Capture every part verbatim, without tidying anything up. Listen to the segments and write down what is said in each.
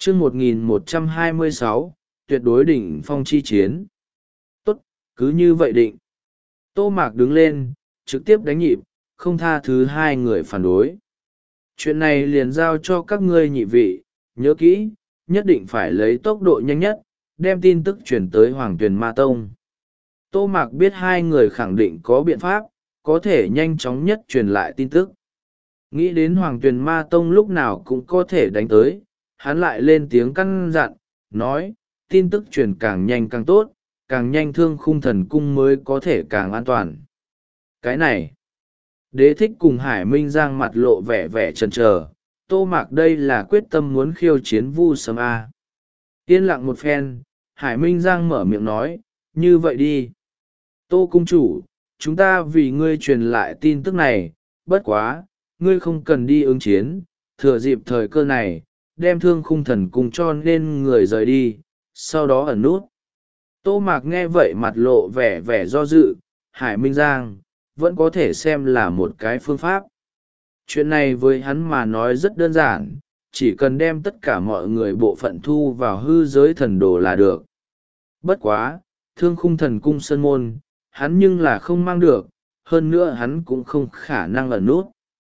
chương một nghìn một trăm hai mươi sáu, tuyệt đối đỉnh phong chi chiến. Tốt, cứ như vậy định. Tô Mạc đứng lên, trực tiếp đánh nhịp, không tha thứ hai người phản đối. Chuyện này liền giao cho các ngươi nhị vị, nhớ kỹ, nhất định phải lấy tốc độ nhanh nhất, đem tin tức chuyển tới Hoàng Tuyền Ma Tông. Tô Mạc biết hai người khẳng định có biện pháp, có thể nhanh chóng nhất truyền lại tin tức. Nghĩ đến Hoàng Tuyền Ma Tông lúc nào cũng có thể đánh tới, hắn lại lên tiếng căn dặn, nói, tin tức truyền càng nhanh càng tốt, càng nhanh Thương Khung Thần Cung mới có thể càng an toàn. Cái này, Đế Thích cùng Hải Minh Giang mặt lộ vẻ vẻ chần chờ. Tô Mạc đây là quyết tâm muốn khiêu chiến Vu Sâm A. Yên lặng một phen, Hải Minh Giang mở miệng nói, như vậy đi. Tô Cung Chủ, chúng ta vì ngươi truyền lại tin tức này, bất quá, ngươi không cần đi ứng chiến, thừa dịp thời cơ này, đem Thương Khung Thần Cung cho nên người rời đi, sau đó ẩn nút. Tô Mạc nghe vậy mặt lộ vẻ vẻ do dự, Hải Minh Giang, vẫn có thể xem là một cái phương pháp. Chuyện này với hắn mà nói rất đơn giản, chỉ cần đem tất cả mọi người bộ phận thu vào hư giới thần đồ là được. Bất quá, Thương Khung Thần Cung Sơn Môn, hắn nhưng là không mang được, hơn nữa hắn cũng không khả năng ẩn nút.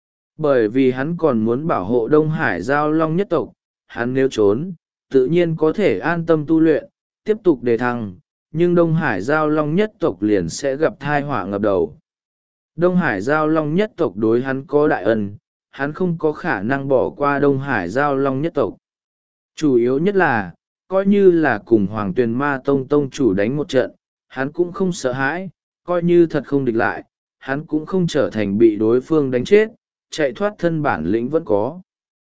Bởi vì hắn còn muốn bảo hộ Đông Hải Giao Long nhất tộc, hắn nếu trốn, tự nhiên có thể an tâm tu luyện, tiếp tục đề thăng, nhưng Đông Hải Giao Long nhất tộc liền sẽ gặp tai họa ngập đầu. Đông Hải Giao Long nhất tộc đối hắn có đại ân, hắn không có khả năng bỏ qua Đông Hải Giao Long nhất tộc. Chủ yếu nhất là, coi như là cùng Hoàng Tuyền Ma Tông Tông chủ đánh một trận, hắn cũng không sợ hãi, coi như thật không địch lại, hắn cũng không trở thành bị đối phương đánh chết, chạy thoát thân bản lĩnh vẫn có.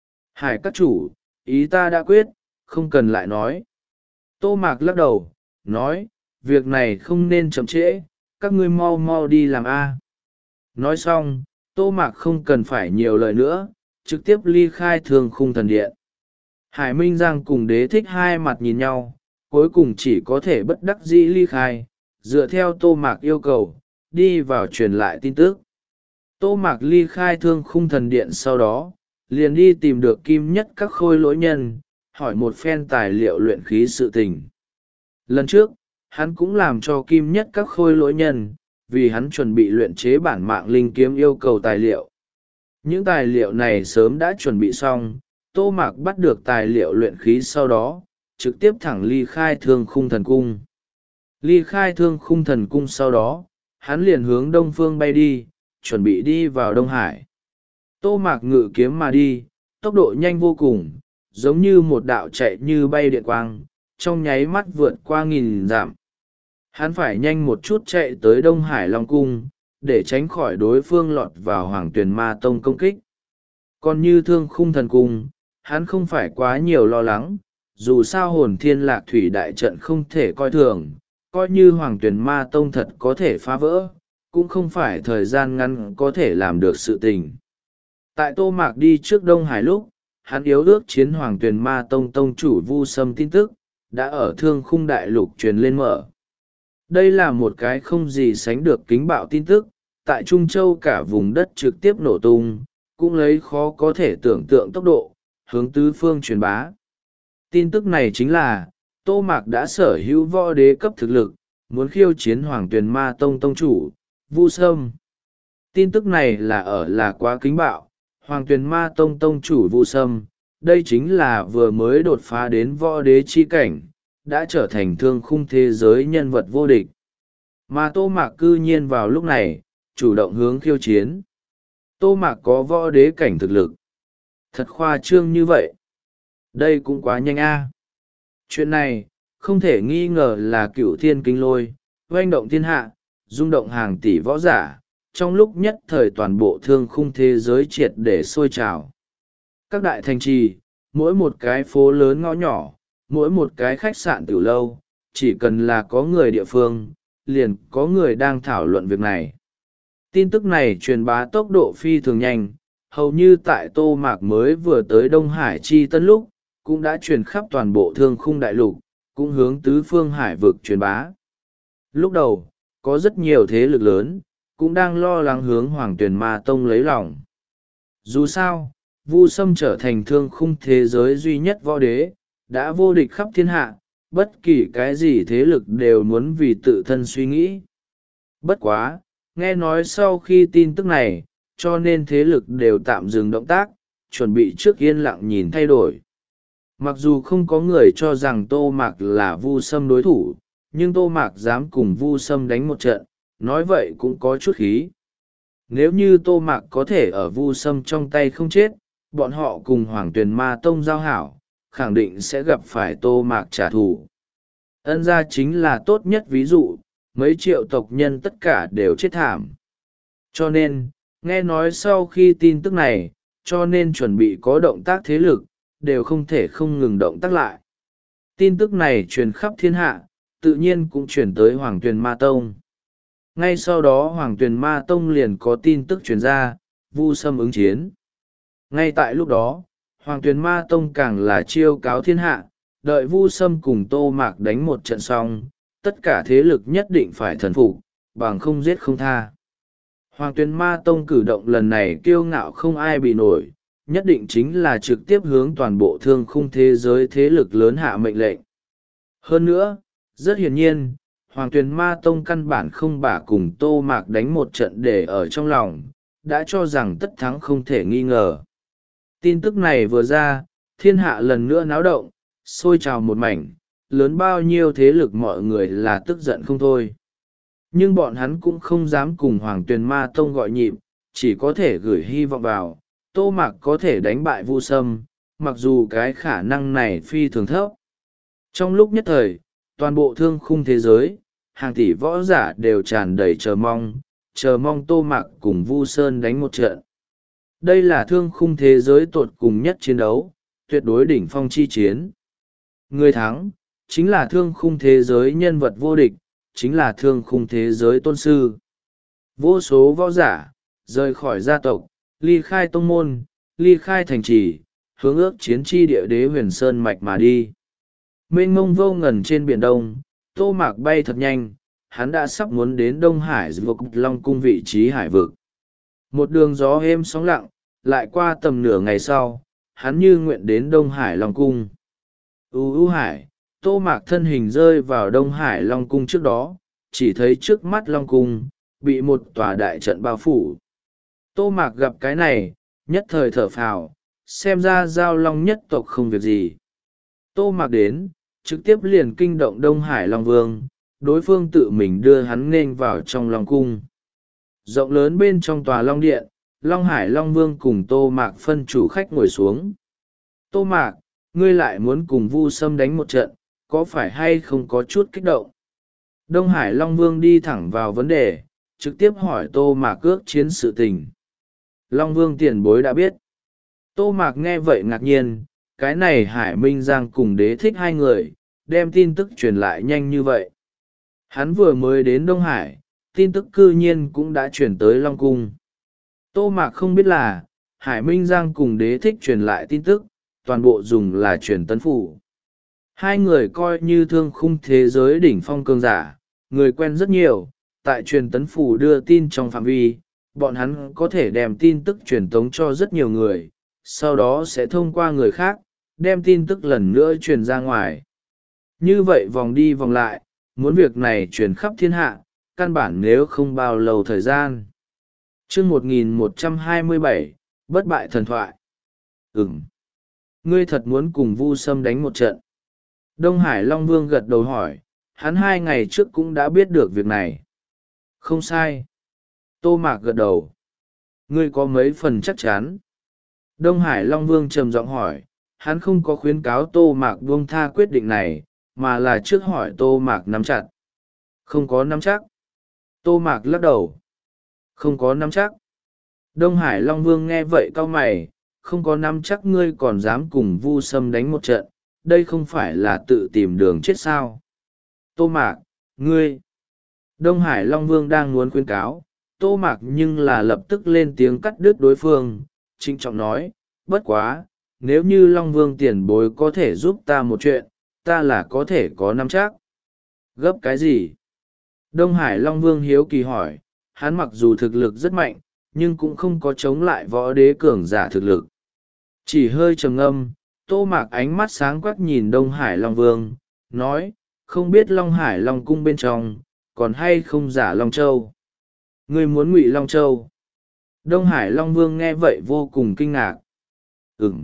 Hải các chủ, ý ta đã quyết, không cần lại nói. Tô Mạc lắc đầu, nói, việc này không nên chậm trễ, các ngươi mau mau đi làm A. Nói xong, Tô Mạc không cần phải nhiều lời nữa, trực tiếp ly khai Thương Khung Thần Điện. Hải Minh Giang cùng Đế Thích hai mặt nhìn nhau, cuối cùng chỉ có thể bất đắc dĩ ly khai, dựa theo Tô Mạc yêu cầu, đi vào truyền lại tin tức. Tô Mạc ly khai Thương Khung Thần Điện sau đó, liền đi tìm được Kim Nhất các khôi lỗi nhân, hỏi một phen tài liệu luyện khí sự tình. Lần trước, hắn cũng làm cho Kim Nhất các khôi lỗi nhân, vì hắn chuẩn bị luyện chế bản mạng linh kiếm yêu cầu tài liệu. Những tài liệu này sớm đã chuẩn bị xong, Tô Mạc bắt được tài liệu luyện khí sau đó, trực tiếp thẳng ly khai Thương Khung Thần Cung. Ly khai Thương Khung Thần Cung sau đó, hắn liền hướng đông phương bay đi, chuẩn bị đi vào Đông Hải. Tô Mạc ngự kiếm mà đi, tốc độ nhanh vô cùng, giống như một đạo chạy như bay điện quang, trong nháy mắt vượt qua nghìn dặm. Hắn phải nhanh một chút chạy tới Đông Hải Long Cung, để tránh khỏi đối phương lọt vào Hoàng Tuyền Ma Tông công kích. Còn như Thương Khung Thần Cung, hắn không phải quá nhiều lo lắng, dù sao Hồn Thiên Lạc Thủy đại trận không thể coi thường, coi như Hoàng Tuyền Ma Tông thật có thể phá vỡ, cũng không phải thời gian ngắn có thể làm được sự tình. Tại Tô Mạc đi trước Đông Hải lúc, hắn yếu ước chiến Hoàng Tuyền Ma Tông Tông chủ Vu Sâm tin tức, đã ở Thương Khung Đại Lục truyền lên mở. Đây là một cái không gì sánh được kính bạo tin tức, tại Trung Châu cả vùng đất trực tiếp nổ tung, cũng lấy khó có thể tưởng tượng tốc độ, hướng tứ phương truyền bá. Tin tức này chính là, Tô Mạc đã sở hữu võ đế cấp thực lực, muốn khiêu chiến Hoàng Tuyền Ma Tông Tông chủ, Vu Sâm. Tin tức này là ở là quá kính bạo, Hoàng Tuyền Ma Tông Tông chủ Vu Sâm, đây chính là vừa mới đột phá đến võ đế chi cảnh, đã trở thành Thương Khung thế giới nhân vật vô địch. Mà Tô Mạc cư nhiên vào lúc này, chủ động hướng khiêu chiến. Tô Mạc có võ đế cảnh thực lực. Thật khoa trương như vậy. Đây cũng quá nhanh a. Chuyện này, không thể nghi ngờ là Cửu Thiên Kinh Lôi, oanh động thiên hạ, rung động hàng tỷ võ giả, trong lúc nhất thời toàn bộ Thương Khung thế giới triệt để sôi trào. Các đại thành trì, mỗi một cái phố lớn ngõ nhỏ, mỗi một cái khách sạn tiểu lâu, chỉ cần là có người địa phương, liền có người đang thảo luận việc này. Tin tức này truyền bá tốc độ phi thường nhanh, hầu như tại Tô Mạc mới vừa tới Đông Hải chi tân lúc, cũng đã truyền khắp toàn bộ Thương Khung đại lục, cũng hướng tứ phương hải vực truyền bá. Lúc đầu, có rất nhiều thế lực lớn, cũng đang lo lắng hướng Hoàng Tuyền Ma Tông lấy lòng. Dù sao, Vu Sâm trở thành Thương Khung thế giới duy nhất võ đế, đã vô địch khắp thiên hạ, bất kỳ cái gì thế lực đều muốn vì tự thân suy nghĩ. Bất quá, nghe nói sau khi tin tức này, cho nên thế lực đều tạm dừng động tác, chuẩn bị trước yên lặng nhìn thay đổi. Mặc dù không có người cho rằng Tô Mạc là Vu Sâm đối thủ, nhưng Tô Mạc dám cùng Vu Sâm đánh một trận, nói vậy cũng có chút khí. Nếu như Tô Mạc có thể ở Vu Sâm trong tay không chết, bọn họ cùng Hoàng Tuyền Ma Tông giao hảo, khẳng định sẽ gặp phải Tô Mạc trả thù. Ân gia chính là tốt nhất ví dụ, mấy triệu tộc nhân tất cả đều chết thảm. Cho nên, nghe nói sau khi tin tức này, cho nên chuẩn bị có động tác thế lực, đều không thể không ngừng động tác lại. Tin tức này truyền khắp thiên hạ, tự nhiên cũng truyền tới Hoàng Tuyền Ma Tông. Ngay sau đó Hoàng Tuyền Ma Tông liền có tin tức truyền ra, Vu Sâm ứng chiến. Ngay tại lúc đó, Hoàng Tuyền Ma Tông càng là chiêu cáo thiên hạ, đợi Vu Sâm cùng Tô Mạc đánh một trận xong, tất cả thế lực nhất định phải thần phục, bằng không giết không tha. Hoàng Tuyền Ma Tông cử động lần này kiêu ngạo không ai bị nổi, nhất định chính là trực tiếp hướng toàn bộ thương khung thế giới thế lực lớn hạ mệnh lệnh. Hơn nữa, rất hiển nhiên, Hoàng Tuyền Ma Tông căn bản không bả cùng Tô Mạc đánh một trận để ở trong lòng, đã cho rằng tất thắng không thể nghi ngờ. Tin tức này vừa ra, thiên hạ lần nữa náo động, sôi trào một mảnh, lớn bao nhiêu thế lực mọi người là tức giận không thôi. Nhưng bọn hắn cũng không dám cùng Hoàng Tuyền Ma Tông gọi nhịp, chỉ có thể gửi hy vọng vào, Tô Mạc có thể đánh bại Vu Sâm, mặc dù cái khả năng này phi thường thấp. Trong lúc nhất thời, toàn bộ thương khung thế giới, hàng tỷ võ giả đều tràn đầy chờ mong, chờ mong Tô Mạc cùng Vu Sơn đánh một trận. Đây là thương khung thế giới tột cùng nhất chiến đấu, tuyệt đối đỉnh phong chi chiến. Người thắng, chính là thương khung thế giới nhân vật vô địch, chính là thương khung thế giới tôn sư. Vô số võ giả, rời khỏi gia tộc, ly khai tông môn, ly khai thành trì, hướng ước chiến tri địa đế huyền sơn mạch mà đi. Mênh mông vô ngần trên biển đông, Tô Mạc bay thật nhanh, hắn đã sắp muốn đến Đông Hải vực Long Cung vị trí hải vực. Một đường gió êm sóng lặng, lại qua tầm nửa ngày sau, hắn như nguyện đến Đông Hải Long Cung. U u hải, Tô Mạc thân hình rơi vào Đông Hải Long Cung trước đó, chỉ thấy trước mắt Long Cung, bị một tòa đại trận bao phủ. Tô Mạc gặp cái này, nhất thời thở phào, xem ra giao long nhất tộc không việc gì. Tô Mạc đến, trực tiếp liền kinh động Đông Hải Long Vương, đối phương tự mình đưa hắn nên vào trong Long Cung. Rộng lớn bên trong tòa Long Điện, Long Hải Long Vương cùng Tô Mạc phân chủ khách ngồi xuống. Tô Mạc, ngươi lại muốn cùng Vu Sâm đánh một trận, có phải hay không có chút kích động? Đông Hải Long Vương đi thẳng vào vấn đề, trực tiếp hỏi Tô Mạc ước chiến sự tình. Long Vương tiền bối đã biết. Tô Mạc nghe vậy ngạc nhiên, cái này Hải Minh Giang cùng Đế Thích hai người, đem tin tức truyền lại nhanh như vậy. Hắn vừa mới đến Đông Hải, tin tức cư nhiên cũng đã truyền tới Long Cung. Tô Mạc không biết là, Hải Minh Giang cùng Đế Thích truyền lại tin tức, toàn bộ dùng là truyền tấn phủ. Hai người coi như thương khung thế giới đỉnh phong cường giả, người quen rất nhiều, tại truyền tấn phủ đưa tin trong phạm vi, bọn hắn có thể đem tin tức truyền tống cho rất nhiều người, sau đó sẽ thông qua người khác, đem tin tức lần nữa truyền ra ngoài. Như vậy vòng đi vòng lại, muốn việc này truyền khắp thiên hạ, căn bản nếu không bao lâu thời gian. Chương một nghìn một trăm hai mươi bảy, bất bại thần thoại. Ừm. Ngươi thật muốn cùng Vu Sâm đánh một trận. Đông Hải Long Vương gật đầu hỏi, hắn hai ngày trước cũng đã biết được việc này. Không sai. Tô Mạc gật đầu. Ngươi có mấy phần chắc chắn? Đông Hải Long Vương trầm giọng hỏi, hắn không có khuyến cáo Tô Mạc buông tha quyết định này, mà là trước hỏi Tô Mạc nắm chặt. Không có nắm chắc. Tô Mạc lắc đầu. Không có nắm chắc. Đông Hải Long Vương nghe vậy cau mày, không có nắm chắc ngươi còn dám cùng Vu Sâm đánh một trận, đây không phải là tự tìm đường chết sao? Tô Mạc, ngươi. Đông Hải Long Vương đang muốn khuyên cáo, Tô Mạc nhưng là lập tức lên tiếng cắt đứt đối phương, trịnh trọng nói, bất quá, nếu như Long Vương tiền bối có thể giúp ta một chuyện, ta là có thể có nắm chắc. Gấp cái gì? Đông Hải Long Vương hiếu kỳ hỏi, hắn mặc dù thực lực rất mạnh, nhưng cũng không có chống lại võ đế cường giả thực lực. Chỉ hơi trầm ngâm, Tô Mạc ánh mắt sáng quắc nhìn Đông Hải Long Vương, nói, không biết Long Hải Long cung bên trong, còn hay không giả Long Châu. Ngươi muốn ngụy Long Châu. Đông Hải Long Vương nghe vậy vô cùng kinh ngạc. Ừm.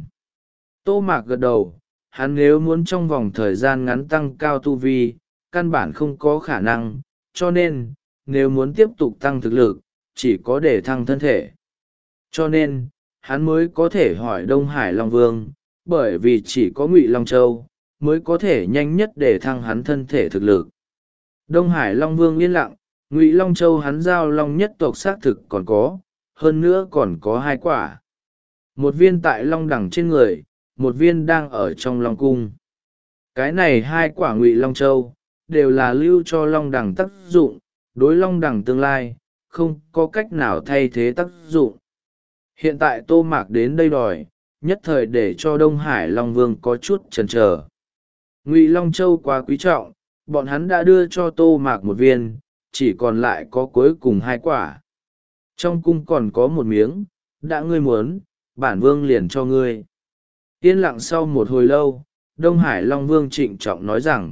Tô Mạc gật đầu, hắn nếu muốn trong vòng thời gian ngắn tăng cao tu vi, căn bản không có khả năng, cho nên, nếu muốn tiếp tục tăng thực lực, chỉ có để thăng thân thể. Cho nên, hắn mới có thể hỏi Đông Hải Long Vương, bởi vì chỉ có ngụy Long Châu, mới có thể nhanh nhất để thăng hắn thân thể thực lực. Đông Hải Long Vương yên lặng, ngụy Long Châu hắn giao long nhất tộc xác thực còn có, hơn nữa còn có hai quả. Một viên tại long đẳng trên người, một viên đang ở trong long cung. Cái này hai quả ngụy Long Châu, đều là lưu cho long đẳng tác dụng, đối long đẳng tương lai, không có cách nào thay thế tác dụng. Hiện tại Tô Mạc đến đây đòi, nhất thời để cho Đông Hải Long Vương có chút chần chờ. Ngụy Long Châu quá quý trọng, bọn hắn đã đưa cho Tô Mạc một viên, chỉ còn lại có cuối cùng hai quả. Trong cung còn có một miếng, đã ngươi muốn, bản vương liền cho ngươi. Yên lặng sau một hồi lâu, Đông Hải Long Vương trịnh trọng nói rằng,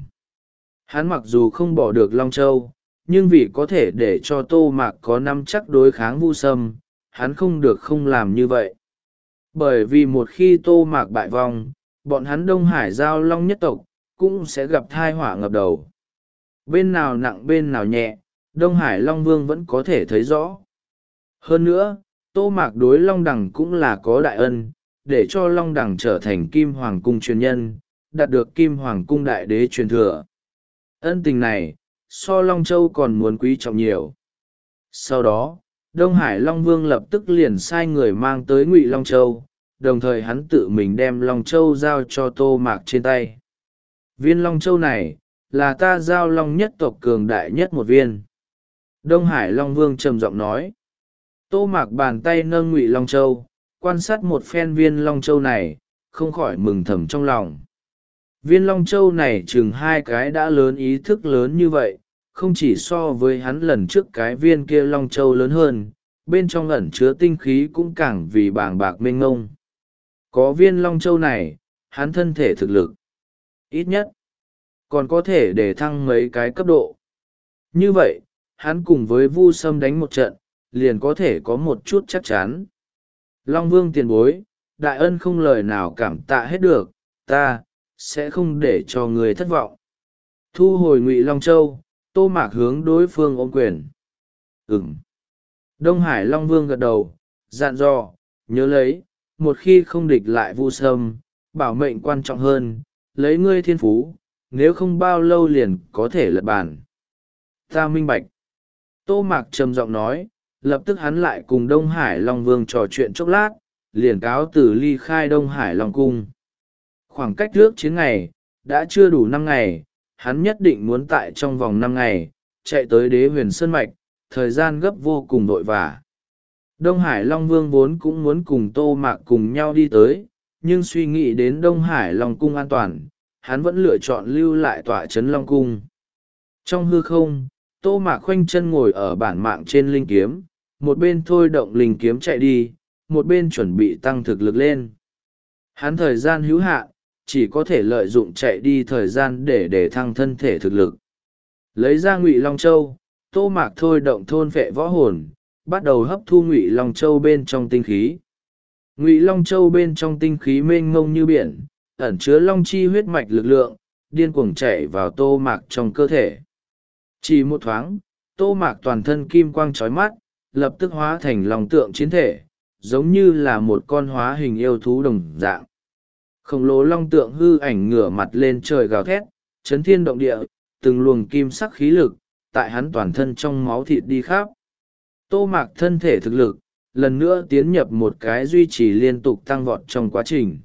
hắn mặc dù không bỏ được Long Châu, nhưng vì có thể để cho Tô Mạc có nắm chắc đối kháng Vu Sâm, hắn không được không làm như vậy. Bởi vì một khi Tô Mạc bại vong, bọn hắn Đông Hải giao long nhất tộc, cũng sẽ gặp thai họa ngập đầu. Bên nào nặng bên nào nhẹ, Đông Hải Long Vương vẫn có thể thấy rõ. Hơn nữa, Tô Mạc đối Long Đằng cũng là có đại ân, để cho Long Đằng trở thành Kim Hoàng Cung truyền nhân, đạt được Kim Hoàng Cung đại đế truyền thừa. Ân tình này, so Long Châu còn muốn quý trọng nhiều. Sau đó, Đông Hải Long Vương lập tức liền sai người mang tới Ngụy Long Châu, đồng thời hắn tự mình đem Long Châu giao cho Tô Mạc trên tay. Viên Long Châu này, là ta giao long nhất tộc cường đại nhất một viên. Đông Hải Long Vương trầm giọng nói. Tô Mạc bàn tay nâng Ngụy Long Châu, quan sát một phen viên Long Châu này, không khỏi mừng thầm trong lòng. Viên Long Châu này chừng hai cái đã lớn ý thức lớn như vậy, không chỉ so với hắn lần trước cái viên kia Long Châu lớn hơn, bên trong ẩn chứa tinh khí cũng càng vì bàng bạc mênh ngông. Có viên Long Châu này, hắn thân thể thực lực, ít nhất, còn có thể để thăng mấy cái cấp độ. Như vậy, hắn cùng với Vu Sâm đánh một trận, liền có thể có một chút chắc chắn. Long Vương tiền bối, đại ân không lời nào cảm tạ hết được, ta, sẽ không để cho người thất vọng. Thu hồi Ngụy Long Châu, Tô Mạc hướng đối phương ôm quyền. Ừm. Đông Hải Long Vương gật đầu, dặn dò, nhớ lấy, một khi không địch lại Vu Sâm, bảo mệnh quan trọng hơn, lấy ngươi thiên phú, nếu không bao lâu liền có thể lật bàn. Ta minh bạch. Tô Mạc trầm giọng nói, lập tức hắn lại cùng Đông Hải Long Vương trò chuyện chốc lát, liền cáo từ ly khai Đông Hải Long Cung. Khoảng cách trước chiến ngày, đã chưa đủ năm ngày, hắn nhất định muốn tại trong vòng năm ngày, chạy tới Đế Huyền Sơn Mạch, thời gian gấp vô cùng vội vã. Đông Hải Long Vương vốn cũng muốn cùng Tô Mạc cùng nhau đi tới, nhưng suy nghĩ đến Đông Hải Long Cung an toàn, hắn vẫn lựa chọn lưu lại tọa trấn Long Cung. Trong hư không, Tô Mạc khoanh chân ngồi ở bản mạng trên linh kiếm, một bên thôi động linh kiếm chạy đi, một bên chuẩn bị tăng thực lực lên. Hắn thời gian hữu hạn, chỉ có thể lợi dụng chạy đi thời gian để để thăng thân thể thực lực. Lấy ra Ngụy Long Châu, Tô Mạc thôi động thôn vệ võ hồn, bắt đầu hấp thu Ngụy Long Châu bên trong tinh khí. Ngụy Long Châu bên trong tinh khí mênh mông như biển, ẩn chứa long chi huyết mạch lực lượng, điên cuồng chạy vào Tô Mạc trong cơ thể. Chỉ một thoáng, Tô Mạc toàn thân kim quang chói mắt, lập tức hóa thành long tượng chiến thể, giống như là một con hóa hình yêu thú đồng dạng. Khổng lồ long tượng hư ảnh ngửa mặt lên trời gào thét, chấn thiên động địa, từng luồng kim sắc khí lực, tại hắn toàn thân trong máu thịt đi khắp. Tô Mạc thân thể thực lực, lần nữa tiến nhập một cái duy trì liên tục tăng vọt trong quá trình.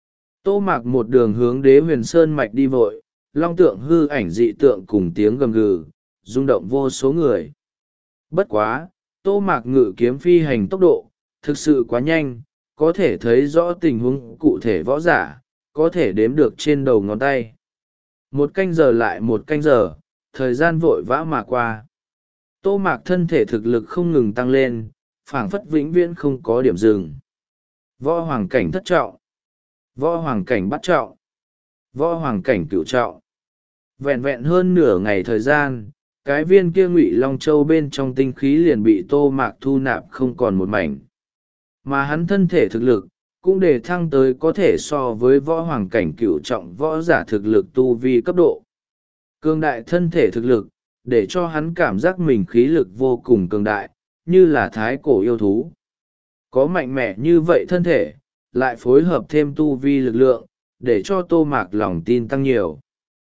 Tô Mạc một đường hướng Đế Huyền Sơn Mạch đi vội, long tượng hư ảnh dị tượng cùng tiếng gầm gừ, rung động vô số người. Bất quá, Tô Mạc ngự kiếm phi hành tốc độ, thực sự quá nhanh, có thể thấy rõ tình huống cụ thể võ giả, có thể đếm được trên đầu ngón tay. Một canh giờ lại một canh giờ, thời gian vội vã mà qua. Tô Mạc thân thể thực lực không ngừng tăng lên, phảng phất vĩnh viễn không có điểm dừng. Võ hoàng cảnh thất trọng. Võ hoàng cảnh bắt trọng, võ hoàng cảnh cửu trọng. Vẹn vẹn hơn nửa ngày thời gian, cái viên kia ngụy long châu bên trong tinh khí liền bị Tô Mạc thu nạp không còn một mảnh. Mà hắn thân thể thực lực cũng để thăng tới có thể so với võ hoàng cảnh cửu trọng võ giả thực lực tu vi cấp độ. Cường đại thân thể thực lực để cho hắn cảm giác mình khí lực vô cùng cường đại, như là thái cổ yêu thú. Có mạnh mẽ như vậy thân thể, lại phối hợp thêm tu vi lực lượng, để cho Tô Mạc lòng tin tăng nhiều.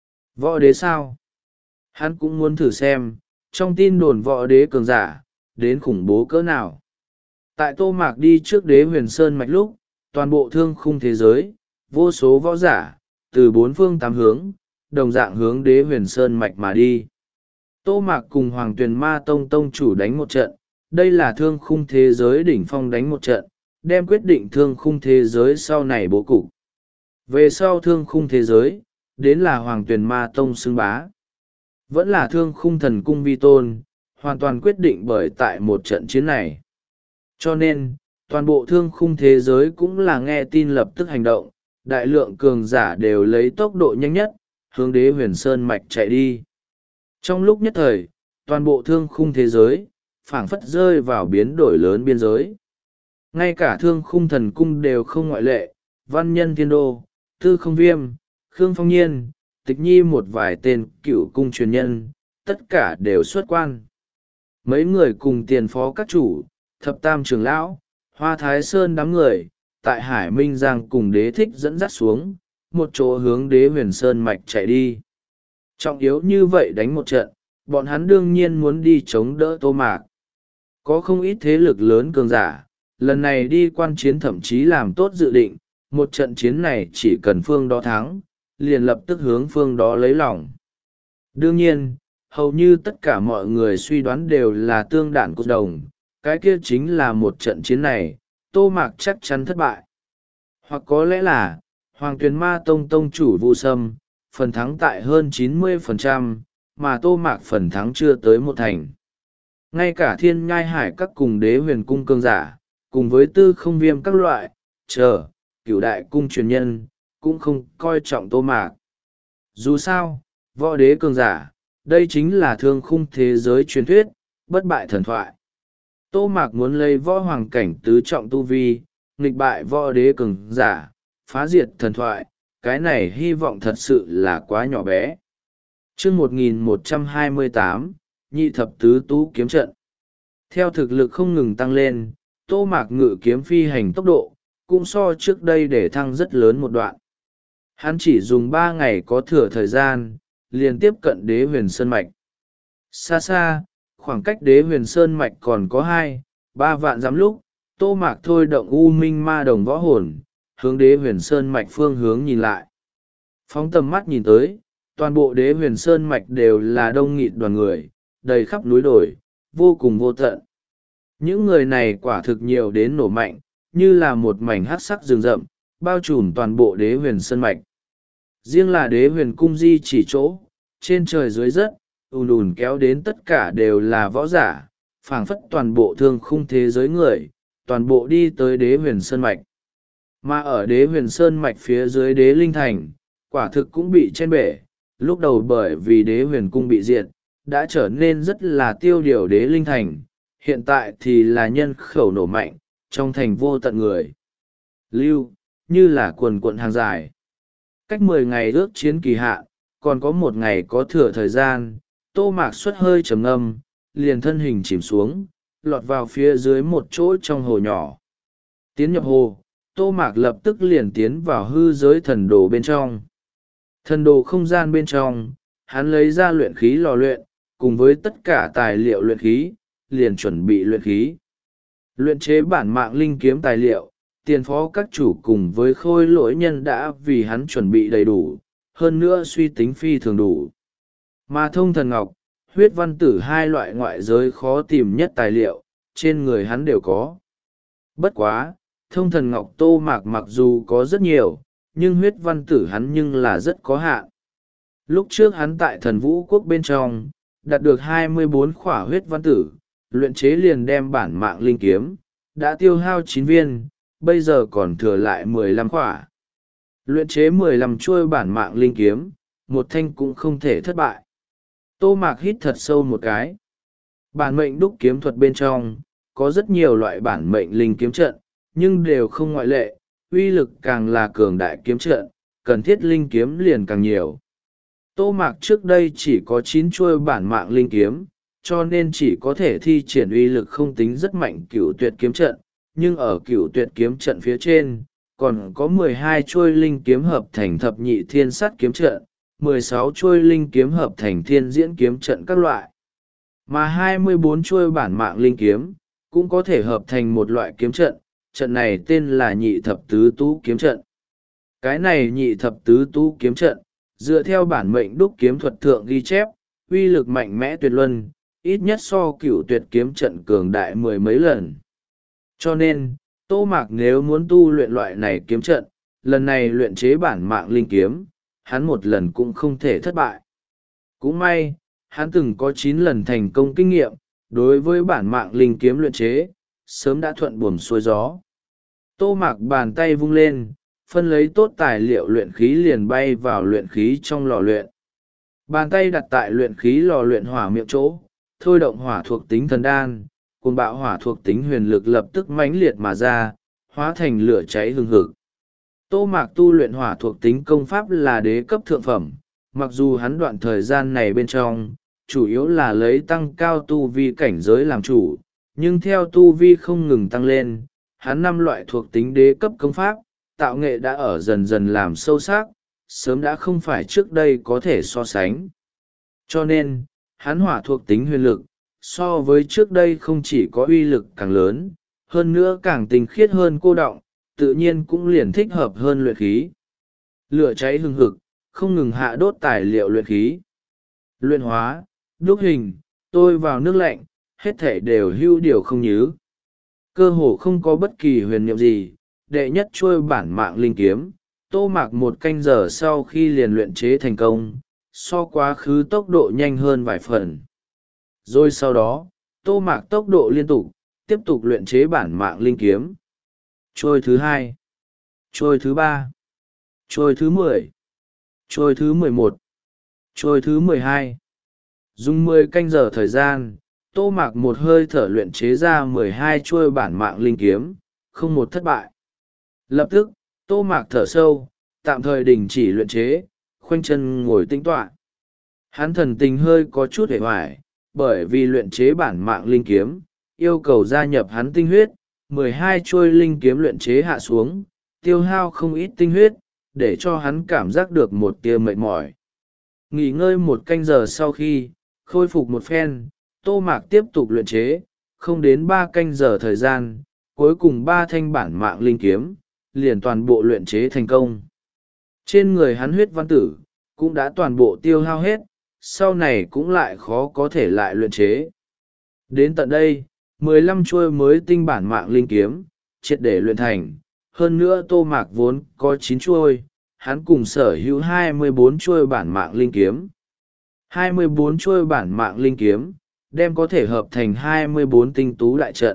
Võ đế sao? Hắn cũng muốn thử xem, trong tin đồn võ đế cường giả, đến khủng bố cỡ nào. Tại Tô Mạc đi trước đế huyền sơn mạch lúc, toàn bộ thương khung thế giới, vô số võ giả, từ bốn phương tám hướng, đồng dạng hướng đế huyền sơn mạch mà đi. Tô Mạc cùng Hoàng Tuyền Ma Tông Tông chủ đánh một trận, đây là thương khung thế giới đỉnh phong đánh một trận, đem quyết định thương khung thế giới sau này bố cục. Về sau thương khung thế giới, đến là Hoàng Tuyền Ma Tông xưng bá. Vẫn là thương khung thần cung vi tôn, hoàn toàn quyết định bởi tại một trận chiến này. Cho nên, toàn bộ thương khung thế giới cũng là nghe tin lập tức hành động, đại lượng cường giả đều lấy tốc độ nhanh nhất, hướng đế huyền sơn mạch chạy đi. Trong lúc nhất thời, toàn bộ thương khung thế giới, phảng phất rơi vào biến đổi lớn biên giới. Ngay cả thương khung thần cung đều không ngoại lệ, văn nhân thiên đô, tư không viêm, khương phong nhiên, tịch nhi một vài tên cựu cung truyền nhân, tất cả đều xuất quan. Mấy người cùng tiền phó các chủ, thập tam trưởng lão, hoa thái sơn đám người, tại hải minh giang cùng đế thích dẫn dắt xuống, một chỗ hướng đế huyền sơn mạch chạy đi. Trọng yếu như vậy đánh một trận, bọn hắn đương nhiên muốn đi chống đỡ Tô Mạc. Có không ít thế lực lớn cường giả, lần này đi quan chiến thậm chí làm tốt dự định, một trận chiến này chỉ cần phương đó thắng, liền lập tức hướng phương đó lấy lòng. Đương nhiên, hầu như tất cả mọi người suy đoán đều là tương đản cột đồng, cái kia chính là một trận chiến này, Tô Mạc chắc chắn thất bại. Hoặc có lẽ là, Hoàng Tuyền Ma Tông Tông chủ Vu Sâm, phần thắng tại hơn chín mươi phần trăm, mà Tô Mạc phần thắng chưa tới một thành. Ngay cả thiên nhai hải các cùng đế huyền cung cương giả, cùng với tư không viêm các loại, chờ, cửu đại cung truyền nhân, cũng không coi trọng Tô Mạc. Dù sao, võ đế cường giả, đây chính là thương khung thế giới truyền thuyết, bất bại thần thoại. Tô Mạc muốn lấy võ hoàng cảnh tứ trọng tu vi, nghịch bại võ đế cường giả, phá diệt thần thoại, cái này hy vọng thật sự là quá nhỏ bé. Chương một nghìn một trăm hai mươi tám, nhị thập tứ tú kiếm trận. Theo thực lực không ngừng tăng lên, Tô Mạc ngự kiếm phi hành tốc độ, cũng so trước đây để thăng rất lớn một đoạn. Hắn chỉ dùng ba ngày có thừa thời gian, liền tiếp cận đế huyền sơn mạch. Xa xa, khoảng cách đế huyền sơn mạch còn có hai, ba vạn dặm lúc, Tô Mạc thôi động u minh ma đồng võ hồn, hướng đế huyền sơn mạch phương hướng nhìn lại. Phóng tầm mắt nhìn tới, toàn bộ đế huyền sơn mạch đều là đông nghịt đoàn người, đầy khắp núi đồi, vô cùng vô tận. Những người này quả thực nhiều đến nổ mạnh, như là một mảnh hắc sắc rừng rậm, bao trùm toàn bộ đế huyền sơn mạch. Riêng là đế huyền cung di chỉ chỗ, trên trời dưới đất, ùn ùn kéo đến tất cả đều là võ giả, phảng phất toàn bộ thương khung thế giới người, toàn bộ đi tới đế huyền sơn mạch. Mà ở đế huyền sơn mạch phía dưới đế linh thành, quả thực cũng bị chen bể, lúc đầu bởi vì đế huyền cung bị diệt, đã trở nên rất là tiêu điều đế linh thành, hiện tại thì là nhân khẩu nổ mạnh, trong thành vô tận người. Lưu, như là quần quận hàng dài. Cách mười ngày ước chiến kỳ hạn, còn có một ngày có thừa thời gian, Tô Mạc xuất hơi trầm ngâm, liền thân hình chìm xuống, lọt vào phía dưới một chỗ trong hồ nhỏ. Tiến nhập hồ, Tô Mạc lập tức liền tiến vào hư giới thần đồ bên trong. Thần đồ không gian bên trong, hắn lấy ra luyện khí lò luyện, cùng với tất cả tài liệu luyện khí, liền chuẩn bị luyện khí. Luyện chế bản mạng linh kiếm tài liệu, tiền phó các chủ cùng với khôi lỗi nhân đã vì hắn chuẩn bị đầy đủ, hơn nữa suy tính phi thường đủ. Mà thông thần ngọc, huyết văn tử hai loại ngoại giới khó tìm nhất tài liệu, trên người hắn đều có. Bất quá, thông thần ngọc Tô Mạc mặc dù có rất nhiều, nhưng huyết văn tử hắn nhưng là rất có hạn. Lúc trước hắn tại thần vũ quốc bên trong, đạt được hai mươi bốn khỏa huyết văn tử, luyện chế liền đem bản mạng linh kiếm, đã tiêu hao chín viên, bây giờ còn thừa lại mười lăm khỏa. Luyện chế mười lăm chuôi bản mạng linh kiếm, một thanh cũng không thể thất bại. Tô Mạc hít thật sâu một cái. Bản mệnh đúc kiếm thuật bên trong, có rất nhiều loại bản mệnh linh kiếm trận, nhưng đều không ngoại lệ, uy lực càng là cường đại kiếm trận, cần thiết linh kiếm liền càng nhiều. Tô Mạc trước đây chỉ có chín chuôi bản mạng linh kiếm, cho nên chỉ có thể thi triển uy lực không tính rất mạnh cửu tuyệt kiếm trận, nhưng ở cửu tuyệt kiếm trận phía trên, còn có mười hai chuôi linh kiếm hợp thành thập nhị thiên sát kiếm trận, mười sáu chuôi linh kiếm hợp thành thiên diễn kiếm trận các loại. Mà hai mươi bốn chuôi bản mạng linh kiếm, cũng có thể hợp thành một loại kiếm trận, trận này tên là nhị thập tứ tú kiếm trận. Cái này nhị thập tứ tú kiếm trận, dựa theo bản mệnh đúc kiếm thuật thượng ghi chép, uy lực mạnh mẽ tuyệt luân, ít nhất so cửu tuyệt kiếm trận cường đại mười mấy lần. Cho nên, Tô Mạc nếu muốn tu luyện loại này kiếm trận, lần này luyện chế bản mạng linh kiếm, hắn một lần cũng không thể thất bại. Cũng may, hắn từng có chín lần thành công kinh nghiệm, đối với bản mạng linh kiếm luyện chế, sớm đã thuận buồm xuôi gió. Tô Mạc bàn tay vung lên, phân lấy tốt tài liệu luyện khí liền bay vào luyện khí trong lò luyện. Bàn tay đặt tại luyện khí lò luyện hỏa miệng chỗ, thôi động hỏa thuộc tính thần đan, cùng bạo hỏa thuộc tính huyền lực lập tức mãnh liệt mà ra, hóa thành lửa cháy hừng hực. Tô Mạc tu luyện hỏa thuộc tính công pháp là đế cấp thượng phẩm, mặc dù hắn đoạn thời gian này bên trong, chủ yếu là lấy tăng cao tu vi cảnh giới làm chủ, nhưng theo tu vi không ngừng tăng lên, hắn năm loại thuộc tính đế cấp công pháp, tạo nghệ đã ở dần dần làm sâu sắc, sớm đã không phải trước đây có thể so sánh. Cho nên, hắn hỏa thuộc tính huyền lực, so với trước đây không chỉ có uy lực càng lớn, hơn nữa càng tinh khiết hơn cô đọng, tự nhiên cũng liền thích hợp hơn luyện khí. Lửa cháy hừng hực, không ngừng hạ đốt tài liệu luyện khí. Luyện hóa, đúc hình, tôi vào nước lạnh, hết thể đều hưu điều không nhứ. Cơ hồ không có bất kỳ huyền nhiệm gì, đệ nhất chuôi bản mạng linh kiếm, Tô Mạc một canh giờ sau khi liền luyện chế thành công, so quá khứ tốc độ nhanh hơn vài phần. Rồi sau đó, Tô Mạc tốc độ liên tục, tiếp tục luyện chế bản mạng linh kiếm. Chuôi thứ hai, chuôi thứ ba, chuôi thứ mười, chuôi thứ mười một, chuôi thứ mười hai. Dùng mười canh giờ thời gian, Tô Mạc một hơi thở luyện chế ra mười hai chuôi bản mạng linh kiếm, không một thất bại. Lập tức, Tô Mạc thở sâu, tạm thời đình chỉ luyện chế, khoanh chân ngồi tĩnh tọa. Hắn thần tình hơi có chút hề hoài, bởi vì luyện chế bản mạng linh kiếm, yêu cầu gia nhập hắn tinh huyết, mười hai chuôi linh kiếm luyện chế hạ xuống, tiêu hao không ít tinh huyết, để cho hắn cảm giác được một tia mệt mỏi. Nghỉ ngơi một canh giờ sau khi, khôi phục một phen, Tô Mạc tiếp tục luyện chế, không đến ba canh giờ thời gian, cuối cùng ba thanh bản mạng linh kiếm, liền toàn bộ luyện chế thành công. Trên người hắn huyết văn tử, cũng đã toàn bộ tiêu hao hết, sau này cũng lại khó có thể lại luyện chế. Đến tận đây, mười lăm chuôi mới tinh bản mạng linh kiếm, triệt để luyện thành, hơn nữa Tô Mạc vốn có chín chuôi, hắn cùng sở hữu hai mươi bốn chuôi bản mạng linh kiếm. hai mươi bốn chuôi bản mạng linh kiếm, đem có thể hợp thành hai mươi bốn tinh tú đại trận.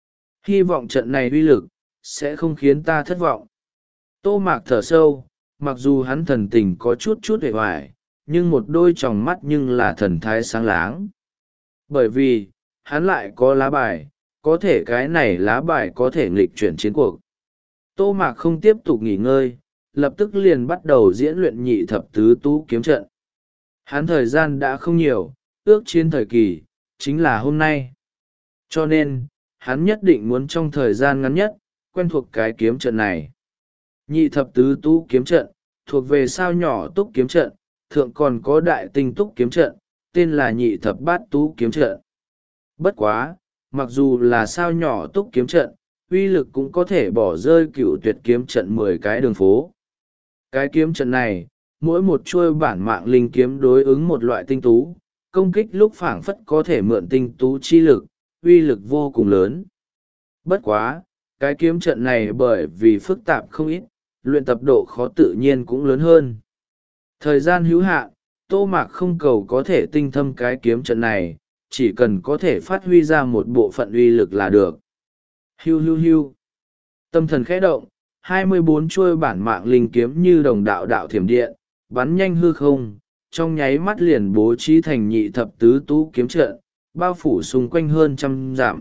Hy vọng trận này uy lực, sẽ không khiến ta thất vọng. Tô Mạc thở sâu, mặc dù hắn thần tình có chút chút hề hoài, nhưng một đôi tròng mắt nhưng là thần thái sáng láng. Bởi vì, hắn lại có lá bài, có thể cái này lá bài có thể nghịch chuyển chiến cuộc. Tô Mạc không tiếp tục nghỉ ngơi, lập tức liền bắt đầu diễn luyện nhị thập tứ tú kiếm trận. Hắn thời gian đã không nhiều, ước chiến thời kỳ, chính là hôm nay. Cho nên, hắn nhất định muốn trong thời gian ngắn nhất, quen thuộc cái kiếm trận này. Nhị thập tứ tú kiếm trận, thuộc về sao nhỏ túc kiếm trận, thượng còn có đại tinh túc kiếm trận, tên là nhị thập bát tú kiếm trận. Bất quá, mặc dù là sao nhỏ túc kiếm trận, uy lực cũng có thể bỏ rơi cựu tuyệt kiếm trận mười cái đường phố. Cái kiếm trận này, mỗi một chuôi bản mạng linh kiếm đối ứng một loại tinh tú, công kích lúc phảng phất có thể mượn tinh tú chi lực, uy lực vô cùng lớn. Bất quá, cái kiếm trận này bởi vì phức tạp không ít, luyện tập độ khó tự nhiên cũng lớn hơn. Thời gian hữu hạn, Tô Mạc không cầu có thể tinh thâm cái kiếm trận này, chỉ cần có thể phát huy ra một bộ phận uy lực là được. Hiu hiu hiu. Tâm thần khẽ động, hai mươi bốn chuôi bản mạng linh kiếm như đồng đạo đạo thiểm điện, bắn nhanh hư không, trong nháy mắt liền bố trí thành nhị thập tứ tú kiếm trận, bao phủ xung quanh hơn trăm dặm.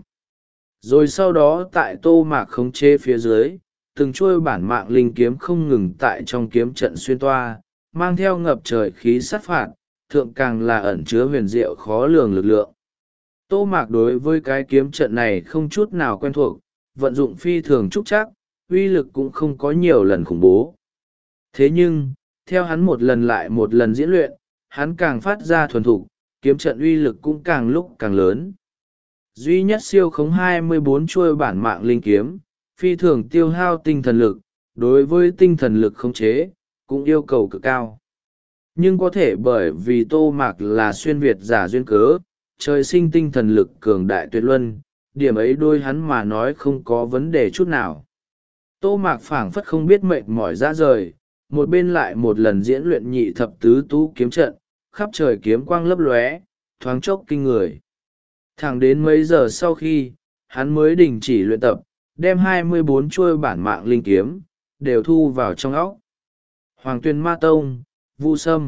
Rồi sau đó tại Tô Mạc khống chế phía dưới, từng chuôi bản mạng linh kiếm không ngừng tại trong kiếm trận xuyên toa, mang theo ngập trời khí sát phạt, thượng càng là ẩn chứa huyền diệu khó lường lực lượng. Tô Mạc đối với cái kiếm trận này không chút nào quen thuộc, vận dụng phi thường trúc chắc, uy lực cũng không có nhiều lần khủng bố. Thế nhưng, theo hắn một lần lại một lần diễn luyện, hắn càng phát ra thuần thục, kiếm trận uy lực cũng càng lúc càng lớn. Duy nhất siêu khống hai mươi bốn chuôi bản mạng linh kiếm, phi thường tiêu hao tinh thần lực, đối với tinh thần lực khống chế, cũng yêu cầu cực cao. Nhưng có thể bởi vì Tô Mạc là xuyên Việt giả duyên cớ, trời sinh tinh thần lực cường đại tuyệt luân, điểm ấy đôi hắn mà nói không có vấn đề chút nào. Tô Mạc phảng phất không biết mệt mỏi ra rời, một bên lại một lần diễn luyện nhị thập tứ tú kiếm trận, khắp trời kiếm quang lấp lóe, thoáng chốc kinh người. Thẳng đến mấy giờ sau khi, hắn mới đình chỉ luyện tập, đem hai mươi bốn chuôi bản mạng linh kiếm, đều thu vào trong óc. Hoàng Tuyền Ma Tông, Vu Sâm.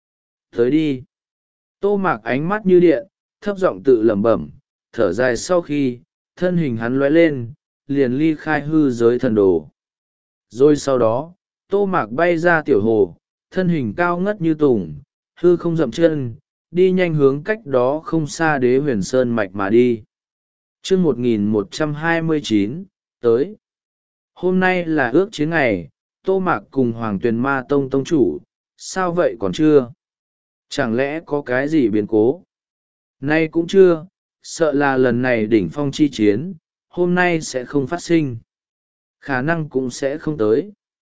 Tới đi. Tô Mạc ánh mắt như điện, thấp giọng tự lẩm bẩm, thở dài sau khi, thân hình hắn lóe lên, liền ly khai hư giới thần đồ. Rồi sau đó, Tô Mạc bay ra tiểu hồ, thân hình cao ngất như tùng, hư không dậm chân, đi nhanh hướng cách đó không xa Đế Huyền Sơn mạch mà đi. Chương một nghìn một trăm hai mươi chín, tới. Hôm nay là ước chiến ngày, Tô Mạc cùng Hoàng Tuyền Ma Tông tông chủ, sao vậy còn chưa? Chẳng lẽ có cái gì biến cố? Nay cũng chưa, sợ là lần này đỉnh phong chi chiến, hôm nay sẽ không phát sinh. Khả năng cũng sẽ không tới.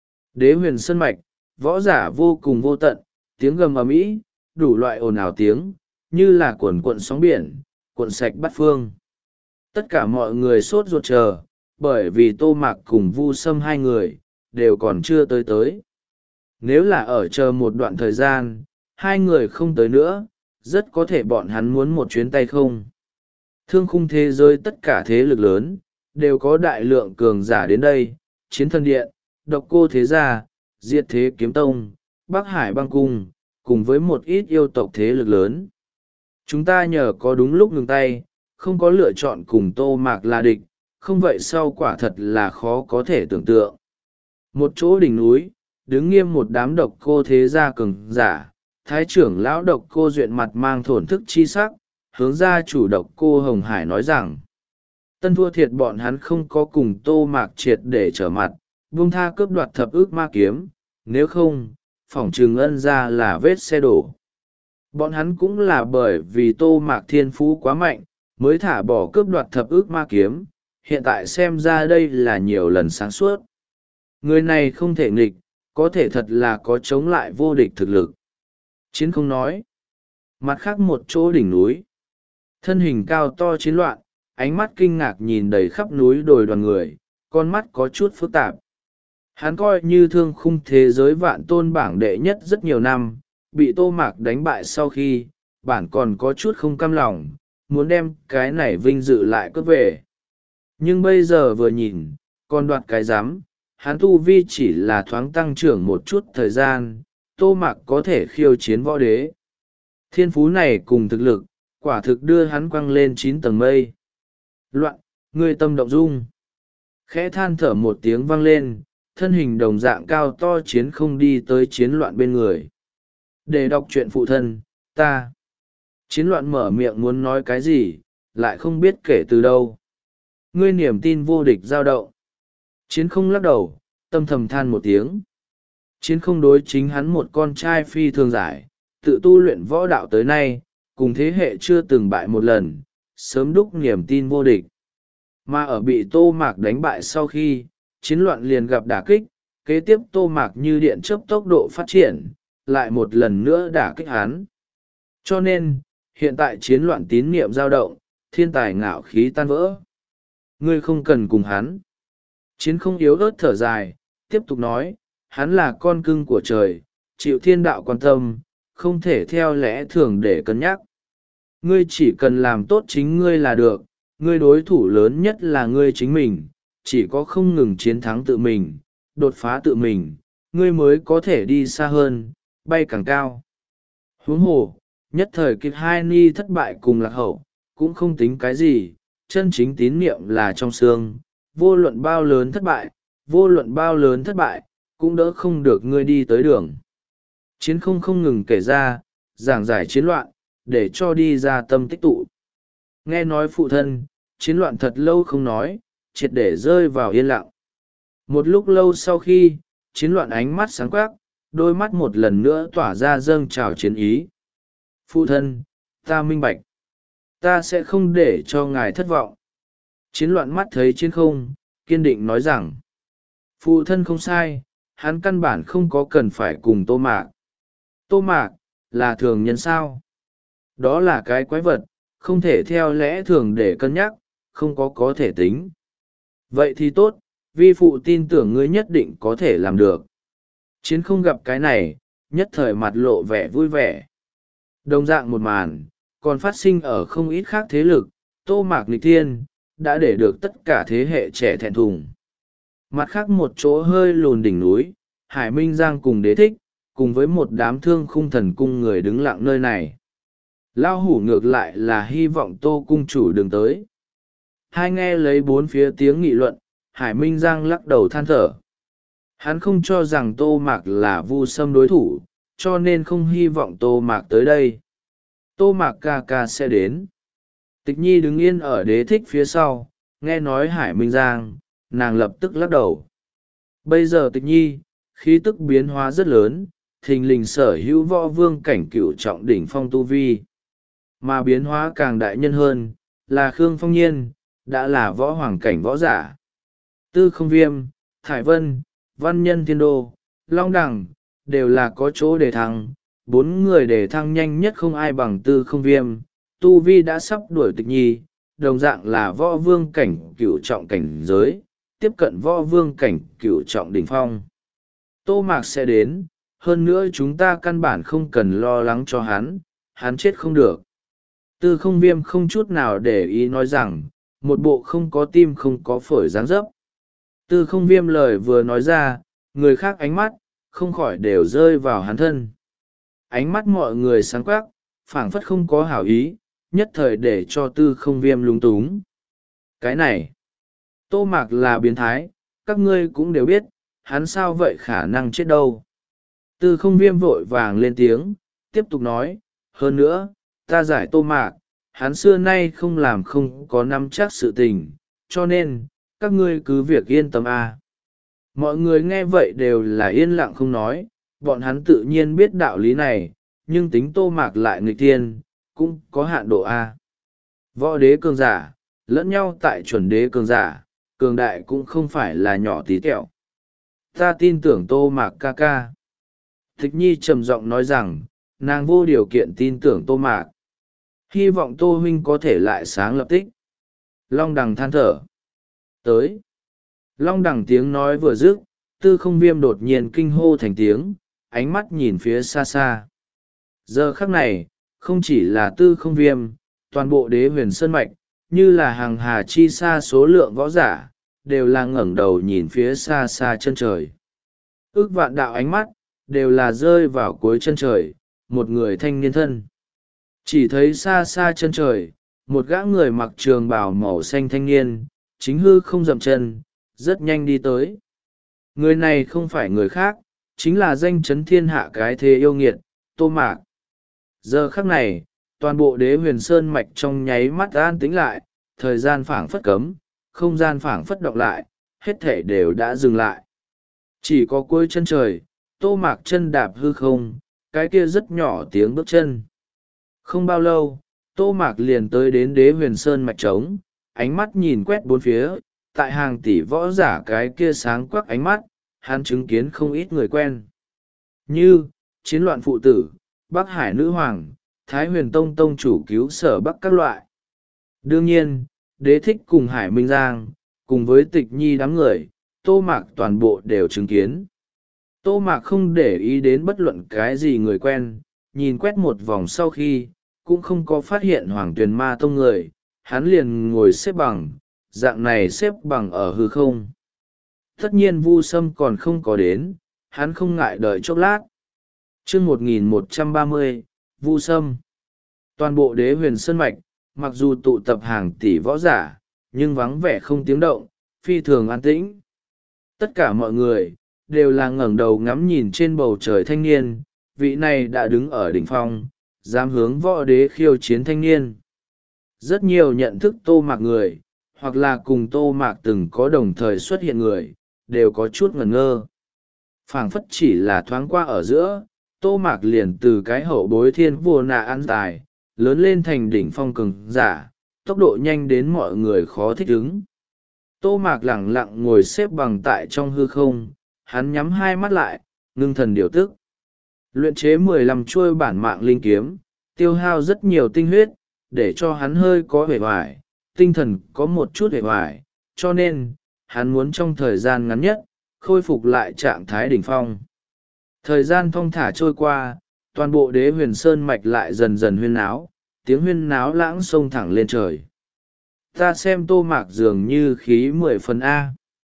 Đế Huyền Sơn mạch, võ giả vô cùng vô tận, tiếng gầm ầm ĩ, đủ loại ồn ào tiếng, như là cuộn cuộn sóng biển, cuộn sạch bát phương. Tất cả mọi người sốt ruột chờ, bởi vì Tô Mạc cùng Vu Sâm hai người, đều còn chưa tới tới. Nếu là ở chờ một đoạn thời gian, hai người không tới nữa, rất có thể bọn hắn muốn một chuyến tay không. Thương khung thế giới tất cả thế lực lớn, đều có đại lượng cường giả đến đây, Chiến Thần Điện, Độc Cô Thế Gia, Diệt Thế Kiếm Tông, Bắc Hải Băng Cung, cùng với một ít yêu tộc thế lực lớn. Chúng ta nhờ có đúng lúc ngừng tay, không có lựa chọn cùng Tô Mạc là địch, không vậy sau quả thật là khó có thể tưởng tượng. Một chỗ đỉnh núi, đứng nghiêm một đám Độc Cô Thế Gia cường giả, Thái trưởng lão Độc Cô Duyện mặt mang thổn thức chi sắc, hướng ra chủ Độc Cô Hồng Hải nói rằng, tân thua thiệt bọn hắn không có cùng Tô Mạc triệt để trở mặt, buông tha cướp đoạt thập ức ma kiếm, nếu không, phỏng trừng ân ra là vết xe đổ. Bọn hắn cũng là bởi vì Tô Mạc thiên phú quá mạnh, mới thả bỏ cướp đoạt thập ức ma kiếm, hiện tại xem ra đây là nhiều lần sáng suốt. Người này không thể nghịch, có thể thật là có chống lại vô địch thực lực. Chiến không nói. Mặt khác một chỗ đỉnh núi. Thân hình cao to chiến loạn, ánh mắt kinh ngạc nhìn đầy khắp núi đồi đoàn người, con mắt có chút phức tạp. Hắn coi như thương khung thế giới vạn tôn bảng đệ nhất rất nhiều năm, bị Tô Mạc đánh bại sau khi, bản còn có chút không cam lòng, muốn đem cái này vinh dự lại cướp về. Nhưng bây giờ vừa nhìn, còn đoạt cái rắm hắn tu vi chỉ là thoáng tăng trưởng một chút thời gian, Tô Mạc có thể khiêu chiến võ đế. Thiên phú này cùng thực lực, quả thực đưa hắn quăng lên chín tầng mây. Loạn, người tâm động dung. Khẽ than thở một tiếng vang lên, thân hình đồng dạng cao to chiến không đi tới chiến loạn bên người. Để đọc truyện phụ thân, ta. Chiến loạn mở miệng muốn nói cái gì, lại không biết kể từ đâu. Ngươi niềm tin vô địch dao động. Chiến không lắc đầu, tâm thầm than một tiếng. Chiến không đối chính hắn một con trai phi thường giải, tự tu luyện võ đạo tới nay, cùng thế hệ chưa từng bại một lần, sớm đúc niềm tin vô địch. Mà ở bị Tô Mạc đánh bại sau khi, chiến loạn liền gặp đả kích, kế tiếp Tô Mạc như điện chớp tốc độ phát triển, lại một lần nữa đả kích hắn. Cho nên, hiện tại chiến loạn tín niệm dao động, thiên tài ngạo khí tan vỡ. Ngươi không cần cùng hắn. Chiến không yếu ớt thở dài, tiếp tục nói, hắn là con cưng của trời, chịu thiên đạo quan tâm, không thể theo lẽ thường để cân nhắc. Ngươi chỉ cần làm tốt chính ngươi là được, ngươi đối thủ lớn nhất là ngươi chính mình, chỉ có không ngừng chiến thắng tự mình, đột phá tự mình, ngươi mới có thể đi xa hơn, bay càng cao. Huống hồ, nhất thời kịch hai ni thất bại cùng lạc hậu, cũng không tính cái gì, chân chính tín niệm là trong xương, vô luận bao lớn thất bại, vô luận bao lớn thất bại, cũng đỡ không được ngươi đi tới đường. Chiến không không ngừng kể ra, giảng giải chiến loạn, để cho đi ra tâm tích tụ. Nghe nói phụ thân, chiến loạn thật lâu không nói, triệt để rơi vào yên lặng. Một lúc lâu sau khi, chiến loạn ánh mắt sáng quắc, đôi mắt một lần nữa tỏa ra dâng trào chiến ý. Phụ thân, ta minh bạch. Ta sẽ không để cho ngài thất vọng. Chiến loạn mắt thấy chiến không, kiên định nói rằng. Phụ thân không sai, hắn căn bản không có cần phải cùng Tô Mạc. Tô Mạc, là thường nhân sao? Đó là cái quái vật, không thể theo lẽ thường để cân nhắc, không có có thể tính. Vậy thì tốt, vi phụ tin tưởng ngươi nhất định có thể làm được. Chiến không gặp cái này, nhất thời mặt lộ vẻ vui vẻ. Đồng dạng một màn, còn phát sinh ở không ít khác thế lực, Tô Mạc nghịch thiên, đã để được tất cả thế hệ trẻ thẹn thùng. Mặt khác một chỗ hơi lùn đỉnh núi, Hải Minh Giang cùng Đế Thích, cùng với một đám thương khung thần cung người đứng lặng nơi này. Lao hủ ngược lại là hy vọng Tô cung chủ đừng tới. Hai nghe lấy bốn phía tiếng nghị luận, Hải Minh Giang lắc đầu than thở. Hắn không cho rằng Tô Mạc là Vu Sâm đối thủ, cho nên không hy vọng Tô Mạc tới đây. Tô Mạc ca ca sẽ đến. Tịch Nhi đứng yên ở Đế Thích phía sau, nghe nói Hải Minh Giang, nàng lập tức lắc đầu. Bây giờ Tịch Nhi, khí tức biến hóa rất lớn, thình lình sở hữu võ vương cảnh cửu trọng đỉnh phong tu vi. Mà biến hóa càng đại nhân hơn, là Khương Phong Nhiên, đã là võ hoàng cảnh võ giả. Tư Không Viêm, Thải Vân, Văn Nhân Thiên Đô, Long Đằng, đều là có chỗ để thăng. Bốn người để thăng nhanh nhất không ai bằng Tư Không Viêm, tu vi đã sắp đuổi Tịch Nhi, đồng dạng là võ vương cảnh cửu trọng cảnh giới, tiếp cận võ vương cảnh cửu trọng đỉnh phong. Tô Mạc sẽ đến, hơn nữa chúng ta căn bản không cần lo lắng cho hắn, hắn chết không được. Tư Không Viêm không chút nào để ý nói rằng, một bộ không có tim không có phổi dáng dấp. Tư Không Viêm lời vừa nói ra, người khác ánh mắt, không khỏi đều rơi vào hắn thân. Ánh mắt mọi người sáng quắc, phảng phất không có hảo ý, nhất thời để cho Tư Không Viêm lung túng. Cái này, Tô Mạc là biến thái, các ngươi cũng đều biết, hắn sao vậy khả năng chết đâu. Tư Không Viêm vội vàng lên tiếng, tiếp tục nói, hơn nữa, ta giải Tô Mạc, hắn xưa nay không làm không có nắm chắc sự tình, cho nên, các ngươi cứ việc yên tâm à. Mọi người nghe vậy đều là yên lặng không nói, bọn hắn tự nhiên biết đạo lý này, nhưng tính Tô Mạc lại nghịch thiên, cũng có hạn độ A. Võ đế cường giả, lẫn nhau tại chuẩn đế cường giả, cường đại cũng không phải là nhỏ tí tẹo. Ta tin tưởng Tô Mạc ca ca. Thích Nhi trầm giọng nói rằng, nàng vô điều kiện tin tưởng Tô Mạc. Hy vọng Tô huynh có thể lại sáng lập tích. Long Đằng than thở. Tới. Long Đằng tiếng nói vừa dứt, Tư Không Viêm đột nhiên kinh hô thành tiếng, ánh mắt nhìn phía xa xa. Giờ khắc này, không chỉ là Tư Không Viêm, toàn bộ đế huyền sơn mạch, như là hàng hà chi xa số lượng võ giả, đều là ngẩng đầu nhìn phía xa xa chân trời. Ước vạn đạo ánh mắt, đều là rơi vào cuối chân trời, một người thanh niên thân. Chỉ thấy xa xa chân trời, một gã người mặc trường bào màu xanh thanh niên, chính hư không dậm chân, rất nhanh đi tới. Người này không phải người khác, chính là danh chấn thiên hạ cái thế yêu nghiệt, Tô Mạc. Giờ khắc này, toàn bộ đế huyền sơn mạch trong nháy mắt an tĩnh lại, thời gian phảng phất cấm, không gian phảng phất đọc lại, hết thể đều đã dừng lại. Chỉ có cuối chân trời, Tô Mạc chân đạp hư không, cái kia rất nhỏ tiếng bước chân. Không bao lâu, Tô Mạc liền tới đến đế huyền sơn mạch trống, ánh mắt nhìn quét bốn phía, tại hàng tỷ võ giả cái kia sáng quắc ánh mắt, hắn chứng kiến không ít người quen. Như, chiến loạn phụ tử, Bắc Hải nữ hoàng, Thái huyền tông tông chủ cứu sở Bắc các loại. Đương nhiên, Đế Thích cùng Hải Minh Giang, cùng với Tịch Nhi đám người, Tô Mạc toàn bộ đều chứng kiến. Tô Mạc không để ý đến bất luận cái gì người quen, nhìn quét một vòng sau khi, cũng không có phát hiện Hoàng Tuyền Ma Tông người, hắn liền ngồi xếp bằng, dạng này xếp bằng ở hư không. Tất nhiên Vu Sâm còn không có đến, hắn không ngại đợi chốc lát. Chương một nghìn một trăm ba mươi, Vu Sâm. Toàn bộ Đế Huyền Sơn mạch, mặc dù tụ tập hàng tỷ võ giả, nhưng vắng vẻ không tiếng động, phi thường an tĩnh. Tất cả mọi người đều là ngẩng đầu ngắm nhìn trên bầu trời thanh niên, vị này đã đứng ở đỉnh phong, dám hướng võ đế khiêu chiến thanh niên. Rất nhiều nhận thức Tô Mạc người, hoặc là cùng Tô Mạc từng có đồng thời xuất hiện người, đều có chút ngẩn ngơ. Phảng phất chỉ là thoáng qua ở giữa, Tô Mạc liền từ cái hậu bối thiên vua nạ ăn tài, lớn lên thành đỉnh phong cường giả, tốc độ nhanh đến mọi người khó thích ứng. Tô Mạc lẳng lặng ngồi xếp bằng tại trong hư không, hắn nhắm hai mắt lại, ngưng thần điều tức. Luyện chế mười lăm chuôi bản mạng linh kiếm, tiêu hao rất nhiều tinh huyết, để cho hắn hơi có vẻ vải, tinh thần có một chút vẻ vải, cho nên, hắn muốn trong thời gian ngắn nhất, khôi phục lại trạng thái đỉnh phong. Thời gian thong thả trôi qua, toàn bộ Đế Huyền Sơn mạch lại dần dần huyên náo, tiếng huyên náo lãng xông thẳng lên trời. Ta xem Tô Mạc dường như khí mười phần A.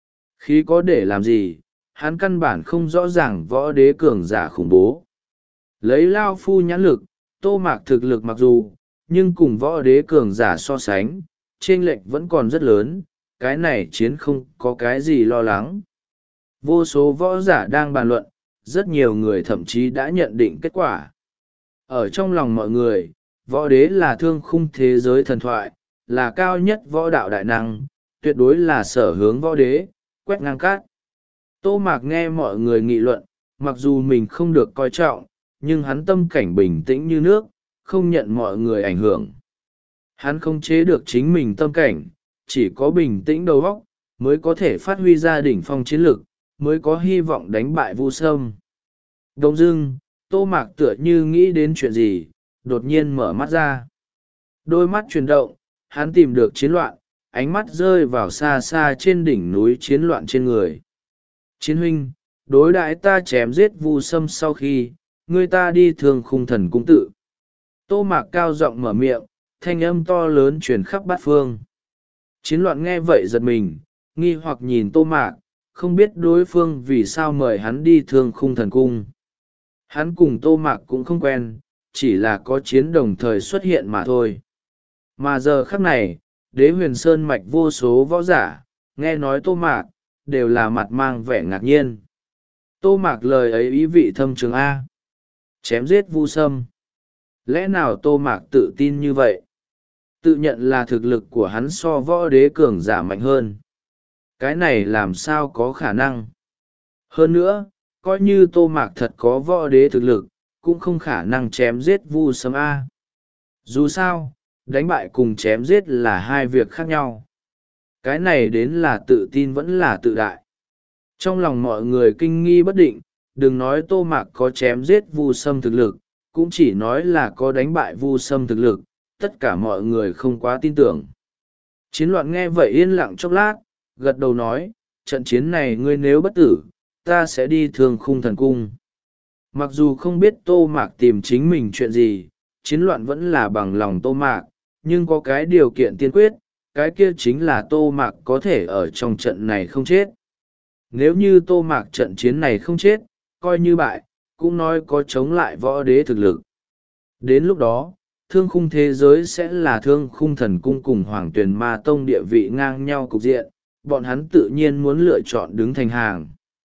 Khí có để làm gì, hắn căn bản không rõ ràng võ đế cường giả khủng bố. Lấy lao phu nhãn lực, Tô Mạc thực lực mặc dù, nhưng cùng võ đế cường giả so sánh, chênh lệch vẫn còn rất lớn, cái này chiến không có cái gì lo lắng. Vô số võ giả đang bàn luận, rất nhiều người thậm chí đã nhận định kết quả. Ở trong lòng mọi người, võ đế là thương khung thế giới thần thoại, là cao nhất võ đạo đại năng, tuyệt đối là sở hướng võ đế, quét ngang cát. Tô Mạc nghe mọi người nghị luận, mặc dù mình không được coi trọng, nhưng hắn tâm cảnh bình tĩnh như nước, không nhận mọi người ảnh hưởng. Hắn không chế được chính mình tâm cảnh, chỉ có bình tĩnh đầu óc, mới có thể phát huy ra đỉnh phong chiến lực, mới có hy vọng đánh bại Vu Sâm. Đông dưng, Tô Mạc tựa như nghĩ đến chuyện gì, đột nhiên mở mắt ra. Đôi mắt chuyển động, hắn tìm được chiến loạn, ánh mắt rơi vào xa xa trên đỉnh núi chiến loạn trên người. Chiến huynh, đối đãi ta chém giết Vu Sâm sau khi, người ta đi thường khung thần cung tự. Tô Mạc cao giọng mở miệng, thanh âm to lớn truyền khắp bát phương. Chiến loạn nghe vậy giật mình, nghi hoặc nhìn Tô Mạc, không biết đối phương vì sao mời hắn đi thương khung thần cung. Hắn cùng Tô Mạc cũng không quen, chỉ là có chiến đồng thời xuất hiện mà thôi. Mà giờ khắc này, Đế Huyền Sơn mạch vô số võ giả, nghe nói Tô Mạc, đều là mặt mang vẻ ngạc nhiên. Tô Mạc lời ấy ý vị thâm trường A. Chém giết Vu Sâm. Lẽ nào Tô Mạc tự tin như vậy? Tự nhận là thực lực của hắn so võ đế cường giả mạnh hơn. Cái này làm sao có khả năng? Hơn nữa, coi như Tô Mạc thật có võ đế thực lực, cũng không khả năng chém giết Vu Sâm A. Dù sao, đánh bại cùng chém giết là hai việc khác nhau. Cái này đến là tự tin vẫn là tự đại. Trong lòng mọi người kinh nghi bất định, đừng nói Tô Mạc có chém giết Vu Sâm thực lực, cũng chỉ nói là có đánh bại Vu Sâm thực lực, tất cả mọi người không quá tin tưởng. Chiến loạn nghe vậy yên lặng chốc lát, gật đầu nói, trận chiến này ngươi nếu bất tử, ta sẽ đi thường khung thần cung. Mặc dù không biết Tô Mạc tìm chính mình chuyện gì, chiến loạn vẫn là bằng lòng Tô Mạc, nhưng có cái điều kiện tiên quyết, cái kia chính là Tô Mạc có thể ở trong trận này không chết. Nếu như Tô Mạc trận chiến này không chết, coi như bại, cũng nói có chống lại võ đế thực lực. Đến lúc đó, thương khung thế giới sẽ là thương khung thần cung cùng Hoàng Tuyền Ma Tông địa vị ngang nhau cục diện, bọn hắn tự nhiên muốn lựa chọn đứng thành hàng.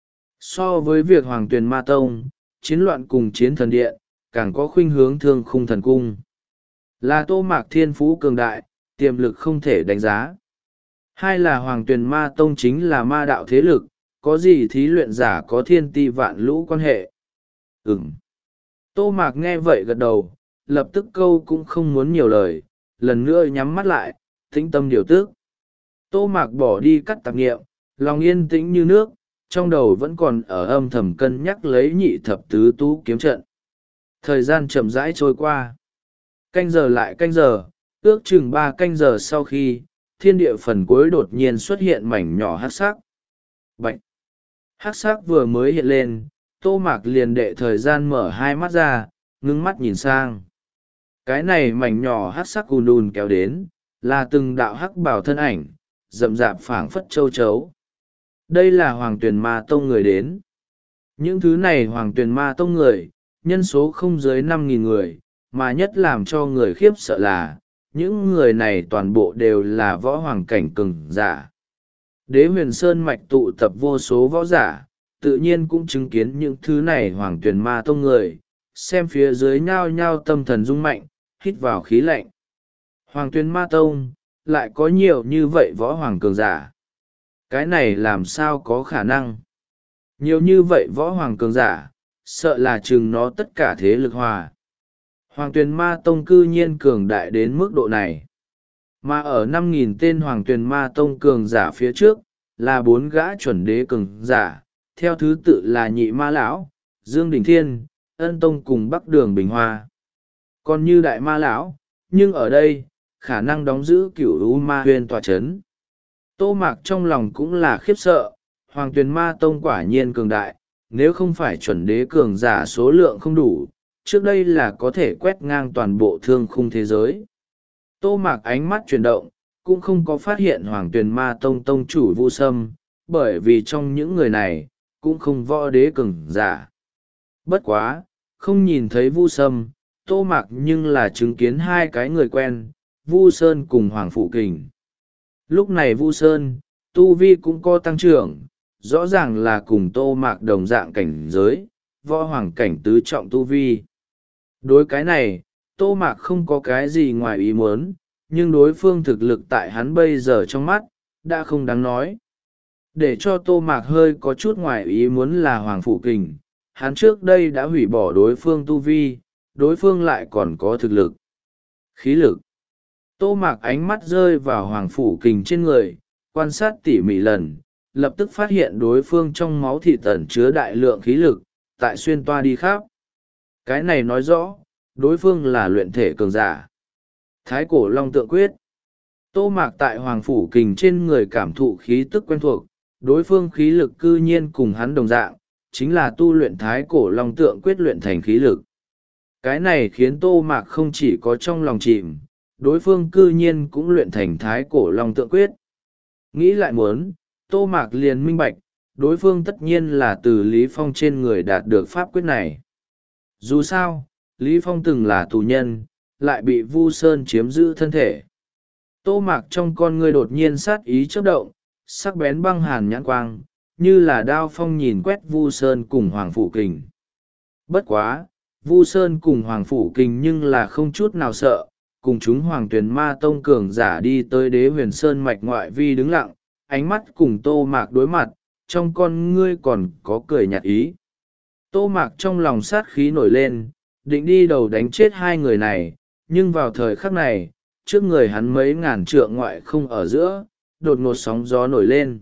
So với việc Hoàng Tuyền Ma Tông, chiến loạn cùng chiến thần điện, càng có khuynh hướng thương khung thần cung. Là Tô Mạc thiên phú cường đại, tiềm lực không thể đánh giá. Hai là Hoàng Tuyền Ma Tông chính là ma đạo thế lực, có gì thí luyện giả có thiên ti vạn lũ quan hệ. Ừm. Tô Mạc nghe vậy gật đầu, lập tức câu cũng không muốn nhiều lời, lần nữa nhắm mắt lại, tĩnh tâm điều tức. Tô Mạc bỏ đi cắt tạp nghiệm, lòng yên tĩnh như nước, trong đầu vẫn còn ở âm thầm cân nhắc lấy nhị thập tứ tú kiếm trận. Thời gian chậm rãi trôi qua. Canh giờ lại canh giờ, ước chừng ba canh giờ sau khi, thiên địa phần cuối đột nhiên xuất hiện mảnh nhỏ hắc sắc. Bạch! Hắc sắc vừa mới hiện lên, Tô Mạc liền đệ thời gian mở hai mắt ra, ngưng mắt nhìn sang. Cái này mảnh nhỏ hắc sắc ùn ùn kéo đến, là từng đạo hắc bảo thân ảnh, rậm rạp phảng phất châu chấu. Đây là Hoàng Tuyền Ma Tông người đến. Những thứ này Hoàng Tuyền Ma Tông người, nhân số không dưới năm nghìn người, mà nhất làm cho người khiếp sợ là, những người này toàn bộ đều là võ hoàng cảnh cường giả. Đế Huyền Sơn mạch tụ tập vô số võ giả, tự nhiên cũng chứng kiến những thứ này Hoàng Tuyền Ma Tông người, xem phía dưới nhao nhao tâm thần rung mạnh, hít vào khí lạnh. Hoàng Tuyền Ma Tông, lại có nhiều như vậy võ hoàng cường giả. Cái này làm sao có khả năng? Nhiều như vậy võ hoàng cường giả, sợ là chừng nó tất cả thế lực hòa. Hoàng Tuyền Ma Tông cư nhiên cường đại đến mức độ này. Mà ở năm nghìn tên Hoàng Tuyền Ma Tông cường giả phía trước, là bốn gã chuẩn đế cường giả, theo thứ tự là Nhị Ma Lão, Dương Đình Thiên, Ân Tông cùng Bắc Đường Bình Hoa. Còn như Đại Ma Lão, nhưng ở đây, khả năng đóng giữ cửu u ma huyền tòa chấn. Tô Mạc trong lòng cũng là khiếp sợ, Hoàng Tuyền Ma Tông quả nhiên cường đại, nếu không phải chuẩn đế cường giả số lượng không đủ, trước đây là có thể quét ngang toàn bộ thương khung thế giới. Tô Mạc ánh mắt chuyển động, cũng không có phát hiện Hoàng Tuyền Ma Tông tông chủ Vu Sâm, bởi vì trong những người này, cũng không võ đế cường giả. Bất quá, không nhìn thấy Vu Sâm, Tô Mạc nhưng là chứng kiến hai cái người quen, Vu Sơn cùng Hoàng Phụ Kình. Lúc này Vu Sơn, tu vi cũng có tăng trưởng, rõ ràng là cùng Tô Mạc đồng dạng cảnh giới, võ hoàng cảnh tứ trọng tu vi. Đối cái này, Tô Mạc không có cái gì ngoài ý muốn, nhưng đối phương thực lực tại hắn bây giờ trong mắt, đã không đáng nói. Để cho Tô Mạc hơi có chút ngoài ý muốn là Hoàng Phụ Kình, hắn trước đây đã hủy bỏ đối phương tu vi, đối phương lại còn có thực lực. Khí lực. Tô Mạc ánh mắt rơi vào Hoàng Phủ Kình trên người, quan sát tỉ mỉ lần, lập tức phát hiện đối phương trong máu thị tẩn chứa đại lượng khí lực, tại xuyên toa đi khắp. Cái này nói rõ, đối phương là luyện thể cường giả. Thái cổ long tượng quyết. Tô Mạc tại Hoàng Phủ Kình trên người cảm thụ khí tức quen thuộc, đối phương khí lực cư nhiên cùng hắn đồng dạng, chính là tu luyện thái cổ long tượng quyết luyện thành khí lực. Cái này khiến Tô Mạc không chỉ có trong lòng chìm, đối phương cư nhiên cũng luyện thành thái cổ long tượng quyết. Nghĩ lại muốn, Tô Mạc liền minh bạch, đối phương tất nhiên là từ Lý Phong trên người đạt được pháp quyết này. Dù sao, Lý Phong từng là tù nhân, lại bị Vu Sơn chiếm giữ thân thể. Tô Mạc trong con người đột nhiên sát ý chớp động, sắc bén băng hàn nhãn quang, như là đao phong nhìn quét Vu Sơn cùng Hoàng Phủ Kình. Bất quá, Vu Sơn cùng Hoàng Phủ Kình nhưng là không chút nào sợ, cùng chúng Hoàng Tuyền Ma Tông cường giả đi tới Đế Huyền Sơn mạch ngoại vi đứng lặng, ánh mắt cùng Tô Mạc đối mặt, trong con ngươi còn có cười nhạt ý. Tô Mạc trong lòng sát khí nổi lên, định đi đầu đánh chết hai người này, nhưng vào thời khắc này, trước người hắn mấy ngàn trượng ngoại không ở giữa, đột ngột sóng gió nổi lên.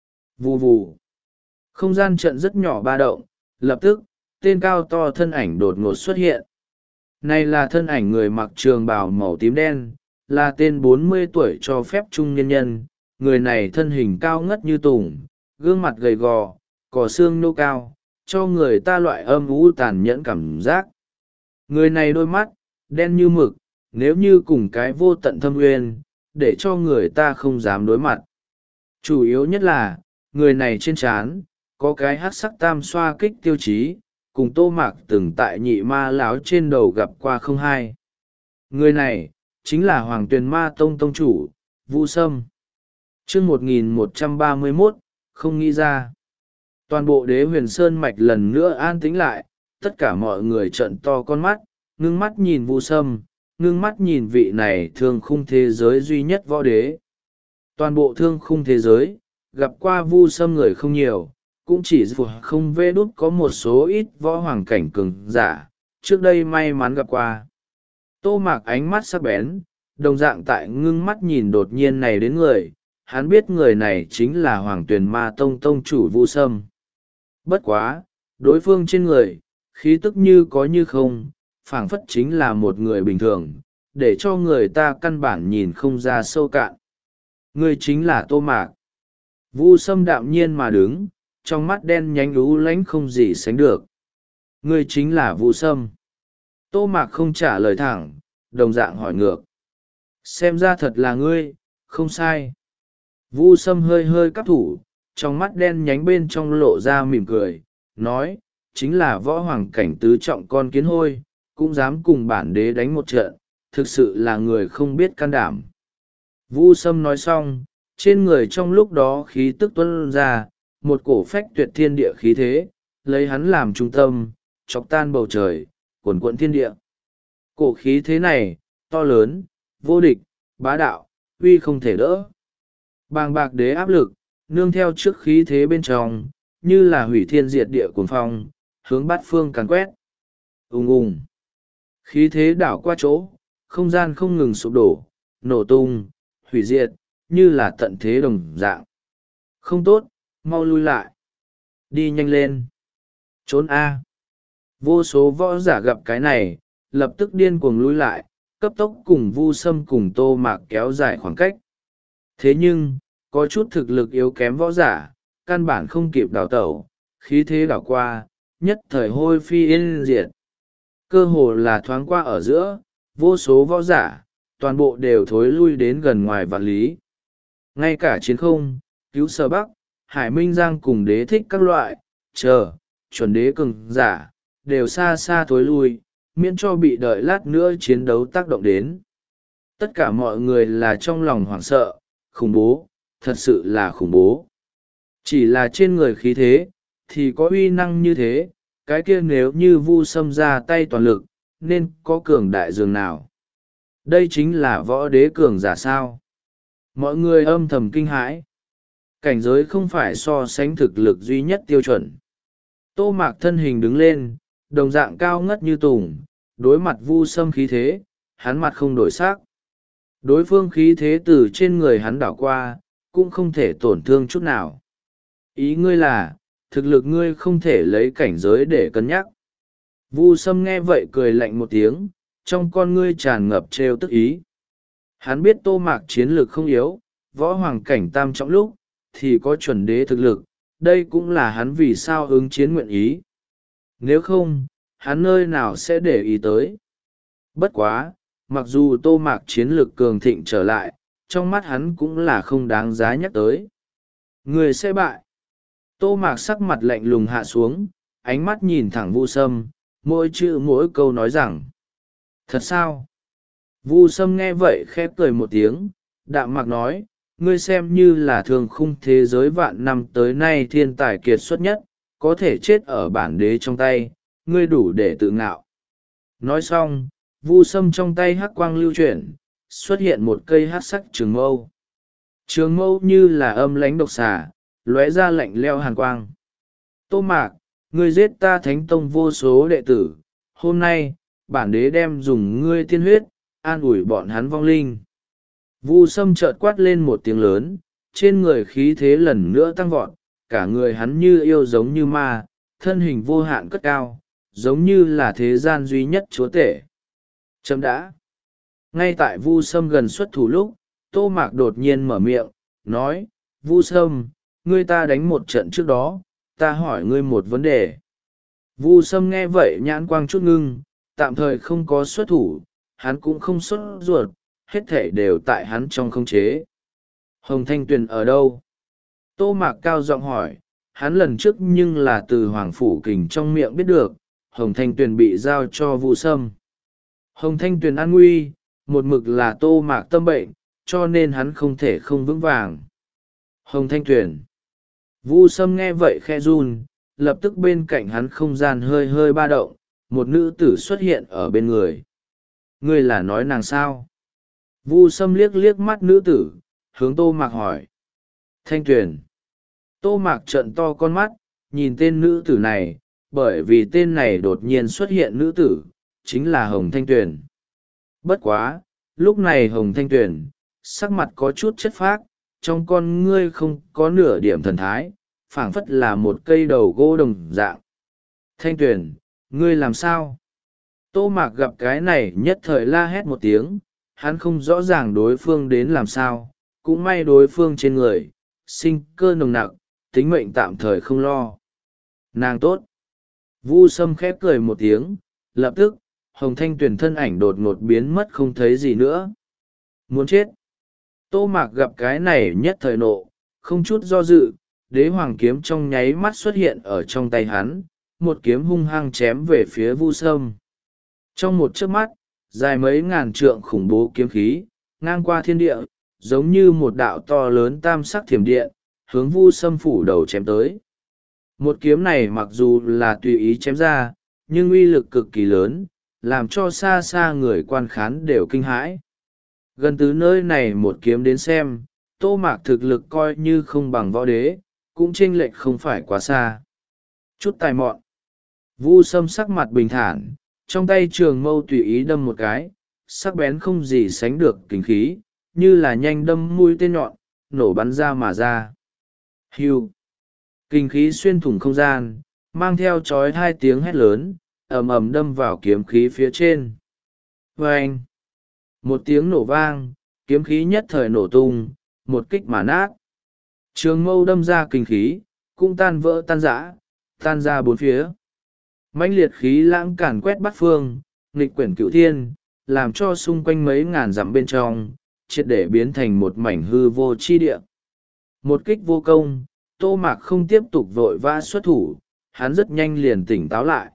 Vù vù. Không gian trận rất nhỏ ba động, lập tức, tên cao to thân ảnh đột ngột xuất hiện. Này là thân ảnh người mặc trường bào màu tím đen, là tên bốn mươi tuổi cho phép trung nhân nhân. Người này thân hình cao ngất như tùng, gương mặt gầy gò, cỏ xương nô cao, cho người ta loại âm u tàn nhẫn cảm giác. Người này đôi mắt, đen như mực, nếu như cùng cái vô tận thâm uyên, để cho người ta không dám đối mặt. Chủ yếu nhất là, người này trên trán có cái hắc sắc tam xoa kích tiêu chí, cùng Tô Mạc từng tại Nhị Ma Lão trên đầu gặp qua không hai. Người này, chính là Hoàng Tuyền Ma Tông Tông chủ, Vu Sâm. Chương một nghìn một trăm ba mươi mốt, không nghĩ ra. Toàn bộ Đế Huyền Sơn mạch lần nữa an tĩnh lại, tất cả mọi người trợn to con mắt, ngưng mắt nhìn Vu Sâm, ngưng mắt nhìn vị này thương khung thế giới duy nhất võ đế. Toàn bộ thương khung thế giới, gặp qua Vu Sâm người không nhiều, cũng chỉ dù không vê đút có một số ít võ hoàng cảnh cường giả, trước đây may mắn gặp qua. Tô Mạc ánh mắt sắc bén, đồng dạng tại ngưng mắt nhìn đột nhiên này đến người, hắn biết người này chính là Hoàng Tuyền Ma Tông Tông chủ Vu Sâm. Bất quá, đối phương trên người, khí tức như có như không, phảng phất chính là một người bình thường, để cho người ta căn bản nhìn không ra sâu cạn. Người chính là Tô Mạc. Vu Sâm đạm nhiên mà đứng, trong mắt đen nhánh lú lánh không gì sánh được. Người chính là Vu Sâm. Tô Mạc không trả lời thẳng, đồng dạng hỏi ngược. Xem ra thật là ngươi, không sai. Vu Sâm hơi hơi cắp thủ, trong mắt đen nhánh bên trong lộ ra mỉm cười, nói, chính là võ hoàng cảnh tứ trọng con kiến hôi, cũng dám cùng bản đế đánh một trận, thực sự là người không biết can đảm. Vu Sâm nói xong, trên người trong lúc đó khí tức tuôn ra, một cổ phách tuyệt thiên địa khí thế, lấy hắn làm trung tâm, chọc tan bầu trời, cuồn cuộn thiên địa. Cổ khí thế này, to lớn, vô địch, bá đạo, uy không thể đỡ. Bàng bạc đế áp lực, nương theo trước khí thế bên trong, như là hủy thiên diệt địa cuồng phong, hướng bát phương càn quét. Ùng ùng. Khí thế đảo qua chỗ, không gian không ngừng sụp đổ, nổ tung, hủy diệt, như là tận thế đồng dạng. Không tốt, mau lui lại. Đi nhanh lên. Trốn A. Vô số võ giả gặp cái này, lập tức điên cuồng lui lại, cấp tốc cùng Vu Sâm cùng Tô Mạc kéo dài khoảng cách. Thế nhưng, có chút thực lực yếu kém võ giả, căn bản không kịp đào tẩu, khí thế đảo qua, nhất thời hôi phi yên diệt. Cơ hồ là thoáng qua ở giữa, vô số võ giả, toàn bộ đều thối lui đến gần ngoài vạn lý. Ngay cả chiến không, cứu sở bắc, hải minh giang cùng đế thích các loại, chờ, chuẩn đế cường giả, đều xa xa thối lui, miễn cho bị đợi lát nữa chiến đấu tác động đến. Tất cả mọi người là trong lòng hoảng sợ, khủng bố, thật sự là khủng bố. Chỉ là trên người khí thế, thì có uy năng như thế, cái kia nếu như Vu Sâm ra tay toàn lực, nên có cường đại dường nào. Đây chính là võ đế cường giả sao. Mọi người âm thầm kinh hãi. Cảnh giới không phải so sánh thực lực duy nhất tiêu chuẩn. Tô Mạc thân hình đứng lên, đồng dạng cao ngất như tùng, đối mặt Vu Sâm khí thế, hắn mặt không đổi sắc. Đối phương khí thế từ trên người hắn đảo qua, cũng không thể tổn thương chút nào. Ý ngươi là, thực lực ngươi không thể lấy cảnh giới để cân nhắc. Vu Sâm nghe vậy cười lạnh một tiếng, trong con ngươi tràn ngập trêu tức ý. Hắn biết Tô Mạc chiến lược không yếu, võ hoàng cảnh tam trọng lúc, thì có chuẩn đế thực lực, đây cũng là hắn vì sao ứng chiến nguyện ý. Nếu không, hắn nơi nào sẽ để ý tới. Bất quá, mặc dù Tô Mạc chiến lược cường thịnh trở lại, trong mắt hắn cũng là không đáng giá nhắc tới. Người sẽ bại. Tô Mạc sắc mặt lạnh lùng hạ xuống, ánh mắt nhìn thẳng Vu Sâm, mỗi chữ mỗi câu nói rằng. Thật sao? Vu Sâm nghe vậy khẽ cười một tiếng, đạm mạc nói, ngươi xem như là thường khung thế giới vạn năm tới nay thiên tài kiệt xuất nhất, có thể chết ở bản đế trong tay, ngươi đủ để tự ngạo. Nói xong, Vu Sâm trong tay hắc quang lưu chuyển, xuất hiện một cây hắc sắc trường mâu. Trường mâu như là âm lánh độc xà, lóe ra lạnh leo hàn quang. Tô Mạc, ngươi giết ta Thánh Tông vô số đệ tử, hôm nay, bản đế đem dùng ngươi tiên huyết, an ủi bọn hắn vong linh. Vu Sâm chợt quát lên một tiếng lớn, trên người khí thế lần nữa tăng vọt, cả người hắn như yêu giống như ma, thân hình vô hạn cất cao, giống như là thế gian duy nhất chúa tể. Chấm đã. Ngay tại Vu Sâm gần xuất thủ lúc, Tô Mạc đột nhiên mở miệng, nói, Vu Sâm, ngươi ta đánh một trận trước đó, ta hỏi ngươi một vấn đề. Vu Sâm nghe vậy nhãn quang chút ngưng, tạm thời không có xuất thủ, hắn cũng không xuất ruột, hết thể đều tại hắn trong khống chế. Hồng Thanh Tuyền ở đâu? Tô Mạc cao giọng hỏi, hắn lần trước nhưng là từ Hoàng Phủ Kình trong miệng biết được, Hồng Thanh Tuyền bị giao cho Vu Sâm. Hồng Thanh Tuyền an nguy, một mực là Tô Mạc tâm bệnh, cho nên hắn không thể không vững vàng. Hồng Thanh Tuyền. Vu Sâm nghe vậy khe run, lập tức bên cạnh hắn không gian hơi hơi ba động, một nữ tử xuất hiện ở bên người. Ngươi là nói nàng sao? Vu Sâm liếc liếc mắt nữ tử, hướng Tô Mạc hỏi. Thanh Tuyền. Tô Mạc trợn to con mắt, nhìn tên nữ tử này, bởi vì tên này đột nhiên xuất hiện nữ tử, chính là Hồng Thanh Tuyền. Bất quá, lúc này Hồng Thanh Tuyền, sắc mặt có chút chất phác, trong con ngươi không có nửa điểm thần thái, phảng phất là một cây đầu gỗ đồng dạng. Thanh Tuyền, ngươi làm sao? Tô Mạc gặp cái này nhất thời la hét một tiếng, hắn không rõ ràng đối phương đến làm sao, cũng may đối phương trên người, sinh cơ nồng nặc, tính mệnh tạm thời không lo. Nàng tốt. Vu Sâm khép cười một tiếng, lập tức, Hồng Thanh Tuyền thân ảnh đột ngột biến mất không thấy gì nữa. Muốn chết. Tô Mạc gặp cái này nhất thời nộ, không chút do dự, đế hoàng kiếm trong nháy mắt xuất hiện ở trong tay hắn, một kiếm hung hăng chém về phía Vu Sâm. Trong một chớp mắt, dài mấy ngàn trượng khủng bố kiếm khí, ngang qua thiên địa, giống như một đạo to lớn tam sắc thiểm điện, hướng Vu Sâm phủ đầu chém tới. Một kiếm này mặc dù là tùy ý chém ra, nhưng uy lực cực kỳ lớn, làm cho xa xa người quan khán đều kinh hãi. Gần từ nơi này một kiếm đến xem, Tô Mạc thực lực coi như không bằng võ đế, cũng chênh lệch không phải quá xa. Chút tài mọn. Vu Sâm sắc mặt bình thản, trong tay trường mâu tùy ý đâm một cái, sắc bén không gì sánh được kính khí, như là nhanh đâm mũi tên nhọn, nổ bắn ra mà ra. Hưu. Kinh khí xuyên thủng không gian, mang theo chói hai tiếng hét lớn, ầm ầm đâm vào kiếm khí phía trên. Vâng! Một tiếng nổ vang, kiếm khí nhất thời nổ tung, một kích mà nát. Trường mâu đâm ra kinh khí, cũng tan vỡ tan rã, tan ra bốn phía. Mãnh liệt khí lãng càn quét bát phương, nghịch quyển cửu thiên, làm cho xung quanh mấy ngàn dặm bên trong, triệt để biến thành một mảnh hư vô chi địa. Một kích vô công, Tô Mạc không tiếp tục vội vã xuất thủ, hắn rất nhanh liền tỉnh táo lại.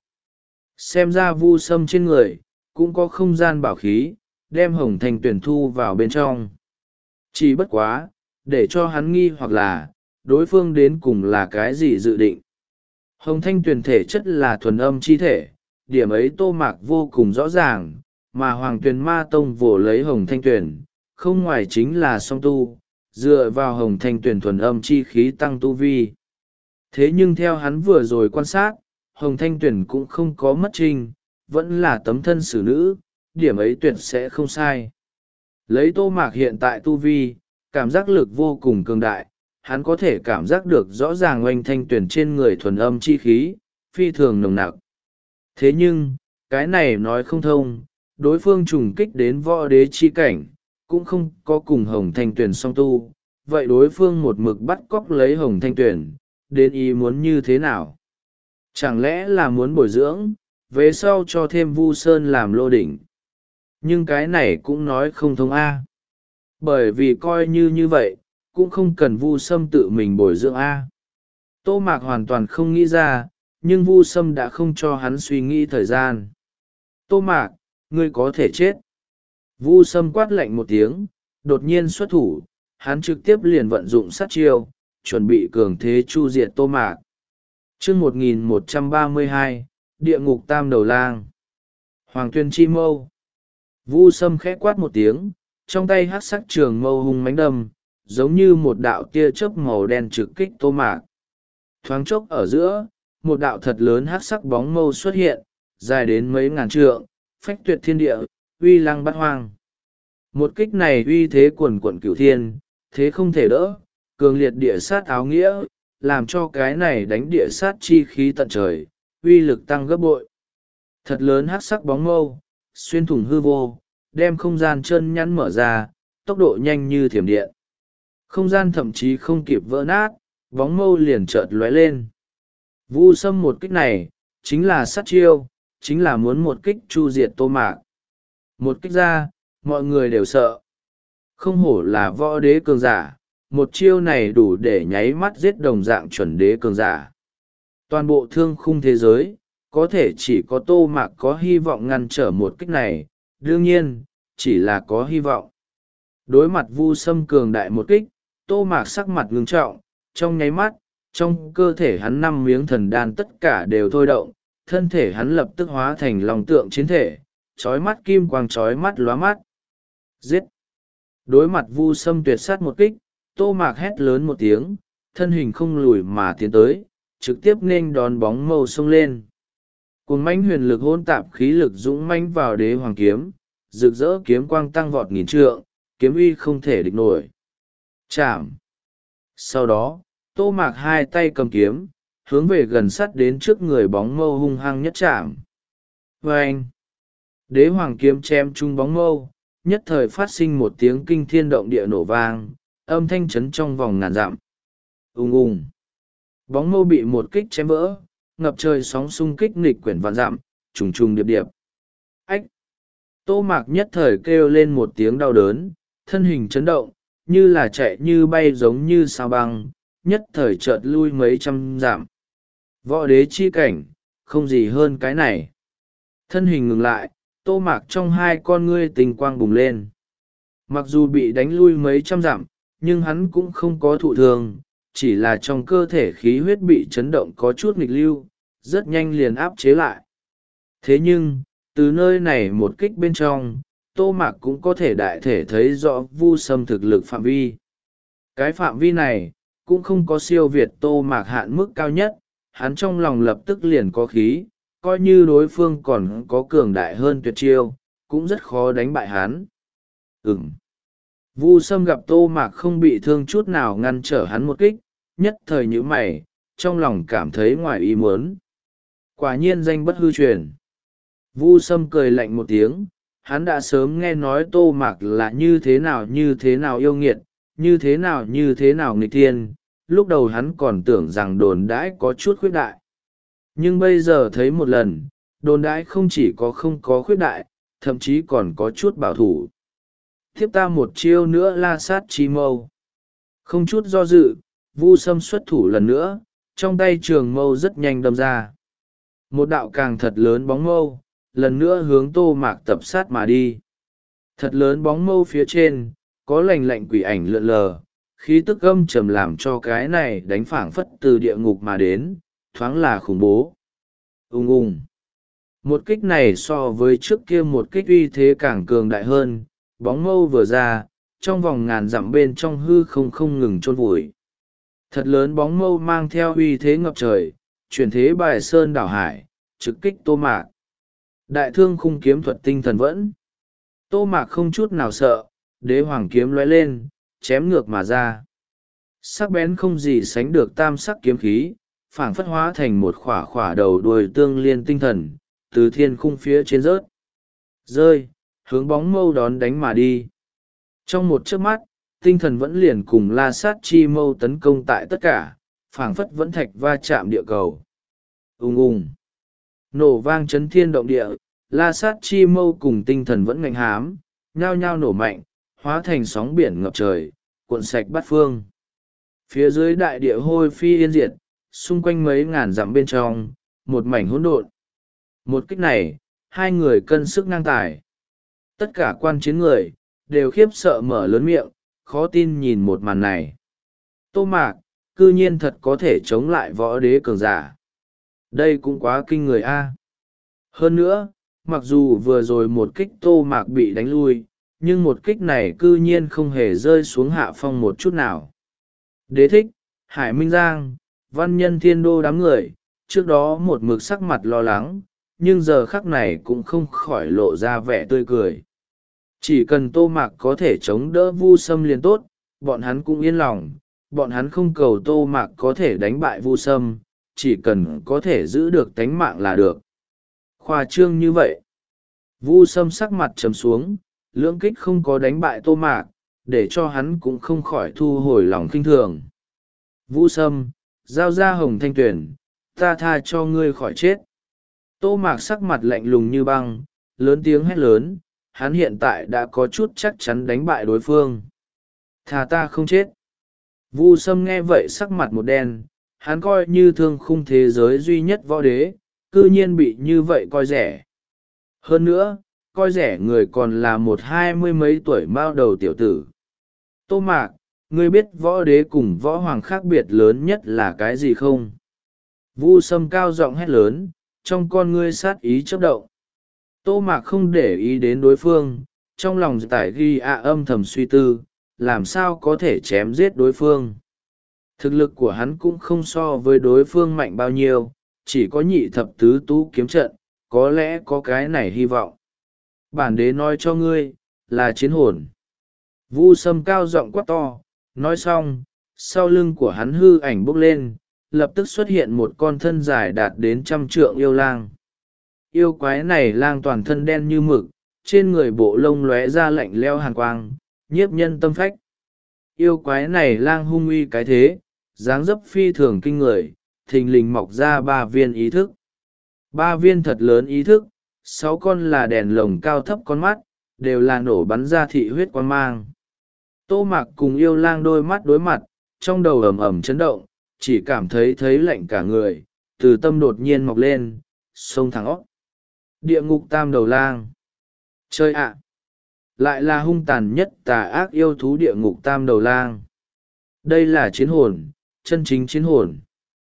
Xem ra Vu Sâm trên người, cũng có không gian bảo khí, đem hồng thanh tuyển thu vào bên trong. Chỉ bất quá, để cho hắn nghi hoặc là, đối phương đến cùng là cái gì dự định. Hồng thanh tuyển thể chất là thuần âm chi thể, điểm ấy Tô Mạc vô cùng rõ ràng, mà Hoàng Tuyền Ma Tông vồ lấy hồng thanh tuyển, không ngoài chính là song tu, dựa vào hồng thanh tuyển thuần âm chi khí tăng tu vi. Thế nhưng theo hắn vừa rồi quan sát, hồng thanh tuyển cũng không có mất trinh, vẫn là tấm thân xử nữ, điểm ấy tuyệt sẽ không sai. Lấy Tô Mạc hiện tại tu vi, cảm giác lực vô cùng cường đại, hắn có thể cảm giác được rõ ràng oanh thanh tuyển trên người thuần âm chi khí, phi thường nồng nặc. Thế nhưng, cái này nói không thông, đối phương trùng kích đến võ đế chi cảnh, cũng không có cùng hồng thanh tuyển song tu, vậy đối phương một mực bắt cóc lấy hồng thanh tuyển, đến ý muốn như thế nào? Chẳng lẽ là muốn bồi dưỡng, về sau cho thêm Vu Sơn làm lô đỉnh? Nhưng cái này cũng nói không thông a. Bởi vì coi như như vậy, cũng không cần Vu Sâm tự mình bồi dưỡng a. Tô Mạc hoàn toàn không nghĩ ra, nhưng Vu Sâm đã không cho hắn suy nghĩ thời gian. Tô Mạc, ngươi có thể chết. Vu Sâm quát lạnh một tiếng, đột nhiên xuất thủ, hắn trực tiếp liền vận dụng sát chiêu, chuẩn bị cường thế chu diệt Tô Mạc. Chương một nghìn một trăm ba mươi hai, Địa ngục tam đầu lang. Hoàng Tuyên chi mâu. Vu Sâm khẽ quát một tiếng, trong tay hắc sắc trường mâu hung mãnh đâm, giống như một đạo tia chớp màu đen trực kích Tô Mạc. Thoáng chốc ở giữa, một đạo thật lớn hắc sắc bóng mâu xuất hiện, dài đến mấy ngàn trượng, phách tuyệt thiên địa, uy lăng bát hoang. Một kích này uy thế quần quận cửu thiên, thế không thể đỡ, cường liệt địa sát áo nghĩa, làm cho cái này đánh địa sát chi khí tận trời, uy lực tăng gấp bội. Thật lớn hắc sắc bóng mâu, xuyên thủng hư vô, đem không gian chân nhắn mở ra, tốc độ nhanh như thiểm điện. Không gian thậm chí không kịp vỡ nát, bóng mâu liền chợt lóe lên. Vu Sâm một kích này, chính là sát chiêu, chính là muốn một kích chu diệt Tô Mạc. Một kích ra, mọi người đều sợ. Không hổ là võ đế cường giả, một chiêu này đủ để nháy mắt giết đồng dạng chuẩn đế cường giả. Toàn bộ thương khung thế giới, có thể chỉ có Tô Mạc có hy vọng ngăn trở một kích này, đương nhiên, chỉ là có hy vọng. Đối mặt Vu Sâm cường đại một kích, Tô Mạc sắc mặt ngưng trọng, trong nháy mắt, trong cơ thể hắn năm miếng thần đan tất cả đều thôi động, thân thể hắn lập tức hóa thành lòng tượng chiến thể, trói mắt kim quang trói mắt lóa mắt. Giết! Đối mặt Vu Sâm tuyệt sát một kích, Tô Mạc hét lớn một tiếng, thân hình không lùi mà tiến tới, trực tiếp nên đón bóng mâu xông lên. Cùng mãnh huyền lực hôn tạp khí lực dũng mãnh vào đế hoàng kiếm, rực rỡ kiếm quang tăng vọt nghìn trượng, kiếm uy không thể địch nổi. Chạm! Sau đó, Tô Mạc hai tay cầm kiếm, hướng về gần sắt đến trước người bóng mâu hung hăng nhất chạm. Vâng! Đế hoàng kiếm chém chung bóng mâu, nhất thời phát sinh một tiếng kinh thiên động địa nổ vang, âm thanh chấn trong vòng ngàn dặm. Ùng ùng! Bóng mâu bị một kích chém vỡ, ngập trời sóng xung kích nghịch quyển vạn dặm, trùng trùng điệp điệp. Ách! Tô Mạc nhất thời kêu lên một tiếng đau đớn, thân hình chấn động, như là chạy như bay giống như sao băng, nhất thời chợt lui mấy trăm dặm. Võ đế chi cảnh, không gì hơn cái này. Thân hình ngừng lại, Tô Mạc trong hai con ngươi tình quang bùng lên. Mặc dù bị đánh lui mấy trăm dặm, nhưng hắn cũng không có thụ thương, chỉ là trong cơ thể khí huyết bị chấn động có chút nghịch lưu, rất nhanh liền áp chế lại. Thế nhưng, từ nơi này một kích bên trong, Tô Mạc cũng có thể đại thể thấy rõ Vu Sâm thực lực phạm vi. Cái phạm vi này, cũng không có siêu việt Tô Mạc hạn mức cao nhất, hắn trong lòng lập tức liền có khí, coi như đối phương còn có cường đại hơn tuyệt chiêu, cũng rất khó đánh bại hắn. Ừm. Vu Sâm gặp Tô Mạc không bị thương chút nào ngăn trở hắn một kích, nhất thời nhíu mày, trong lòng cảm thấy ngoài ý muốn. Quả nhiên danh bất hư truyền. Vu Sâm cười lạnh một tiếng, hắn đã sớm nghe nói Tô Mạc là như thế nào như thế nào yêu nghiệt, như thế nào như thế nào nghịch thiên, lúc đầu hắn còn tưởng rằng đồn đãi có chút khuyết đại. Nhưng bây giờ thấy một lần, đồn đãi không chỉ có không có khuyết đại, thậm chí còn có chút bảo thủ. Tiếp ta một chiêu nữa la sát chi mâu. Không chút do dự, Vu Sâm xuất thủ lần nữa, trong tay trường mâu rất nhanh đâm ra. Một đạo càng thật lớn bóng mâu, lần nữa hướng Tô Mạc tập sát mà đi. Thật lớn bóng mâu phía trên, có lành lạnh quỷ ảnh lượn lờ, khí tức âm trầm làm cho cái này đánh phảng phất từ địa ngục mà đến, thoáng là khủng bố. Ung ung. Một kích này so với trước kia một kích uy thế càng cường đại hơn, bóng mâu vừa ra, trong vòng ngàn dặm bên trong hư không không ngừng chôn vùi. Thật lớn bóng mâu mang theo uy thế ngập trời, chuyển thế bài sơn đảo hải, trực kích Tô Mạc. Đại thương khung kiếm thuật tinh thần vẫn. Tô Mạc không chút nào sợ, đế hoàng kiếm lóe lên, chém ngược mà ra. Sắc bén không gì sánh được tam sắc kiếm khí, phảng phất hóa thành một khỏa khỏa đầu đuôi tương liên tinh thần, từ thiên khung phía trên rớt. Rơi, hướng bóng mâu đón đánh mà đi. Trong một chớp mắt, tinh thần vẫn liền cùng la sát chi mâu tấn công tại tất cả, phảng phất vẫn thạch va chạm địa cầu. Ung ung. Nổ vang chấn thiên động địa, la sát chi mâu cùng tinh thần vẫn ngạnh hám, nhao nhao nổ mạnh, hóa thành sóng biển ngập trời, cuộn sạch bát phương. Phía dưới đại địa hôi phi yên diệt, xung quanh mấy ngàn dặm bên trong, một mảnh hỗn độn. Một kích này, hai người cân sức ngang tài. Tất cả quan chiến người, đều khiếp sợ mở lớn miệng, khó tin nhìn một màn này. Tô Mạc, cư nhiên thật có thể chống lại võ đế cường giả. Đây cũng quá kinh người a. Hơn nữa, mặc dù vừa rồi một kích Tô Mạc bị đánh lui, nhưng một kích này cư nhiên không hề rơi xuống hạ phong một chút nào. Đế thích, Hải Minh Giang, văn nhân thiên đô đám người, trước đó một mực sắc mặt lo lắng, nhưng giờ khắc này cũng không khỏi lộ ra vẻ tươi cười. Chỉ cần Tô Mạc có thể chống đỡ Vu Sâm liền tốt, bọn hắn cũng yên lòng, bọn hắn không cầu Tô Mạc có thể đánh bại Vu Sâm, chỉ cần có thể giữ được tánh mạng là được. Khoa trương như vậy. Vu Sâm sắc mặt trầm xuống, lưỡng kích không có đánh bại Tô Mạc, để cho hắn cũng không khỏi thu hồi lòng khinh thường. Vu Sâm, giao ra hồng thanh tuyển, ta tha cho ngươi khỏi chết. Tô Mạc sắc mặt lạnh lùng như băng, lớn tiếng hét lớn, hắn hiện tại đã có chút chắc chắn đánh bại đối phương. Thà ta không chết. Vu Sâm nghe vậy sắc mặt một đen, hắn coi như thương khung thế giới duy nhất võ đế, cư nhiên bị như vậy coi rẻ. Hơn nữa, coi rẻ người còn là một hai mươi mấy tuổi mao đầu tiểu tử. Tô Mạc, ngươi biết võ đế cùng võ hoàng khác biệt lớn nhất là cái gì không? Vu Sâm cao giọng hét lớn, trong con ngươi sát ý chớp động. Tô Mạc không để ý đến đối phương, trong lòng tải ghi ạ âm thầm suy tư, làm sao có thể chém giết đối phương. Thực lực của hắn cũng không so với đối phương mạnh bao nhiêu, chỉ có nhị thập tứ tú kiếm trận, có lẽ có cái này hy vọng. Bản đế nói cho ngươi, là chiến hồn. Vu Sâm cao giọng quát to, nói xong, sau lưng của hắn hư ảnh bốc lên, lập tức xuất hiện một con thân dài đạt đến trăm trượng yêu lang. Yêu quái này lang toàn thân đen như mực, trên người bộ lông lóe ra lạnh leo hàn quang, nhiếp nhân tâm phách. Yêu quái này lang hung uy cái thế, dáng dấp phi thường kinh người, thình lình mọc ra ba viên ý thức. Ba viên thật lớn ý thức, sáu con là đèn lồng cao thấp con mắt, đều là nổ bắn ra thị huyết quang mang. Tô Mạc cùng yêu lang đôi mắt đối mặt, trong đầu ầm ầm chấn động, chỉ cảm thấy thấy lạnh cả người, từ tâm đột nhiên mọc lên, xông thẳng óc. Địa ngục tam đầu lang. Chơi ạ! Lại là hung tàn nhất tà ác yêu thú địa ngục tam đầu lang. Đây là chiến hồn, chân chính chiến hồn.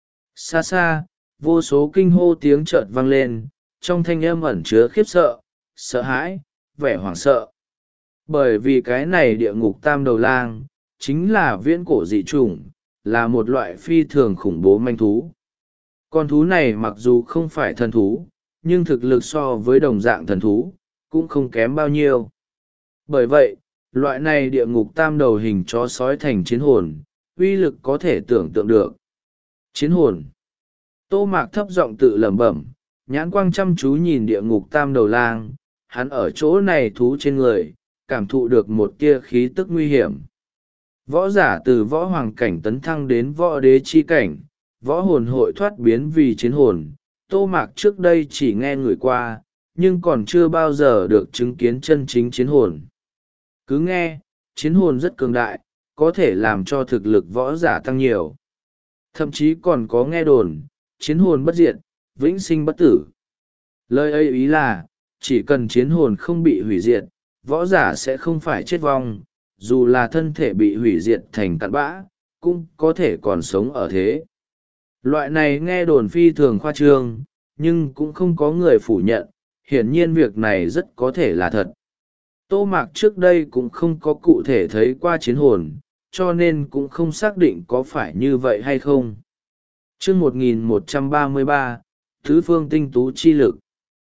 Xa xa, vô số kinh hô tiếng chợt vang lên, trong thanh âm ẩn chứa khiếp sợ, sợ hãi, vẻ hoảng sợ. Bởi vì cái này địa ngục tam đầu lang, chính là viễn cổ dị chủng, là một loại phi thường khủng bố manh thú. Con thú này mặc dù không phải thần thú, nhưng thực lực so với đồng dạng thần thú, cũng không kém bao nhiêu. Bởi vậy, loại này địa ngục tam đầu hình chó sói thành chiến hồn, uy lực có thể tưởng tượng được. Chiến hồn. Tô Mạc thấp giọng tự lẩm bẩm, nhãn quang chăm chú nhìn địa ngục tam đầu lang, hắn ở chỗ này thú trên người, cảm thụ được một tia khí tức nguy hiểm. Võ giả từ võ hoàng cảnh tấn thăng đến võ đế chi cảnh, võ hồn hội thoát biến vì chiến hồn. Tô Mạc trước đây chỉ nghe người qua, nhưng còn chưa bao giờ được chứng kiến chân chính chiến hồn. Cứ nghe, chiến hồn rất cường đại, có thể làm cho thực lực võ giả tăng nhiều. Thậm chí còn có nghe đồn, chiến hồn bất diệt, vĩnh sinh bất tử. Lời ấy ý là, chỉ cần chiến hồn không bị hủy diệt, võ giả sẽ không phải chết vong, dù là thân thể bị hủy diệt thành cặn bã, cũng có thể còn sống ở thế. Loại này nghe đồn phi thường khoa trương, nhưng cũng không có người phủ nhận, hiển nhiên việc này rất có thể là thật. Tô Mạc trước đây cũng không có cụ thể thấy qua chiến hồn, cho nên cũng không xác định có phải như vậy hay không. Chương một nghìn một trăm ba mươi ba, Tứ phương tinh tú chi lực.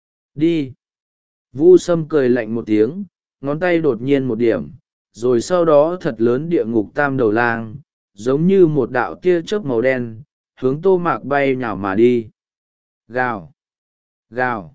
Đi! Vu Sâm cười lạnh một tiếng, ngón tay đột nhiên một điểm, rồi sau đó thật lớn địa ngục tam đầu lang, giống như một đạo tia chớp màu đen, hướng Tô Mạc bay nhào mà đi. Gào! Gào!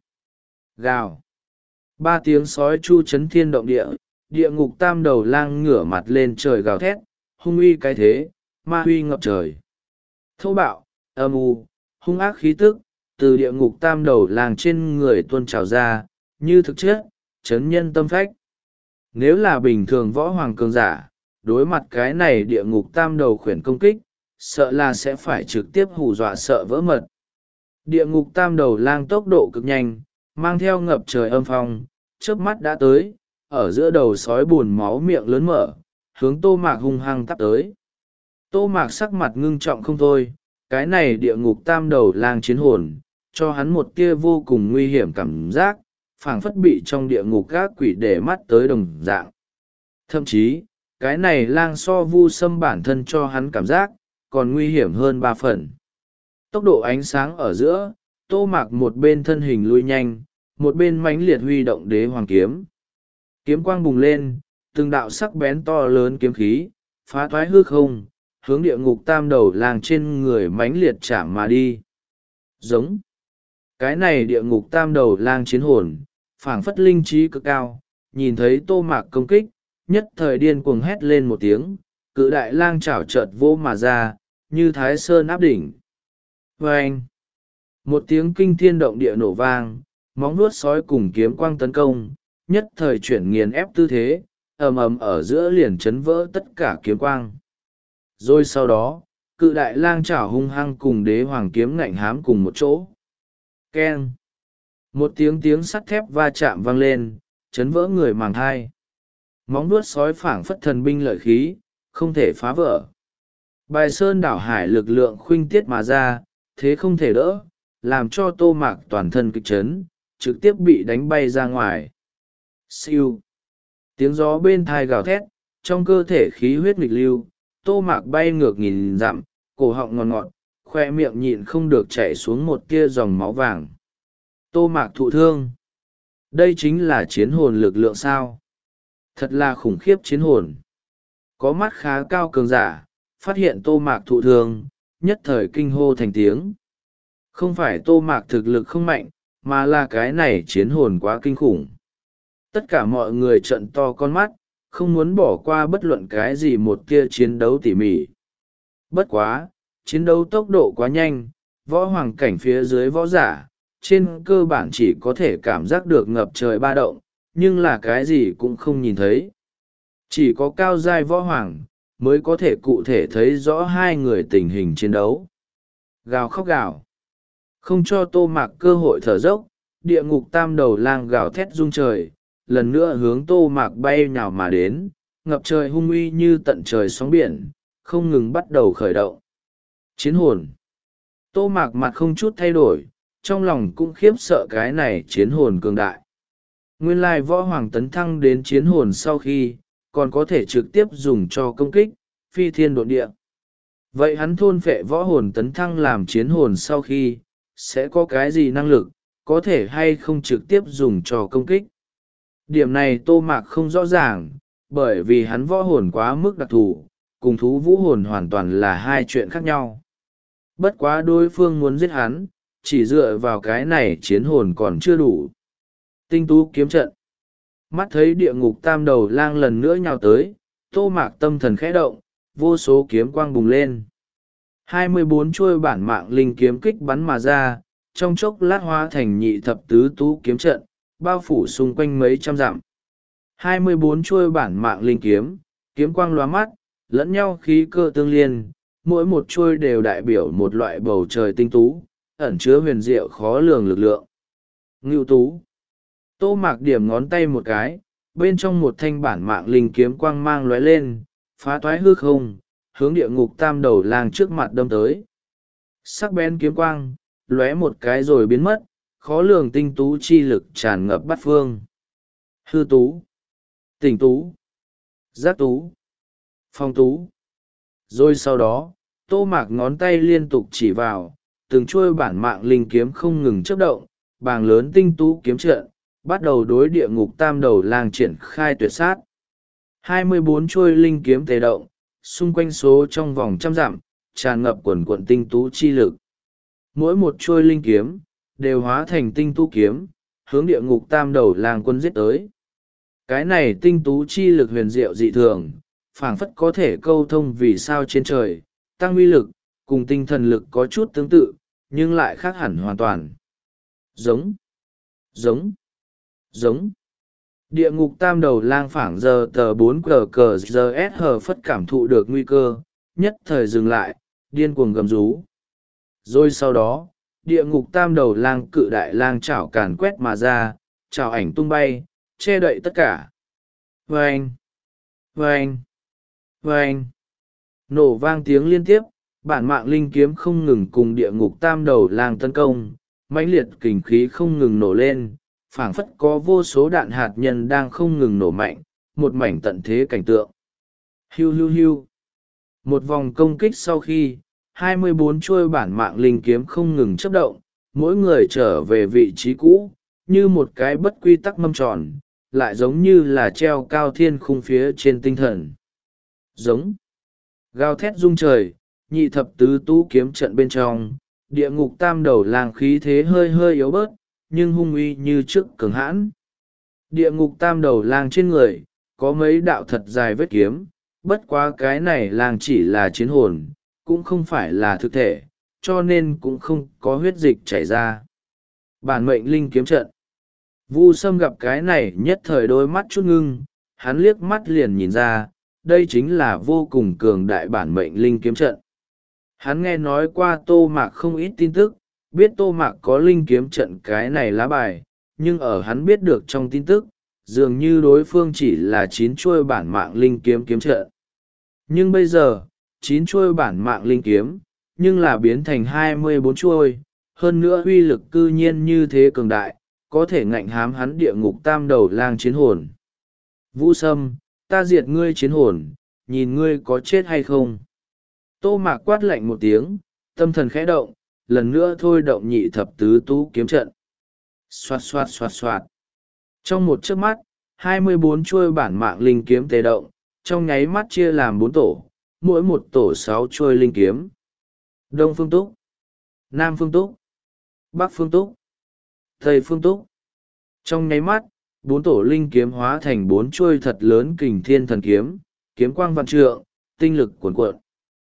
Gào! Ba tiếng sói chu chấn thiên động địa, địa ngục tam đầu lang ngửa mặt lên trời gào thét, hung uy cái thế, ma uy ngập trời. Thô bạo, âm u, hung ác khí tức, từ địa ngục tam đầu lang trên người tuôn trào ra, như thực chất, chấn nhân tâm phách. Nếu là bình thường võ hoàng cường giả, đối mặt cái này địa ngục tam đầu khuyển công kích, sợ là sẽ phải trực tiếp hù dọa sợ vỡ mật. Địa ngục tam đầu lang tốc độ cực nhanh, mang theo ngập trời âm phong, chớp mắt đã tới, ở giữa đầu sói buồn máu miệng lớn mở, hướng Tô Mạc hung hăng tắp tới. Tô Mạc sắc mặt ngưng trọng không thôi, cái này địa ngục tam đầu lang chiến hồn, cho hắn một tia vô cùng nguy hiểm cảm giác, phảng phất bị trong địa ngục gác quỷ để mắt tới đồng dạng. Thậm chí, cái này lang so Vu Sâm bản thân cho hắn cảm giác, còn nguy hiểm hơn ba phần. Tốc độ ánh sáng ở giữa, Tô Mạc một bên thân hình lui nhanh, một bên mãnh liệt huy động đế hoàng kiếm. Kiếm quang bùng lên, từng đạo sắc bén to lớn kiếm khí, phá thoái hư không, hướng địa ngục tam đầu lang trên người mãnh liệt chạm mà đi. Giống. Cái này địa ngục tam đầu lang chiến hồn, phảng phất linh trí cực cao, nhìn thấy Tô Mạc công kích, nhất thời điên cuồng hét lên một tiếng, cự đại lang chảo chợt vô mà ra, như thái sơn áp đỉnh. Vâng! Một tiếng kinh thiên động địa nổ vang, móng vuốt sói cùng kiếm quang tấn công, nhất thời chuyển nghiền ép tư thế, ầm ầm ở giữa liền chấn vỡ tất cả kiếm quang. Rồi sau đó, cự đại lang chảo hung hăng cùng đế hoàng kiếm ngạnh hám cùng một chỗ. Keng! Một tiếng tiếng sắt thép va chạm vang lên, chấn vỡ người màng thai. Móng vuốt sói phảng phất thần binh lợi khí, không thể phá vỡ. Bài sơn đảo hải lực lượng khuynh tiết mà ra, thế không thể đỡ, làm cho Tô Mạc toàn thân kịch chấn, trực tiếp bị đánh bay ra ngoài. Siêu! Tiếng gió bên thai gào thét, trong cơ thể khí huyết nghịch lưu, Tô Mạc bay ngược nghìn dặm, cổ họng ngọt ngọt, khoe miệng nhịn không được chảy xuống một tia dòng máu vàng. Tô Mạc thụ thương. Đây chính là chiến hồn lực lượng sao? Thật là khủng khiếp chiến hồn. Có mắt khá cao cường giả, phát hiện Tô Mạc thụ thương, nhất thời kinh hô thành tiếng. Không phải Tô Mạc thực lực không mạnh, mà là cái này chiến hồn quá kinh khủng. Tất cả mọi người trợn to con mắt, không muốn bỏ qua bất luận cái gì một kia chiến đấu tỉ mỉ. Bất quá, chiến đấu tốc độ quá nhanh, võ hoàng cảnh phía dưới võ giả, trên cơ bản chỉ có thể cảm giác được ngập trời ba động, nhưng là cái gì cũng không nhìn thấy. Chỉ có cao giai võ hoàng mới có thể cụ thể thấy rõ hai người tình hình chiến đấu. Gào khóc gào, không cho Tô Mạc cơ hội thở dốc, địa ngục tam đầu lang gào thét rung trời, lần nữa hướng Tô Mạc bay nhào mà đến, ngập trời hung uy như tận trời sóng biển, không ngừng bắt đầu khởi động. Chiến hồn. Tô Mạc mặt không chút thay đổi, trong lòng cũng khiếp sợ cái này chiến hồn cường đại. Nguyên lai võ hoàng tấn thăng đến chiến hồn sau khi, còn có thể trực tiếp dùng cho công kích, phi thiên độn địa. Vậy hắn thôn phệ võ hồn tấn thăng làm chiến hồn sau khi, sẽ có cái gì năng lực, có thể hay không trực tiếp dùng cho công kích. Điểm này Tô Mạc không rõ ràng, bởi vì hắn võ hồn quá mức đặc thù, cùng thú vũ hồn hoàn toàn là hai chuyện khác nhau. Bất quá đối phương muốn giết hắn, chỉ dựa vào cái này chiến hồn còn chưa đủ. Tinh tú kiếm trận. Mắt thấy địa ngục tam đầu lang lần nữa nhào tới, Tô Mạc tâm thần khẽ động, vô số kiếm quang bùng lên. hai mươi bốn chuôi bản mạng linh kiếm kích bắn mà ra, trong chốc lát hóa thành nhị thập tứ tú kiếm trận, bao phủ xung quanh mấy trăm dặm. hai mươi bốn chuôi bản mạng linh kiếm, kiếm quang lóa mắt, lẫn nhau khí cơ tương liên, mỗi một chuôi đều đại biểu một loại bầu trời tinh tú, ẩn chứa huyền diệu khó lường lực lượng. Ngưu tú. Tô Mạc điểm ngón tay một cái, bên trong một thanh bản mạng linh kiếm quang mang lóe lên, phá toái hư không, hướng địa ngục tam đầu lang trước mặt đâm tới. Sắc bén kiếm quang, lóe một cái rồi biến mất, khó lường tinh tú chi lực tràn ngập bát phương. Hư tú, tỉnh tú, giác tú, phong tú. Rồi sau đó, Tô Mạc ngón tay liên tục chỉ vào, từng chuôi bản mạng linh kiếm không ngừng chớp động, bàng lớn tinh tú kiếm trận, bắt đầu đối địa ngục tam đầu lang triển khai tuyệt sát. hai mươi bốn chuôi linh kiếm tề động, xung quanh số trong vòng trăm dặm, tràn ngập quần quận tinh tú chi lực. Mỗi một chuôi linh kiếm, đều hóa thành tinh tú kiếm, hướng địa ngục tam đầu lang quân giết tới. Cái này tinh tú chi lực huyền diệu dị thường, phảng phất có thể câu thông vì sao trên trời, tăng uy lực, cùng tinh thần lực có chút tương tự, nhưng lại khác hẳn hoàn toàn. Giống, giống, giống. Địa ngục tam đầu lang phảng giờ tờ bốn cờ cờ giờ s hờ phất cảm thụ được nguy cơ, nhất thời dừng lại, điên cuồng gầm rú. Rồi sau đó, địa ngục tam đầu lang cự đại lang chảo càn quét mà ra, chảo ảnh tung bay, che đậy tất cả. Vâng! Vâng! Vâng! Nổ vang tiếng liên tiếp, bản mạng linh kiếm không ngừng cùng địa ngục tam đầu lang tấn công, mãnh liệt kình khí không ngừng nổ lên, phảng phất có vô số đạn hạt nhân đang không ngừng nổ mạnh, một mảnh tận thế cảnh tượng. Hiu hiu hiu. Một vòng công kích sau khi, hai mươi bốn chuôi bản mạng linh kiếm không ngừng chấp động, mỗi người trở về vị trí cũ, như một cái bất quy tắc mâm tròn, lại giống như là treo cao thiên khung phía trên tinh thần. Giống. Gào thét rung trời, nhị thập tứ tú kiếm trận bên trong, địa ngục tam đầu lang khí thế hơi hơi yếu bớt, nhưng hung uy như trước cường hãn. Địa ngục tam đầu lang trên người, có mấy đạo thật dài vết kiếm, bất quá cái này lang chỉ là chiến hồn, cũng không phải là thực thể, cho nên cũng không có huyết dịch chảy ra. Bản mệnh linh kiếm trận. Vu Sâm gặp cái này nhất thời đôi mắt chút ngưng, hắn liếc mắt liền nhìn ra, đây chính là vô cùng cường đại bản mệnh linh kiếm trận. Hắn nghe nói qua Tô Mạc không ít tin tức, biết Tô Mạc có linh kiếm trận cái này lá bài, nhưng ở hắn biết được trong tin tức, dường như đối phương chỉ là chín chuôi bản mạng linh kiếm kiếm trận. Nhưng bây giờ, chín chuôi bản mạng linh kiếm, nhưng là biến thành hai mươi bốn chuôi, hơn nữa uy lực cư nhiên như thế cường đại, có thể ngạnh hám hắn địa ngục tam đầu lang chiến hồn. Vũ Sâm, ta diệt ngươi chiến hồn, nhìn ngươi có chết hay không. Tô Mạc quát lạnh một tiếng, tâm thần khẽ động, lần nữa thôi động nhị thập tứ tú kiếm trận. Xoạt xoạt xoạt xoạt. Trong một chớp mắt, hai mươi bốn chuôi bản mạng linh kiếm tề động, trong nháy mắt chia làm bốn tổ, mỗi một tổ sáu chuôi linh kiếm. Đông Phương Túc, Nam Phương Túc, Bắc Phương Túc, Tây Phương Túc. Trong nháy mắt, bốn tổ linh kiếm hóa thành bốn chuôi thật lớn kình thiên thần kiếm, kiếm quang vạn trượng, tinh lực cuồn cuộn.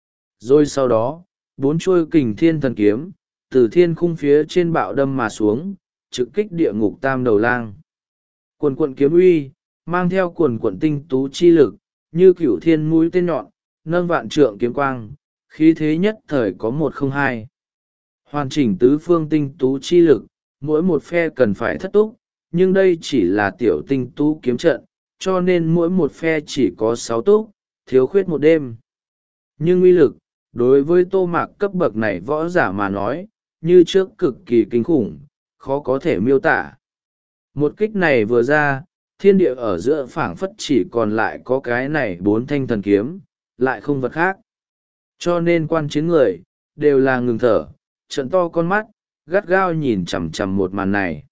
Rồi sau đó, bốn chuôi kình thiên thần kiếm, từ thiên khung phía trên bạo đâm mà xuống, trực kích địa ngục tam đầu lang. Cuồn cuộn kiếm uy, mang theo cuồn cuộn tinh tú chi lực, như cửu thiên mũi tên nhọn, nâng vạn trượng kiếm quang, khí thế nhất thời có một không hai. Hoàn chỉnh tứ phương tinh tú chi lực, mỗi một phe cần phải thất túc, nhưng đây chỉ là tiểu tinh tú kiếm trận, cho nên mỗi một phe chỉ có sáu túc, thiếu khuyết một đêm. Nhưng uy lực, đối với Tô Mạc cấp bậc này võ giả mà nói, như trước cực kỳ kinh khủng, khó có thể miêu tả. Một kích này vừa ra, thiên địa ở giữa phảng phất chỉ còn lại có cái này bốn thanh thần kiếm, lại không vật khác. Cho nên quan chiến người, đều là ngừng thở, trận to con mắt, gắt gao nhìn chằm chằm một màn này.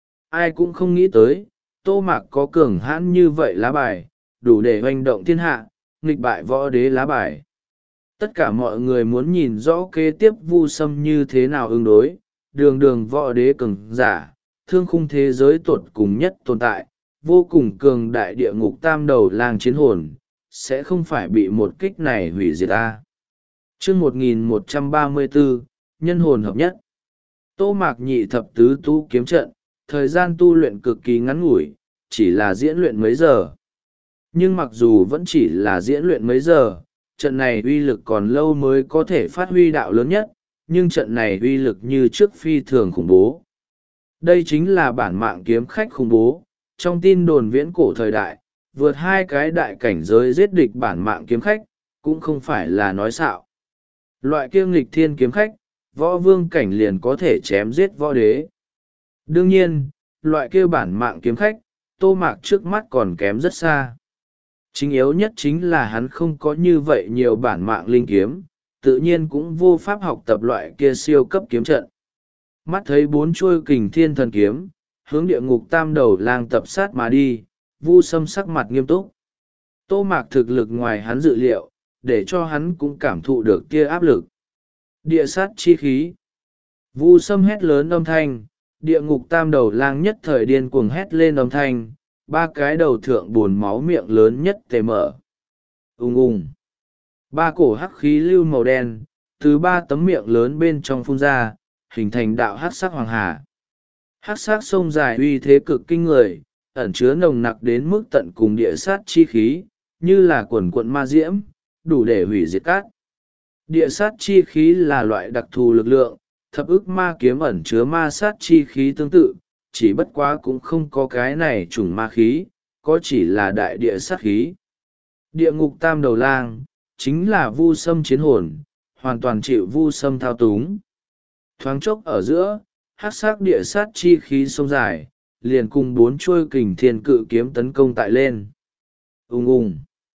Ai cũng không nghĩ tới, Tô Mạc có cường hãn như vậy lá bài, đủ để hoành động thiên hạ, nghịch bại võ đế lá bài. Tất cả mọi người muốn nhìn rõ kế tiếp Vu Sâm như thế nào ứng đối, đường đường võ đế cường giả, thương khung thế giới tột cùng nhất tồn tại, vô cùng cường đại địa ngục tam đầu lang chiến hồn, sẽ không phải bị một kích này hủy diệt ta. Chương một nghìn một trăm ba mươi bốn, nhân hồn hợp nhất. Tô Mạc nhị thập tứ tu kiếm trận, thời gian tu luyện cực kỳ ngắn ngủi, chỉ là diễn luyện mấy giờ. Nhưng mặc dù vẫn chỉ là diễn luyện mấy giờ, trận này uy lực còn lâu mới có thể phát huy đạo lớn nhất, nhưng trận này uy lực như trước phi thường khủng bố. Đây chính là bản mạng kiếm khách khủng bố, trong tin đồn viễn cổ thời đại, vượt hai cái đại cảnh giới giết địch bản mạng kiếm khách, cũng không phải là nói xạo. Loại kiêng nghịch thiên kiếm khách, võ vương cảnh liền có thể chém giết võ đế. Đương nhiên, loại kia bản mạng kiếm khách, Tô Mạc trước mắt còn kém rất xa. Chính yếu nhất chính là hắn không có như vậy nhiều bản mạng linh kiếm, tự nhiên cũng vô pháp học tập loại kia siêu cấp kiếm trận. Mắt thấy bốn chuôi kình thiên thần kiếm, hướng địa ngục tam đầu lang tập sát mà đi, Vu Sâm sắc mặt nghiêm túc. Tô Mạc thực lực ngoài hắn dự liệu, để cho hắn cũng cảm thụ được kia áp lực. Địa sát chi khí. Vu Sâm hét lớn âm thanh, địa ngục tam đầu lang nhất thời điên cuồng hét lên âm thanh, ba cái đầu thượng buồn máu miệng lớn nhất tề mở. Ung ung. Ba cổ hắc khí lưu màu đen, từ ba tấm miệng lớn bên trong phun ra, hình thành đạo hắc sắc hoàng hà. Hắc sắc sông dài uy thế cực kinh người, ẩn chứa nồng nặc đến mức tận cùng địa sát chi khí, như là quần quận ma diễm, đủ để hủy diệt cát. Địa sát chi khí là loại đặc thù lực lượng, thập ức ma kiếm ẩn chứa ma sát chi khí tương tự, chỉ bất quá cũng không có cái này chủng ma khí, có chỉ là đại địa sát khí. Địa ngục tam đầu lang, chính là Vu Sâm chiến hồn, hoàn toàn chịu Vu Sâm thao túng. Thoáng chốc ở giữa, hắc sắc địa sát chi khí sông dài, liền cùng bốn chuôi kình thiên cự kiếm tấn công tại lên. Ung ung.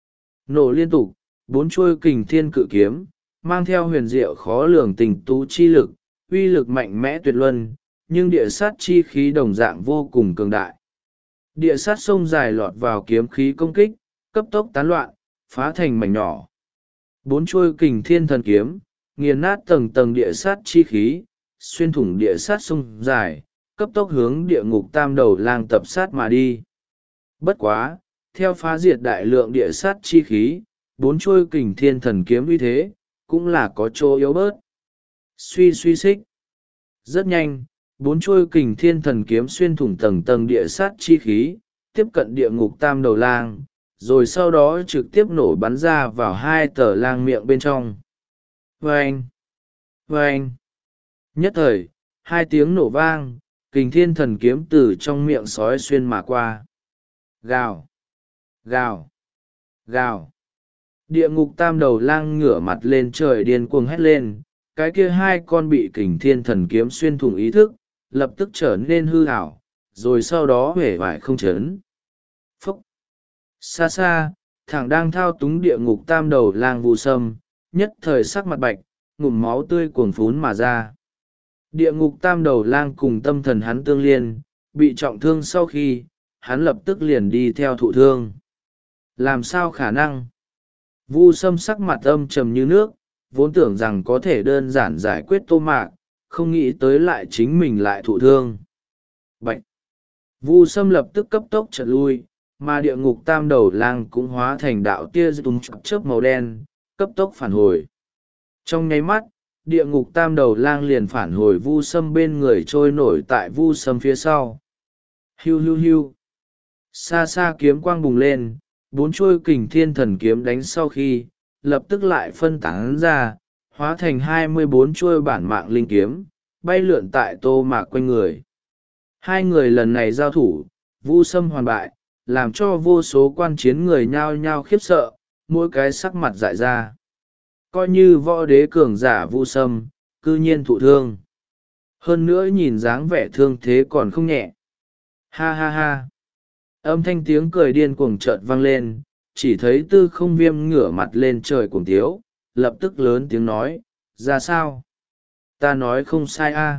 Nổ liên tục, bốn chuôi kình thiên cự kiếm, mang theo huyền diệu khó lường tình tú chi lực, uy lực mạnh mẽ tuyệt luân, nhưng địa sát chi khí đồng dạng vô cùng cường đại. Địa sát sông dài lọt vào kiếm khí công kích, cấp tốc tán loạn, phá thành mảnh nhỏ. Bốn chuôi kình thiên thần kiếm, nghiền nát tầng tầng địa sát chi khí, xuyên thủng địa sát sông dài, cấp tốc hướng địa ngục tam đầu lang tập sát mà đi. Bất quá, theo phá diệt đại lượng địa sát chi khí, bốn chuôi kình thiên thần kiếm uy thế, cũng là có chỗ yếu bớt. Suy suy xích. Rất nhanh, bốn chuôi kình thiên thần kiếm xuyên thủng tầng tầng địa sát chi khí, tiếp cận địa ngục tam đầu lang, rồi sau đó trực tiếp nổ bắn ra vào hai tờ lang miệng bên trong. Vâng! Vâng! Nhất thời, hai tiếng nổ vang, kình thiên thần kiếm từ trong miệng sói xuyên mà qua. Gào! Gào! Gào! Địa ngục tam đầu lang ngửa mặt lên trời điên cuồng hét lên, cái kia hai con bị kình thiên thần kiếm xuyên thủng ý thức, lập tức trở nên hư ảo, rồi sau đó huệ vải không chấn. Phúc! Xa xa, thằng đang thao túng địa ngục tam đầu lang Vu Sâm, nhất thời sắc mặt bạch, ngụm máu tươi cuồn phún mà ra. Địa ngục tam đầu lang cùng tâm thần hắn tương liên, bị trọng thương sau khi, hắn lập tức liền đi theo thụ thương. Làm sao khả năng? Vu Sâm sắc mặt âm trầm như nước, vốn tưởng rằng có thể đơn giản giải quyết Tô Mạc, không nghĩ tới lại chính mình lại thụ thương. Bạch! Vu Sâm lập tức cấp tốc trật lui, mà địa ngục tam đầu lang cũng hóa thành đạo tia tung chớp màu đen, cấp tốc phản hồi. Trong nháy mắt, địa ngục tam đầu lang liền phản hồi Vu Sâm bên người trôi nổi tại Vu Sâm phía sau. Hiu hiu hiu! Xa xa kiếm quang bùng lên, bốn chuôi kình thiên thần kiếm đánh sau khi, lập tức lại phân tán ra, hóa thành hai mươi bốn chuôi bản mạng linh kiếm, bay lượn tại Tô Mạc quanh người. Hai người lần này giao thủ, Vu Sâm hoàn bại, làm cho vô số quan chiến người nhao nhao khiếp sợ, mỗi cái sắc mặt dại ra. Coi như võ đế cường giả Vu Sâm, cư nhiên thụ thương. Hơn nữa nhìn dáng vẻ thương thế còn không nhẹ. Ha ha ha. Âm thanh tiếng cười điên cuồng chợt vang lên, chỉ thấy Tư Không Viêm ngửa mặt lên trời cuồng tiếu, lập tức lớn tiếng nói, ra sao? Ta nói không sai a.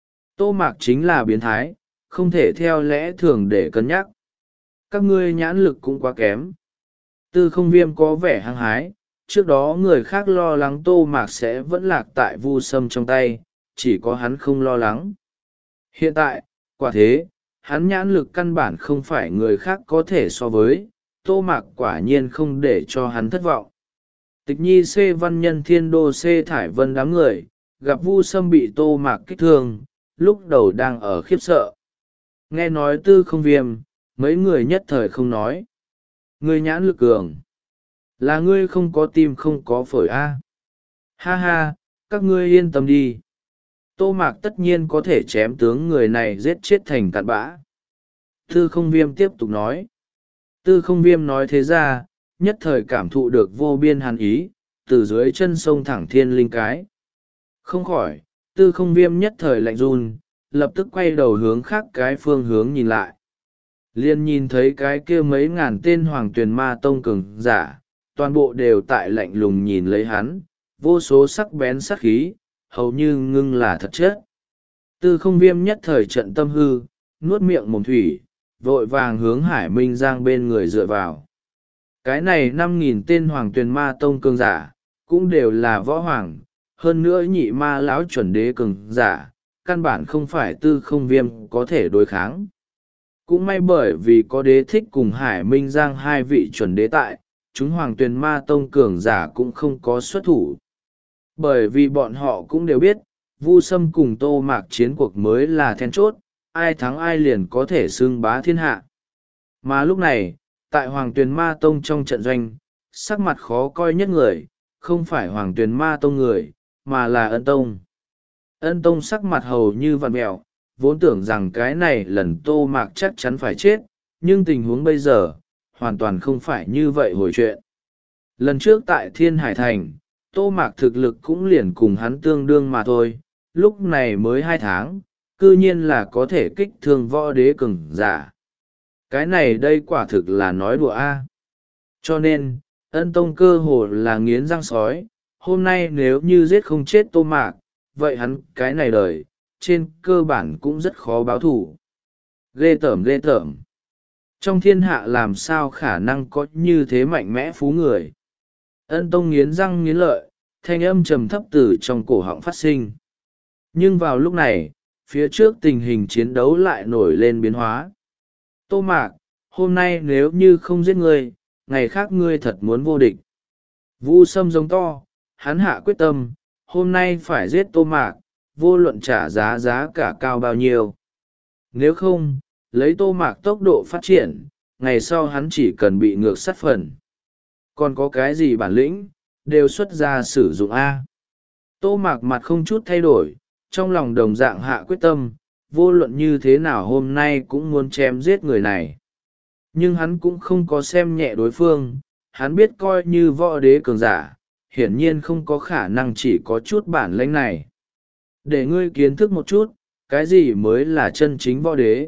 Tô Mạc chính là biến thái, không thể theo lẽ thường để cân nhắc. Các ngươi nhãn lực cũng quá kém. Tư Không Viêm có vẻ hăng hái, trước đó người khác lo lắng Tô Mạc sẽ vẫn lạc tại Vu Sâm trong tay, chỉ có hắn không lo lắng. Hiện tại, quả thế, hắn nhãn lực căn bản không phải người khác có thể so với, Tô Mạc quả nhiên không để cho hắn thất vọng. Tịch Nhi C Văn Nhân Thiên Đô C Thải Vân đám người, gặp Vu Sâm bị Tô Mạc kích thương, lúc đầu đang ở khiếp sợ. Nghe nói Tư Không Viêm, mấy người nhất thời không nói. Ngươi nhãn lực cường. Là ngươi không có tim không có phổi a. Ha ha, các ngươi yên tâm đi. Tô Mạc tất nhiên có thể chém tướng người này giết chết thành cặn bã. Tư Không Viêm tiếp tục nói. Tư Không Viêm nói thế ra, nhất thời cảm thụ được vô biên hàn ý, từ dưới chân sông thẳng thiên linh cái. Không khỏi, Tư Không Viêm nhất thời lạnh run, lập tức quay đầu hướng khác cái phương hướng nhìn lại. Liên nhìn thấy cái kia mấy ngàn tên Hoàng Tuyền Ma Tông cường giả, toàn bộ đều tại lạnh lùng nhìn lấy hắn, vô số sắc bén sắc khí, hầu như ngưng là thật chất. Tư Không Viêm nhất thời trận tâm hư, nuốt miệng mồm thủy, vội vàng hướng Hải Minh Giang bên người dựa vào. Cái này năm nghìn tên Hoàng Tuyền Ma Tông cường giả, cũng đều là võ hoàng, hơn nữa nhị ma lão chuẩn đế cường giả, căn bản không phải Tư Không Viêm có thể đối kháng. Cũng may bởi vì có đế thích cùng Hải Minh Giang hai vị chuẩn đế tại, chúng Hoàng Tuyền Ma Tông cường giả cũng không có xuất thủ. Bởi vì bọn họ cũng đều biết, Vu Sâm cùng Tô Mạc chiến cuộc mới là then chốt, ai thắng ai liền có thể xưng bá thiên hạ. Mà lúc này, tại Hoàng Tuyền Ma Tông trong trận doanh, sắc mặt khó coi nhất người, không phải Hoàng Tuyền Ma Tông người, mà là Ân Tông. Ân Tông sắc mặt hầu như vặn mẹo, vốn tưởng rằng cái này lần Tô Mạc chắc chắn phải chết, nhưng tình huống bây giờ, hoàn toàn không phải như vậy hồi chuyện. Lần trước tại Thiên Hải Thành, Tô Mạc thực lực cũng liền cùng hắn tương đương mà thôi, lúc này mới hai tháng, cư nhiên là có thể kích thương võ đế cường giả. Cái này đây quả thực là nói đùa a. Cho nên, Ân Tông cơ hồ là nghiến răng sói, hôm nay nếu như giết không chết Tô Mạc, vậy hắn cái này đời, trên cơ bản cũng rất khó báo thủ. Ghê tởm ghê tởm. Trong thiên hạ làm sao khả năng có như thế mạnh mẽ phú người. Ân Tông nghiến răng nghiến lợi, thanh âm trầm thấp từ trong cổ họng phát sinh. Nhưng vào lúc này, phía trước tình hình chiến đấu lại nổi lên biến hóa. Tô Mạc, hôm nay nếu như không giết ngươi, ngày khác ngươi thật muốn vô địch. Vu Sâm giống to, hắn hạ quyết tâm, hôm nay phải giết Tô Mạc, vô luận trả giá giá cả cao bao nhiêu. Nếu không, lấy Tô Mạc tốc độ phát triển, ngày sau hắn chỉ cần bị ngược sát phần. Còn có cái gì bản lĩnh, đều xuất ra sử dụng A. Tô Mạc mặt không chút thay đổi, trong lòng đồng dạng hạ quyết tâm, vô luận như thế nào hôm nay cũng muốn chém giết người này. Nhưng hắn cũng không có xem nhẹ đối phương, hắn biết coi như võ đế cường giả, hiển nhiên không có khả năng chỉ có chút bản lĩnh này. Để ngươi kiến thức một chút, cái gì mới là chân chính võ đế.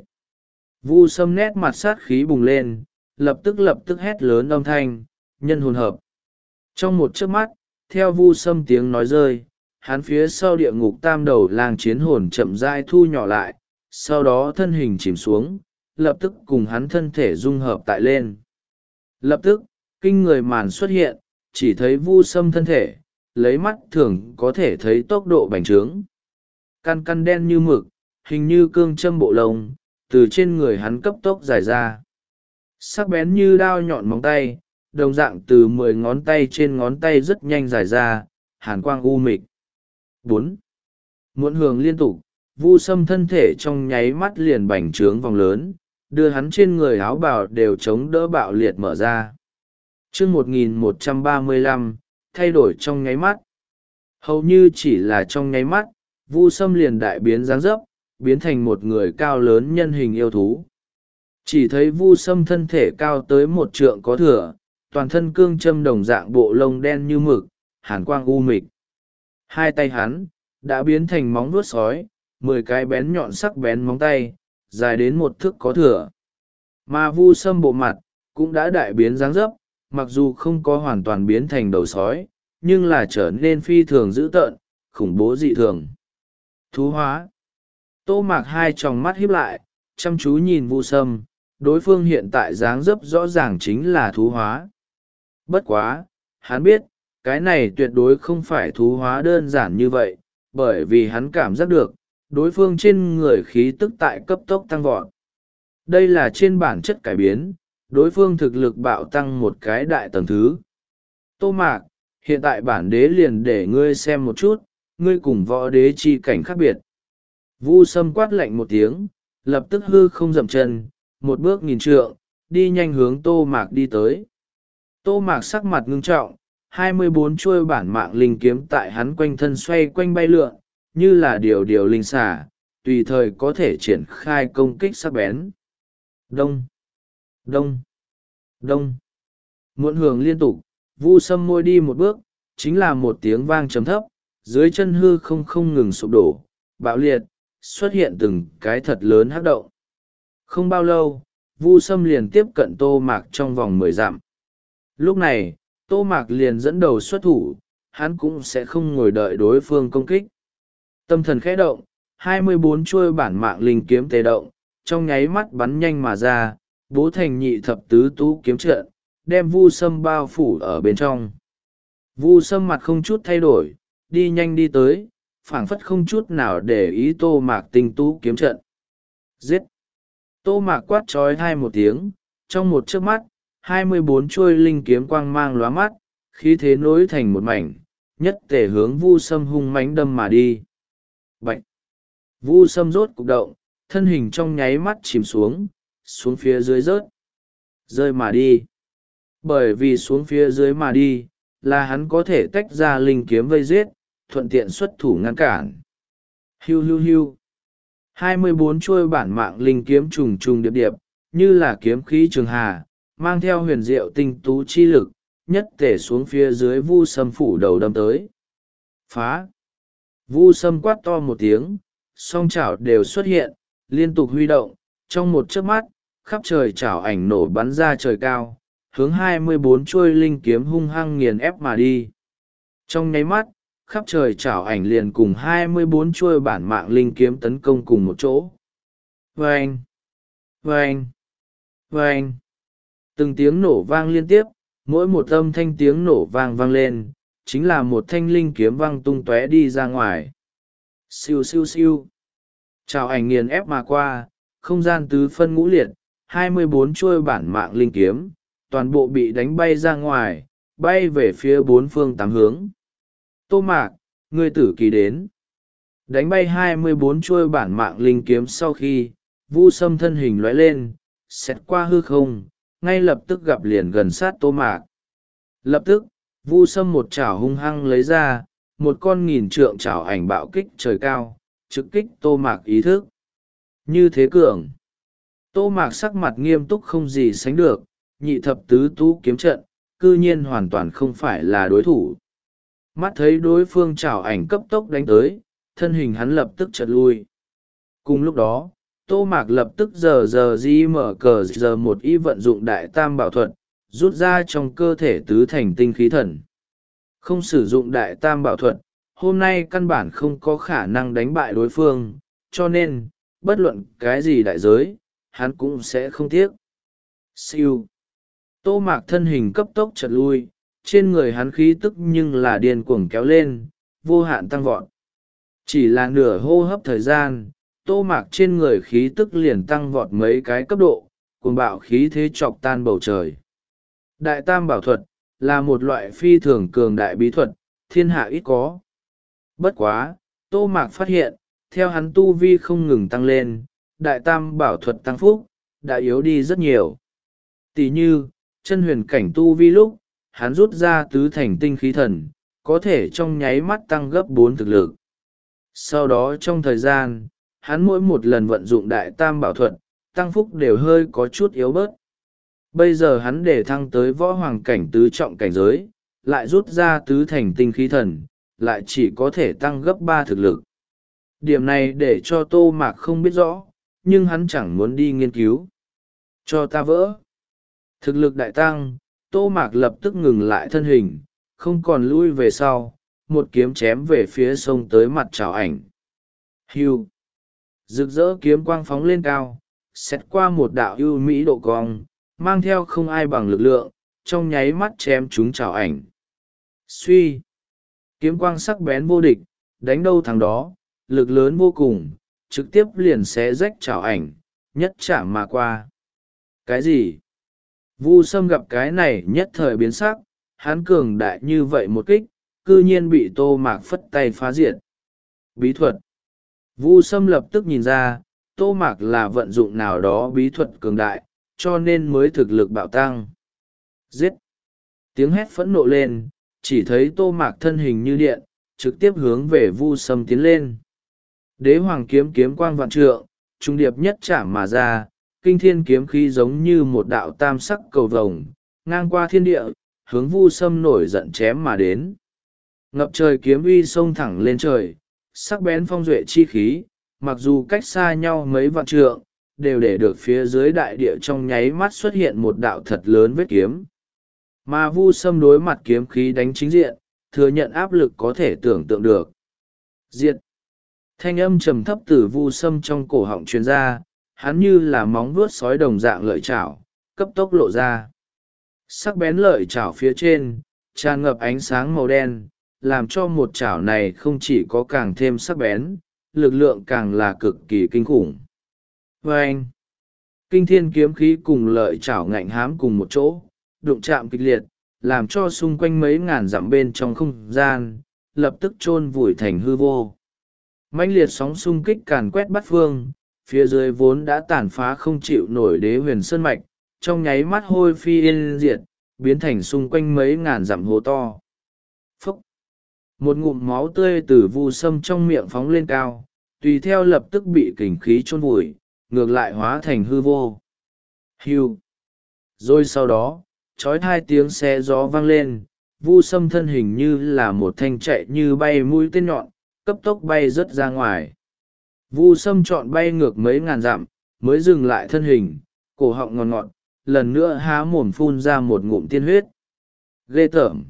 Vu Sâm nét mặt sát khí bùng lên, lập tức lập tức hét lớn âm thanh, nhân hồn hợp. Trong một chớp mắt, theo Vu Sâm tiếng nói rơi, hắn phía sau địa ngục tam đầu lang chiến hồn chậm rãi thu nhỏ lại, sau đó thân hình chìm xuống, lập tức cùng hắn thân thể dung hợp tại lên. Lập tức, kinh người màn xuất hiện, chỉ thấy Vu Sâm thân thể, lấy mắt thường có thể thấy tốc độ bành trướng. Căn căn đen như mực, hình như cương châm bộ lông, từ trên người hắn cấp tốc dài ra. Sắc bén như đao nhọn móng tay, đồng dạng từ mười ngón tay trên ngón tay rất nhanh dài ra, hàn quang u mịch. bốn. Muộn hưởng liên tục, Vu Sâm thân thể trong nháy mắt liền bành trướng vòng lớn, đưa hắn trên người áo bào đều chống đỡ bạo liệt mở ra. Chương một nghìn một trăm ba mươi lăm, thay đổi trong nháy mắt. Hầu như chỉ là trong nháy mắt, Vu Sâm liền đại biến dáng dấp, biến thành một người cao lớn nhân hình yêu thú. Chỉ thấy Vu Sâm thân thể cao tới một trượng có thừa, toàn thân cương châm đồng dạng bộ lông đen như mực, hàn quang u mịch. Hai tay hắn đã biến thành móng vuốt sói, mười cái bén nhọn sắc bén móng tay, dài đến một thước có thừa. Mà Vu Sâm bộ mặt cũng đã đại biến dáng dấp, mặc dù không có hoàn toàn biến thành đầu sói, nhưng là trở nên phi thường dữ tợn, khủng bố dị thường. Thú hóa. Tô Mạc hai tròng mắt híp lại, chăm chú nhìn Vu Sâm, đối phương hiện tại dáng dấp rõ ràng chính là thú hóa. Bất quá, hắn biết, cái này tuyệt đối không phải thú hóa đơn giản như vậy, bởi vì hắn cảm giác được, đối phương trên người khí tức tại cấp tốc tăng vọt. Đây là trên bản chất cải biến, đối phương thực lực bạo tăng một cái đại tầng thứ. Tô Mạc, hiện tại bản đế liền để ngươi xem một chút, ngươi cùng võ đế chi cảnh khác biệt. Vu Sâm quát lạnh một tiếng, lập tức hư không dậm chân, một bước nghìn trượng, đi nhanh hướng Tô Mạc đi tới. Tô Mạc sắc mặt ngưng trọng, hai mươi bốn chuôi bản mạng linh kiếm tại hắn quanh thân xoay quanh bay lượn, như là điều điều linh xả, tùy thời có thể triển khai công kích sắc bén. Đông, đông, đông. Muộn hưởng liên tục, Vu Sâm môi đi một bước, chính là một tiếng vang trầm thấp, dưới chân hư không không ngừng sụp đổ, bạo liệt, xuất hiện từng cái thật lớn hắc động. Không bao lâu, Vu Sâm liền tiếp cận Tô Mạc trong vòng mười dặm. Lúc này, Tô Mạc liền dẫn đầu xuất thủ, hắn cũng sẽ không ngồi đợi đối phương công kích. Tâm thần khẽ động, hai mươi bốn chuôi bản mạng linh kiếm tê động, trong nháy mắt bắn nhanh mà ra, bố thành nhị thập tứ tú kiếm trận, đem Vu Sâm bao phủ ở bên trong. Vu Sâm mặt không chút thay đổi, đi nhanh đi tới, phảng phất không chút nào để ý Tô Mạc tinh tú kiếm trận. Giết! Tô Mạc quát trói hai một tiếng, trong một chớp mắt, hai mươi bốn chuôi linh kiếm quang mang lóa mắt, khí thế nối thành một mảnh, nhất tể hướng Vu Sâm hung mãnh đâm mà đi. Bạch! Vu Sâm rốt cục động, thân hình trong nháy mắt chìm xuống, xuống phía dưới rớt. Rơi mà đi. Bởi vì xuống phía dưới mà đi, là hắn có thể tách ra linh kiếm vây giết, thuận tiện xuất thủ ngăn cản. Hiu hiu hiu. hai mươi bốn chuôi bản mạng linh kiếm trùng trùng điệp điệp, như là kiếm khí trường hà, mang theo huyền diệu tinh tú chi lực, nhất tể xuống phía dưới Vu Sâm phủ đầu đâm tới. Phá! Vu Sâm quát to một tiếng, song chảo đều xuất hiện, liên tục huy động, trong một chớp mắt, khắp trời chảo ảnh nổ bắn ra trời cao, hướng hai mươi bốn chuôi linh kiếm hung hăng nghiền ép mà đi. Trong nháy mắt, khắp trời chảo ảnh liền cùng hai mươi bốn chuôi bản mạng linh kiếm tấn công cùng một chỗ. Vâng! Vâng! Vâng! Từng tiếng nổ vang liên tiếp, mỗi một âm thanh tiếng nổ vang vang lên, chính là một thanh linh kiếm văng tung tóe đi ra ngoài. Siêu siêu siêu! Chảo ảnh nghiền ép mà qua, không gian tứ phân ngũ liệt, hai mươi bốn chuôi bản mạng linh kiếm, toàn bộ bị đánh bay ra ngoài, bay về phía bốn phương tám hướng. Tô Mạc, ngươi tử kỳ đến. Đánh bay hai mươi bốn chuôi bản mạng linh kiếm sau khi, Vu Sâm thân hình lóe lên, xẹt qua hư không, ngay lập tức gặp liền gần sát Tô Mạc. Lập tức, Vu Sâm một chảo hung hăng lấy ra, một con nghìn trượng chảo ảnh bạo kích trời cao, trực kích Tô Mạc ý thức. Như thế cường. Tô Mạc sắc mặt nghiêm túc không gì sánh được, nhị thập tứ tú kiếm trận, cư nhiên hoàn toàn không phải là đối thủ. Mắt thấy đối phương chảo ảnh cấp tốc đánh tới, thân hình hắn lập tức chật lui. Cùng lúc đó, Tô Mạc lập tức giờ giờ di mở cờ giờ một y vận dụng đại tam bảo thuật, rút ra trong cơ thể tứ thành tinh khí thần. Không sử dụng đại tam bảo thuật, hôm nay căn bản không có khả năng đánh bại đối phương, cho nên, bất luận cái gì đại giới, hắn cũng sẽ không tiếc. Siêu. Tô Mạc thân hình cấp tốc chật lui, trên người hắn khí tức nhưng là điên cuồng kéo lên, vô hạn tăng vọt. Chỉ là nửa hô hấp thời gian, Tô Mạc trên người khí tức liền tăng vọt mấy cái cấp độ, cuồng bạo khí thế chọc tan bầu trời. Đại tam bảo thuật, là một loại phi thường cường đại bí thuật, thiên hạ ít có. Bất quá, Tô Mạc phát hiện, theo hắn tu vi không ngừng tăng lên, đại tam bảo thuật tăng phúc, đã yếu đi rất nhiều. Tỷ như, chân huyền cảnh tu vi lúc, hắn rút ra tứ thành tinh khí thần, có thể trong nháy mắt tăng gấp bốn thực lực. Sau đó trong thời gian, hắn mỗi một lần vận dụng đại tam bảo thuật, tăng phúc đều hơi có chút yếu bớt. Bây giờ hắn để thăng tới võ hoàng cảnh tứ trọng cảnh giới, lại rút ra tứ thành tinh khí thần, lại chỉ có thể tăng gấp ba thực lực. Điểm này để cho Tô Mạc không biết rõ, nhưng hắn chẳng muốn đi nghiên cứu. Cho ta vỡ. Thực lực đại tăng, Tô Mạc lập tức ngừng lại thân hình, không còn lui về sau, một kiếm chém về phía sông tới mặt Trảo Ảnh. Hưu. Rực rỡ kiếm quang phóng lên cao, xét qua một đạo ưu mỹ độ cong, mang theo không ai bằng lực lượng, trong nháy mắt chém trúng Trảo Ảnh. Suy. Kiếm quang sắc bén vô địch, đánh đâu thắng đó, lực lớn vô cùng, trực tiếp liền xé rách Trảo Ảnh, nhất chạm mà qua. Cái gì? Vu Sâm gặp cái này nhất thời biến sắc, hắn cường đại như vậy một kích, cư nhiên bị Tô Mạc phất tay phá diệt. Bí thuật. Vu Sâm lập tức nhìn ra, Tô Mạc là vận dụng nào đó bí thuật cường đại, cho nên mới thực lực bạo tăng. Giết! Tiếng hét phẫn nộ lên, chỉ thấy Tô Mạc thân hình như điện, trực tiếp hướng về Vu Sâm tiến lên. Đế hoàng kiếm kiếm quang vạn trượng, trung điệp nhất chạm mà ra, kinh thiên kiếm khí giống như một đạo tam sắc cầu vồng, ngang qua thiên địa, hướng Vu Sâm nổi giận chém mà đến. Ngập trời kiếm uy xông thẳng lên trời, sắc bén phong duệ chi khí, mặc dù cách xa nhau mấy vạn trượng, đều để được phía dưới đại địa trong nháy mắt xuất hiện một đạo thật lớn vết kiếm. Mà Vu Sâm đối mặt kiếm khí đánh chính diện, thừa nhận áp lực có thể tưởng tượng được. Diệt! Thanh âm trầm thấp từ Vu Sâm trong cổ họng truyền ra, hắn như là móng vuốt sói đồng dạng lợi chảo, cấp tốc lộ ra. Sắc bén lợi chảo phía trên, tràn ngập ánh sáng màu đen, làm cho một chảo này không chỉ có càng thêm sắc bén, lực lượng càng là cực kỳ kinh khủng. Và anh, kinh thiên kiếm khí cùng lợi chảo ngạnh hám cùng một chỗ, đụng chạm kịch liệt, làm cho xung quanh mấy ngàn dặm bên trong không gian, lập tức chôn vùi thành hư vô. Mãnh liệt sóng xung kích càn quét bát phương, phía dưới vốn đã tàn phá không chịu nổi đế huyền sơn mạch, trong nháy mắt hôi phi yên diệt, biến thành xung quanh mấy ngàn dặm hố to. Phúc! Một ngụm máu tươi từ Vu Sâm trong miệng phóng lên cao, tùy theo lập tức bị kình khí chôn vùi, ngược lại hóa thành hư vô. Hưu! Rồi sau đó, trói hai tiếng xe gió vang lên, Vu Sâm thân hình như là một thanh chạy như bay mũi tên nhọn, cấp tốc bay rớt ra ngoài. Vu Sâm chọn bay ngược mấy ngàn dặm, mới dừng lại thân hình, cổ họng ngọt ngọt, lần nữa há mồm phun ra một ngụm tiên huyết. Ghê tởm!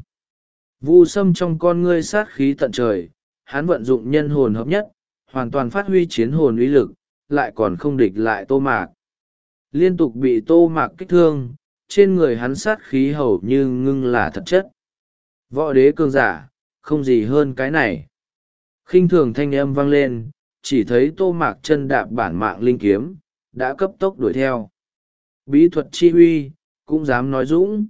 Vu Sâm trong con ngươi sát khí tận trời, hắn vận dụng nhân hồn hợp nhất, hoàn toàn phát huy chiến hồn uy lực, lại còn không địch lại Tô Mạc. Liên tục bị Tô Mạc kích thương, trên người hắn sát khí hầu như ngưng là thật chất. Võ đế cường giả, không gì hơn cái này. Khinh thường thanh âm vang lên, chỉ thấy Tô Mạc chân đạp bản mạng linh kiếm, đã cấp tốc đuổi theo. Bí thuật chi huy, cũng dám nói dũng.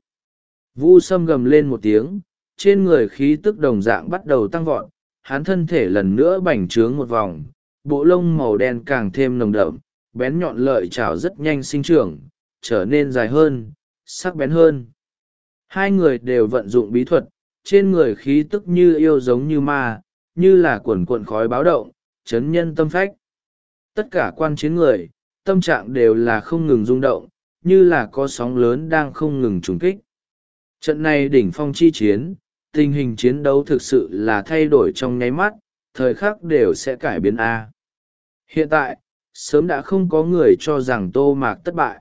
Vu Sâm gầm lên một tiếng, trên người khí tức đồng dạng bắt đầu tăng vọt, hắn thân thể lần nữa bành trướng một vòng, bộ lông màu đen càng thêm nồng đậm, bén nhọn lợi chảo rất nhanh sinh trưởng, trở nên dài hơn, sắc bén hơn. Hai người đều vận dụng bí thuật, trên người khí tức như yêu giống như ma, như là cuộn cuộn khói báo động, chấn nhân tâm phách. Tất cả quan chiến người, tâm trạng đều là không ngừng rung động, như là có sóng lớn đang không ngừng trùng kích. Trận này đỉnh phong chi chiến, tình hình chiến đấu thực sự là thay đổi trong nháy mắt, thời khắc đều sẽ cải biến A. Hiện tại, sớm đã không có người cho rằng Tô Mạc thất bại.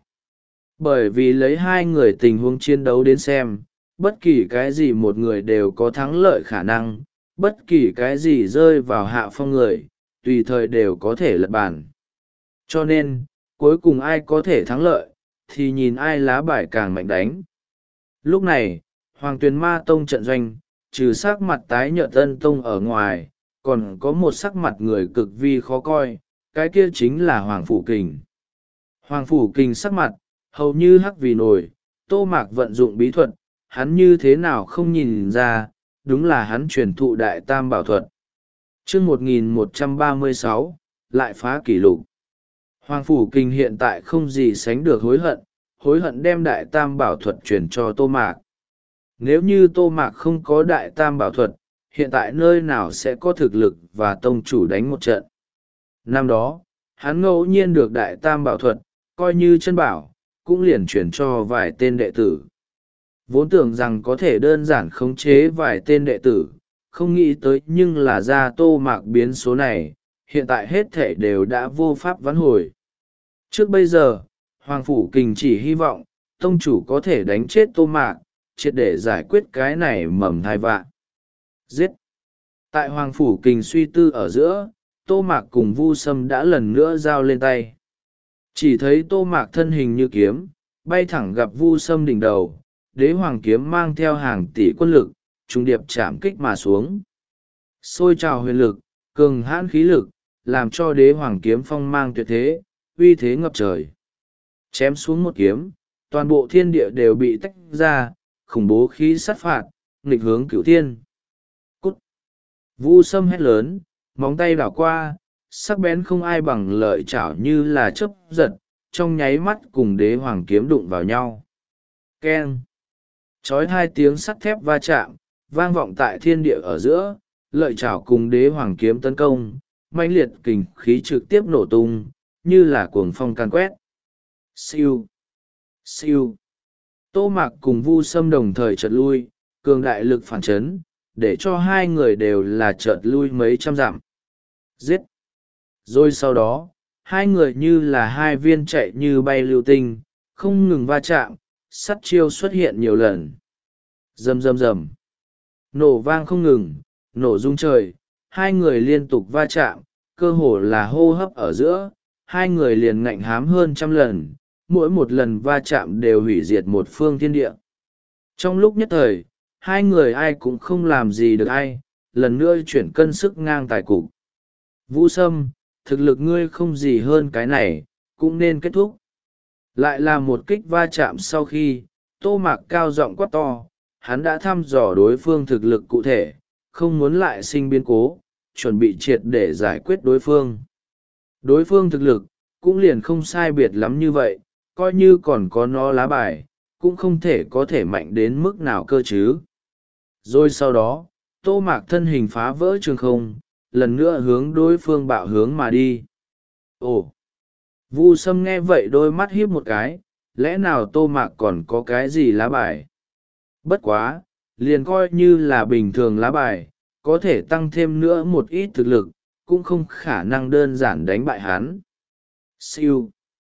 Bởi vì lấy hai người tình huống chiến đấu đến xem, bất kỳ cái gì một người đều có thắng lợi khả năng, bất kỳ cái gì rơi vào hạ phong người, tùy thời đều có thể lật bàn. Cho nên, cuối cùng ai có thể thắng lợi, thì nhìn ai lá bài càng mạnh đánh. Lúc này, Hoàng Tuyền Ma Tông trận doanh, trừ sắc mặt tái nhợt Ân Tông ở ngoài, còn có một sắc mặt người cực vi khó coi, cái kia chính là Hoàng Phủ Kình. Hoàng Phủ Kình sắc mặt, hầu như hắc vì nổi, Tô Mạc vận dụng bí thuật, hắn như thế nào không nhìn ra, đúng là hắn truyền thụ đại tam bảo thuật. chương một nghìn một trăm ba mươi sáu, lại phá kỷ lục. Hoàng Phủ Kình hiện tại không gì sánh được hối hận, hối hận đem đại tam bảo thuật truyền cho Tô Mạc. Nếu như Tô Mạc không có đại tam bảo thuật, hiện tại nơi nào sẽ có thực lực và tông chủ đánh một trận. Năm đó, hắn ngẫu nhiên được đại tam bảo thuật, coi như chân bảo, cũng liền chuyển cho vài tên đệ tử. Vốn tưởng rằng có thể đơn giản khống chế vài tên đệ tử, không nghĩ tới nhưng là ra Tô Mạc biến số này, hiện tại hết thể đều đã vô pháp vãn hồi. Trước bây giờ, Hoàng Phủ Kình chỉ hy vọng, tông chủ có thể đánh chết Tô Mạc, triệt để giải quyết cái này mầm thai vạ. Giết! Tại Hoàng Phủ Kình suy tư ở giữa, Tô Mạc cùng Vu Sâm đã lần nữa giao lên tay. Chỉ thấy Tô Mạc thân hình như kiếm, bay thẳng gặp Vu Sâm đỉnh đầu, đế hoàng kiếm mang theo hàng tỷ quân lực, trung điệp chạm kích mà xuống. Xôi trào huyền lực, cường hãn khí lực, làm cho đế hoàng kiếm phong mang tuyệt thế, uy thế ngập trời. Chém xuống một kiếm, toàn bộ thiên địa đều bị tách ra, khủng bố khí sát phạt, nghịch hướng cửu thiên. Cút! Vu Sâm hét lớn, móng tay đảo qua, sắc bén không ai bằng lợi chảo như là chớp giật, trong nháy mắt cùng đế hoàng kiếm đụng vào nhau. Keng! Chói hai tiếng sắt thép va chạm, vang vọng tại thiên địa ở giữa, lợi chảo cùng đế hoàng kiếm tấn công, mãnh liệt kình khí trực tiếp nổ tung, như là cuồng phong can quét. Siêu! Siêu! Tô Mạc cùng Vu Sâm đồng thời chợt lui, cường đại lực phản chấn, để cho hai người đều là chợt lui mấy trăm dặm. Giết! Rồi sau đó, hai người như là hai viên chạy như bay lưu tinh, không ngừng va chạm, sắt chiêu xuất hiện nhiều lần. Rầm rầm rầm! Nổ vang không ngừng, nổ rung trời, hai người liên tục va chạm, cơ hồ là hô hấp ở giữa, hai người liền ngạnh hám hơn trăm lần, mỗi một lần va chạm đều hủy diệt một phương thiên địa. Trong lúc nhất thời, hai người ai cũng không làm gì được ai, lần nữa chuyển cân sức ngang tài cục. Vu Sâm, thực lực ngươi không gì hơn cái này, cũng nên kết thúc. Lại là một kích va chạm sau khi, Tô Mạc cao giọng quát to, hắn đã thăm dò đối phương thực lực cụ thể, không muốn lại sinh biến cố, chuẩn bị triệt để giải quyết đối phương. Đối phương thực lực, cũng liền không sai biệt lắm như vậy, coi như còn có nó lá bài, cũng không thể có thể mạnh đến mức nào cơ chứ. Rồi sau đó, Tô Mạc thân hình phá vỡ trường không, lần nữa hướng đối phương bạo hướng mà đi. Ồ! Vu Sâm nghe vậy đôi mắt híp một cái, lẽ nào Tô Mạc còn có cái gì lá bài? Bất quá, liền coi như là bình thường lá bài, có thể tăng thêm nữa một ít thực lực, cũng không khả năng đơn giản đánh bại hắn. Siêu!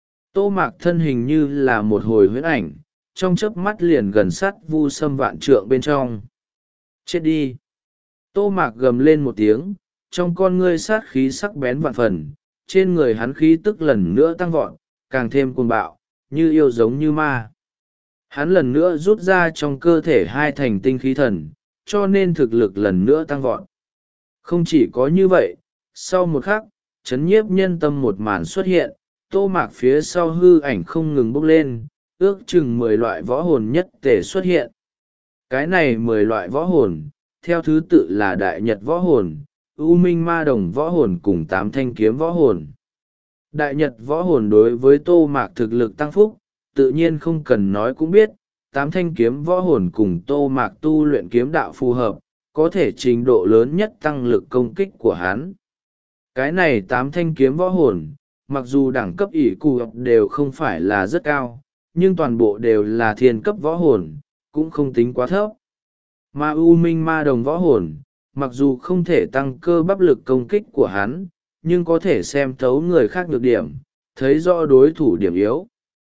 Tô Mạc thân hình như là một hồi huyễn ảnh, trong chớp mắt liền gần sát Vu Sâm vạn trượng bên trong. Chết đi! Tô Mạc gầm lên một tiếng, trong con ngươi sát khí sắc bén vạn phần, trên người hắn khí tức lần nữa tăng vọt, càng thêm cuồng bạo, như yêu giống như ma. Hắn lần nữa rút ra trong cơ thể hai thành tinh khí thần, cho nên thực lực lần nữa tăng vọt. Không chỉ có như vậy, sau một khắc, chấn nhiếp nhân tâm một màn xuất hiện, Tô Mạc phía sau hư ảnh không ngừng bốc lên, ước chừng mười loại võ hồn nhất tề xuất hiện. Cái này mười loại võ hồn, theo thứ tự là Đại Nhật võ hồn, U Minh Ma Đồng võ hồn cùng tám thanh kiếm võ hồn. Đại Nhật võ hồn đối với Tô Mạc thực lực tăng phúc, tự nhiên không cần nói cũng biết, tám thanh kiếm võ hồn cùng Tô Mạc tu luyện kiếm đạo phù hợp, có thể trình độ lớn nhất tăng lực công kích của hắn. Cái này tám thanh kiếm võ hồn, mặc dù đẳng cấp ỷ cụ đều không phải là rất cao, nhưng toàn bộ đều là thiên cấp võ hồn, cũng không tính quá thấp. Mà U Minh Ma Đồng võ hồn, mặc dù không thể tăng cơ bắp lực công kích của hắn, nhưng có thể xem thấu người khác được điểm, thấy rõ đối thủ điểm yếu.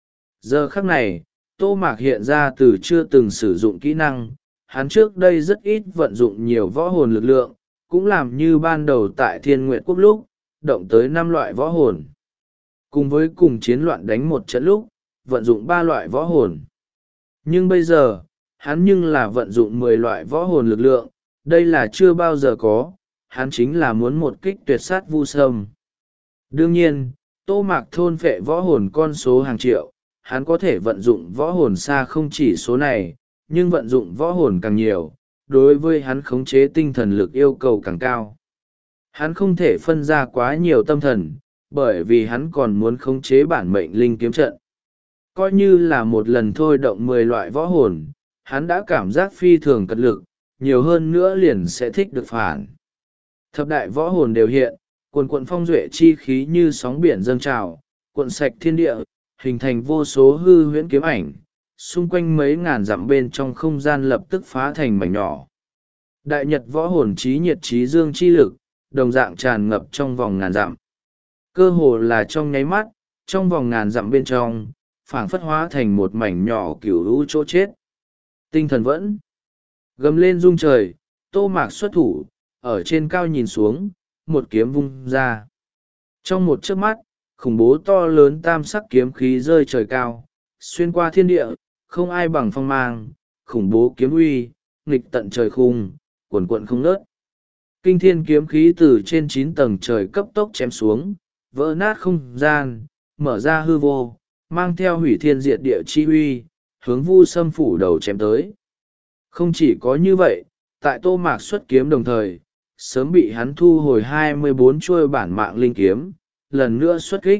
Giờ khắc này, Tô Mạc hiện ra từ chưa từng sử dụng kỹ năng, hắn trước đây rất ít vận dụng nhiều võ hồn lực lượng, cũng làm như ban đầu tại Thiên Nguyệt Quốc lúc, động tới năm loại võ hồn. Cùng với cùng chiến loạn đánh một trận lúc, vận dụng ba loại võ hồn. Nhưng bây giờ, hắn nhưng là vận dụng mười loại võ hồn lực lượng, đây là chưa bao giờ có, hắn chính là muốn một kích tuyệt sát Vu Sâm. Đương nhiên, Tô Mạc thôn phệ võ hồn con số hàng triệu, hắn có thể vận dụng võ hồn xa không chỉ số này, nhưng vận dụng võ hồn càng nhiều, đối với hắn khống chế tinh thần lực yêu cầu càng cao. Hắn không thể phân ra quá nhiều tâm thần, bởi vì hắn còn muốn khống chế bản mệnh linh kiếm trận. Coi như là một lần thôi động mười loại võ hồn, hắn đã cảm giác phi thường cật lực, nhiều hơn nữa liền sẽ thích được phản. Thập đại võ hồn đều hiện, cuồn cuộn phong duệ chi khí như sóng biển dâng trào, cuộn sạch thiên địa, hình thành vô số hư huyễn kiếm ảnh, xung quanh mấy ngàn dặm bên trong không gian lập tức phá thành mảnh nhỏ. Đại nhật võ hồn trí nhiệt trí dương chi lực, đồng dạng tràn ngập trong vòng ngàn dặm. Cơ hồ là trong nháy mắt, trong vòng ngàn dặm bên trong, phảng phất hóa thành một mảnh nhỏ cửu lũ chỗ chết. Tinh thần vẫn gầm lên rung trời, Tô Mạc xuất thủ, ở trên cao nhìn xuống, một kiếm vung ra. Trong một chớp mắt, khủng bố to lớn tam sắc kiếm khí rơi trời cao, xuyên qua thiên địa, không ai bằng phong mang, khủng bố kiếm uy, nghịch tận trời khung, cuồn cuộn không ngớt. Kinh thiên kiếm khí từ trên chín tầng trời cấp tốc chém xuống, vỡ nát không gian, mở ra hư vô, mang theo hủy thiên diệt địa chi uy, hướng Vu Sâm phủ đầu chém tới. Không chỉ có như vậy, tại Tô Mạc xuất kiếm đồng thời, sớm bị hắn thu hồi hai mươi bốn chuôi bản mạng linh kiếm, lần nữa xuất kích.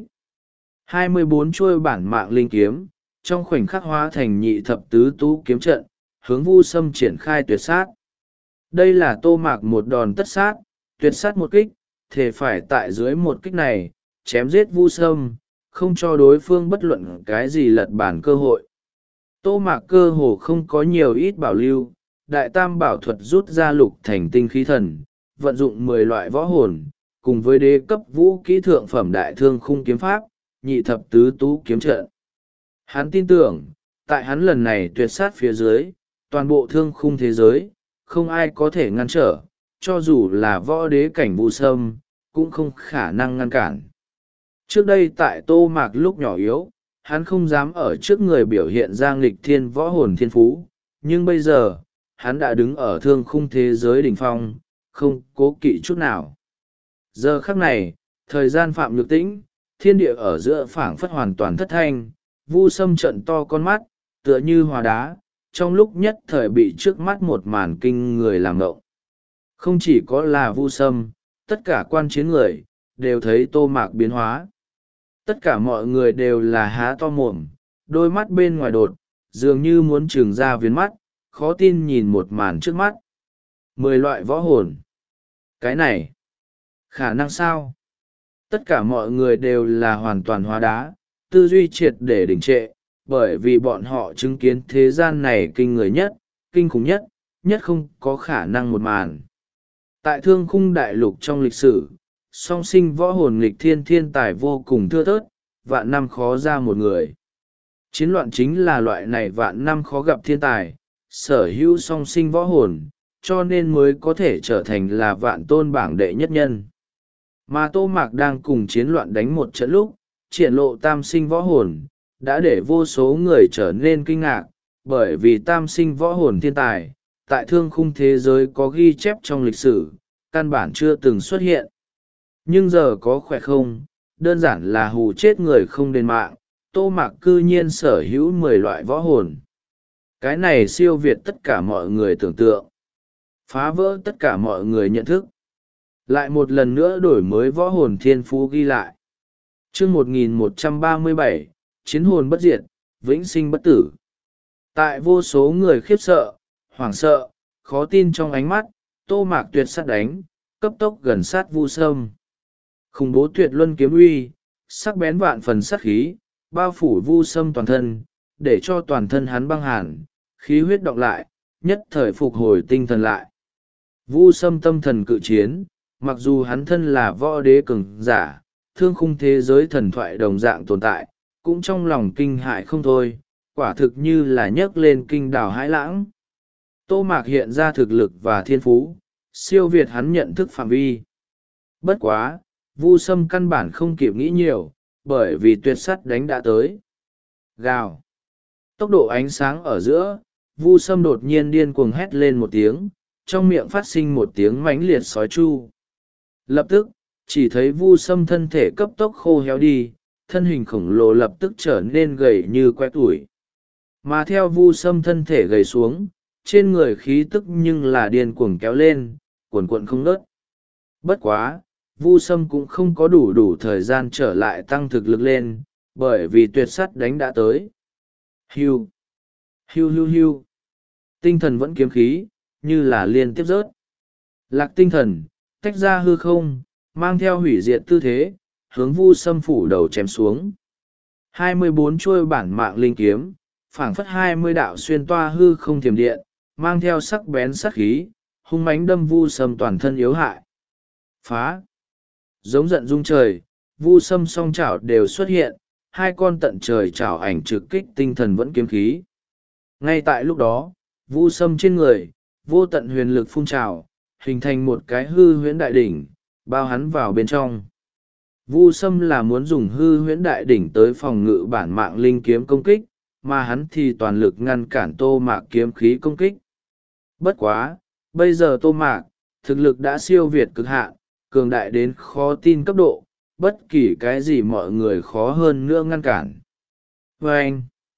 hai mươi bốn chuôi bản mạng linh kiếm, trong khoảnh khắc hóa thành nhị thập tứ tú kiếm trận, hướng Vu Sâm triển khai tuyệt sát. Đây là Tô Mạc một đòn tất sát, tuyệt sát một kích, thể phải tại dưới một kích này, chém giết Vu Sâm, không cho đối phương bất luận cái gì lật bản cơ hội. Tô Mạc cơ hồ không có nhiều ít bảo lưu, đại tam bảo thuật rút ra lục thành tinh khí thần, vận dụng mười loại võ hồn, cùng với đế cấp vũ kỹ thượng phẩm đại thương khung kiếm pháp, nhị thập tứ tú kiếm trận. Hắn tin tưởng, tại hắn lần này tuyệt sát phía dưới, toàn bộ thương khung thế giới, không ai có thể ngăn trở, cho dù là võ đế cảnh Vu Sâm, cũng không khả năng ngăn cản. Trước đây tại Tô Mạc lúc nhỏ yếu, hắn không dám ở trước người biểu hiện ra nghịch thiên võ hồn thiên phú, nhưng bây giờ, hắn đã đứng ở thương khung thế giới đỉnh phong, không cố kỵ chút nào. Giờ khắc này, thời gian phạm nhược tĩnh, thiên địa ở giữa phảng phất hoàn toàn thất thanh, Vu Sâm trận to con mắt, tựa như hòa đá, trong lúc nhất thời bị trước mắt một màn kinh người làm ngộng. Không chỉ có là Vu Sâm, tất cả quan chiến người, đều thấy Tô Mạc biến hóa. Tất cả mọi người đều là há to mồm, đôi mắt bên ngoài đột, dường như muốn trừng ra viền mắt, khó tin nhìn một màn trước mắt. Mười loại võ hồn. Cái này, khả năng sao? Tất cả mọi người đều là hoàn toàn hóa đá, tư duy triệt để đình trệ, bởi vì bọn họ chứng kiến thế gian này kinh người nhất, kinh khủng nhất, nhất không có khả năng một màn. Tại thương khung đại lục trong lịch sử, song sinh võ hồn nghịch thiên thiên tài vô cùng thưa thớt, vạn năm khó ra một người. Chiến loạn chính là loại này vạn năm khó gặp thiên tài, sở hữu song sinh võ hồn, cho nên mới có thể trở thành là vạn tôn bảng đệ nhất nhân. Mà Tô Mạc đang cùng chiến loạn đánh một trận lúc, triển lộ tam sinh võ hồn, đã để vô số người trở nên kinh ngạc, bởi vì tam sinh võ hồn thiên tài, tại thương khung thế giới có ghi chép trong lịch sử, căn bản chưa từng xuất hiện. Nhưng giờ có khỏe không, đơn giản là hù chết người không đền mạng, Tô Mạc cư nhiên sở hữu mười loại võ hồn. Cái này siêu việt tất cả mọi người tưởng tượng, phá vỡ tất cả mọi người nhận thức. Lại một lần nữa đổi mới võ hồn thiên phú ghi lại. Chương một nghìn một trăm ba mươi bảy, chiến hồn bất diệt, vĩnh sinh bất tử. Tại vô số người khiếp sợ, hoảng sợ, khó tin trong ánh mắt, Tô Mạc tuyệt sát đánh, cấp tốc gần sát Vu Sâm. Khủng bố tuyệt luân kiếm uy, sắc bén vạn phần sát khí, bao phủ Vu Sâm toàn thân, để cho toàn thân hắn băng hàn, khí huyết đọng lại, nhất thời phục hồi tinh thần lại. Vu Sâm tâm thần cự chiến, mặc dù hắn thân là võ đế cường giả, thương khung thế giới thần thoại đồng dạng tồn tại, cũng trong lòng kinh hại không thôi, quả thực như là nhấc lên kinh đảo hãi lãng. Tô Mạc hiện ra thực lực và thiên phú, siêu việt hắn nhận thức phạm vi. Bất quá, Vu Sâm căn bản không kịp nghĩ nhiều, bởi vì tuyệt sắt đánh đã tới. Gào. Tốc độ ánh sáng ở giữa, Vu Sâm đột nhiên điên cuồng hét lên một tiếng, trong miệng phát sinh một tiếng mãnh liệt sói chu. Lập tức, chỉ thấy Vu Sâm thân thể cấp tốc khô héo đi, thân hình khổng lồ lập tức trở nên gầy như que tuổi. Mà theo Vu Sâm thân thể gầy xuống, trên người khí tức nhưng là điên cuồng kéo lên, cuồn cuộn không ngớt. Bất quá, Vu Sâm cũng không có đủ đủ thời gian trở lại tăng thực lực lên, bởi vì tuyệt sắt đánh đã tới. Hiu, hiu hiu hiu. tinh thần vẫn kiếm khí, như là liên tiếp rớt. Lạc tinh thần, tách ra hư không, mang theo hủy diệt tư thế, hướng Vu Sâm phủ đầu chém xuống. hai mươi bốn chuôi bản mạng linh kiếm, phảng phất hai mươi đạo xuyên toa hư không thiểm điện, mang theo sắc bén sắc khí, hung mãnh đâm Vu Sâm toàn thân yếu hại. Phá! Giống giận rung trời, Vu Sâm song chảo đều xuất hiện, hai con tận trời chảo ảnh trực kích tinh thần vẫn kiếm khí. Ngay tại lúc đó, Vu Sâm trên người, vô tận huyền lực phun trào, hình thành một cái hư huyễn đại đỉnh, bao hắn vào bên trong. Vu Sâm là muốn dùng hư huyễn đại đỉnh tới phòng ngự bản mạng linh kiếm công kích, mà hắn thì toàn lực ngăn cản Tô Mạc kiếm khí công kích. Bất quá, bây giờ Tô Mạc, thực lực đã siêu việt cực hạn, cường đại đến khó tin cấp độ, bất kỳ cái gì mọi người khó hơn nữa ngăn cản. Vâng!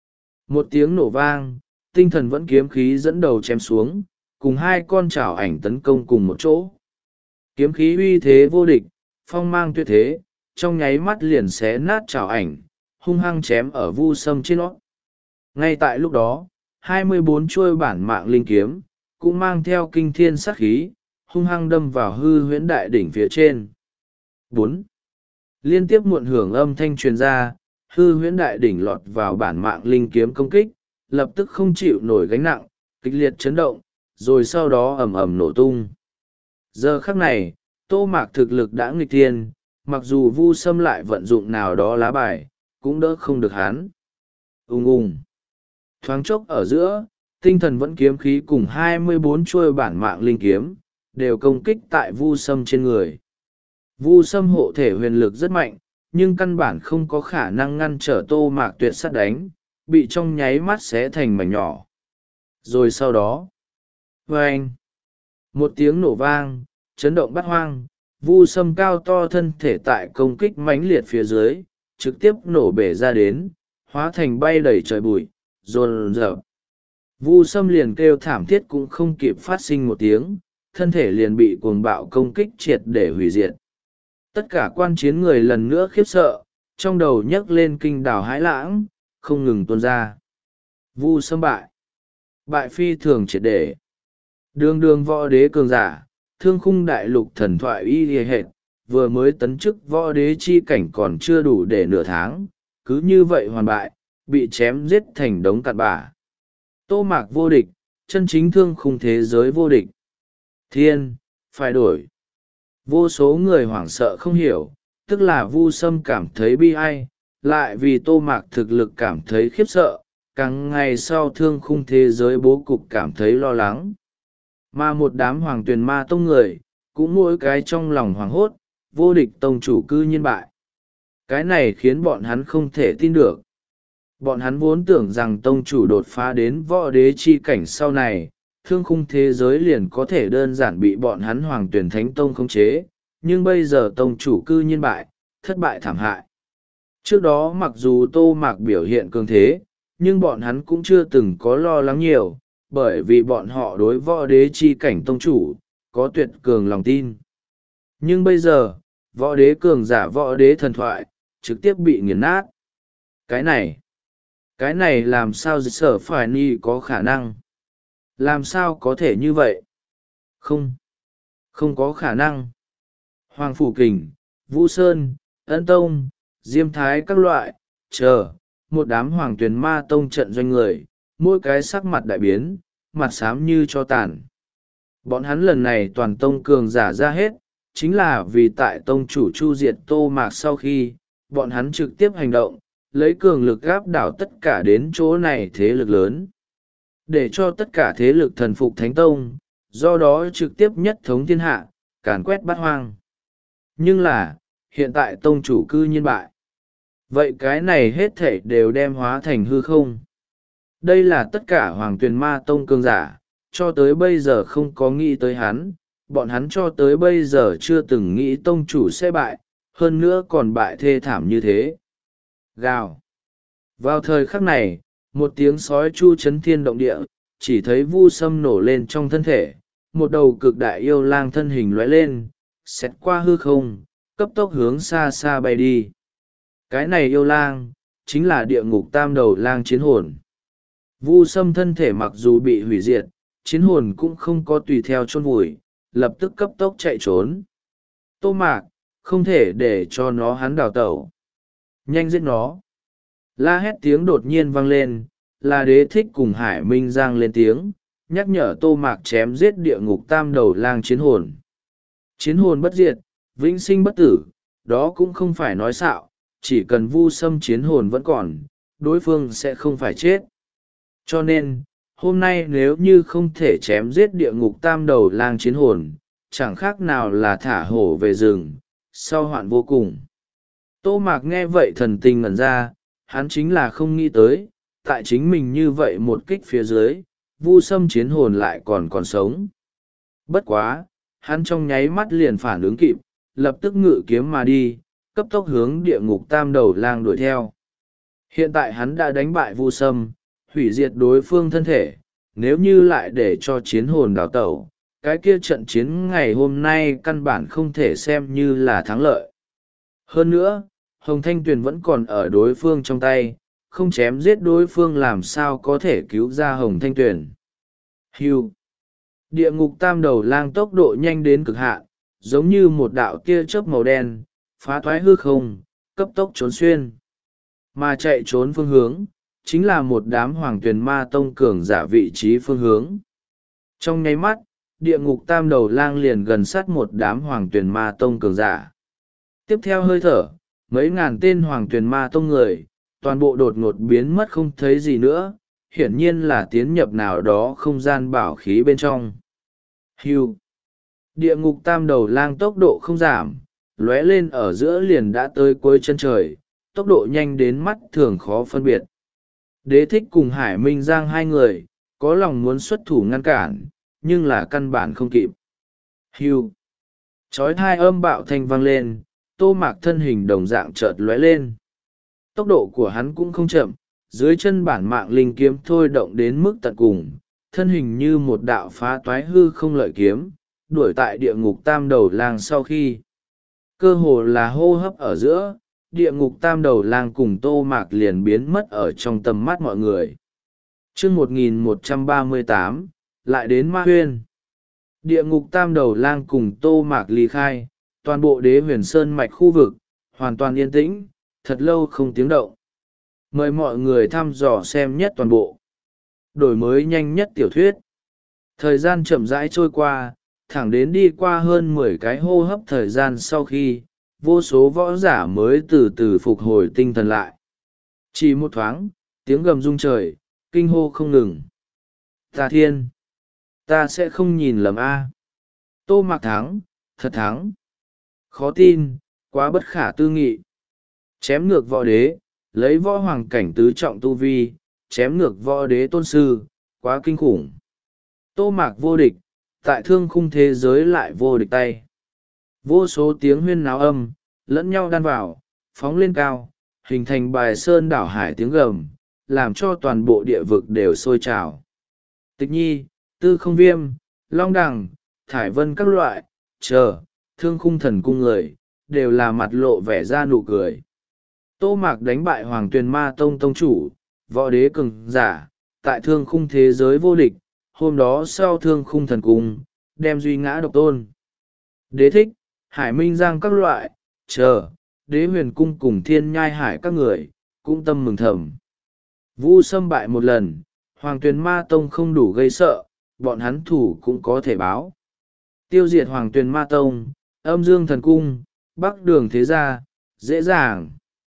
Một tiếng nổ vang, tinh thần vẫn kiếm khí dẫn đầu chém xuống, cùng hai con chảo ảnh tấn công cùng một chỗ. Kiếm khí uy thế vô địch, phong mang tuyệt thế, trong nháy mắt liền xé nát chảo ảnh, hung hăng chém ở Vu Sâm trên nó. Ngay tại lúc đó, hai mươi bốn chuôi bản mạng linh kiếm, cũng mang theo kinh thiên sát khí, hung hăng đâm vào hư huyễn đại đỉnh phía trên. bốn. Liên tiếp muộn hưởng âm thanh truyền ra, hư huyễn đại đỉnh lọt vào bản mạng linh kiếm công kích, lập tức không chịu nổi gánh nặng, kịch liệt chấn động, rồi sau đó ầm ầm nổ tung. Giờ khắc này, Tô Mạc thực lực đã nghịch thiên, mặc dù Vu Sâm lại vận dụng nào đó lá bài, cũng đỡ không được hắn. Ùng ùng. Thoáng chốc ở giữa, tinh thần vẫn kiếm khí cùng hai mươi bốn chuôi bản mạng linh kiếm, đều công kích tại Vu Sâm trên người. Vu Sâm hộ thể huyền lực rất mạnh, nhưng căn bản không có khả năng ngăn trở Tô Mạc tuyệt sát đánh, bị trong nháy mắt xé thành mảnh nhỏ. Rồi sau đó, vâng! Một tiếng nổ vang, chấn động bát hoang, Vu Sâm cao to thân thể tại công kích mãnh liệt phía dưới, trực tiếp nổ bể ra đến, hóa thành bay đầy trời bụi, rồn rợp. Vu Sâm liền kêu thảm thiết cũng không kịp phát sinh một tiếng, thân thể liền bị cuồng bạo công kích triệt để hủy diệt. Tất cả quan chiến người lần nữa khiếp sợ, trong đầu nhấc lên kinh đảo hãi lãng, không ngừng tuôn ra. Vu Sâm bại. Bại phi thường triệt để. Đường đường võ đế cường giả, thương khung đại lục thần thoại y hề hệt, vừa mới tấn chức võ đế chi cảnh còn chưa đủ để nửa tháng, cứ như vậy hoàn bại, bị chém giết thành đống cặn bã. Tô Mạc vô địch, chân chính thương khung thế giới vô địch. Thiên, phải đổi. Vô số người hoảng sợ không hiểu, tức là Vu Sâm cảm thấy bi ai, lại vì Tô Mạc thực lực cảm thấy khiếp sợ, càng ngày sau thương khung thế giới bố cục cảm thấy lo lắng. Mà một đám hoàng tuyền ma tông người, cũng mỗi cái trong lòng hoảng hốt, vô địch tông chủ cư nhiên bại. Cái này khiến bọn hắn không thể tin được. Bọn hắn vốn tưởng rằng tông chủ đột phá đến võ đế chi cảnh sau này, thương khung thế giới liền có thể đơn giản bị bọn hắn hoàng tuyển thánh tông khống chế, nhưng bây giờ tông chủ cư nhiên bại, thất bại thảm hại. Trước đó mặc dù Tô Mạc biểu hiện cường thế, nhưng bọn hắn cũng chưa từng có lo lắng nhiều, bởi vì bọn họ đối võ đế chi cảnh tông chủ, có tuyệt cường lòng tin. Nhưng bây giờ, võ đế cường giả võ đế thần thoại, trực tiếp bị nghiền nát. Cái này, cái này làm sao Sở Phải Ni có khả năng? Làm sao có thể như vậy? Không, không có khả năng. Hoàng Phủ Kình, Vũ Sơn, Ân Tông, Diêm Thái các loại, chờ, một đám hoàng tuyển ma tông trận doanh người, mỗi cái sắc mặt đại biến, mặt xám như cho tàn. Bọn hắn lần này toàn tông cường giả ra hết, chính là vì tại tông chủ chu diệt Tô Mạc sau khi, bọn hắn trực tiếp hành động, lấy cường lực gáp đảo tất cả đến chỗ này thế lực lớn. Để cho tất cả thế lực thần phục Thánh Tông, do đó trực tiếp nhất thống thiên hạ, càn quét bát hoang. Nhưng là, hiện tại tông chủ cư nhiên bại. Vậy cái này hết thể đều đem hóa thành hư không. Đây là tất cả hoàng tuyền ma tông cường giả, cho tới bây giờ không có nghĩ tới hắn, bọn hắn cho tới bây giờ chưa từng nghĩ tông chủ sẽ bại, hơn nữa còn bại thê thảm như thế. Gào. Vào thời khắc này, một tiếng sói chu chấn thiên động địa, chỉ thấy Vu Sâm nổ lên trong thân thể, một đầu cực đại yêu lang thân hình lóe lên, xẹt qua hư không, cấp tốc hướng xa xa bay đi. Cái này yêu lang, chính là địa ngục tam đầu lang chiến hồn. Vu Sâm thân thể mặc dù bị hủy diệt, chiến hồn cũng không có tùy theo chôn vùi, lập tức cấp tốc chạy trốn. Tô Mạc, không thể để cho nó hắn đào tẩu. Nhanh giết nó. La hét tiếng đột nhiên vang lên, là Đế Thích cùng Hải Minh Giang lên tiếng, nhắc nhở Tô Mạc chém giết địa ngục tam đầu lang chiến hồn. Chiến hồn bất diệt, vĩnh sinh bất tử, đó cũng không phải nói xạo, chỉ cần Vu Sâm chiến hồn vẫn còn, đối phương sẽ không phải chết. Cho nên, hôm nay nếu như không thể chém giết địa ngục tam đầu lang chiến hồn, chẳng khác nào là thả hổ về rừng, sau hoạn vô cùng. Tô Mạc nghe vậy thần tình ngẩn ra, hắn chính là không nghĩ tới, tại chính mình như vậy một kích phía dưới, Vu Sâm chiến hồn lại còn còn sống. Bất quá, hắn trong nháy mắt liền phản ứng kịp, lập tức ngự kiếm mà đi, cấp tốc hướng địa ngục tam đầu lang đuổi theo. Hiện tại hắn đã đánh bại Vu Sâm, hủy diệt đối phương thân thể, nếu như lại để cho chiến hồn đào tẩu, cái kia trận chiến ngày hôm nay căn bản không thể xem như là thắng lợi. Hơn nữa, Hồng Thanh Tuyền vẫn còn ở đối phương trong tay, không chém giết đối phương làm sao có thể cứu ra Hồng Thanh Tuyền. Hưu. Địa ngục tam đầu lang tốc độ nhanh đến cực hạn, giống như một đạo tia chớp màu đen, phá thoái hư không, cấp tốc trốn xuyên. Mà chạy trốn phương hướng, chính là một đám Hoàng Tuyền Ma Tông cường giả vị trí phương hướng. Trong nháy mắt, địa ngục tam đầu lang liền gần sát một đám Hoàng Tuyền Ma Tông cường giả. Tiếp theo hơi thở, mấy ngàn tên Hoàng Tuyền Ma Tông người, toàn bộ đột ngột biến mất không thấy gì nữa, hiển nhiên là tiến nhập nào đó không gian bảo khí bên trong. Hưu. Địa ngục tam đầu lang tốc độ không giảm, lóe lên ở giữa liền đã tới cuối chân trời, tốc độ nhanh đến mắt thường khó phân biệt. Đế Thích cùng Hải Minh Giang hai người, có lòng muốn xuất thủ ngăn cản, nhưng là căn bản không kịp. Hưu. Chói hai âm bạo thanh vang lên, Tô Mạc thân hình đồng dạng chợt lóe lên. Tốc độ của hắn cũng không chậm, dưới chân bản mạng linh kiếm thôi động đến mức tận cùng, thân hình như một đạo phá toái hư không lợi kiếm, đuổi tại địa ngục tam đầu lang sau khi. Cơ hồ là hô hấp ở giữa, địa ngục tam đầu lang cùng Tô Mạc liền biến mất ở trong tầm mắt mọi người. Chương một nghìn một trăm ba mươi tám, lại đến Ma Huyên. Địa ngục tam đầu lang cùng Tô Mạc ly khai, toàn bộ Đế Huyền Sơn mạch khu vực, hoàn toàn yên tĩnh, thật lâu không tiếng động. Mời mọi người thăm dò xem nhất toàn bộ. Đổi mới nhanh nhất tiểu thuyết. Thời gian chậm rãi trôi qua, thẳng đến đi qua hơn mười cái hô hấp thời gian sau khi, vô số võ giả mới từ từ phục hồi tinh thần lại. Chỉ một thoáng, tiếng gầm rung trời, kinh hô không ngừng. Ta thiên! Ta sẽ không nhìn lầm A. Tô Mạc thắng, thật thắng. Khó tin, quá bất khả tư nghị. Chém ngược võ đế, lấy võ hoàng cảnh tứ trọng tu vi, chém ngược võ đế tôn sư, quá kinh khủng. Tô Mạc vô địch, tại thương khung thế giới lại vô địch tay. Vô số tiếng huyên náo âm, lẫn nhau đan vào, phóng lên cao, hình thành bài sơn đảo hải tiếng gầm, làm cho toàn bộ địa vực đều sôi trào. Tịch Nhi, Tư Không Viêm, Long Đằng, Thải Vân các loại, chờ, thương khung thần cung người, đều là mặt lộ vẻ ra nụ cười. Tô Mạc đánh bại Hoàng Tuyền Ma Tông Tông chủ, võ đế cường giả, tại thương khung thế giới vô địch, hôm đó sau thương khung thần cung, đem duy ngã độc tôn. Đế Thích, Hải Minh Giang các loại, chờ, Đế Huyền cung cùng Thiên Nhai Hải các người, cũng tâm mừng thầm. Vu Sâm bại một lần, Hoàng Tuyền Ma Tông không đủ gây sợ, bọn hắn thủ cũng có thể báo. Tiêu diệt Hoàng Tuyền Ma Tông, Âm Dương thần cung, Bắc Đường thế gia, dễ dàng.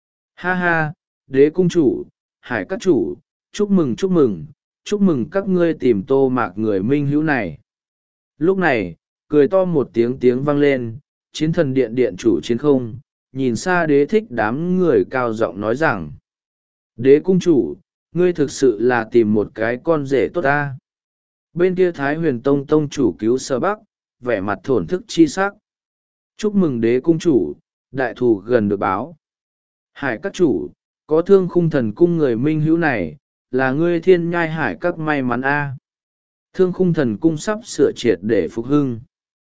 Ha ha, Đế cung chủ, Hải các chủ, chúc mừng chúc mừng, chúc mừng các ngươi tìm Tô Mạc người minh hữu này. Lúc này, cười to một tiếng tiếng vang lên, chiến thần điện điện chủ chiến không, nhìn xa Đế Thích đám người cao giọng nói rằng. Đế cung chủ, ngươi thực sự là tìm một cái con rể tốt ta. Bên kia Thái Huyền Tông tông chủ cứu Sở Bắc, vẻ mặt thổn thức chi sắc. Chúc mừng Đế cung chủ, đại thù gần được báo. Hải các chủ, có thương khung thần cung người minh hữu này, là ngươi Thiên Nhai Hải các may mắn a. Thương khung thần cung sắp sửa triệt để phục hưng.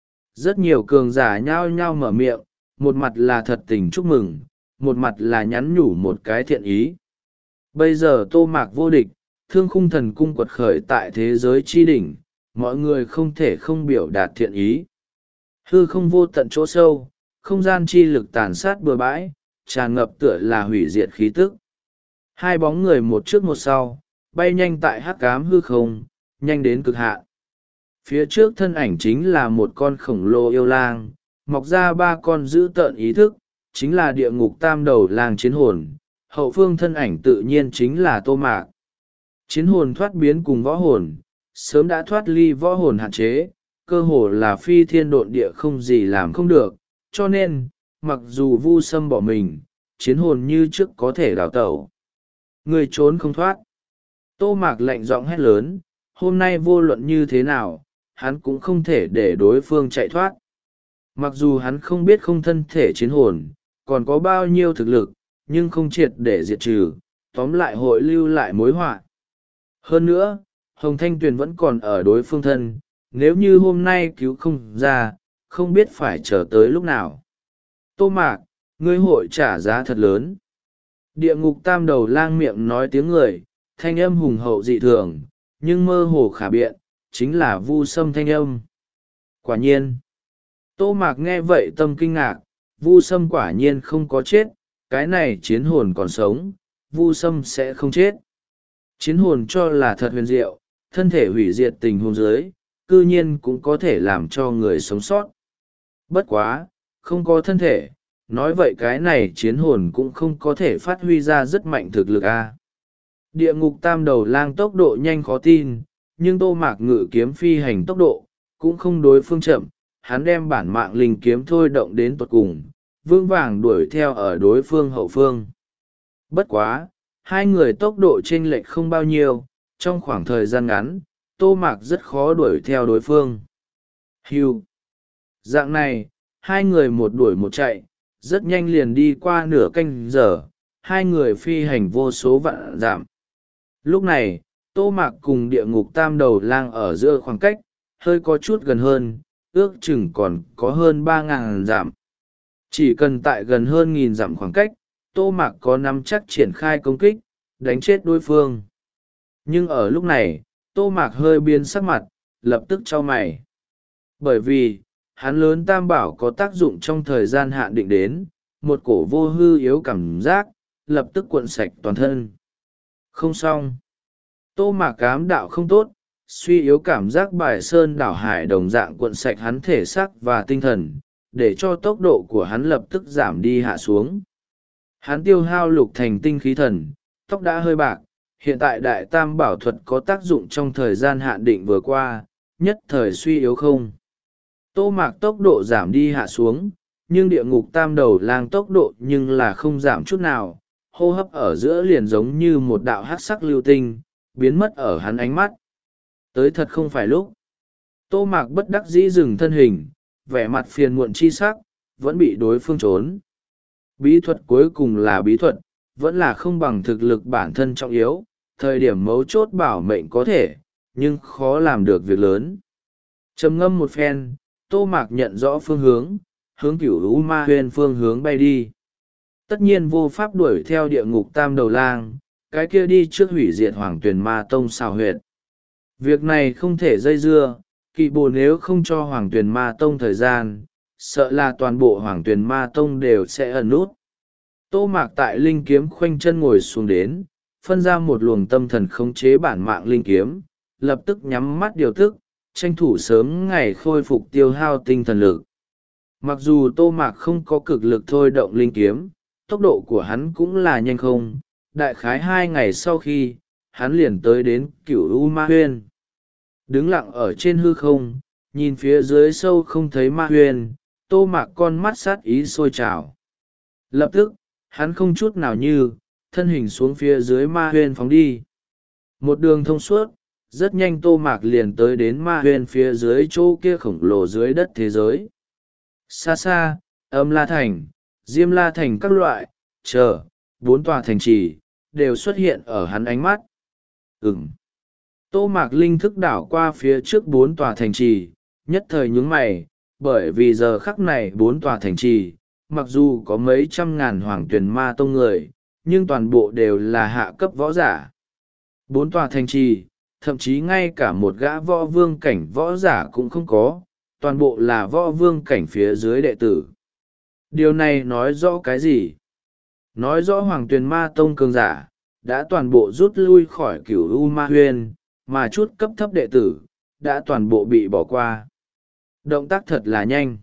Rất nhiều cường giả nhao nhao mở miệng, một mặt là thật tình chúc mừng, một mặt là nhắn nhủ một cái thiện ý. Bây giờ Tô Mạc vô địch, thương khung thần cung quật khởi tại thế giới chi đỉnh, mọi người không thể không biểu đạt thiện ý. Hư không vô tận chỗ sâu, không gian chi lực tàn sát bừa bãi, tràn ngập tựa là hủy diệt khí tức. Hai bóng người một trước một sau, bay nhanh tại hắc ám hư không, nhanh đến cực hạn. Phía trước thân ảnh chính là một con khổng lồ yêu lang, mọc ra ba con dữ tợn ý thức, chính là địa ngục tam đầu lang chiến hồn. Hậu phương thân ảnh tự nhiên chính là Tô Mạc. Chiến hồn thoát biến cùng võ hồn, sớm đã thoát ly võ hồn hạn chế, cơ hồ là phi thiên độn địa không gì làm không được, cho nên, mặc dù Vu Sâm bỏ mình, chiến hồn như trước có thể đào tẩu. Người trốn không thoát. Tô Mạc lạnh giọng hét lớn, hôm nay vô luận như thế nào, hắn cũng không thể để đối phương chạy thoát. Mặc dù hắn không biết không thân thể chiến hồn, còn có bao nhiêu thực lực, nhưng không triệt để diệt trừ, tóm lại hội lưu lại mối họa. Hơn nữa, Hồng Thanh Tuyền vẫn còn ở đối phương thân, nếu như hôm nay cứu không ra, không biết phải chờ tới lúc nào. Tô Mạc, ngươi hội trả giá thật lớn. Địa ngục tam đầu lang miệng nói tiếng người, thanh âm hùng hậu dị thường, nhưng mơ hồ khả biện, chính là Vu Sâm thanh âm. Quả nhiên. Tô Mạc nghe vậy tâm kinh ngạc, Vu Sâm quả nhiên không có chết, cái này chiến hồn còn sống, Vu Sâm sẽ không chết. Chiến hồn cho là thật huyền diệu, thân thể hủy diệt tình huống dưới, cư nhiên cũng có thể làm cho người sống sót. Bất quá, không có thân thể, nói vậy cái này chiến hồn cũng không có thể phát huy ra rất mạnh thực lực a. Địa ngục tam đầu lang tốc độ nhanh khó tin, nhưng Tô Mạc ngự kiếm phi hành tốc độ, cũng không đối phương chậm, hắn đem bản mạng linh kiếm thôi động đến tuột cùng, vững vàng đuổi theo ở đối phương hậu phương. Bất quá, hai người tốc độ chênh lệch không bao nhiêu, trong khoảng thời gian ngắn, Tô Mạc rất khó đuổi theo đối phương. Hưu. Dạng này, hai người một đuổi một chạy, rất nhanh liền đi qua nửa canh giờ, hai người phi hành vô số vạn dặm. Lúc này, Tô Mạc cùng địa ngục tam đầu lang ở giữa khoảng cách, hơi có chút gần hơn, ước chừng còn có hơn ba ngàn dặm. Chỉ cần tại gần hơn nghìn dặm khoảng cách, Tô Mạc có nắm chắc triển khai công kích, đánh chết đối phương. Nhưng ở lúc này, Tô Mạc hơi biến sắc mặt, lập tức chau mày. Bởi vì, hắn lớn tam bảo có tác dụng trong thời gian hạn định đến, một cổ vô hư yếu cảm giác, lập tức cuộn sạch toàn thân. Không xong. Tô Mạc cám đạo không tốt, suy yếu cảm giác bài sơn đảo hải đồng dạng cuộn sạch hắn thể xác và tinh thần, để cho tốc độ của hắn lập tức giảm đi hạ xuống. Hắn tiêu hao lục thành tinh khí thần, tóc đã hơi bạc, hiện tại đại tam bảo thuật có tác dụng trong thời gian hạn định vừa qua, nhất thời suy yếu không. Tô Mạc tốc độ giảm đi hạ xuống, nhưng địa ngục tam đầu lang tốc độ nhưng là không giảm chút nào, hô hấp ở giữa liền giống như một đạo hắc sắc lưu tinh, biến mất ở hắn ánh mắt. Tới thật không phải lúc. Tô Mạc bất đắc dĩ dừng thân hình, vẻ mặt phiền muộn chi sắc, vẫn bị đối phương trốn. Bí thuật cuối cùng là bí thuật, vẫn là không bằng thực lực bản thân trọng yếu, thời điểm mấu chốt bảo mệnh có thể, nhưng khó làm được việc lớn. Trầm ngâm một phen, Tô Mạc nhận rõ phương hướng, hướng Cửu U Ma Huyên phương hướng bay đi. Tất nhiên vô pháp đuổi theo địa ngục tam đầu lang, cái kia đi trước hủy diệt Hoàng Tuyền Ma Tông xào huyệt. Việc này không thể dây dưa, Kỵ Bồ nếu không cho Hoàng Tuyền Ma Tông thời gian, sợ là toàn bộ Hoàng Tuyền Ma Tông đều sẽ ẩn nút. Tô Mạc tại linh kiếm khoanh chân ngồi xuống đến, phân ra một luồng tâm thần khống chế bản mạng linh kiếm, lập tức nhắm mắt điều tức, tranh thủ sớm ngày khôi phục tiêu hao tinh thần lực. Mặc dù Tô Mạc không có cực lực thôi động linh kiếm, tốc độ của hắn cũng là nhanh không, đại khái hai ngày sau khi, hắn liền tới đến Cửu U Ma Huyên. Đứng lặng ở trên hư không, nhìn phía dưới sâu không thấy Ma Huyên, Tô Mạc con mắt sát ý sôi trào. Lập tức, hắn không chút nào như, thân hình xuống phía dưới Ma Huyên phóng đi. Một đường thông suốt, rất nhanh Tô Mạc liền tới đến Ma Huyên phía dưới chỗ kia khổng lồ dưới đất thế giới. Xa xa, Âm La Thành, Diêm La Thành các loại, chờ, bốn tòa thành trì, đều xuất hiện ở hắn ánh mắt. Ừm. Tô Mạc linh thức đảo qua phía trước bốn tòa thành trì, nhất thời nhướng mày, bởi vì giờ khắc này bốn tòa thành trì, mặc dù có mấy trăm ngàn Hoàng Tuyền Ma Tông người, nhưng toàn bộ đều là hạ cấp võ giả. Bốn tòa thành trì, thậm chí ngay cả một gã võ vương cảnh võ giả cũng không có, toàn bộ là võ vương cảnh phía dưới đệ tử. Điều này nói rõ cái gì? Nói rõ Hoàng Tuyền Ma Tông cường giả đã toàn bộ rút lui khỏi Cửu U Ma Huyên, mà chút cấp thấp đệ tử đã toàn bộ bị bỏ qua. Động tác thật là nhanh.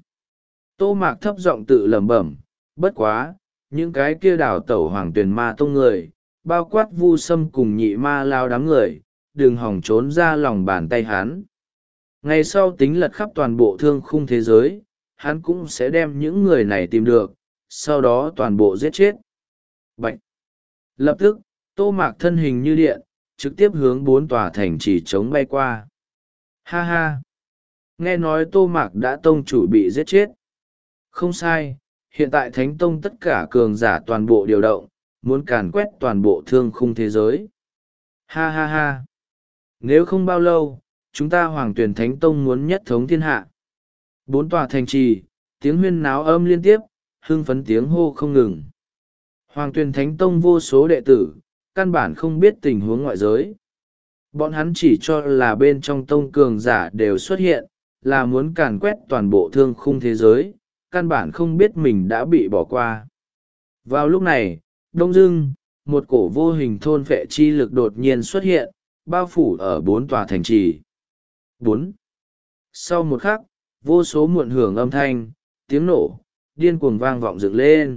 Tô Mạc thấp giọng tự lẩm bẩm, bất quá, những cái kia đảo tẩu Hoàng Tuyền Ma Tông người, bao quát Vu Sâm cùng nhị ma lao đám người, đừng hòng trốn ra lòng bàn tay hắn. Ngày sau tính lật khắp toàn bộ thương khung thế giới, hắn cũng sẽ đem những người này tìm được, sau đó toàn bộ giết chết. Bạch! Lập tức, Tô Mạc thân hình như điện, trực tiếp hướng bốn tòa thành trì trống bay qua. Ha ha! Nghe nói Tô Mạc đã tông chủ bị giết chết. Không sai, hiện tại Thánh Tông tất cả cường giả toàn bộ điều động, muốn càn quét toàn bộ thương khung thế giới. Ha ha ha! Nếu không bao lâu, chúng ta Hoàng Tuyền Thánh Tông muốn nhất thống thiên hạ. Bốn tòa thành trì, tiếng huyên náo âm liên tiếp, hưng phấn tiếng hô không ngừng. Hoàng Tuyền Thánh Tông vô số đệ tử, căn bản không biết tình huống ngoại giới. Bọn hắn chỉ cho là bên trong tông cường giả đều xuất hiện, là muốn càn quét toàn bộ thương khung thế giới, căn bản không biết mình đã bị bỏ qua. Vào lúc này, đông dưng, một cổ vô hình thôn phệ chi lực đột nhiên xuất hiện, bao phủ ở bốn tòa thành trì. Bốn. Sau một khắc, vô số muộn hưởng âm thanh, tiếng nổ, điên cuồng vang vọng dựng lên.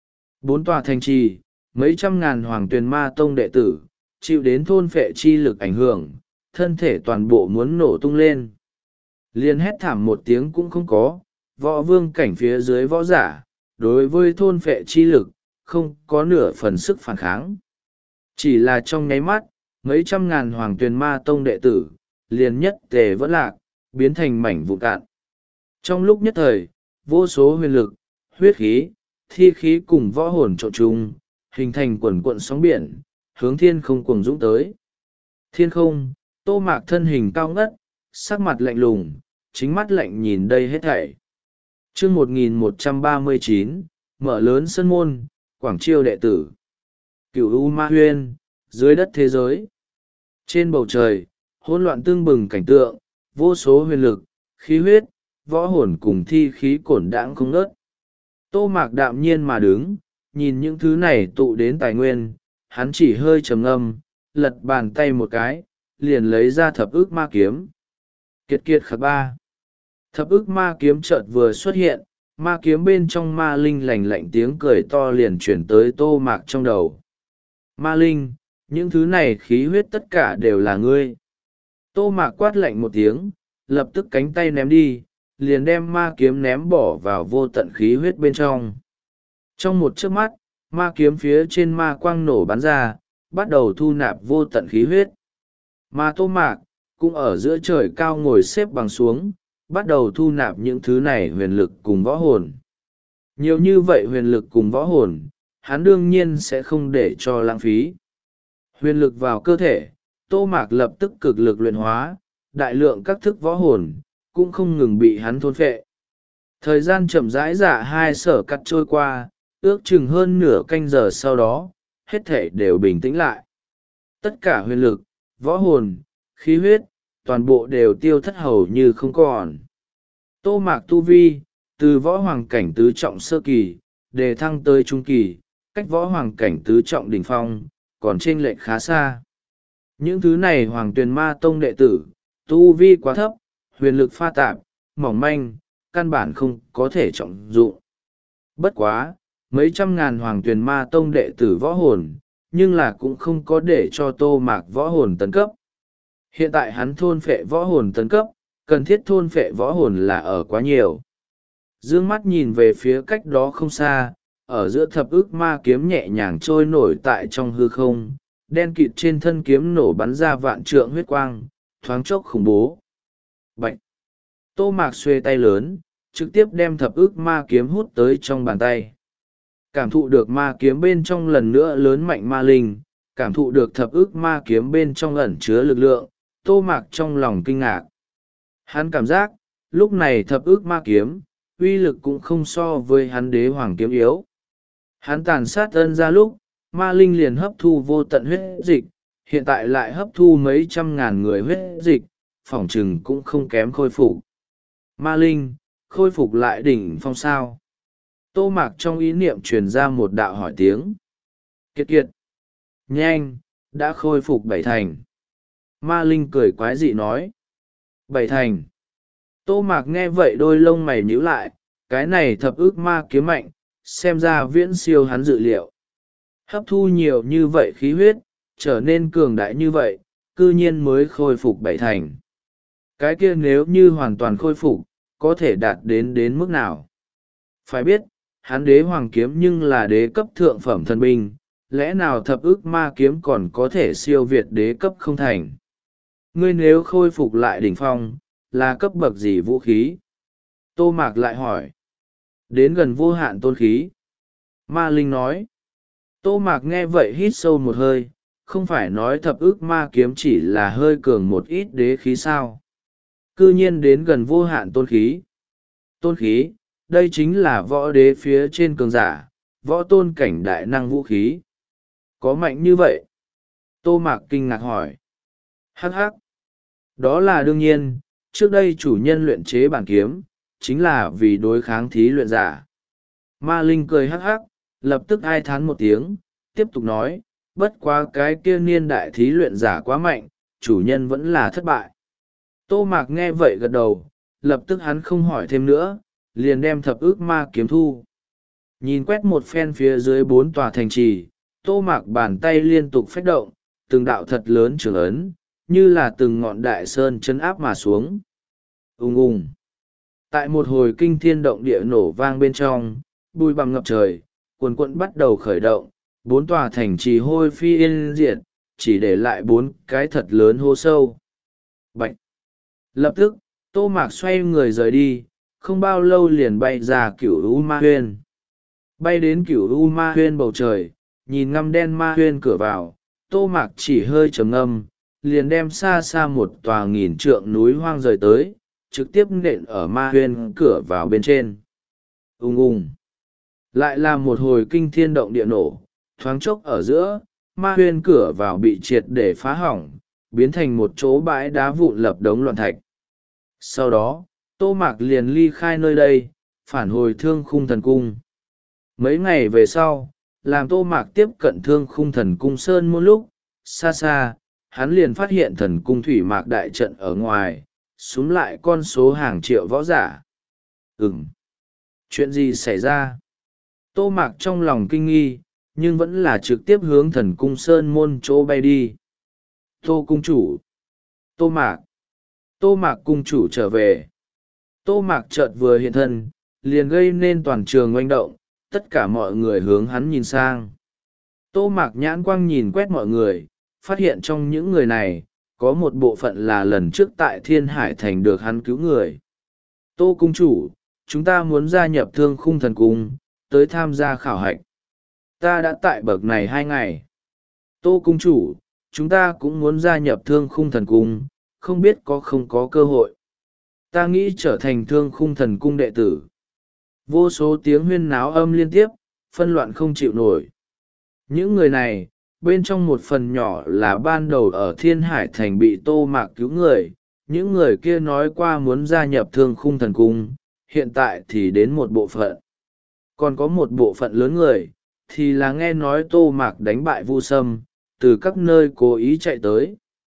Bốn tòa thành trì, mấy trăm ngàn Hoàng Tuyền Ma Tông đệ tử, chịu đến thôn phệ chi lực ảnh hưởng, thân thể toàn bộ muốn nổ tung lên. Liền hét thảm một tiếng cũng không có, võ vương cảnh phía dưới võ giả, đối với thôn phệ chi lực, không có nửa phần sức phản kháng. Chỉ là trong nháy mắt, mấy trăm ngàn Hoàng Tuyền Ma Tông đệ tử, liền nhất tề vỡ lạc, biến thành mảnh vụn cạn. Trong lúc nhất thời, vô số huyền lực, huyết khí, thi khí cùng võ hồn trộn chung, hình thành quần cuộn sóng biển, hướng thiên không cuồng dũng tới. Thiên không, Tô Mạc thân hình cao ngất, sắc mặt lạnh lùng, chính mắt lạnh nhìn đây hết thảy. Chương một nghìn một trăm ba mươi chín, mở lớn sân môn, quảng chiêu đệ tử. Cửu U Ma Huyên, dưới đất thế giới. Trên bầu trời, hỗn loạn tương bừng cảnh tượng, vô số huyền lực, khí huyết, võ hồn cùng thi khí cổn đãng không ngớt. Tô Mạc đạm nhiên mà đứng, nhìn những thứ này tụ đến tài nguyên, hắn chỉ hơi trầm ngâm, lật bàn tay một cái, liền lấy ra thập ức ma kiếm. Kiệt kiệt khắc ba. Thập ức ma kiếm chợt vừa xuất hiện, ma kiếm bên trong ma linh lành lạnh tiếng cười to liền chuyển tới Tô Mạc trong đầu. Ma linh, những thứ này khí huyết tất cả đều là ngươi. Tô Mạc quát lạnh một tiếng, lập tức cánh tay ném đi, liền đem ma kiếm ném bỏ vào vô tận khí huyết bên trong. Trong một chớp mắt, ma kiếm phía trên ma quang nổ bắn ra, bắt đầu thu nạp vô tận khí huyết. Mà Tô Mạc, cũng ở giữa trời cao ngồi xếp bằng xuống, bắt đầu thu nạp những thứ này huyền lực cùng võ hồn. Nhiều như vậy huyền lực cùng võ hồn, hắn đương nhiên sẽ không để cho lãng phí. Huyền lực vào cơ thể, Tô Mạc lập tức cực lực luyện hóa, đại lượng các thức võ hồn, cũng không ngừng bị hắn thôn phệ. Thời gian chậm rãi dạ hai sở cắt trôi qua, ước chừng hơn nửa canh giờ sau đó, hết thể đều bình tĩnh lại. Tất cả huyền lực, võ hồn, khí huyết, toàn bộ đều tiêu thất hầu như không còn. Tô Mạc tu vi, từ võ hoàng cảnh tứ trọng sơ kỳ, đề thăng tới trung kỳ, cách võ hoàng cảnh tứ trọng đỉnh phong, còn chênh lệch khá xa. Những thứ này Hoàng Tuyền Ma Tông đệ tử, tu vi quá thấp, huyền lực pha tạp, mỏng manh, căn bản không có thể trọng dụng. Bất quá, mấy trăm ngàn Hoàng Tuyền Ma Tông đệ tử võ hồn, nhưng là cũng không có để cho Tô Mạc võ hồn tấn cấp. Hiện tại hắn thôn phệ võ hồn tấn cấp, cần thiết thôn phệ võ hồn là ở quá nhiều. Dương mắt nhìn về phía cách đó không xa, ở giữa thập ức ma kiếm nhẹ nhàng trôi nổi tại trong hư không, đen kịt trên thân kiếm nổ bắn ra vạn trượng huyết quang, thoáng chốc khủng bố. Bạch! Tô Mạc xuê tay lớn, trực tiếp đem thập ức ma kiếm hút tới trong bàn tay. Cảm thụ được ma kiếm bên trong lần nữa lớn mạnh ma linh, cảm thụ được thập ức ma kiếm bên trong ẩn chứa lực lượng, Tô Mạc trong lòng kinh ngạc. Hắn cảm giác, lúc này thập ức ma kiếm, uy lực cũng không so với hắn đế hoàng kiếm yếu. Hắn tàn sát ân ra lúc, ma linh liền hấp thu vô tận huyết dịch, hiện tại lại hấp thu mấy trăm ngàn người huyết dịch, phỏng chừng cũng không kém khôi phục. Ma linh, khôi phục lại đỉnh phong sao? Tô Mạc trong ý niệm truyền ra một đạo hỏi tiếng. Kiệt kiệt. Nhanh, đã khôi phục bảy thành. Ma linh cười quái dị nói. Bảy thành. Tô Mạc nghe vậy đôi lông mày nhíu lại, cái này thập ức ma kiếm mạnh, xem ra viễn siêu hắn dự liệu. Hấp thu nhiều như vậy khí huyết, trở nên cường đại như vậy, cư nhiên mới khôi phục bảy thành. Cái kia nếu như hoàn toàn khôi phục, có thể đạt đến đến mức nào? Phải biết, hắn đế hoàng kiếm nhưng là đế cấp thượng phẩm thần binh, lẽ nào thập ức ma kiếm còn có thể siêu việt đế cấp không thành? Ngươi nếu khôi phục lại đỉnh phong, là cấp bậc gì vũ khí? Tô Mạc lại hỏi. Đến gần vô hạn tôn khí. Ma linh nói. Tô Mạc nghe vậy hít sâu một hơi, không phải nói thập ức ma kiếm chỉ là hơi cường một ít đế khí sao? Cư nhiên đến gần vô hạn tôn khí. Tôn khí, đây chính là võ đế phía trên cường giả, võ tôn cảnh đại năng vũ khí. Có mạnh như vậy? Tô Mạc kinh ngạc hỏi. Hắc hắc. Đó là đương nhiên, trước đây chủ nhân luyện chế bản kiếm, chính là vì đối kháng thí luyện giả. Ma linh cười hắc hắc, lập tức ai thán một tiếng, tiếp tục nói, bất quá cái kia niên đại thí luyện giả quá mạnh, chủ nhân vẫn là thất bại. Tô Mạc nghe vậy gật đầu, lập tức hắn không hỏi thêm nữa, liền đem thập ức ma kiếm thu. Nhìn quét một phen phía dưới bốn tòa thành trì, Tô Mạc bàn tay liên tục phách động, từng đạo thật lớn trường ấn, như là từng ngọn đại sơn chấn áp mà xuống. Ùng ùng. Tại một hồi kinh thiên động địa nổ vang bên trong, bụi bặm ngập trời, cuồn cuộn bắt đầu khởi động, bốn tòa thành trì hôi phi yên diệt, chỉ để lại bốn cái thật lớn hố sâu. Bạch. Lập tức, Tô Mạc xoay người rời đi, không bao lâu liền bay ra cửu u ma huyên. Bay đến cửu u ma huyên bầu trời, nhìn ngăm đen ma huyên cửa vào, Tô Mạc chỉ hơi trầm ngâm, liền đem xa xa một tòa nghìn trượng núi hoang rời tới, trực tiếp nện ở ma huyên cửa vào bên trên. Ùng ùng. Lại là một hồi kinh thiên động địa nổ, thoáng chốc ở giữa, ma huyên cửa vào bị triệt để phá hỏng, biến thành một chỗ bãi đá vụn lập đống loạn thạch. Sau đó, Tô Mạc liền ly khai nơi đây, phản hồi thương khung thần cung. Mấy ngày về sau, làm Tô Mạc tiếp cận thương khung thần cung sơn một lúc, xa xa, hắn liền phát hiện thần cung thủy mạc đại trận ở ngoài, súm lại con số hàng triệu võ giả. Ừm, chuyện gì xảy ra? Tô Mạc trong lòng kinh nghi, nhưng vẫn là trực tiếp hướng thần cung sơn môn chỗ bay đi. Tô cung chủ. Tô Mạc. Tô Mạc cung chủ trở về. Tô Mạc chợt vừa hiện thân, liền gây nên toàn trường oanh động, tất cả mọi người hướng hắn nhìn sang. Tô Mạc nhãn quang nhìn quét mọi người, phát hiện trong những người này, có một bộ phận là lần trước tại Thiên Hải Thành được hắn cứu người. Tô cung chủ, chúng ta muốn gia nhập thương khung thần cung, tới tham gia khảo hạch. Ta đã tại bậc này hai ngày. Tô cung chủ, chúng ta cũng muốn gia nhập thương khung thần cung, không biết có không có cơ hội. Ta nghĩ trở thành thương khung thần cung đệ tử. Vô số tiếng huyên náo âm liên tiếp, phân loạn không chịu nổi. Những người này, bên trong một phần nhỏ là ban đầu ở Thiên Hải Thành bị Tô Mạc cứu người, những người kia nói qua muốn gia nhập thương khung thần cung, hiện tại thì đến một bộ phận. Còn có một bộ phận lớn người, thì là nghe nói Tô Mạc đánh bại Vu Sâm, từ các nơi cố ý chạy tới.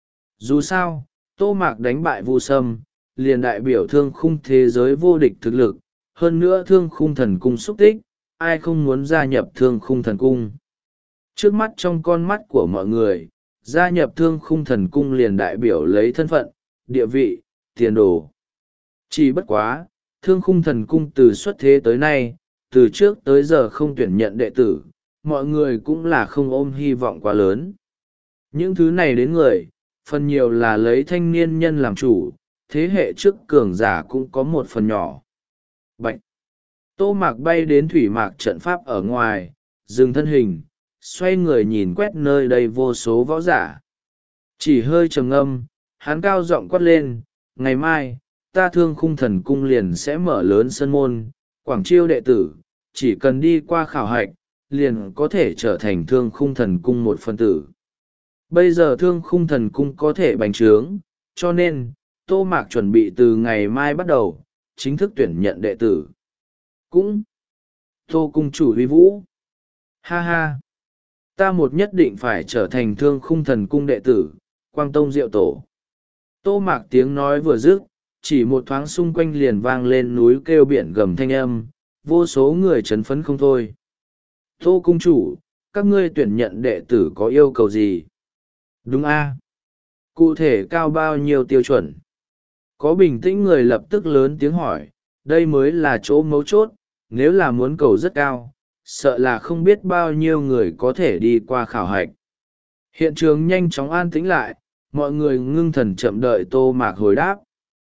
Dù sao, Tô Mạc đánh bại Vu Sâm, liền đại biểu thương khung thế giới vô địch thực lực, hơn nữa thương khung thần cung xúc tích, ai không muốn gia nhập thương khung thần cung. Trước mắt trong con mắt của mọi người, gia nhập thương khung thần cung liền đại biểu lấy thân phận, địa vị, tiền đồ. Chỉ bất quá, thương khung thần cung từ xuất thế tới nay, từ trước tới giờ không tuyển nhận đệ tử, mọi người cũng là không ôm hy vọng quá lớn. Những thứ này đến người, phần nhiều là lấy thanh niên nhân làm chủ, thế hệ trước cường giả cũng có một phần nhỏ. Bạch! Tô Mạc bay đến thủy mạc trận pháp ở ngoài, dừng thân hình, xoay người nhìn quét nơi đây vô số võ giả. Chỉ hơi trầm ngâm, hắn cao giọng quát lên, ngày mai, ta thương khung thần cung liền sẽ mở lớn sân môn, quảng chiêu đệ tử, chỉ cần đi qua khảo hạch, liền có thể trở thành thương khung thần cung một phân tử. Bây giờ thương khung thần cung có thể bành trướng, cho nên Tô Mạc chuẩn bị từ ngày mai bắt đầu chính thức tuyển nhận đệ tử. Cũng Tô cung chủ uy vũ. Ha ha, ta một nhất định phải trở thành thương khung thần cung đệ tử, Quang Tông Diệu Tổ. Tô Mạc tiếng nói vừa dứt, chỉ một thoáng xung quanh liền vang lên núi kêu biển gầm thanh âm, vô số người chấn phấn không thôi. Tô cung chủ, các ngươi tuyển nhận đệ tử có yêu cầu gì? Đúng a? Cụ thể cao bao nhiêu tiêu chuẩn? Có bình tĩnh người lập tức lớn tiếng hỏi, đây mới là chỗ mấu chốt, nếu là muốn cầu rất cao, sợ là không biết bao nhiêu người có thể đi qua khảo hạch. Hiện trường nhanh chóng an tĩnh lại, mọi người ngưng thần chậm đợi Tô Mạc hồi đáp.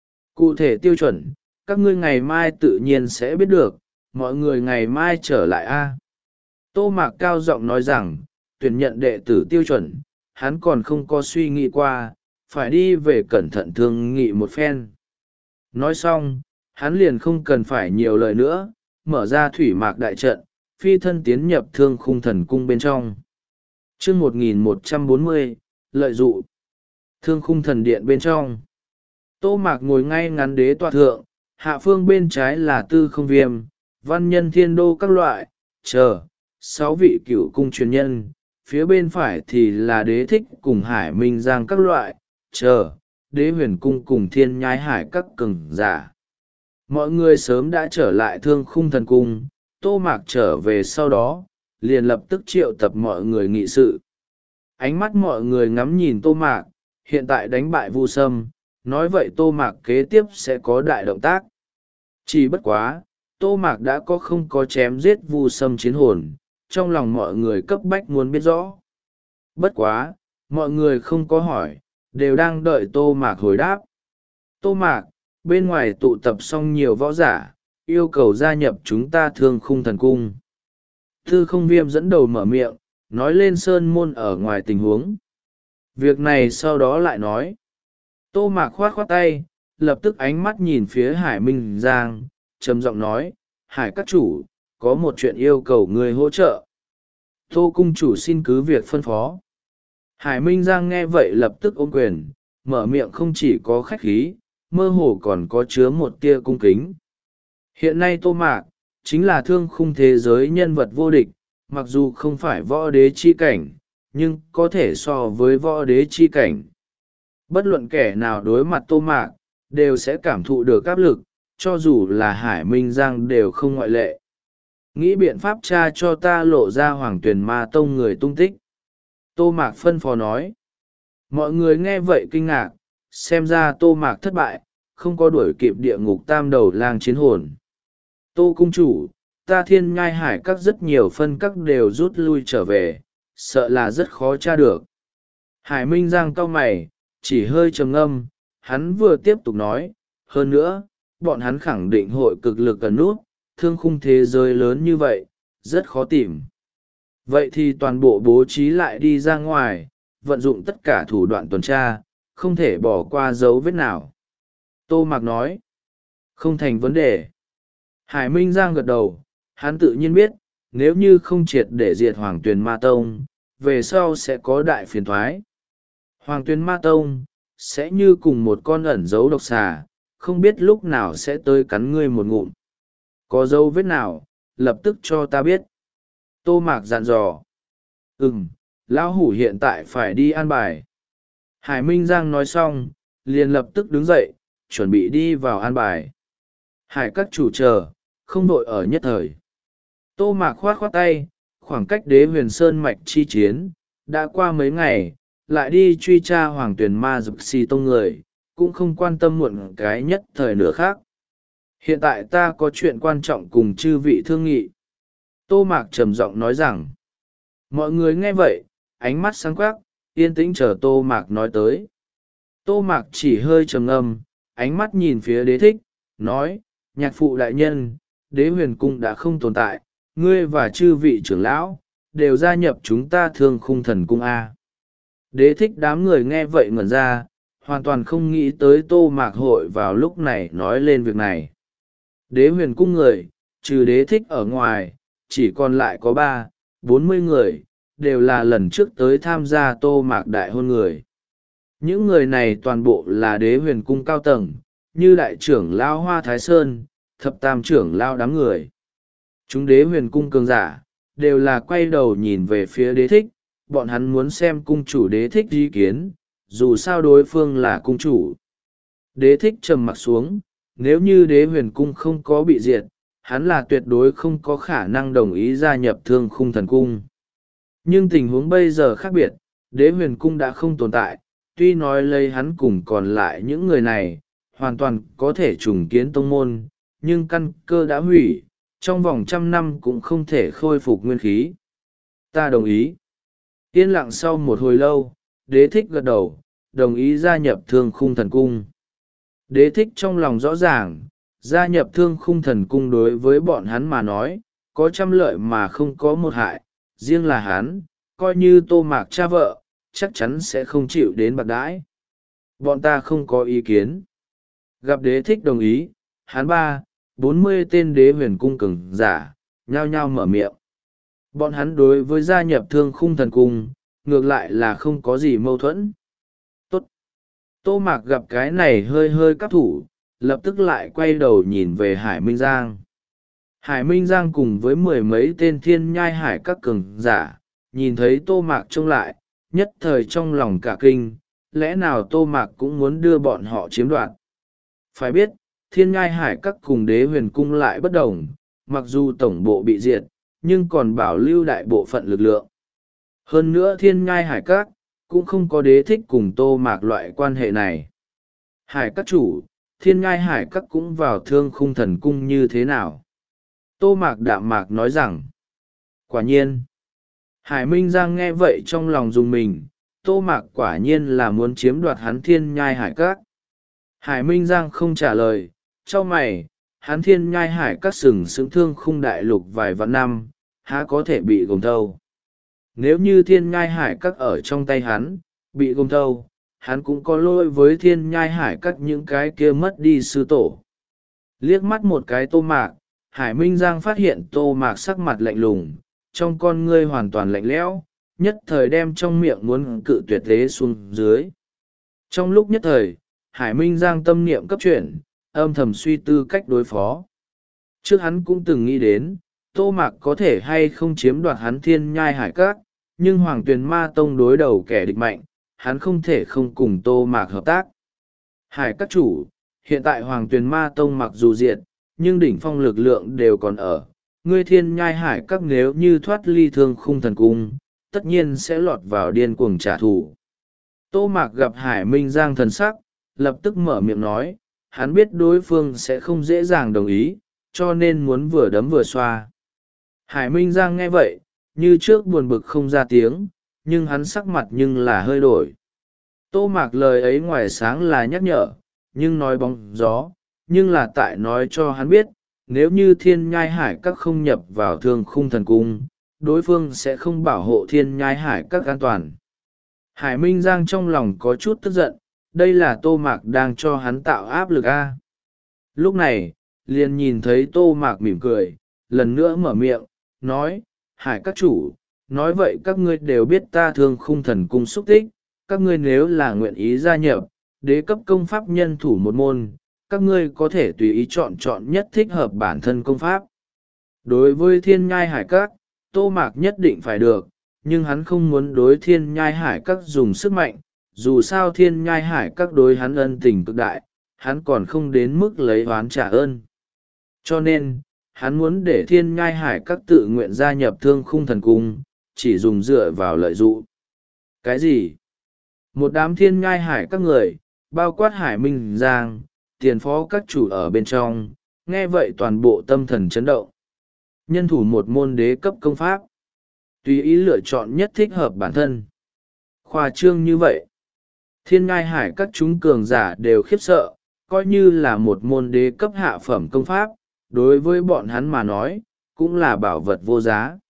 Cụ thể tiêu chuẩn, các ngươi ngày mai tự nhiên sẽ biết được, mọi người ngày mai trở lại a. Tô Mạc cao giọng nói rằng, tuyển nhận đệ tử tiêu chuẩn, hắn còn không có suy nghĩ qua, phải đi về cẩn thận thương nghị một phen. Nói xong, hắn liền không cần phải nhiều lời nữa, mở ra thủy mạc đại trận, phi thân tiến nhập thương khung thần cung bên trong. chương một nghìn một trăm bốn mươi, lợi dụ. Thương khung thần điện bên trong. Tô Mạc ngồi ngay ngắn đế tọa thượng, hạ phương bên trái là Tư Không Viêm, văn nhân thiên đô các loại, chờ, sáu vị cửu cung truyền nhân, phía bên phải thì là đế thích cùng hải minh giang các loại, chờ, đế huyền cung cùng thiên nhai hải các cường giả. Mọi người sớm đã trở lại thương khung thần cung, Tô Mạc trở về sau đó, liền lập tức triệu tập mọi người nghị sự. Ánh mắt mọi người ngắm nhìn Tô Mạc, hiện tại đánh bại Vu Sâm, nói vậy Tô Mạc kế tiếp sẽ có đại động tác. Chỉ bất quá, Tô Mạc đã có không có chém giết Vu Sâm chiến hồn, trong lòng mọi người cấp bách muốn biết rõ. Bất quá, mọi người không có hỏi, đều đang đợi Tô Mạc hồi đáp. Tô Mạc, bên ngoài tụ tập xong nhiều võ giả, yêu cầu gia nhập chúng ta thương khung thần cung. Tư Không Viêm dẫn đầu mở miệng, nói lên sơn môn ở ngoài tình huống. Việc này sau đó lại nói. Tô Mạc khoát khoát tay, lập tức ánh mắt nhìn phía Hải Minh Giang, trầm giọng nói, Hải các chủ, có một chuyện yêu cầu người hỗ trợ. Tô cung chủ xin cứ việc phân phó. Hải Minh Giang nghe vậy lập tức ôm quyền, mở miệng không chỉ có khách khí, mơ hồ còn có chứa một tia cung kính. Hiện nay Tô Mạc, chính là thương khung thế giới nhân vật vô địch, mặc dù không phải võ đế chi cảnh, nhưng có thể so với võ đế chi cảnh. Bất luận kẻ nào đối mặt Tô Mạc, đều sẽ cảm thụ được áp lực, cho dù là Hải Minh Giang đều không ngoại lệ. Nghĩ biện pháp tra cho ta lộ ra Hoàng Tuyền Ma Tông người tung tích. Tô Mạc phân phó nói. Mọi người nghe vậy kinh ngạc, xem ra Tô Mạc thất bại, không có đuổi kịp địa ngục tam đầu lang chiến hồn. Tô cung chủ, ta thiên nhai hải các rất nhiều phân các đều rút lui trở về, sợ là rất khó tra được. Hải Minh Giang cau mày, chỉ hơi trầm ngâm, hắn vừa tiếp tục nói, hơn nữa, bọn hắn khẳng định hội cực lực cần nút, thương khung thế giới lớn như vậy, rất khó tìm. Vậy thì toàn bộ bố trí lại đi ra ngoài, vận dụng tất cả thủ đoạn tuần tra, không thể bỏ qua dấu vết nào. Tô Mạc nói, không thành vấn đề. Hải Minh Giang gật đầu, hắn tự nhiên biết, nếu như không triệt để diệt Hoàng Tuyền Ma Tông, về sau sẽ có đại phiền thoái. Hoàng Tuyền Ma Tông, sẽ như cùng một con ẩn dấu độc xà, không biết lúc nào sẽ tới cắn ngươi một ngụm. Có dấu vết nào, lập tức cho ta biết. Tô Mạc dặn dò. Ừm, lão hủ hiện tại phải đi an bài. Hải Minh Giang nói xong, liền lập tức đứng dậy, chuẩn bị đi vào an bài. Hải các chủ chờ, không đội ở nhất thời. Tô Mạc khoát khoát tay, khoảng cách đế huyền sơn mạch chi chiến, đã qua mấy ngày, lại đi truy tra Hoàng Tuyền Ma Dực Si Tông người, cũng không quan tâm muộn cái nhất thời nữa khác. Hiện tại ta có chuyện quan trọng cùng chư vị thương nghị. Tô Mạc trầm giọng nói rằng, mọi người nghe vậy, ánh mắt sáng quắc, yên tĩnh chờ Tô Mạc nói tới. Tô Mạc chỉ hơi trầm ngâm, ánh mắt nhìn phía đế thích, nói, nhạc phụ đại nhân, đế huyền cung đã không tồn tại, ngươi và chư vị trưởng lão, đều gia nhập chúng ta thương khung thần cung A. Đế thích đám người nghe vậy ngẩn ra, hoàn toàn không nghĩ tới Tô Mạc hội vào lúc này nói lên việc này. Đế huyền cung người, trừ đế thích ở ngoài, chỉ còn lại có ba, bốn mươi người, đều là lần trước tới tham gia tô mạc đại hôn người. Những người này toàn bộ là đế huyền cung cao tầng, như đại trưởng lao Hoa Thái Sơn, thập tam trưởng lao đám người. Chúng đế huyền cung cường giả, đều là quay đầu nhìn về phía đế thích, bọn hắn muốn xem cung chủ đế thích ý kiến, dù sao đối phương là cung chủ. Đế thích trầm mặc xuống, nếu như đế huyền cung không có bị diệt, hắn là tuyệt đối không có khả năng đồng ý gia nhập thương khung thần cung. Nhưng tình huống bây giờ khác biệt, đế huyền cung đã không tồn tại, tuy nói lấy hắn cùng còn lại những người này, hoàn toàn có thể trùng kiến tông môn, nhưng căn cơ đã hủy, trong vòng trăm năm cũng không thể khôi phục nguyên khí. Ta đồng ý. Yên lặng sau một hồi lâu, đế thích gật đầu, đồng ý gia nhập thương khung thần cung. Đế thích trong lòng rõ ràng, gia nhập thương khung thần cung đối với bọn hắn mà nói, có trăm lợi mà không có một hại, riêng là hắn, coi như tô mạc cha vợ, chắc chắn sẽ không chịu đến bạc đãi. Bọn ta không có ý kiến. Gặp đế thích đồng ý, hắn ba, bốn mươi tên đế huyền cung cường giả, nhao nhao mở miệng. Bọn hắn đối với gia nhập thương khung thần cung, ngược lại là không có gì mâu thuẫn. Tốt. Tô mạc gặp cái này hơi hơi cắp thủ, lập tức lại quay đầu nhìn về Hải Minh Giang. Hải Minh Giang cùng với mười mấy tên thiên nhai hải các cường giả, nhìn thấy tô mạc trông lại, nhất thời trong lòng cả kinh, lẽ nào tô mạc cũng muốn đưa bọn họ chiếm đoạt. Phải biết, thiên nhai hải các cùng đế huyền cung lại bất đồng, mặc dù tổng bộ bị diệt, nhưng còn bảo lưu đại bộ phận lực lượng. Hơn nữa thiên nhai hải các, cũng không có đế thích cùng tô mạc loại quan hệ này. Hải các chủ, thiên nhai hải các cũng vào thương khung thần cung như thế nào? Tô mạc đạm mạc nói rằng, quả nhiên. Hải Minh Giang nghe vậy trong lòng dùng mình, tô mạc quả nhiên là muốn chiếm đoạt hắn thiên nhai hải các. Hải Minh Giang không trả lời, cho mày, hắn thiên nhai hải các sừng sững thương khung đại lục vài vạn năm, há có thể bị gồm thâu. Nếu như thiên nhai hải các ở trong tay hắn, bị gồm thâu, hắn cũng có lỗi với thiên nhai hải các những cái kia mất đi sư tổ. Liếc mắt một cái tô mạc, Hải Minh Giang phát hiện tô mạc sắc mặt lạnh lùng, trong con ngươi hoàn toàn lạnh lẽo, nhất thời đem trong miệng muốn cự tuyệt tế xuống dưới. Trong lúc nhất thời, Hải Minh Giang tâm niệm cấp chuyển, âm thầm suy tư cách đối phó. Trước hắn cũng từng nghĩ đến, tô mạc có thể hay không chiếm đoạt hắn thiên nhai hải các, nhưng Hoàng Tuyền Ma Tông đối đầu kẻ địch mạnh, hắn không thể không cùng tô mạc hợp tác. Hải các chủ, hiện tại Hoàng Tuyền Ma Tông mặc dù diệt, nhưng đỉnh phong lực lượng đều còn ở. Ngươi thiên nhai hải các nếu như thoát ly thương khung thần cung, tất nhiên sẽ lọt vào điên cuồng trả thù. Tô mạc gặp Hải Minh Giang thần sắc, lập tức mở miệng nói, hắn biết đối phương sẽ không dễ dàng đồng ý, cho nên muốn vừa đấm vừa xoa. Hải Minh Giang nghe vậy, như trước buồn bực không ra tiếng, nhưng hắn sắc mặt nhưng là hơi đổi. Tô mạc lời ấy ngoài sáng là nhắc nhở, nhưng nói bóng gió, nhưng là tại nói cho hắn biết, nếu như thiên nhai hải các không nhập vào thương khung thần cung, đối phương sẽ không bảo hộ thiên nhai hải các an toàn. Hải Minh Giang trong lòng có chút tức giận, đây là tô mạc đang cho hắn tạo áp lực a. Lúc này, liền nhìn thấy tô mạc mỉm cười, lần nữa mở miệng, nói, hải các chủ, nói vậy các ngươi đều biết ta thương khung thần cung xúc tích, các ngươi nếu là nguyện ý gia nhập, đế cấp công pháp nhân thủ một môn, các ngươi có thể tùy ý chọn chọn nhất thích hợp bản thân công pháp. Đối với thiên nhai hải các, tô mạc nhất định phải được, nhưng hắn không muốn đối thiên nhai hải các dùng sức mạnh, dù sao thiên nhai hải các đối hắn ân tình cực đại, hắn còn không đến mức lấy oán trả ơn. Cho nên, hắn muốn để thiên nhai hải các tự nguyện gia nhập thương khung thần cung, chỉ dùng dựa vào lợi dụ. Cái gì? Một đám thiên nhai hải các người, bao quát Hải Minh Giang, tiền phó các chủ ở bên trong, nghe vậy toàn bộ tâm thần chấn động. Nhân thủ một môn đế cấp công pháp, tùy ý lựa chọn nhất thích hợp bản thân. Khoa trương như vậy, thiên ngai hải các chúng cường giả đều khiếp sợ, coi như là một môn đế cấp hạ phẩm công pháp, đối với bọn hắn mà nói, cũng là bảo vật vô giá.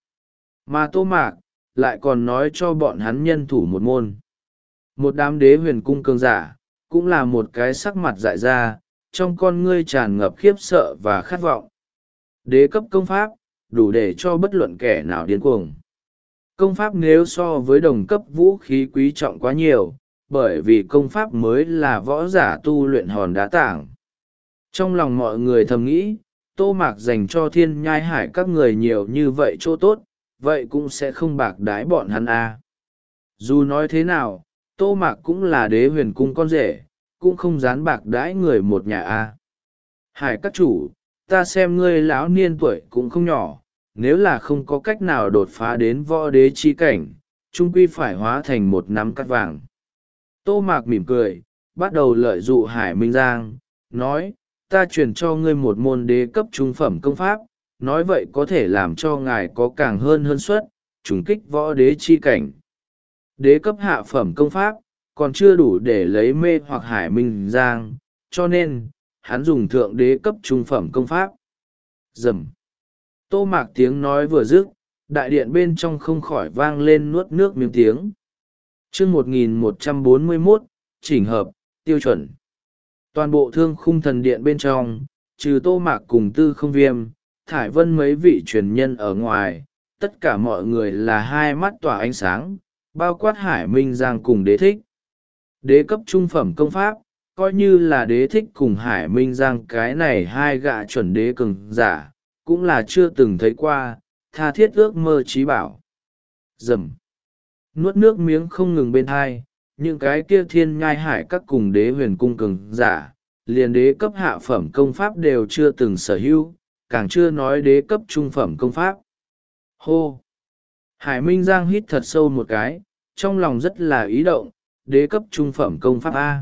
Mà tô mạc, lại còn nói cho bọn hắn nhân thủ một môn. Một đám đế huyền cung cường giả, cũng là một cái sắc mặt dại ra, trong con ngươi tràn ngập khiếp sợ và khát vọng. Đế cấp công pháp, đủ để cho bất luận kẻ nào điên cuồng. Công pháp nếu so với đồng cấp vũ khí quý trọng quá nhiều, bởi vì công pháp mới là võ giả tu luyện hòn đá tảng. Trong lòng mọi người thầm nghĩ, Tô Mạc dành cho Thiên Nhai Hải các người nhiều như vậy chỗ tốt, vậy cũng sẽ không bạc đái bọn hắn à. Dù nói thế nào, Tô Mạc cũng là đế huyền cung con rể, cũng không dán bạc đãi người một nhà à. Hải các chủ, ta xem ngươi lão niên tuổi cũng không nhỏ, nếu là không có cách nào đột phá đến võ đế chi cảnh, trung quy phải hóa thành một nắm cát vàng. Tô Mạc mỉm cười, bắt đầu lợi dụ Hải Minh Giang, nói, ta truyền cho ngươi một môn đế cấp trung phẩm công pháp, nói vậy có thể làm cho ngài có càng hơn hơn suất, trùng kích võ đế chi cảnh. Đế cấp hạ phẩm công pháp, còn chưa đủ để lấy mê hoặc Hải Minh Giang, cho nên, hắn dùng thượng đế cấp trung phẩm công pháp. Dầm. Tô Mạc tiếng nói vừa dứt, đại điện bên trong không khỏi vang lên nuốt nước miếng tiếng. chương một nghìn một trăm bốn mươi mốt, chỉnh hợp, tiêu chuẩn. Toàn bộ thương khung thần điện bên trong, trừ Tô Mạc cùng Tư Không Viêm, Thải Vân mấy vị truyền nhân ở ngoài, tất cả mọi người là hai mắt tỏa ánh sáng, bao quát Hải Minh Giang cùng đế thích. Đế cấp trung phẩm công pháp, coi như là đế thích cùng Hải Minh Giang cái này hai gạ chuẩn đế cường giả, cũng là chưa từng thấy qua, tha thiết ước mơ trí bảo. Dầm. Nuốt nước miếng không ngừng bên hai, những cái kia Thiên Nhai Hải các cùng đế huyền cung cường giả, liền đế cấp hạ phẩm công pháp đều chưa từng sở hữu, càng chưa nói đế cấp trung phẩm công pháp. Hô! Hải Minh Giang hít thật sâu một cái, trong lòng rất là ý động, đế cấp trung phẩm công pháp A.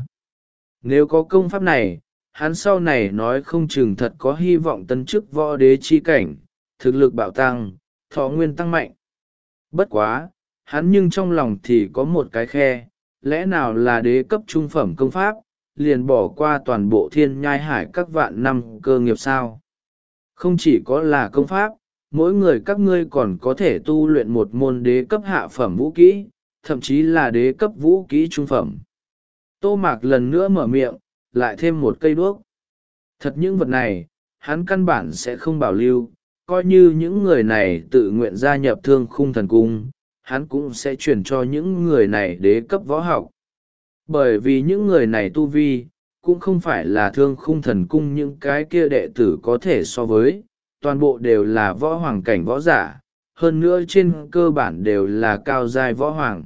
Nếu có công pháp này, hắn sau này nói không chừng thật có hy vọng tấn chức võ đế chi cảnh, thực lực bạo tăng, thọ nguyên tăng mạnh. Bất quá, hắn nhưng trong lòng thì có một cái khe, lẽ nào là đế cấp trung phẩm công pháp, liền bỏ qua toàn bộ Thiên Nhai Hải các vạn năm cơ nghiệp sao. Không chỉ có là công pháp, mỗi người các ngươi còn có thể tu luyện một môn đế cấp hạ phẩm vũ kỹ, thậm chí là đế cấp vũ kỹ trung phẩm. Tô Mạc lần nữa mở miệng, lại thêm một cây đuốc. Thật những vật này, hắn căn bản sẽ không bảo lưu, coi như những người này tự nguyện gia nhập Thương Khung Thần Cung, hắn cũng sẽ chuyển cho những người này đế cấp võ học. Bởi vì những người này tu vi, cũng không phải là Thương Khung Thần Cung những cái kia đệ tử có thể so với, toàn bộ đều là võ hoàng cảnh võ giả, hơn nữa trên cơ bản đều là cao giai võ hoàng.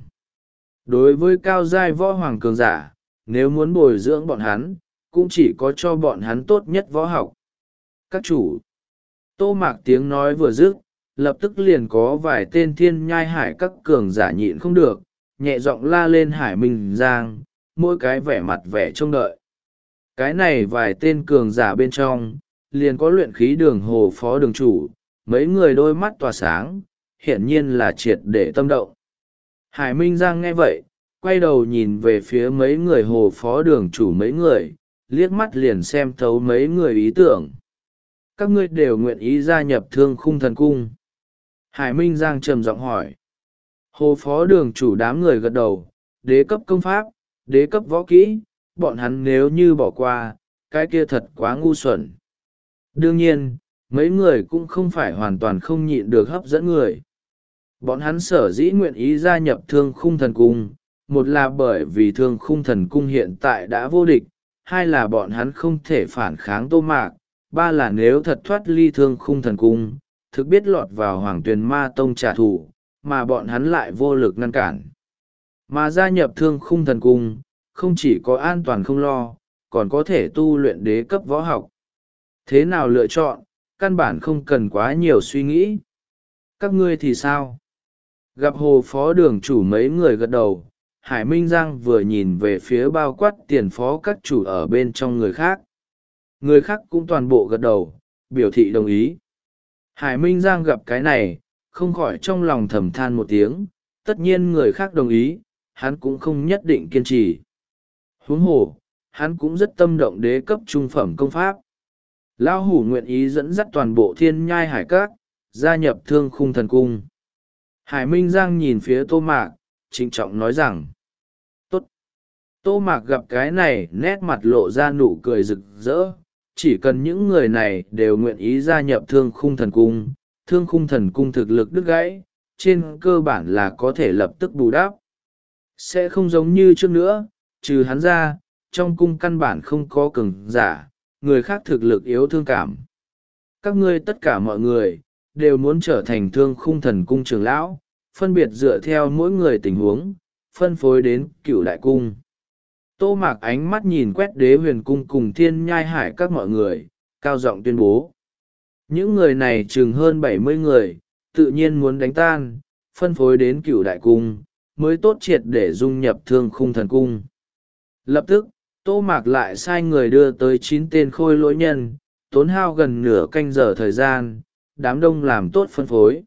Đối với cao giai võ hoàng cường giả, nếu muốn bồi dưỡng bọn hắn, cũng chỉ có cho bọn hắn tốt nhất võ học. Các chủ, Tô Mạc tiếng nói vừa dứt, lập tức liền có vài tên Thiên Nhai Hải các cường giả nhịn không được, nhẹ giọng la lên Hải Minh Giang, mỗi cái vẻ mặt vẻ trông đợi. Cái này vài tên cường giả bên trong, liền có luyện khí đường hồ phó đường chủ, mấy người đôi mắt tỏa sáng, hiển nhiên là triệt để tâm động. Hải Minh Giang nghe vậy, quay đầu nhìn về phía mấy người hồ phó đường chủ mấy người, liếc mắt liền xem thấu mấy người ý tưởng. Các ngươi đều nguyện ý gia nhập Thương Khung Thần Cung. Hải Minh Giang trầm giọng hỏi. Hồ phó đường chủ đám người gật đầu, đế cấp công pháp, đế cấp võ kỹ, bọn hắn nếu như bỏ qua, cái kia thật quá ngu xuẩn. Đương nhiên, mấy người cũng không phải hoàn toàn không nhịn được hấp dẫn người. Bọn hắn sở dĩ nguyện ý gia nhập Thương Khung Thần Cung, một là bởi vì Thương Khung Thần Cung hiện tại đã vô địch, hai là bọn hắn không thể phản kháng Tô Mạc, ba là nếu thật thoát ly Thương Khung Thần Cung, thực biết lọt vào Hoàng Tuyền Ma Tông trả thù, mà bọn hắn lại vô lực ngăn cản. Mà gia nhập Thương Khung Thần Cung, không chỉ có an toàn không lo, còn có thể tu luyện đế cấp võ học. Thế nào lựa chọn, căn bản không cần quá nhiều suy nghĩ. Các ngươi thì sao? Gặp hồ phó đường chủ mấy người gật đầu, Hải Minh Giang vừa nhìn về phía bao quát tiền phó các chủ ở bên trong người khác. Người khác cũng toàn bộ gật đầu, biểu thị đồng ý. Hải Minh Giang gặp cái này, không khỏi trong lòng thầm than một tiếng, tất nhiên người khác đồng ý, hắn cũng không nhất định kiên trì. Huống hồ, hắn cũng rất tâm động đế cấp trung phẩm công pháp. Lão Hủ nguyện ý dẫn dắt toàn bộ Thiên Nhai Hải các, gia nhập Thương Khung Thần Cung. Hải Minh Giang nhìn phía Tô Mạc, trịnh trọng nói rằng, tốt. Tô Mạc gặp cái này nét mặt lộ ra nụ cười rực rỡ, chỉ cần những người này đều nguyện ý gia nhập Thương Khung Thần Cung, Thương Khung Thần Cung thực lực đứt gãy, trên cơ bản là có thể lập tức bù đắp. Sẽ không giống như trước nữa, trừ hắn ra, trong cung căn bản không có cường giả, người khác thực lực yếu thương cảm. Các ngươi tất cả mọi người, đều muốn trở thành thương khung thần cung trưởng lão, phân biệt dựa theo mỗi người tình huống, phân phối đến cửu đại cung. Tô Mạc ánh mắt nhìn quét Đế Huyền cung cùng Thiên Nhai Hải các mọi người, cao giọng tuyên bố. Những người này chừng hơn bảy mươi người, tự nhiên muốn đánh tan, phân phối đến cửu đại cung, mới tốt triệt để dung nhập thương khung thần cung. Lập tức, Tô Mạc lại sai người đưa tới chín tên khôi lỗi nhân, tốn hao gần nửa canh giờ thời gian, đám đông làm tốt phân phối.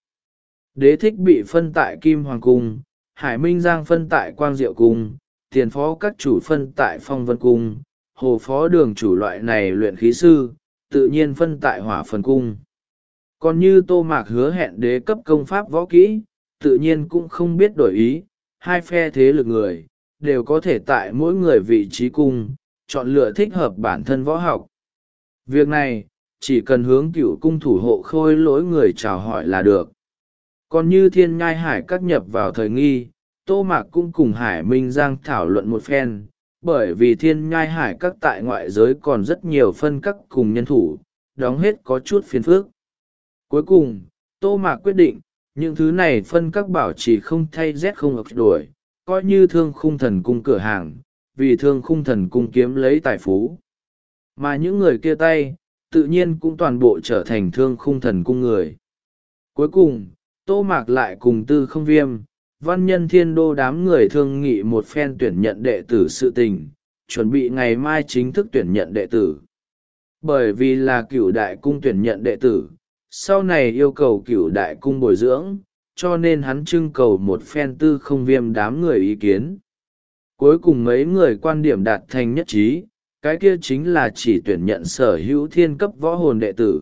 Đế Thích bị phân tại Kim Hoàng cung, Hải Minh Giang phân tại Quang Diệu cung, tiền phó các chủ phân tại Phong Vân cung, hồ phó đường chủ loại này luyện khí sư, tự nhiên phân tại Hỏa Phần cung. Còn như Tô Mạc hứa hẹn đế cấp công pháp võ kỹ, tự nhiên cũng không biết đổi ý, hai phe thế lực người, đều có thể tại mỗi người vị trí cung, chọn lựa thích hợp bản thân võ học. Việc này, chỉ cần hướng cựu cung thủ hộ khôi lỗi người chào hỏi là được. Còn như Thiên Nhai Hải các nhập vào thời nghi, Tô Mạc cũng cùng Hải Minh Giang thảo luận một phen, bởi vì Thiên Nhai Hải các tại ngoại giới còn rất nhiều phân các cùng nhân thủ, đóng hết có chút phiền phức. Cuối cùng, Tô Mạc quyết định, những thứ này phân các bảo trì không thay rét không ập đổi, coi như thương khung thần cung cửa hàng, vì thương khung thần cung kiếm lấy tài phú. Mà những người kia tay, tự nhiên cũng toàn bộ trở thành thương khung thần cung người. Cuối cùng, Tô Mạc lại cùng Tư Không Viêm, Văn Nhân Thiên Đô đám người thương nghị một phen tuyển nhận đệ tử sự tình, chuẩn bị ngày mai chính thức tuyển nhận đệ tử. Bởi vì là cửu đại cung tuyển nhận đệ tử, sau này yêu cầu cửu đại cung bồi dưỡng, cho nên hắn trưng cầu một phen Tư Không Viêm đám người ý kiến. Cuối cùng mấy người quan điểm đạt thành nhất trí, cái kia chính là chỉ tuyển nhận sở hữu thiên cấp võ hồn đệ tử.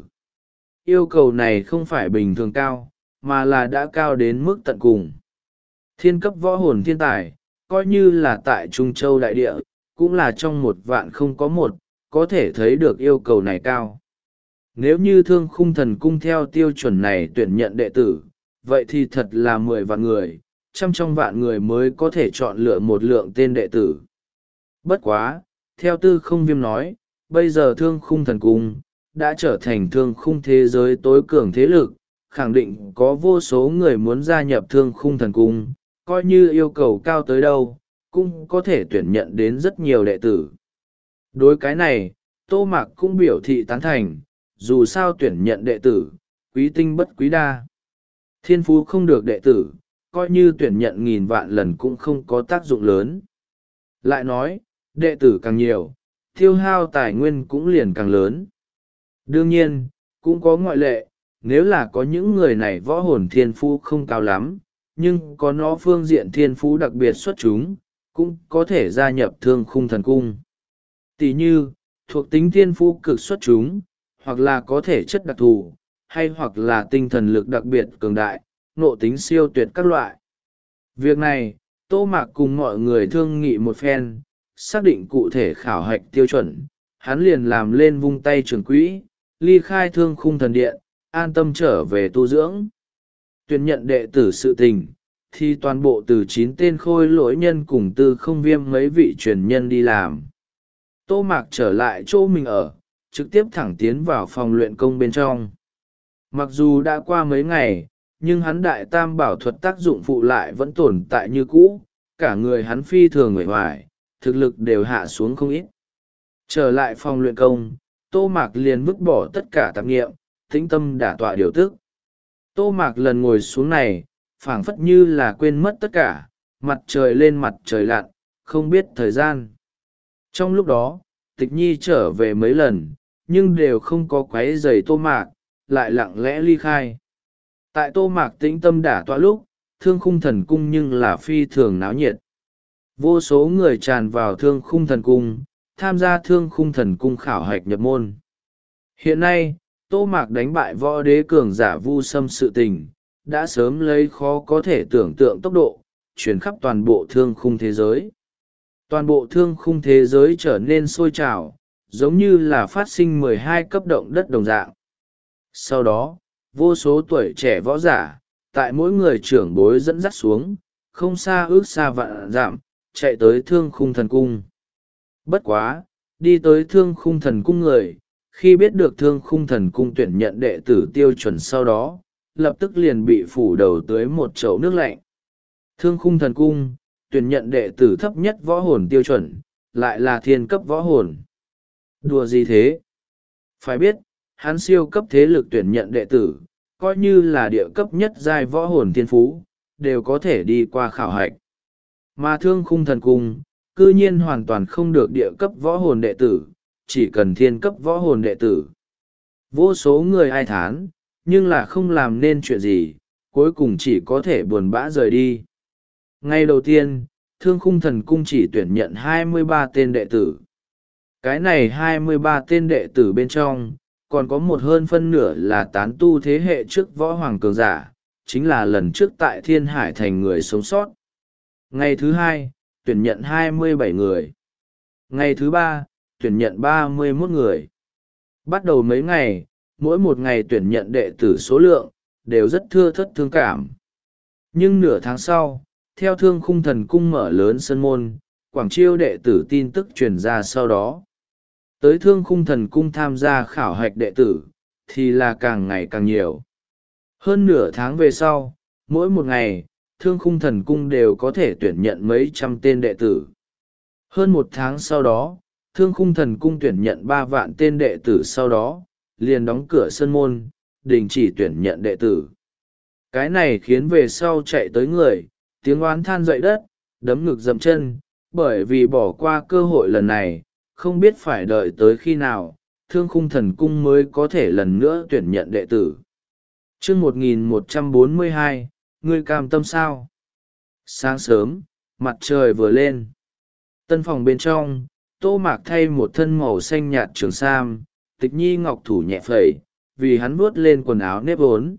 Yêu cầu này không phải bình thường cao, mà là đã cao đến mức tận cùng. Thiên cấp võ hồn thiên tài, coi như là tại Trung Châu đại địa, cũng là trong một vạn không có một, có thể thấy được yêu cầu này cao. Nếu như thương khung thần cung theo tiêu chuẩn này tuyển nhận đệ tử, vậy thì thật là mười vạn người, trăm trong vạn người mới có thể chọn lựa một lượng tên đệ tử. Bất quá, theo Tư Không Viêm nói, bây giờ thương khung thần cung, đã trở thành thương khung thế giới tối cường thế lực, khẳng định có vô số người muốn gia nhập thương khung thần cung, coi như yêu cầu cao tới đâu, cũng có thể tuyển nhận đến rất nhiều đệ tử. Đối cái này, Tô Mạc cũng biểu thị tán thành, dù sao tuyển nhận đệ tử, quý tinh bất quý đa. Thiên phú không được đệ tử, coi như tuyển nhận nghìn vạn lần cũng không có tác dụng lớn. Lại nói, đệ tử càng nhiều, tiêu hao tài nguyên cũng liền càng lớn. Đương nhiên, cũng có ngoại lệ, nếu là có những người này võ hồn thiên phú không cao lắm, nhưng có nó phương diện thiên phú đặc biệt xuất chúng, cũng có thể gia nhập thương khung thần cung. Tỷ như, thuộc tính thiên phú cực xuất chúng, hoặc là có thể chất đặc thù, hay hoặc là tinh thần lực đặc biệt cường đại, nộ tính siêu tuyệt các loại. Việc này, Tô Mạc cùng mọi người thương nghị một phen, xác định cụ thể khảo hạch tiêu chuẩn, hắn liền làm lên vung tay trường quỹ, ly khai thương khung thần điện, an tâm trở về tu dưỡng. Tuyển nhận đệ tử sự tình, thì toàn bộ từ chín tên khôi lỗi nhân cùng Tư Không Viêm mấy vị truyền nhân đi làm. Tô Mạc trở lại chỗ mình ở, trực tiếp thẳng tiến vào phòng luyện công bên trong. Mặc dù đã qua mấy ngày, nhưng hắn đại tam bảo thuật tác dụng phụ lại vẫn tồn tại như cũ, cả người hắn phi thường uể oải, thực lực đều hạ xuống không ít. Trở lại phòng luyện công, Tô Mạc liền vứt bỏ tất cả tạp nghiệm, tĩnh tâm đả tọa điều tức. Tô Mạc lần ngồi xuống này, phảng phất như là quên mất tất cả, mặt trời lên mặt trời lặn, không biết thời gian. Trong lúc đó, Tịch Nhi trở về mấy lần, nhưng đều không có quấy rầy Tô Mạc, lại lặng lẽ ly khai. Tại Tô Mạc tĩnh tâm đả tọa lúc, thương khung thần cung nhưng là phi thường náo nhiệt. Vô số người tràn vào thương khung thần cung, tham gia thương khung thần cung khảo hạch nhập môn. Hiện nay, Tô Mạc đánh bại võ đế cường giả Vu Sâm sự tình, đã sớm lấy khó có thể tưởng tượng tốc độ, chuyển khắp toàn bộ thương khung thế giới. Toàn bộ thương khung thế giới trở nên sôi trào, giống như là phát sinh mười hai cấp động đất đồng dạng. Sau đó, vô số tuổi trẻ võ giả, tại mỗi người trưởng bối dẫn dắt xuống, không xa ước xa vạn dặm, chạy tới thương khung thần cung. Bất quá, đi tới thương khung thần cung người, khi biết được thương khung thần cung tuyển nhận đệ tử tiêu chuẩn sau đó, lập tức liền bị phủ đầu tưới một chậu nước lạnh. Thương khung thần cung, tuyển nhận đệ tử thấp nhất võ hồn tiêu chuẩn, lại là thiên cấp võ hồn. Đùa gì thế? Phải biết, hắn siêu cấp thế lực tuyển nhận đệ tử, coi như là địa cấp nhất giai võ hồn thiên phú, đều có thể đi qua khảo hạch. Mà thương khung thần cung, cư nhiên hoàn toàn không được địa cấp võ hồn đệ tử, chỉ cần thiên cấp võ hồn đệ tử. Vô số người ai thán, nhưng là không làm nên chuyện gì, cuối cùng chỉ có thể buồn bã rời đi. Ngay đầu tiên, thương khung thần cung chỉ tuyển nhận hai mươi ba tên đệ tử. Cái này hai mươi ba tên đệ tử bên trong, còn có một hơn phân nửa là tán tu thế hệ trước võ hoàng cường giả, chính là lần trước tại Thiên Hải thành người sống sót. Ngày thứ hai, tuyển nhận hai mươi bảy người. Ngày thứ ba, tuyển nhận ba mươi mốt người. Bắt đầu mấy ngày, mỗi một ngày tuyển nhận đệ tử số lượng, đều rất thưa thất thương cảm. Nhưng nửa tháng sau, theo thương khung thần cung mở lớn sân môn, quảng chiêu đệ tử tin tức truyền ra sau đó. Tới thương khung thần cung tham gia khảo hạch đệ tử, thì là càng ngày càng nhiều. Hơn nửa tháng về sau, mỗi một ngày, thương khung thần cung đều có thể tuyển nhận mấy trăm tên đệ tử. Hơn một tháng sau đó, thương khung thần cung tuyển nhận ba vạn tên đệ tử sau đó, liền đóng cửa sân môn, đình chỉ tuyển nhận đệ tử. Cái này khiến về sau chạy tới người, tiếng oán than dậy đất, đấm ngực dậm chân, bởi vì bỏ qua cơ hội lần này, không biết phải đợi tới khi nào, thương khung thần cung mới có thể lần nữa tuyển nhận đệ tử. Chương một nghìn một trăm bốn mươi hai, ngươi cam tâm sao? Sáng sớm, mặt trời vừa lên. Tân phòng bên trong, Tô Mạc thay một thân màu xanh nhạt trường sam, Tịch Nhi ngọc thủ nhẹ phẩy, vì hắn vuốt lên quần áo nếp vốn.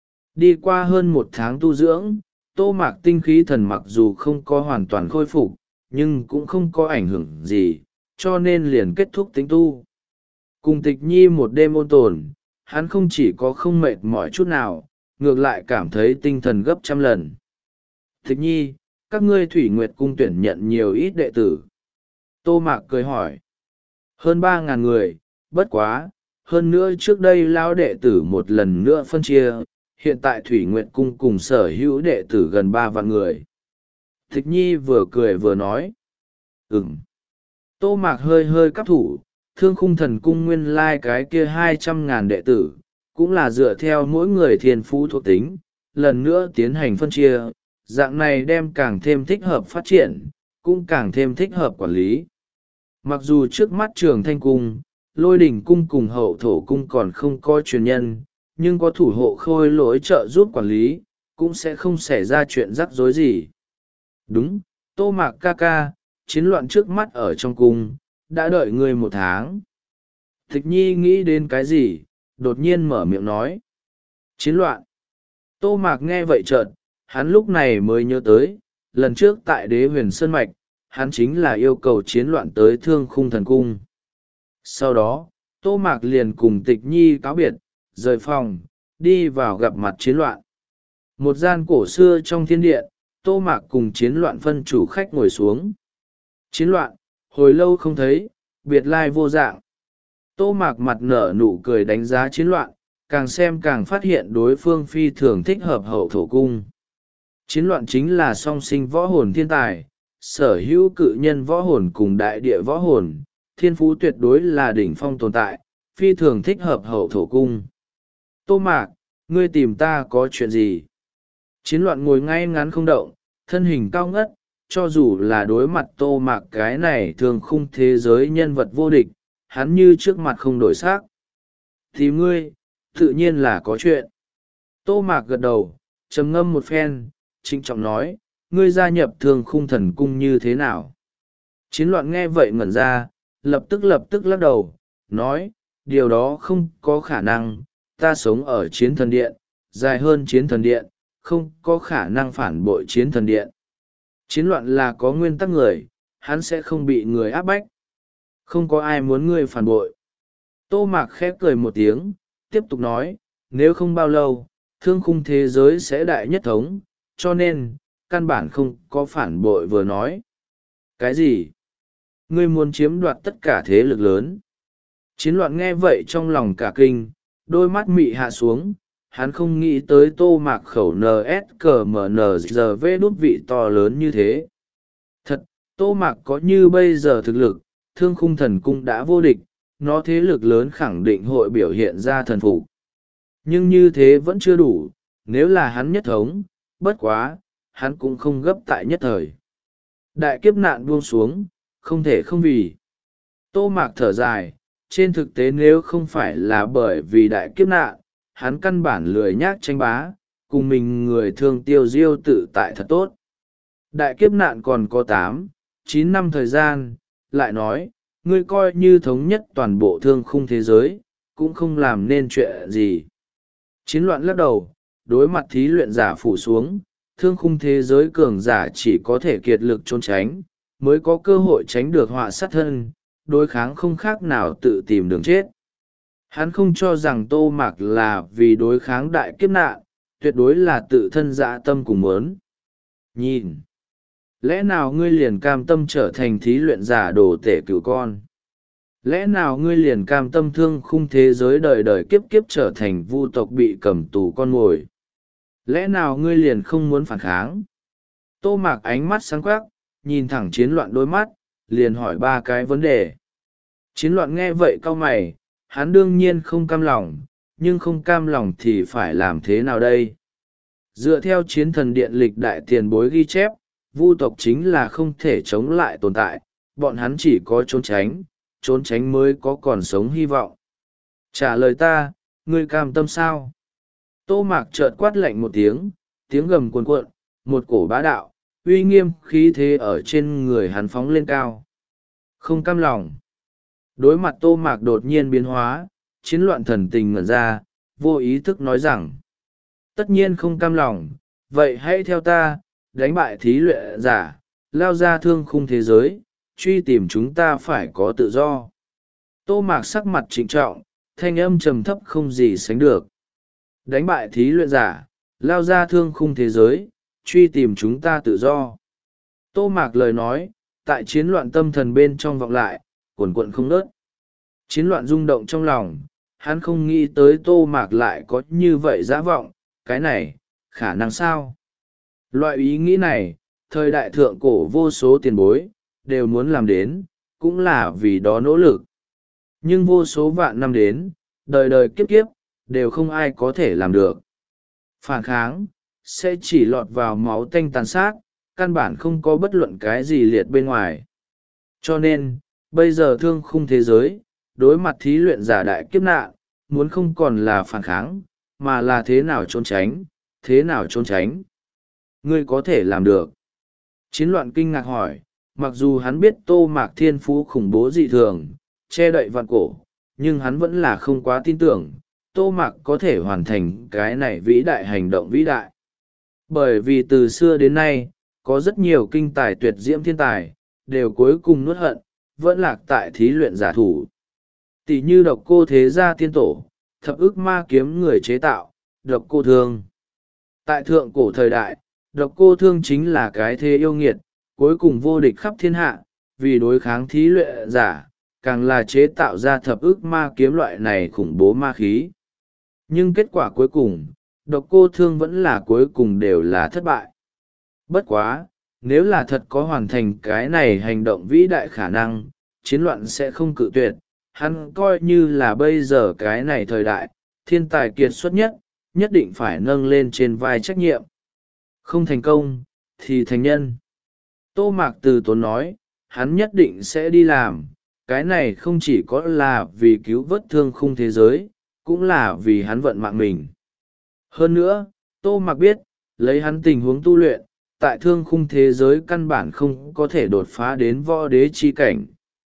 Đi qua hơn một tháng tu dưỡng, Tô Mạc tinh khí thần mặc dù không có hoàn toàn khôi phục, nhưng cũng không có ảnh hưởng gì, cho nên liền kết thúc tính tu. Cùng Tịch Nhi một đêm ôn tồn, hắn không chỉ có không mệt mỏi chút nào, ngược lại cảm thấy tinh thần gấp trăm lần. Tịch Nhi, các ngươi Thủy Nguyệt cung tuyển nhận nhiều ít đệ tử. Tô Mạc cười hỏi. Hơn ba ngàn người, bất quá, hơn nữa trước đây lão đệ tử một lần nữa phân chia, hiện tại Thủy Nguyệt cung cùng sở hữu đệ tử gần ba vạn người. Tịch Nhi vừa cười vừa nói. Ừm. Tô Mạc hơi hơi cắp thủ, thương khung thần cung nguyên lai cái kia hai trăm ngàn đệ tử, cũng là dựa theo mỗi người thiên phú thuộc tính, lần nữa tiến hành phân chia, dạng này đem càng thêm thích hợp phát triển, cũng càng thêm thích hợp quản lý. Mặc dù trước mắt Trường Thanh cung, Lôi Đỉnh cung cùng Hậu Thổ cung còn không có truyền nhân, nhưng có thủ hộ khôi lỗi trợ giúp quản lý, cũng sẽ không xảy ra chuyện rắc rối gì. Đúng, Tô Mạc ca ca, chiến loạn trước mắt ở trong cung, đã đợi ngươi một tháng. Tịch Nhi nghĩ đến cái gì, đột nhiên mở miệng nói. Chiến loạn. Tô Mạc nghe vậy chợt, hắn lúc này mới nhớ tới, lần trước tại Đế Huyền Sơn Mạch, hắn chính là yêu cầu chiến loạn tới Thương Khung Thần Cung. Sau đó, Tô Mạc liền cùng Tịch Nhi cáo biệt, rời phòng, đi vào gặp mặt chiến loạn. Một gian cổ xưa trong thiên điện, Tô Mạc cùng chiến loạn phân chủ khách ngồi xuống. Chiến loạn, hồi lâu không thấy, biệt lai vô dạng. Tô Mạc mặt nở nụ cười đánh giá chiến loạn, càng xem càng phát hiện đối phương phi thường thích hợp Hậu Thổ cung. Chiến loạn chính là song sinh võ hồn thiên tài, sở hữu cự nhân võ hồn cùng đại địa võ hồn, thiên phú tuyệt đối là đỉnh phong tồn tại, phi thường thích hợp Hậu Thổ cung. Tô Mạc, ngươi tìm ta có chuyện gì? Chiến loạn ngồi ngay ngắn không động, thân hình cao ngất, cho dù là đối mặt Tô Mạc cái này thường khung thế giới nhân vật vô địch, hắn như trước mặt không đổi sắc. Thì ngươi, tự nhiên là có chuyện. Tô Mạc gật đầu, trầm ngâm một phen, trịnh trọng nói, ngươi gia nhập thường khung thần cung như thế nào? Chiến loạn nghe vậy ngẩn ra, lập tức lập tức lắc đầu, nói, điều đó không có khả năng, ta sống ở chiến thần điện, dài hơn chiến thần điện, không có khả năng phản bội chiến thần điện. Chiến loạn là có nguyên tắc người, hắn sẽ không bị người áp bách. Không có ai muốn ngươi phản bội. Tô Mạc khép cười một tiếng, tiếp tục nói, nếu không bao lâu, thương khung thế giới sẽ đại nhất thống, cho nên, căn bản không có phản bội vừa nói. Cái gì? Ngươi muốn chiếm đoạt tất cả thế lực lớn? Chiến loạn nghe vậy trong lòng cả kinh, đôi mắt mị hạ xuống, hắn không nghĩ tới Tô Mạc khẩu en ét cờ em en giê vê đút vị to lớn như thế. Thật, Tô Mạc có như bây giờ thực lực, thương khung thần cung đã vô địch, nó thế lực lớn khẳng định hội biểu hiện ra thần phục. Nhưng như thế vẫn chưa đủ, nếu là hắn nhất thống, bất quá, hắn cũng không gấp tại nhất thời. Đại kiếp nạn buông xuống, không thể không vì. Tô Mạc thở dài, trên thực tế nếu không phải là bởi vì đại kiếp nạn, hắn căn bản lười nhác tranh bá, cùng mình người thương tiêu diêu tự tại thật tốt. Đại kiếp nạn còn có tám, chín năm thời gian, lại nói, ngươi coi như thống nhất toàn bộ thương khung thế giới, cũng không làm nên chuyện gì. Chiến loạn lắc đầu, đối mặt thí luyện giả phủ xuống, thương khung thế giới cường giả chỉ có thể kiệt lực trốn tránh, mới có cơ hội tránh được họa sát thân, đối kháng không khác nào tự tìm đường chết. Hắn không cho rằng Tô Mạc là vì đối kháng đại kiếp nạn, tuyệt đối là tự thân dạ tâm cùng muốn. Nhìn! Lẽ nào ngươi liền cam tâm trở thành thí luyện giả đồ tể cửu con? Lẽ nào ngươi liền cam tâm thương khung thế giới đời đời kiếp kiếp trở thành vu tộc bị cầm tù con mồi? Lẽ nào ngươi liền không muốn phản kháng? Tô Mạc ánh mắt sáng quắc, nhìn thẳng chiến loạn đôi mắt, liền hỏi ba cái vấn đề. Chiến loạn nghe vậy cau mày, hắn đương nhiên không cam lòng, nhưng không cam lòng thì phải làm thế nào đây? Dựa theo chiến thần điện lịch đại tiền bối ghi chép, vu tộc chính là không thể chống lại tồn tại, bọn hắn chỉ có trốn tránh, trốn tránh mới có còn sống hy vọng. Trả lời ta, ngươi cam tâm sao? Tô Mạc chợt quát lạnh một tiếng, tiếng gầm cuồn cuộn, một cổ bá đạo, uy nghiêm khí thế ở trên người hắn phóng lên cao. Không cam lòng. Đối mặt Tô Mạc đột nhiên biến hóa, chiến loạn thần tình ngẩn ra, vô ý thức nói rằng, tất nhiên không cam lòng, vậy hãy theo ta, đánh bại thí luyện giả, lao ra thương khung thế giới, truy tìm chúng ta phải có tự do. Tô Mạc sắc mặt trịnh trọng, thanh âm trầm thấp không gì sánh được. Đánh bại thí luyện giả, lao ra thương khung thế giới, truy tìm chúng ta tự do. Tô Mạc lời nói, tại chiến loạn tâm thần bên trong vọng lại, cuồn cuộn không ngớt. Chiến loạn rung động trong lòng, hắn không nghĩ tới Tô Mạc lại có như vậy dã vọng, cái này, khả năng sao? Loại ý nghĩ này, thời đại thượng cổ vô số tiền bối, đều muốn làm đến, cũng là vì đó nỗ lực. Nhưng vô số vạn năm đến, đời đời kiếp kiếp, đều không ai có thể làm được. Phản kháng, sẽ chỉ lọt vào máu tanh tàn sát, căn bản không có bất luận cái gì liệt bên ngoài. Cho nên, bây giờ thương khung thế giới, đối mặt thí luyện giả đại kiếp nạn, muốn không còn là phản kháng, mà là thế nào trốn tránh, thế nào trốn tránh. Ngươi có thể làm được. Chiến loạn kinh ngạc hỏi, mặc dù hắn biết Tô Mạc thiên phú khủng bố dị thường, che đậy vạn cổ, nhưng hắn vẫn là không quá tin tưởng, Tô Mạc có thể hoàn thành cái này vĩ đại hành động vĩ đại. Bởi vì từ xưa đến nay, có rất nhiều kinh tài tuyệt diễm thiên tài, đều cuối cùng nuốt hận, vẫn lạc tại thí luyện giả thủ. Tỷ như Độc Cô Thế Gia tiên tổ, thập ức ma kiếm người chế tạo, Độc Cô Thương. Tại thượng cổ thời đại, Độc Cô Thương chính là cái thế yêu nghiệt, cuối cùng vô địch khắp thiên hạ, vì đối kháng thí luyện giả, càng là chế tạo ra thập ức ma kiếm loại này khủng bố ma khí. Nhưng kết quả cuối cùng, Độc Cô Thương vẫn là cuối cùng đều là thất bại. Bất quá, nếu là thật có hoàn thành cái này hành động vĩ đại khả năng, chiến loạn sẽ không cự tuyệt, hắn coi như là bây giờ cái này thời đại, thiên tài kiệt xuất nhất, nhất định phải nâng lên trên vai trách nhiệm. Không thành công, thì thành nhân. Tô Mạc Từ Tốn nói, hắn nhất định sẽ đi làm, cái này không chỉ có là vì cứu vớt thương khung thế giới, cũng là vì hắn vận mạng mình. Hơn nữa, Tô Mạc biết, lấy hắn tình huống tu luyện, tại thương khung thế giới căn bản không có thể đột phá đến võ đế chi cảnh.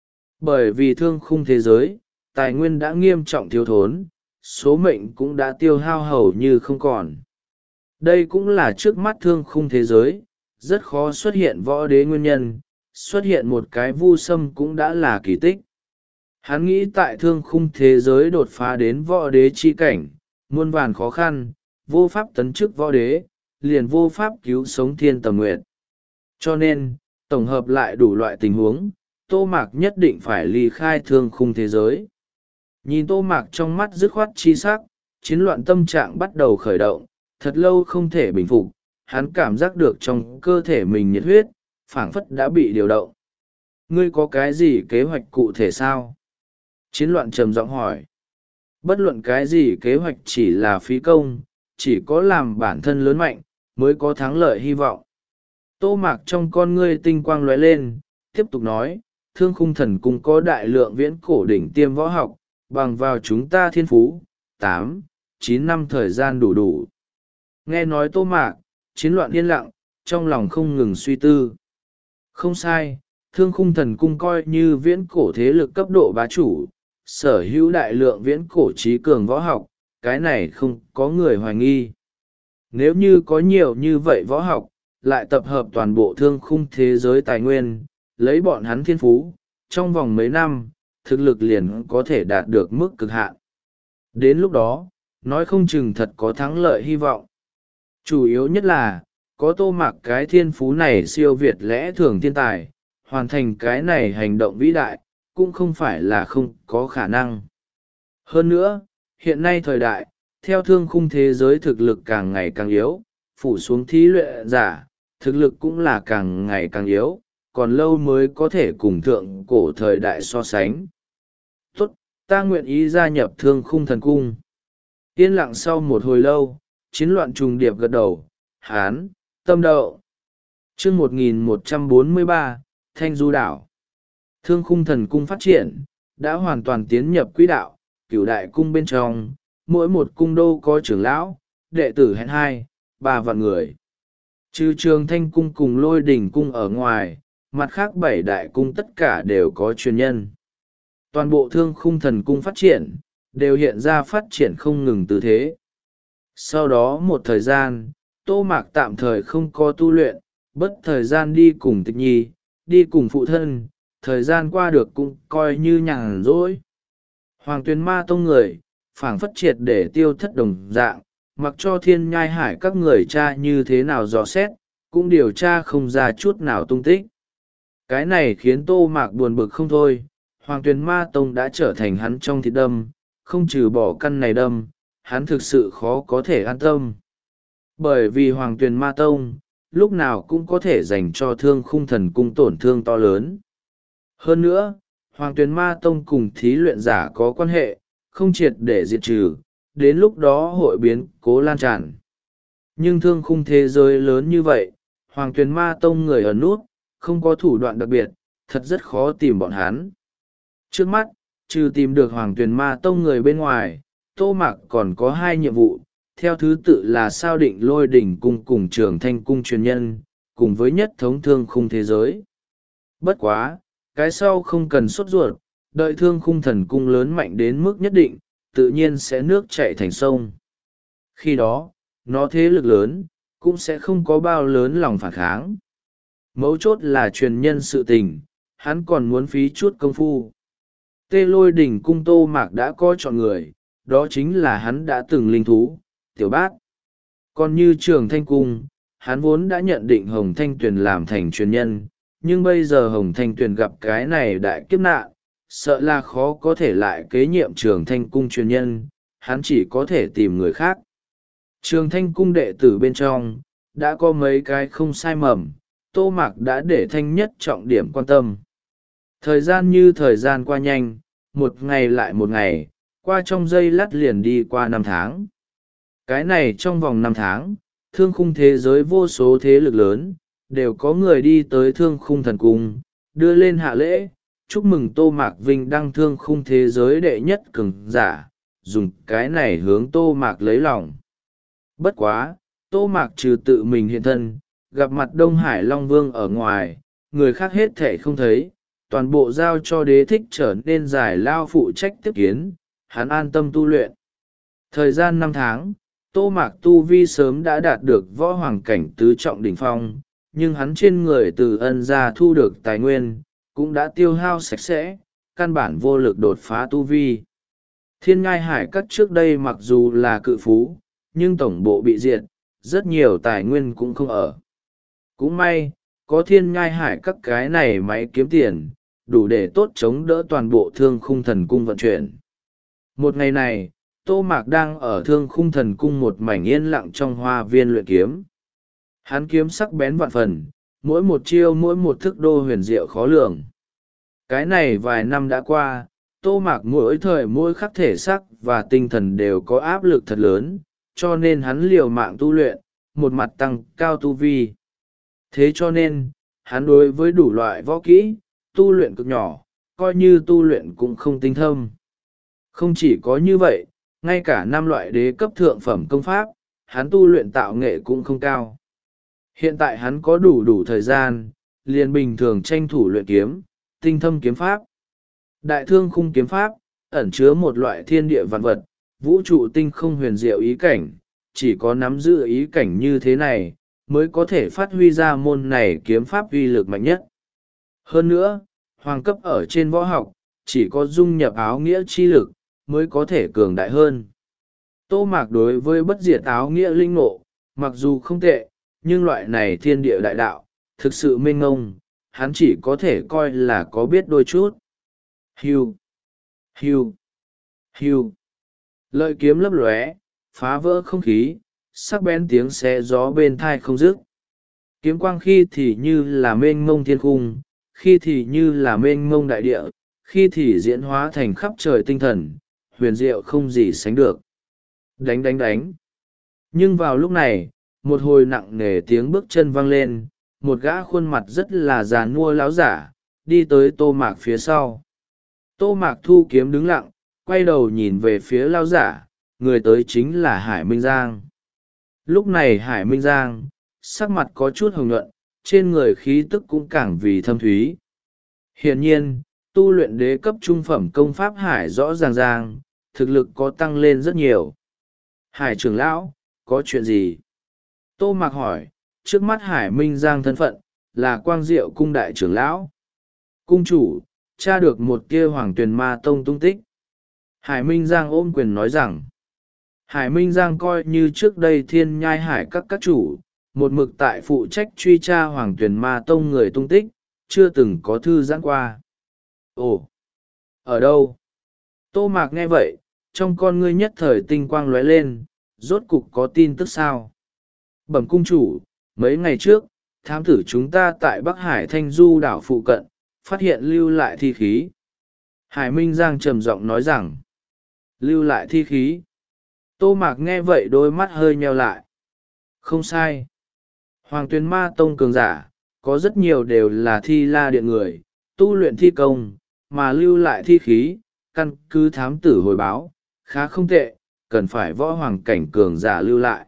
Bởi vì thương khung thế giới, tài nguyên đã nghiêm trọng thiếu thốn, số mệnh cũng đã tiêu hao hầu như không còn. Đây cũng là trước mắt thương khung thế giới, rất khó xuất hiện võ đế nguyên nhân, xuất hiện một cái vu sâm cũng đã là kỳ tích. Hắn nghĩ tại thương khung thế giới đột phá đến võ đế chi cảnh, muôn vàn khó khăn, vô pháp tấn chức võ đế, liền vô pháp cứu sống thiên tầm nguyệt. Cho nên, tổng hợp lại đủ loại tình huống, Tô Mạc nhất định phải ly khai thương khung thế giới. Nhìn Tô Mạc trong mắt dứt khoát chi sắc, chiến loạn tâm trạng bắt đầu khởi động, thật lâu không thể bình phục, hắn cảm giác được trong cơ thể mình nhiệt huyết, phảng phất đã bị điều động. Ngươi có cái gì kế hoạch cụ thể sao? Chiến loạn trầm giọng hỏi. Bất luận cái gì kế hoạch chỉ là phí công, chỉ có làm bản thân lớn mạnh, mới có thắng lợi hy vọng. Tô Mạc trong con ngươi tinh quang lóe lên, tiếp tục nói, thương khung thần cung có đại lượng viễn cổ đỉnh tiêm võ học, bằng vào chúng ta thiên phú, tám, chín năm thời gian đủ đủ. Nghe nói Tô Mạc, chiến loạn yên lặng, trong lòng không ngừng suy tư. Không sai, thương khung thần cung coi như viễn cổ thế lực cấp độ bá chủ, sở hữu đại lượng viễn cổ trí cường võ học, cái này không có người hoài nghi. Nếu như có nhiều như vậy võ học, lại tập hợp toàn bộ thương khung thế giới tài nguyên, lấy bọn hắn thiên phú, trong vòng mấy năm, thực lực liền có thể đạt được mức cực hạn. Đến lúc đó, nói không chừng thật có thắng lợi hy vọng. Chủ yếu nhất là, có Tô Mạc cái thiên phú này siêu việt lẽ thường thiên tài, hoàn thành cái này hành động vĩ đại, cũng không phải là không có khả năng. Hơn nữa, hiện nay thời đại, theo thương khung thế giới thực lực càng ngày càng yếu, phủ xuống thí luyện giả, thực lực cũng là càng ngày càng yếu, còn lâu mới có thể cùng thượng cổ thời đại so sánh. Tốt, ta nguyện ý gia nhập thương khung thần cung. Yên lặng sau một hồi lâu, chiến loạn trùng điệp gật đầu, hán, tâm đậu. chương một nghìn một trăm bốn mươi ba, Thanh Du Đảo. Thương khung thần cung phát triển, đã hoàn toàn tiến nhập quỹ đạo, cửu đại cung bên trong, mỗi một cung đô có trưởng lão, đệ tử hẹn hai, ba vạn người. Trừ Trường Thanh cung cùng Lôi Đỉnh cung ở ngoài, mặt khác bảy đại cung tất cả đều có truyền nhân. Toàn bộ thương khung thần cung phát triển, đều hiện ra phát triển không ngừng tư thế. Sau đó một thời gian, Tô Mạc tạm thời không có tu luyện, bất thời gian đi cùng Tịch Nhi, đi cùng phụ thân, thời gian qua được cũng coi như nhàn rỗi. Hoàng Tuyền Ma Tông người, phảng phất triệt để tiêu thất đồng dạng, mặc cho Thiên Nhai Hải các người tra như thế nào dò xét, cũng điều tra không ra chút nào tung tích. Cái này khiến Tô Mạc buồn bực không thôi, Hoàng Tuyền Ma Tông đã trở thành hắn trong thịt đâm, không trừ bỏ căn này đâm, hắn thực sự khó có thể an tâm. Bởi vì Hoàng Tuyền Ma Tông, lúc nào cũng có thể dành cho thương khung thần cung tổn thương to lớn. Hơn nữa, Hoàng Tuyền Ma Tông cùng thí luyện giả có quan hệ, không triệt để diệt trừ, đến lúc đó hội biến cố lan tràn. Nhưng thương khung thế giới lớn như vậy, Hoàng Tuyền Ma Tông người ở nút, không có thủ đoạn đặc biệt, thật rất khó tìm bọn hắn. Trước mắt, trừ tìm được Hoàng Tuyền Ma Tông người bên ngoài, Tô Mạc còn có hai nhiệm vụ, theo thứ tự là sao định Lôi Đỉnh cung cùng Trường Thanh cung truyền nhân, cùng với nhất thống thương khung thế giới. Bất quá, cái sau không cần sốt ruột, đợi thương khung thần cung lớn mạnh đến mức nhất định, tự nhiên sẽ nước chảy thành sông. Khi đó, nó thế lực lớn, cũng sẽ không có bao lớn lòng phản kháng. Mấu chốt là truyền nhân sự tình, hắn còn muốn phí chút công phu. Tê Lôi Đỉnh cung Tô Mạc đã có chọn người, đó chính là hắn đã từng linh thú, Tiểu Bát. Còn như Trường Thanh cung, hắn vốn đã nhận định Hồng Thanh Tuyền làm thành truyền nhân, nhưng bây giờ Hồng Thanh Tuyền gặp cái này đại kiếp nạn, sợ là khó có thể lại kế nhiệm Trường Thanh cung truyền nhân, hắn chỉ có thể tìm người khác. Trường Thanh cung đệ tử bên trong, đã có mấy cái không sai mầm, Tô Mạc đã để Thanh nhất trọng điểm quan tâm. Thời gian như thời gian qua nhanh, một ngày lại một ngày, qua trong giây lát liền đi qua năm tháng. Cái này trong vòng năm tháng, thương khung thế giới vô số thế lực lớn, đều có người đi tới thương khung thần cung, đưa lên hạ lễ, chúc mừng Tô Mạc Vinh đăng thương khung thế giới đệ nhất cường giả, dùng cái này hướng Tô Mạc lấy lòng. Bất quá, Tô Mạc trừ tự mình hiện thân, gặp mặt Đông Hải Long Vương ở ngoài, người khác hết thể không thấy, toàn bộ giao cho đế thích trở nên giải lao phụ trách tiếp kiến, hắn an tâm tu luyện. Thời gian năm tháng, Tô Mạc tu vi sớm đã đạt được võ hoàng cảnh tứ trọng đỉnh phong, nhưng hắn trên người từ ân gia thu được tài nguyên, cũng đã tiêu hao sạch sẽ, căn bản vô lực đột phá tu vi. Thiên Ngai Hải các trước đây mặc dù là cự phú, nhưng tổng bộ bị diệt, rất nhiều tài nguyên cũng không ở. Cũng may, có thiên nhai hải các cái này máy kiếm tiền, đủ để tốt chống đỡ toàn bộ thương khung thần cung vận chuyển. Một ngày này, Tô Mạc đang ở thương khung thần cung một mảnh yên lặng trong hoa viên luyện kiếm. Hắn kiếm sắc bén vạn phần, mỗi một chiêu mỗi một thức đô huyền diệu khó lường. Cái này vài năm đã qua, Tô Mạc mỗi thời mỗi khắc thể sắc và tinh thần đều có áp lực thật lớn, cho nên hắn liều mạng tu luyện, một mặt tăng cao tu vi. Thế cho nên, hắn đối với đủ loại võ kỹ, tu luyện cực nhỏ, coi như tu luyện cũng không tinh thâm. Không chỉ có như vậy, ngay cả năm loại đế cấp thượng phẩm công pháp, hắn tu luyện tạo nghệ cũng không cao. Hiện tại hắn có đủ đủ thời gian, liền bình thường tranh thủ luyện kiếm, tinh thâm kiếm pháp. Đại thương khung kiếm pháp, ẩn chứa một loại thiên địa vạn vật, vũ trụ tinh không huyền diệu ý cảnh, chỉ có nắm giữ ý cảnh như thế này, mới có thể phát huy ra môn này kiếm pháp uy lực mạnh nhất. Hơn nữa, hoàng cấp ở trên võ học, chỉ có dung nhập áo nghĩa chi lực, mới có thể cường đại hơn. Tô Mạc đối với bất diệt áo nghĩa linh ngộ, mặc dù không tệ, nhưng loại này thiên địa đại đạo, thực sự mênh ngông, hắn chỉ có thể coi là có biết đôi chút. Hiu, hiu, hiu. Lợi kiếm lấp lóe, phá vỡ không khí, sắc bén tiếng xé gió bên thai không dứt. Kiếm quang khi thì như là mênh mông thiên cung, khi thì như là mênh mông đại địa, khi thì diễn hóa thành khắp trời tinh thần, huyền diệu không gì sánh được. Đánh đánh đánh. Nhưng vào lúc này, một hồi nặng nề tiếng bước chân vang lên, một gã khuôn mặt rất là già nua láo giả, đi tới Tô Mạc phía sau. Tô Mạc thu kiếm đứng lặng, quay đầu nhìn về phía lao giả, người tới chính là Hải Minh Giang. Lúc này Hải Minh Giang, sắc mặt có chút hồng nhuận, trên người khí tức cũng càng vì thâm thúy. Hiển nhiên, tu luyện đế cấp trung phẩm công pháp Hải rõ ràng ràng, thực lực có tăng lên rất nhiều. Hải trưởng lão, có chuyện gì? Tô Mạc hỏi, trước mắt Hải Minh Giang thân phận, là Quang Diệu cung đại trưởng lão. Cung chủ, tra được một kia Hoàng Tuyền Ma Tông tung tích. Hải Minh Giang ôm quyền nói rằng, Hải Minh Giang coi như trước đây thiên nhai hải các các chủ, một mực tại phụ trách truy tra Hoàng Tuyền Ma Tông người tung tích, chưa từng có thư giãn qua. Ồ, ở đâu? Tô Mạc nghe vậy, trong con ngươi nhất thời tinh quang lóe lên, rốt cục có tin tức sao? Bẩm cung chủ, mấy ngày trước, thám tử chúng ta tại Bắc Hải Thanh Du đảo phụ cận, phát hiện lưu lại thi khí. Hải Minh Giang trầm giọng nói rằng, lưu lại thi khí. Tô Mạc nghe vậy đôi mắt hơi nheo lại. Không sai. Hoàng Tuyền Ma Tông cường giả, có rất nhiều đều là thi la điện người, tu luyện thi công, mà lưu lại thi khí, căn cứ thám tử hồi báo, khá không tệ, cần phải võ hoàng cảnh cường giả lưu lại.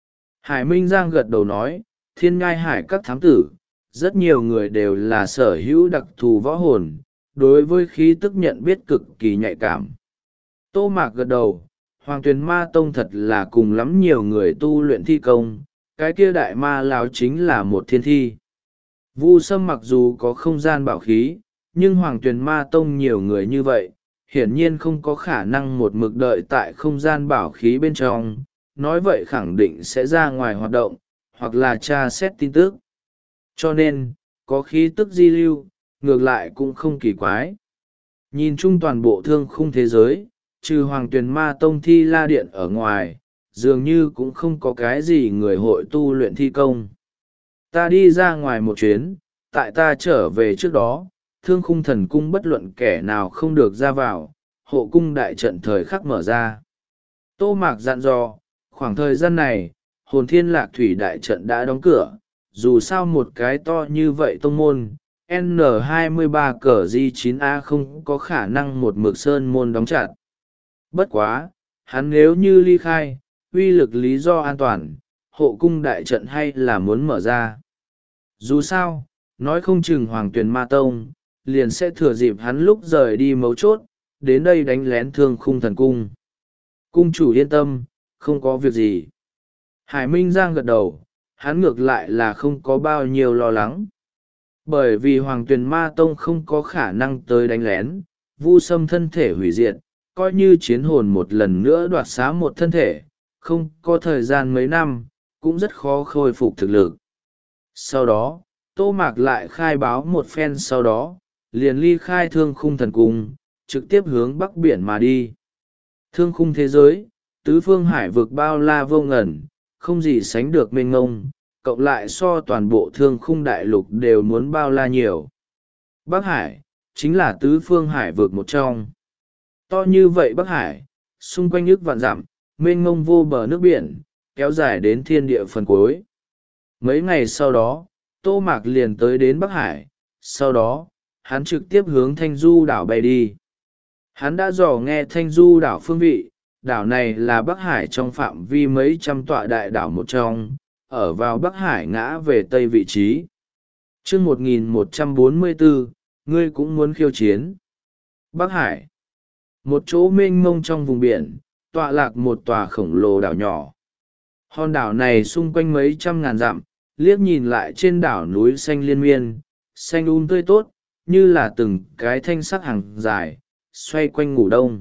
Hải Minh Giang gật đầu nói, thiên ngai hải các thám tử, rất nhiều người đều là sở hữu đặc thù võ hồn, đối với khí tức nhận biết cực kỳ nhạy cảm. Tô Mạc gật đầu, Hoàng Tuyền Ma Tông thật là cùng lắm nhiều người tu luyện thi công, cái kia đại ma lão chính là một thiên thi. Vu Sâm mặc dù có không gian bảo khí, nhưng Hoàng Tuyền Ma Tông nhiều người như vậy, hiển nhiên không có khả năng một mực đợi tại không gian bảo khí bên trong, nói vậy khẳng định sẽ ra ngoài hoạt động, hoặc là tra xét tin tức. Cho nên, có khí tức di lưu, ngược lại cũng không kỳ quái. Nhìn chung toàn bộ thương khung thế giới, trừ Hoàng Tuyền Ma Tông thi la điện ở ngoài, dường như cũng không có cái gì người hội tu luyện thi công. Ta đi ra ngoài một chuyến, tại ta trở về trước đó, thương khung thần cung bất luận kẻ nào không được ra vào, hộ cung đại trận thời khắc mở ra. Tô Mạc dặn dò, khoảng thời gian này, hồn thiên lạc thủy đại trận đã đóng cửa, dù sao một cái to như vậy tông môn, N hai mươi ba cờ G chín A không có khả năng một mực sơn môn đóng chặt. Bất quá, hắn nếu như ly khai, uy lực lý do an toàn, hộ cung đại trận hay là muốn mở ra. Dù sao, nói không chừng Hoàng Tuyền Ma Tông, liền sẽ thừa dịp hắn lúc rời đi mấu chốt, đến đây đánh lén thương khung thần cung. Cung chủ yên tâm, không có việc gì. Hải Minh Giang gật đầu, hắn ngược lại là không có bao nhiêu lo lắng. Bởi vì Hoàng Tuyền Ma Tông không có khả năng tới đánh lén, Vu Sâm thân thể hủy diệt, coi như chiến hồn một lần nữa đoạt xá một thân thể, không có thời gian mấy năm cũng rất khó khôi phục thực lực. Sau đó Tô Mạc lại khai báo một phen, sau đó liền ly khai Thương Khung Thần Cung, trực tiếp hướng bắc biển mà đi. Thương khung thế giới, tứ phương hải vực bao la vô ngần, không gì sánh được mênh mông, cộng lại so toàn bộ thương khung đại lục đều muốn bao la nhiều. Bắc Hải, chính là tứ phương hải vực một trong. To như vậy Bắc Hải, xung quanh ức vạn dặm, mênh mông vô bờ nước biển, kéo dài đến thiên địa phần cuối. Mấy ngày sau đó, Tô Mạc liền tới đến Bắc Hải, sau đó, hắn trực tiếp hướng Thanh Du đảo bay đi. Hắn đã dò nghe Thanh Du đảo phương vị, đảo này là Bắc Hải trong phạm vi mấy trăm tọa đại đảo một trong, ở vào Bắc Hải ngã về tây vị trí. Chương một nghìn một trăm bốn mươi bốn, ngươi cũng muốn khiêu chiến. Bắc Hải, một chỗ mênh mông trong vùng biển, tọa lạc một tòa khổng lồ đảo nhỏ. Hòn đảo này xung quanh mấy trăm ngàn dặm, liếc nhìn lại trên đảo núi xanh liên miên, xanh um tươi tốt, như là từng cái thanh sắc hàng dài, xoay quanh ngủ đông.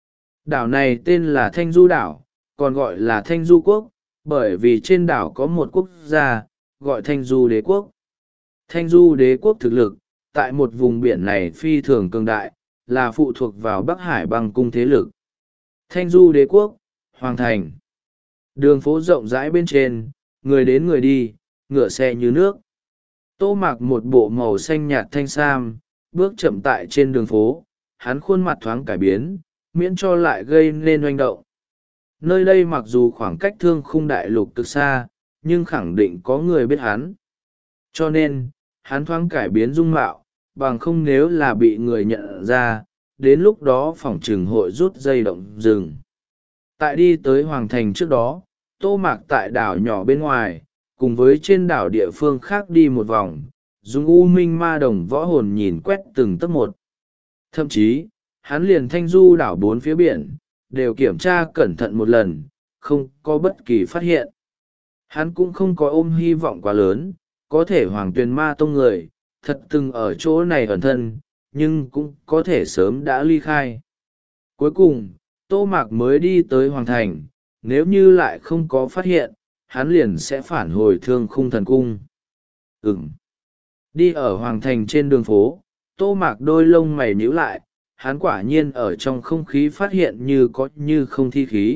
Đảo này tên là Thanh Du đảo, còn gọi là Thanh Du quốc, bởi vì trên đảo có một quốc gia, gọi Thanh Du đế quốc. Thanh Du đế quốc thực lực, tại một vùng biển này phi thường cường đại, là phụ thuộc vào Bắc Hải băng cung thế lực. Thanh Du đế quốc, Hoàng thành. Đường phố rộng rãi bên trên, người đến người đi, ngựa xe như nước. Tô Mạc một bộ màu xanh nhạt thanh sam, bước chậm tại trên đường phố, hắn khuôn mặt thoáng cải biến, miễn cho lại gây nên oanh động. Nơi đây mặc dù khoảng cách thương khung đại lục cực xa, nhưng khẳng định có người biết hắn. Cho nên, hắn thoáng cải biến dung mạo, bằng không nếu là bị người nhận ra, đến lúc đó phỏng trừng hội rút dây động rừng. Tại đi tới Hoàng thành trước đó, Tô Mạc tại đảo nhỏ bên ngoài, cùng với trên đảo địa phương khác đi một vòng, dùng u minh ma đồng võ hồn nhìn quét từng tấc một. Thậm chí, hắn liền Thanh Du đảo bốn phía biển, đều kiểm tra cẩn thận một lần, không có bất kỳ phát hiện. Hắn cũng không có ôm hy vọng quá lớn, có thể Hoàng Tuyền Ma Tông người, thật từng ở chỗ này ẩn thân, nhưng cũng có thể sớm đã ly khai. Cuối cùng, Tô Mạc mới đi tới Hoàng thành, nếu như lại không có phát hiện, hắn liền sẽ phản hồi Thương Khung Thần Cung. Ừm. Đi ở Hoàng thành trên đường phố, Tô Mạc đôi lông mày nhíu lại, hắn quả nhiên ở trong không khí phát hiện như có như không thi khí.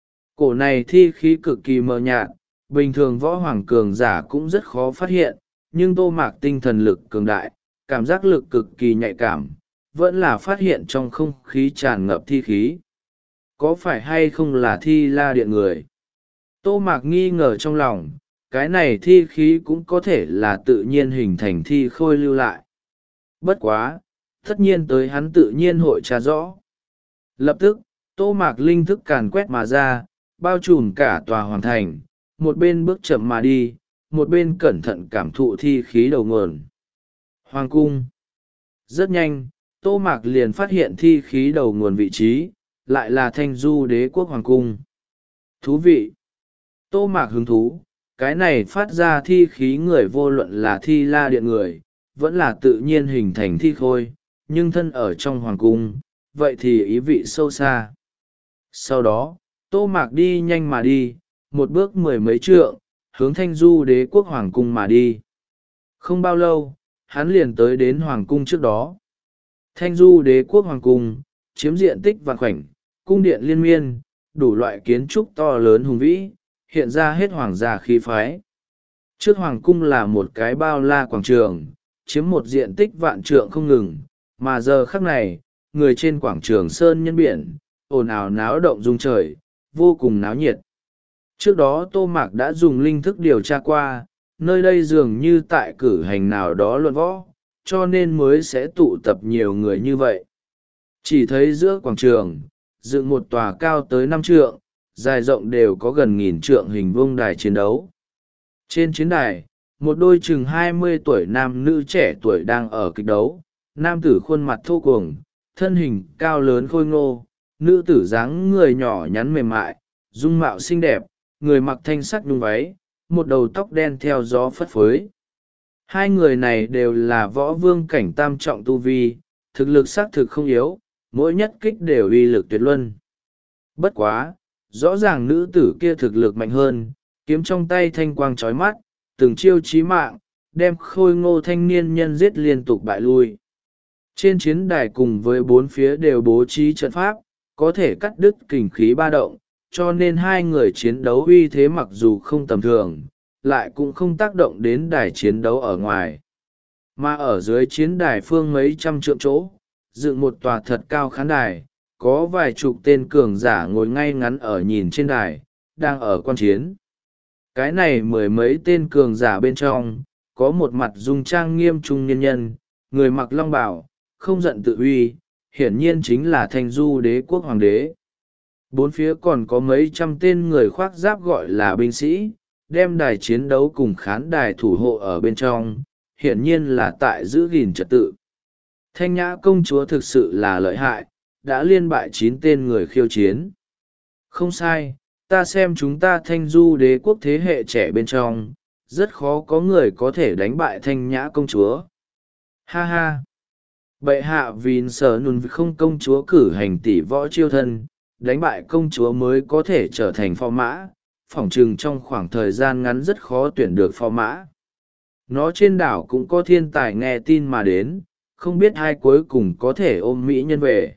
Cổ này thi khí cực kỳ mờ nhạt, bình thường võ hoàng cường giả cũng rất khó phát hiện, nhưng Tô Mạc tinh thần lực cường đại, cảm giác lực cực kỳ nhạy cảm, vẫn là phát hiện trong không khí tràn ngập thi khí. Có phải hay không là Thi La Điện người? Tô Mạc nghi ngờ trong lòng, cái này thi khí cũng có thể là tự nhiên hình thành thi khôi lưu lại. Bất quá, tất nhiên tới hắn tự nhiên hội tra rõ. Lập tức, Tô Mạc linh thức càn quét mà ra, bao trùm cả tòa Hoàng thành, một bên bước chậm mà đi, một bên cẩn thận cảm thụ thi khí đầu nguồn. Hoàng cung. Rất nhanh, Tô Mạc liền phát hiện thi khí đầu nguồn vị trí, lại là Thanh Du đế quốc Hoàng cung. Thú vị. Tô Mạc hứng thú, cái này phát ra thi khí người vô luận là Thi La Điện người, vẫn là tự nhiên hình thành thi khôi, nhưng thân ở trong Hoàng cung, vậy thì ý vị sâu xa. Sau đó, Tô Mạc đi nhanh mà đi, một bước mười mấy trượng, hướng Thanh Du đế quốc Hoàng cung mà đi. Không bao lâu, hắn liền tới đến Hoàng cung trước đó. Thanh Du đế quốc Hoàng cung, chiếm diện tích vạn khoảnh, cung điện liên miên, đủ loại kiến trúc to lớn hùng vĩ, hiện ra hết hoàng gia khí phái. Trước Hoàng cung là một cái bao la quảng trường, chiếm một diện tích vạn trượng không ngừng, mà giờ khắc này, người trên quảng trường sơn nhân biển, ồn ào náo động rung trời, vô cùng náo nhiệt. Trước đó Tô Mạc đã dùng linh thức điều tra qua, nơi đây dường như tại cử hành nào đó luận võ, cho nên mới sẽ tụ tập nhiều người như vậy. Chỉ thấy giữa quảng trường, dựng một tòa cao tới năm trượng, dài rộng đều có gần nghìn trượng hình vuông đài chiến đấu. Trên chiến đài, một đôi chừng hai mươi tuổi nam nữ trẻ tuổi đang ở kịch đấu, nam tử khuôn mặt thô cuồng, thân hình cao lớn khôi ngô, nữ tử dáng người nhỏ nhắn mềm mại, dung mạo xinh đẹp, người mặc thanh sắc nhung váy, một đầu tóc đen theo gió phất phới. Hai người này đều là võ vương cảnh tam trọng tu vi, thực lực xác thực không yếu, mỗi nhất kích đều uy lực tuyệt luân. Bất quá, rõ ràng nữ tử kia thực lực mạnh hơn, kiếm trong tay thanh quang trói mắt, từng chiêu chí mạng, đem khôi ngô thanh niên nhân giết liên tục bại lui. Trên chiến đài cùng với bốn phía đều bố trí trận pháp, có thể cắt đứt kình khí ba động, cho nên hai người chiến đấu uy thế mặc dù không tầm thường, lại cũng không tác động đến đài chiến đấu ở ngoài. Mà ở dưới chiến đài phương mấy trăm trượng chỗ, dựng một tòa thật cao khán đài, có vài chục tên cường giả ngồi ngay ngắn ở nhìn trên đài, đang ở quan chiến. Cái này mười mấy tên cường giả bên trong, có một mặt dung trang nghiêm trung nhân nhân, người mặc long bào, không giận tự uy, hiển nhiên chính là Thanh Du Đế quốc hoàng đế. Bốn phía còn có mấy trăm tên người khoác giáp gọi là binh sĩ, đem đài chiến đấu cùng khán đài thủ hộ ở bên trong, hiển nhiên là tại giữ gìn trật tự. Thanh Nhã công chúa thực sự là lợi hại, đã liên bại chín tên người khiêu chiến. Không sai, ta xem chúng ta Thanh Du Đế quốc thế hệ trẻ bên trong, rất khó có người có thể đánh bại Thanh Nhã công chúa. Ha ha! Bệ hạ vì sở nùn không công chúa cử hành tỷ võ chiêu thân, đánh bại công chúa mới có thể trở thành phò mã, phỏng chừng trong khoảng thời gian ngắn rất khó tuyển được phò mã. Nó trên đảo cũng có thiên tài nghe tin mà đến, không biết hai cuối cùng có thể ôm mỹ nhân về.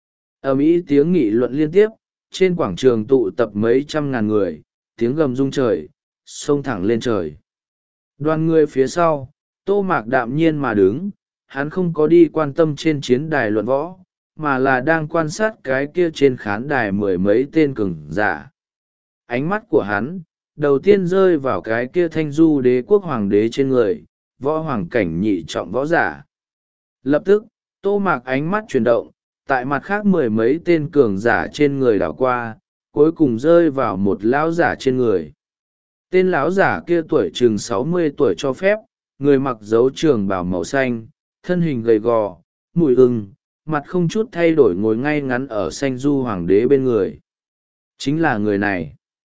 Ở Mỹ tiếng nghị luận liên tiếp, trên quảng trường tụ tập mấy trăm ngàn người, tiếng gầm rung trời, xông thẳng lên trời. Đoàn người phía sau, Tô Mạc đạm nhiên mà đứng, hắn không có đi quan tâm trên chiến đài luận võ, mà là đang quan sát cái kia trên khán đài mười mấy tên cường giả. Ánh mắt của hắn, đầu tiên rơi vào cái kia Thanh Du Đế quốc hoàng đế trên người, võ hoàng cảnh nhị trọng võ giả. Lập tức, Tô Mạc ánh mắt chuyển động, tại mặt khác mười mấy tên cường giả trên người đảo qua, cuối cùng rơi vào một lão giả trên người. Tên lão giả kia tuổi chừng sáu mươi tuổi cho phép, người mặc dấu trường bào màu xanh, thân hình gầy gò, mùi ưng, mặt không chút thay đổi ngồi ngay ngắn ở Xanh Du hoàng đế bên người. Chính là người này.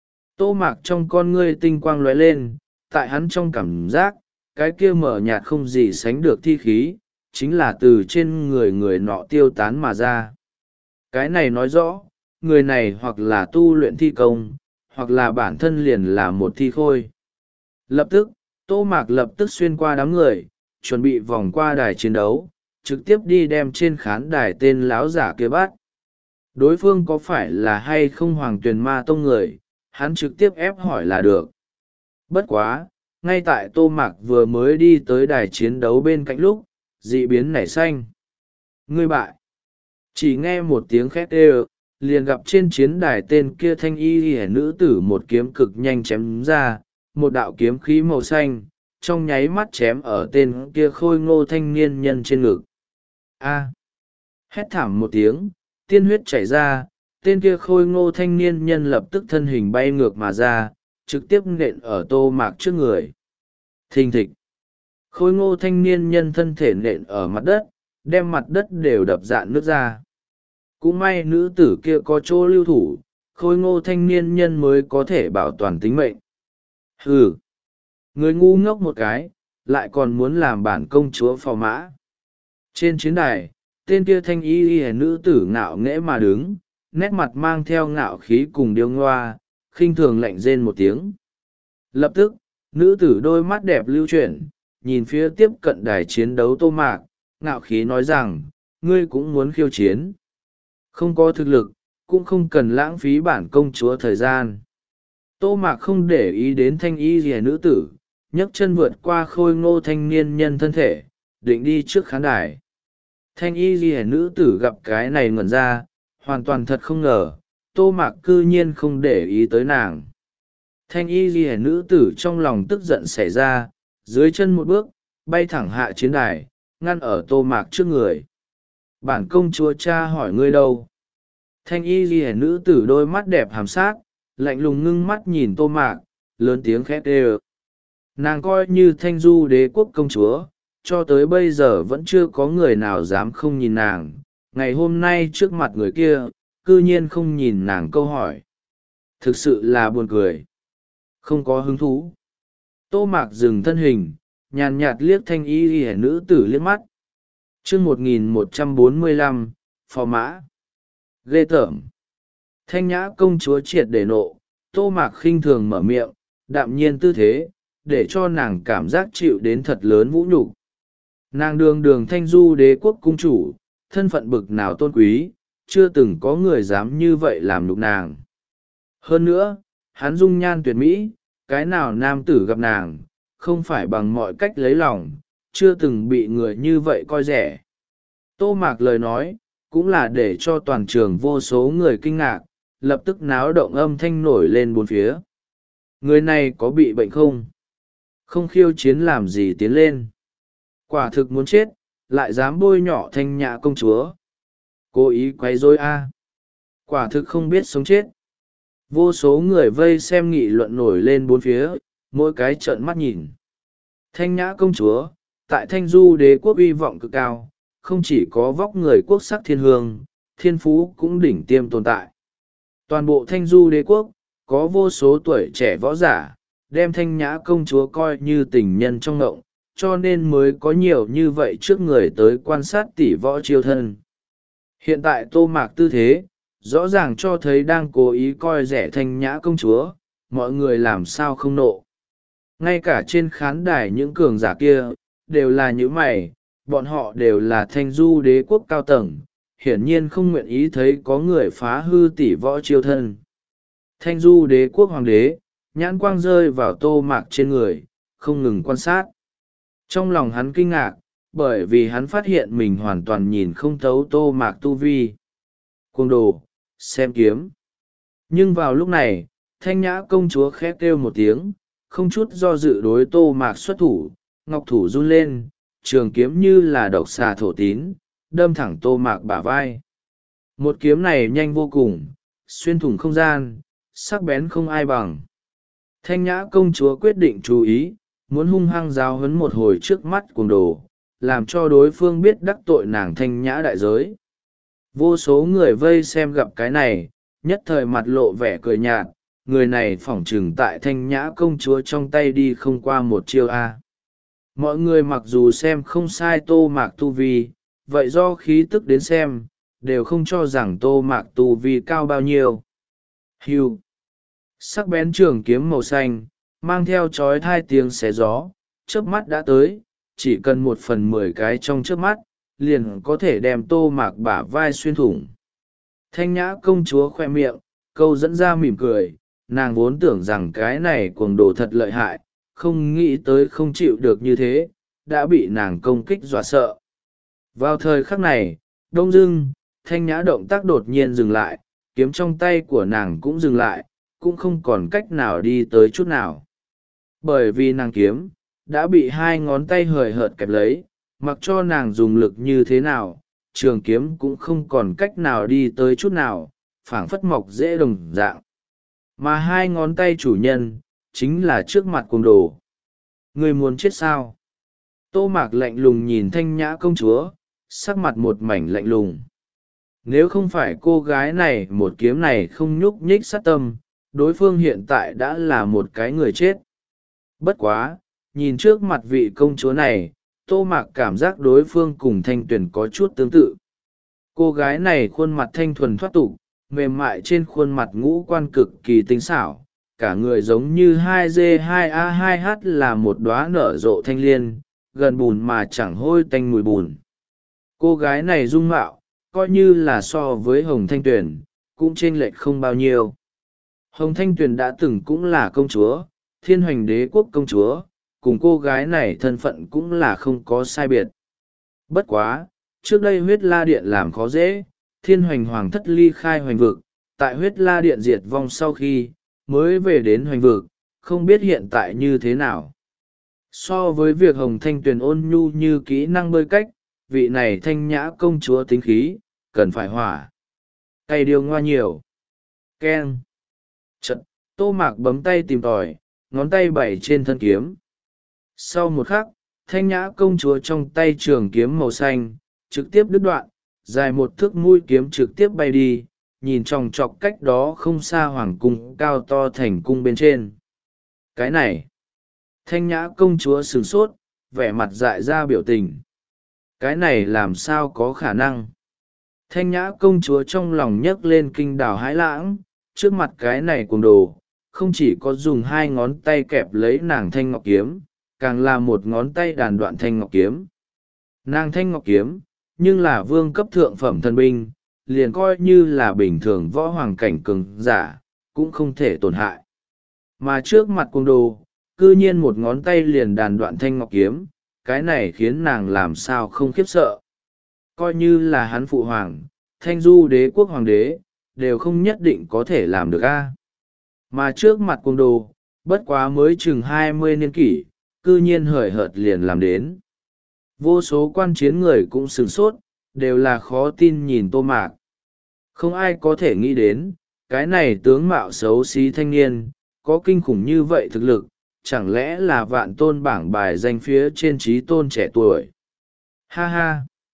Tô Mạc trong con ngươi tinh quang lóe lên, tại hắn trong cảm giác, cái kia mở nhạt không gì sánh được thi khí, chính là từ trên người người nọ tiêu tán mà ra. Cái này nói rõ, người này hoặc là tu luyện thi công, hoặc là bản thân liền là một thi khôi. Lập tức, Tô Mạc lập tức xuyên qua đám người, chuẩn bị vòng qua đài chiến đấu, trực tiếp đi đem trên khán đài tên láo giả kia bắt. Đối phương có phải là hay không Hoàng Tuyền Ma Tông người, hắn trực tiếp ép hỏi là được. Bất quá, ngay tại Tô Mạc vừa mới đi tới đài chiến đấu bên cạnh lúc, dị biến nảy xanh. Ngươi bại. Chỉ nghe một tiếng khét ê, liền gặp trên chiến đài tên kia thanh y hẻ nữ tử một kiếm cực nhanh chém ra, một đạo kiếm khí màu xanh, trong nháy mắt chém ở tên kia khôi ngô thanh niên nhân trên ngực. A! Hét thảm một tiếng, tiên huyết chảy ra, tên kia khôi ngô thanh niên nhân lập tức thân hình bay ngược mà ra, trực tiếp nện ở Tô Mạc trước người. Thình thịch! Khôi ngô thanh niên nhân thân thể nện ở mặt đất, đem mặt đất đều đập dạn nước ra. Cũng may nữ tử kia có chỗ lưu thủ, khôi ngô thanh niên nhân mới có thể bảo toàn tính mệnh. Hừ! Người ngu ngốc một cái, lại còn muốn làm bản công chúa phò mã. Trên chiến đài, tên kia thanh y y nữ tử ngạo nghễ mà đứng, nét mặt mang theo ngạo khí cùng điêu ngoa, khinh thường lạnh rên một tiếng. Lập tức, nữ tử đôi mắt đẹp lưu chuyển, nhìn phía tiếp cận đài chiến đấu Tô Mạc, ngạo khí nói rằng, ngươi cũng muốn khiêu chiến. Không có thực lực, cũng không cần lãng phí bản công chúa thời gian. Tô Mạc không để ý đến thanh y rìa nữ tử, nhấc chân vượt qua khôi ngô thanh niên nhân thân thể, định đi trước khán đài. Thanh y rìa nữ tử gặp cái này ngẩn ra, hoàn toàn thật không ngờ, Tô Mạc cư nhiên không để ý tới nàng. Thanh y rìa nữ tử trong lòng tức giận xảy ra, dưới chân một bước, bay thẳng hạ chiến đài, ngăn ở Tô Mạc trước người. Bản công chúa cha hỏi ngươi đâu? Thanh y ghi nữ tử đôi mắt đẹp hàm sát, lạnh lùng ngưng mắt nhìn Tô Mạc, lớn tiếng khét ê. Nàng coi như Thanh Du Đế quốc công chúa, cho tới bây giờ vẫn chưa có người nào dám không nhìn nàng. Ngày hôm nay trước mặt người kia, cư nhiên không nhìn nàng câu hỏi. Thực sự là buồn cười. Không có hứng thú. Tô Mạc dừng thân hình, nhàn nhạt liếc thanh y ghi nữ tử liếc mắt. Chương một nghìn một trăm bốn mươi lăm, phò mã. Ghê tởm. Thanh nhã công chúa triệt để nộ, Tô Mạc khinh thường mở miệng, đạm nhiên tư thế, để cho nàng cảm giác chịu đến thật lớn vũ nhục. Nàng đường đường Thanh Du đế quốc cung chủ, thân phận bực nào tôn quý, chưa từng có người dám như vậy làm nhục nàng. Hơn nữa, hắn dung nhan tuyệt mỹ, cái nào nam tử gặp nàng, không phải bằng mọi cách lấy lòng, chưa từng bị người như vậy coi rẻ. Tô Mạc lời nói, cũng là để cho toàn trường vô số người kinh ngạc, lập tức náo động âm thanh nổi lên bốn phía. Người này có bị bệnh không? Không khiêu chiến làm gì tiến lên? Quả thực muốn chết, lại dám bôi nhọ Thanh nhã công chúa. Cố ý quấy rối a. Quả thực không biết sống chết. Vô số người vây xem nghị luận nổi lên bốn phía, mỗi cái trợn mắt nhìn. Thanh nhã công chúa, tại Thanh Du đế quốc uy vọng cực cao, không chỉ có vóc người quốc sắc thiên hương, thiên phú cũng đỉnh tiêm tồn tại. Toàn bộ Thanh Du đế quốc, có vô số tuổi trẻ võ giả, đem Thanh nhã công chúa coi như tình nhân trong ngộng, cho nên mới có nhiều như vậy trước người tới quan sát tỷ võ chiêu thân. Hiện tại Tô Mạc tư thế, rõ ràng cho thấy đang cố ý coi rẻ Thanh nhã công chúa, mọi người làm sao không nộ. Ngay cả trên khán đài những cường giả kia, đều là những mày, bọn họ đều là Thanh Du đế quốc cao tầng, hiển nhiên không nguyện ý thấy có người phá hư tỷ võ chiêu thân. Thanh Du đế quốc hoàng đế, nhãn quang rơi vào Tô Mạc trên người, không ngừng quan sát. Trong lòng hắn kinh ngạc, bởi vì hắn phát hiện mình hoàn toàn nhìn không thấu Tô Mạc tu vi. Cuồng đồ, xem kiếm. Nhưng vào lúc này, Thanh nhã công chúa khẽ kêu một tiếng, không chút do dự đối Tô Mạc xuất thủ, ngọc thủ run lên, trường kiếm như là độc xà thổ tín, đâm thẳng Tô Mạc bả vai. Một kiếm này nhanh vô cùng, xuyên thủng không gian, sắc bén không ai bằng. Thanh nhã công chúa quyết định chú ý, muốn hung hăng giáo huấn một hồi trước mắt cuồng đồ, làm cho đối phương biết đắc tội nàng Thanh nhã đại giới. Vô số người vây xem gặp cái này, nhất thời mặt lộ vẻ cười nhạt, người này phỏng chừng tại Thanh nhã công chúa trong tay đi không qua một chiêu a. Mọi người mặc dù xem không sai Tô Mạc tu vi, vậy do khí tức đến xem, đều không cho rằng Tô Mạc tu vi cao bao nhiêu. Hưu. Sắc bén trường kiếm màu xanh, mang theo chói thai tiếng xé gió, chớp mắt đã tới, chỉ cần một phần mười cái trong chớp mắt, liền có thể đem Tô Mạc bả vai xuyên thủng. Thanh nhã công chúa khoe miệng, câu dẫn ra mỉm cười, nàng vốn tưởng rằng cái này cuồng đồ thật lợi hại, không nghĩ tới không chịu được như thế, đã bị nàng công kích dọa sợ. Vào thời khắc này, đông dưng, Thanh nhã động tác đột nhiên dừng lại, kiếm trong tay của nàng cũng dừng lại, cũng không còn cách nào đi tới chút nào. Bởi vì nàng kiếm, đã bị hai ngón tay hời hợt kẹp lấy, mặc cho nàng dùng lực như thế nào, trường kiếm cũng không còn cách nào đi tới chút nào, phảng phất mọc dễ đồng dạng. Mà hai ngón tay chủ nhân, chính là trước mặt cuồng đồ. Người muốn chết sao? Tô Mạc lạnh lùng nhìn Thanh nhã công chúa, sắc mặt một mảnh lạnh lùng. Nếu không phải cô gái này một kiếm này không nhúc nhích sát tâm, đối phương hiện tại đã là một cái người chết. Bất quá, nhìn trước mặt vị công chúa này, Tô Mạc cảm giác đối phương cùng Thanh Tuyền có chút tương tự. Cô gái này khuôn mặt thanh thuần thoát tục, mềm mại trên khuôn mặt ngũ quan cực kỳ tinh xảo, cả người giống như hai G hai A hai H là một đóa nở rộ thanh liên, gần bùn mà chẳng hôi tanh mùi bùn. Cô gái này dung mạo, coi như là so với Hồng Thanh Tuyền, cũng chênh lệch không bao nhiêu. Hồng Thanh Tuyền đã từng cũng là công chúa, Thiên Hoành đế quốc công chúa, cùng cô gái này thân phận cũng là không có sai biệt. Bất quá, trước đây huyết la điện làm khó dễ, Thiên Hoành hoàng thất ly khai hoành vực, tại huyết la điện diệt vong sau khi, mới về đến hoành vực, không biết hiện tại như thế nào. So với việc Hồng Thanh Tuyền ôn nhu như kỹ năng bơi cách, vị này Thanh nhã công chúa tính khí, cần phải hỏa. Cây điều ngoa nhiều. Keng. Trận, Tô Mạc bấm tay tìm tòi, ngón tay bảy trên thân kiếm. Sau một khắc, Thanh nhã công chúa trong tay trường kiếm màu xanh, trực tiếp đứt đoạn, dài một thước mũi kiếm trực tiếp bay đi, nhìn tròng trọc cách đó không xa hoàng cung cao to thành cung bên trên. Cái này, Thanh nhã công chúa sửng sốt, vẻ mặt dại ra biểu tình. Cái này làm sao có khả năng? Thanh nhã công chúa trong lòng nhấc lên kinh đào hãi lãng, trước mặt cái này cuồng đồ, không chỉ có dùng hai ngón tay kẹp lấy nàng thanh ngọc kiếm, càng là một ngón tay đàn đoạn thanh ngọc kiếm. Nàng thanh ngọc kiếm, nhưng là vương cấp thượng phẩm thần binh, liền coi như là bình thường võ hoàng cảnh cường giả, cũng không thể tổn hại. Mà trước mặt cuồng đồ, cư nhiên một ngón tay liền đàn đoạn thanh ngọc kiếm, cái này khiến nàng làm sao không khiếp sợ. Coi như là hắn phụ hoàng, thanh du đế quốc hoàng đế, đều không nhất định có thể làm được a. Mà trước mặt cuồng đồ, bất quá mới chừng hai mươi niên kỷ, cư nhiên hời hợt liền làm đến. Vô số quan chiến người cũng sửng sốt, đều là khó tin nhìn Tô Mạc. Không ai có thể nghĩ đến, cái này tướng mạo xấu xí thanh niên, có kinh khủng như vậy thực lực, chẳng lẽ là vạn tôn bảng bài danh phía trên trí tôn trẻ tuổi. Ha ha!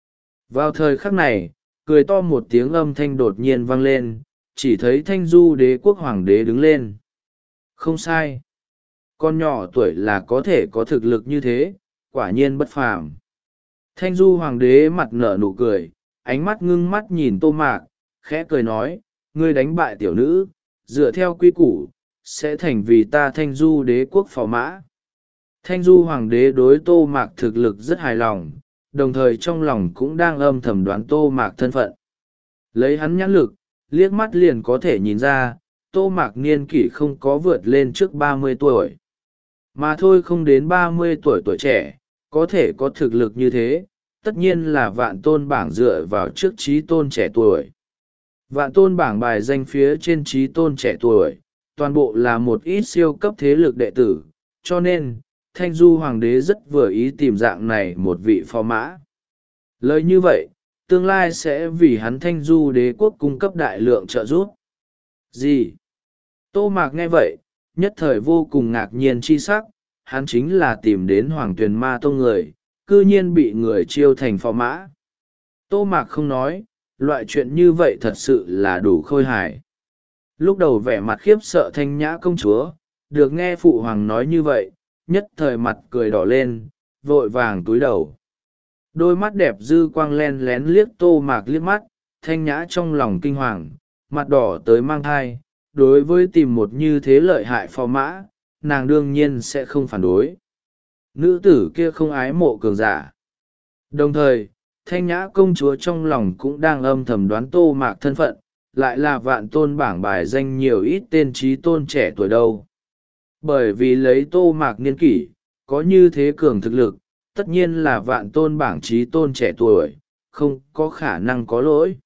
Vào thời khắc này, cười to một tiếng âm thanh đột nhiên vang lên, chỉ thấy thanh du đế quốc hoàng đế đứng lên. Không sai. Con nhỏ tuổi là có thể có thực lực như thế, quả nhiên bất phàm. Thanh du hoàng đế mặt nở nụ cười, ánh mắt ngưng mắt nhìn Tô Mạc, khẽ cười nói, ngươi đánh bại tiểu nữ, dựa theo quy củ, sẽ thành vì ta thanh du đế quốc phò mã. Thanh du hoàng đế đối Tô Mạc thực lực rất hài lòng, đồng thời trong lòng cũng đang âm thầm đoán Tô Mạc thân phận. Lấy hắn nhãn lực, liếc mắt liền có thể nhìn ra, Tô Mạc niên kỷ không có vượt lên trước ba mươi tuổi. Mà thôi không đến ba mươi tuổi tuổi trẻ, có thể có thực lực như thế, tất nhiên là vạn tôn bảng dựa vào trước trí tôn trẻ tuổi. Vạn tôn bảng bài danh phía trên trí tôn trẻ tuổi, toàn bộ là một ít siêu cấp thế lực đệ tử, cho nên, Thanh Du Hoàng đế rất vừa ý tìm dạng này một vị phò mã. Lời như vậy, tương lai sẽ vì hắn Thanh Du đế quốc cung cấp đại lượng trợ giúp. Gì? Tô Mạc nghe vậy, nhất thời vô cùng ngạc nhiên chi sắc, hắn chính là tìm đến Hoàng Tuyền Ma Tông người, cư nhiên bị người chiêu thành phò mã. Tô Mạc không nói, loại chuyện như vậy thật sự là đủ khôi hài. Lúc đầu vẻ mặt khiếp sợ Thanh nhã công chúa, được nghe phụ hoàng nói như vậy, nhất thời mặt cười đỏ lên, vội vàng túi đầu. Đôi mắt đẹp dư quang len lén liếc Tô Mạc liếc mắt, Thanh nhã trong lòng kinh hoàng, mặt đỏ tới mang thai, đối với tìm một như thế lợi hại phò mã, nàng đương nhiên sẽ không phản đối. Nữ tử kia không ái mộ cường giả. Đồng thời, Thanh nhã công chúa trong lòng cũng đang âm thầm đoán Tô Mạc thân phận, lại là vạn tôn bảng bài danh nhiều ít tên trí tôn trẻ tuổi đâu. Bởi vì lấy Tô Mạc niên kỷ, có như thế cường thực lực, tất nhiên là vạn tôn bảng trí tôn trẻ tuổi, không có khả năng có lỗi.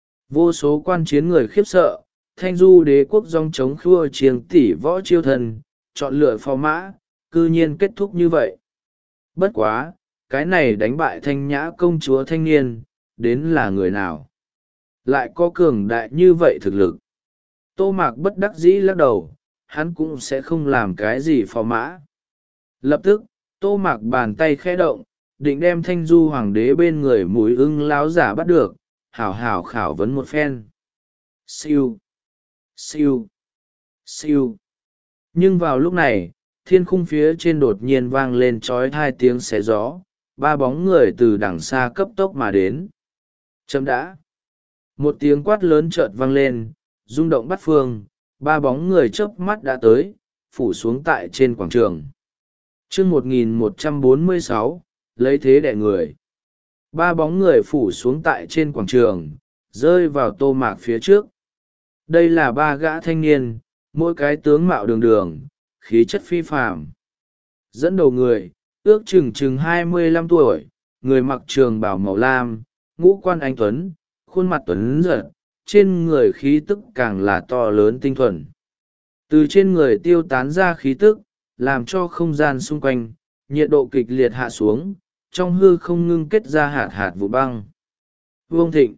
Vô số quan chiến người khiếp sợ, Thanh Du đế quốc dòng chống khua chiêng tỷ võ chiêu thần, chọn lựa phò mã, cư nhiên kết thúc như vậy. Bất quá, cái này đánh bại Thanh nhã công chúa thanh niên, đến là người nào? Lại có cường đại như vậy thực lực. Tô Mạc bất đắc dĩ lắc đầu, hắn cũng sẽ không làm cái gì phò mã. Lập tức, Tô Mạc bàn tay khẽ động, định đem Thanh Du hoàng đế bên người mùi ưng láo giả bắt được, hảo hảo khảo vấn một phen. Siêu, siêu, siêu. Nhưng vào lúc này, thiên khung phía trên đột nhiên vang lên trói hai tiếng xé gió, ba bóng người từ đằng xa cấp tốc mà đến. Chấm đã. Một tiếng quát lớn chợt vang lên, rung động bắt phương, ba bóng người chớp mắt đã tới, phủ xuống tại trên quảng trường. chương một nghìn một trăm bốn mươi sáu, lấy thế đẻ người. Ba bóng người phủ xuống tại trên quảng trường, rơi vào Tô Mạc phía trước. Đây là ba gã thanh niên, mỗi cái tướng mạo đường đường, khí chất phi phàm. Dẫn đầu người, ước chừng chừng hai mươi lăm tuổi, người mặc trường bào màu lam, ngũ quan anh tuấn, khuôn mặt tuấn giật, trên người khí tức càng là to lớn tinh thuần. Từ trên người tiêu tán ra khí tức, làm cho không gian xung quanh, nhiệt độ kịch liệt hạ xuống, trong hư không ngưng kết ra hạt hạt vụ băng. Vương Thịnh.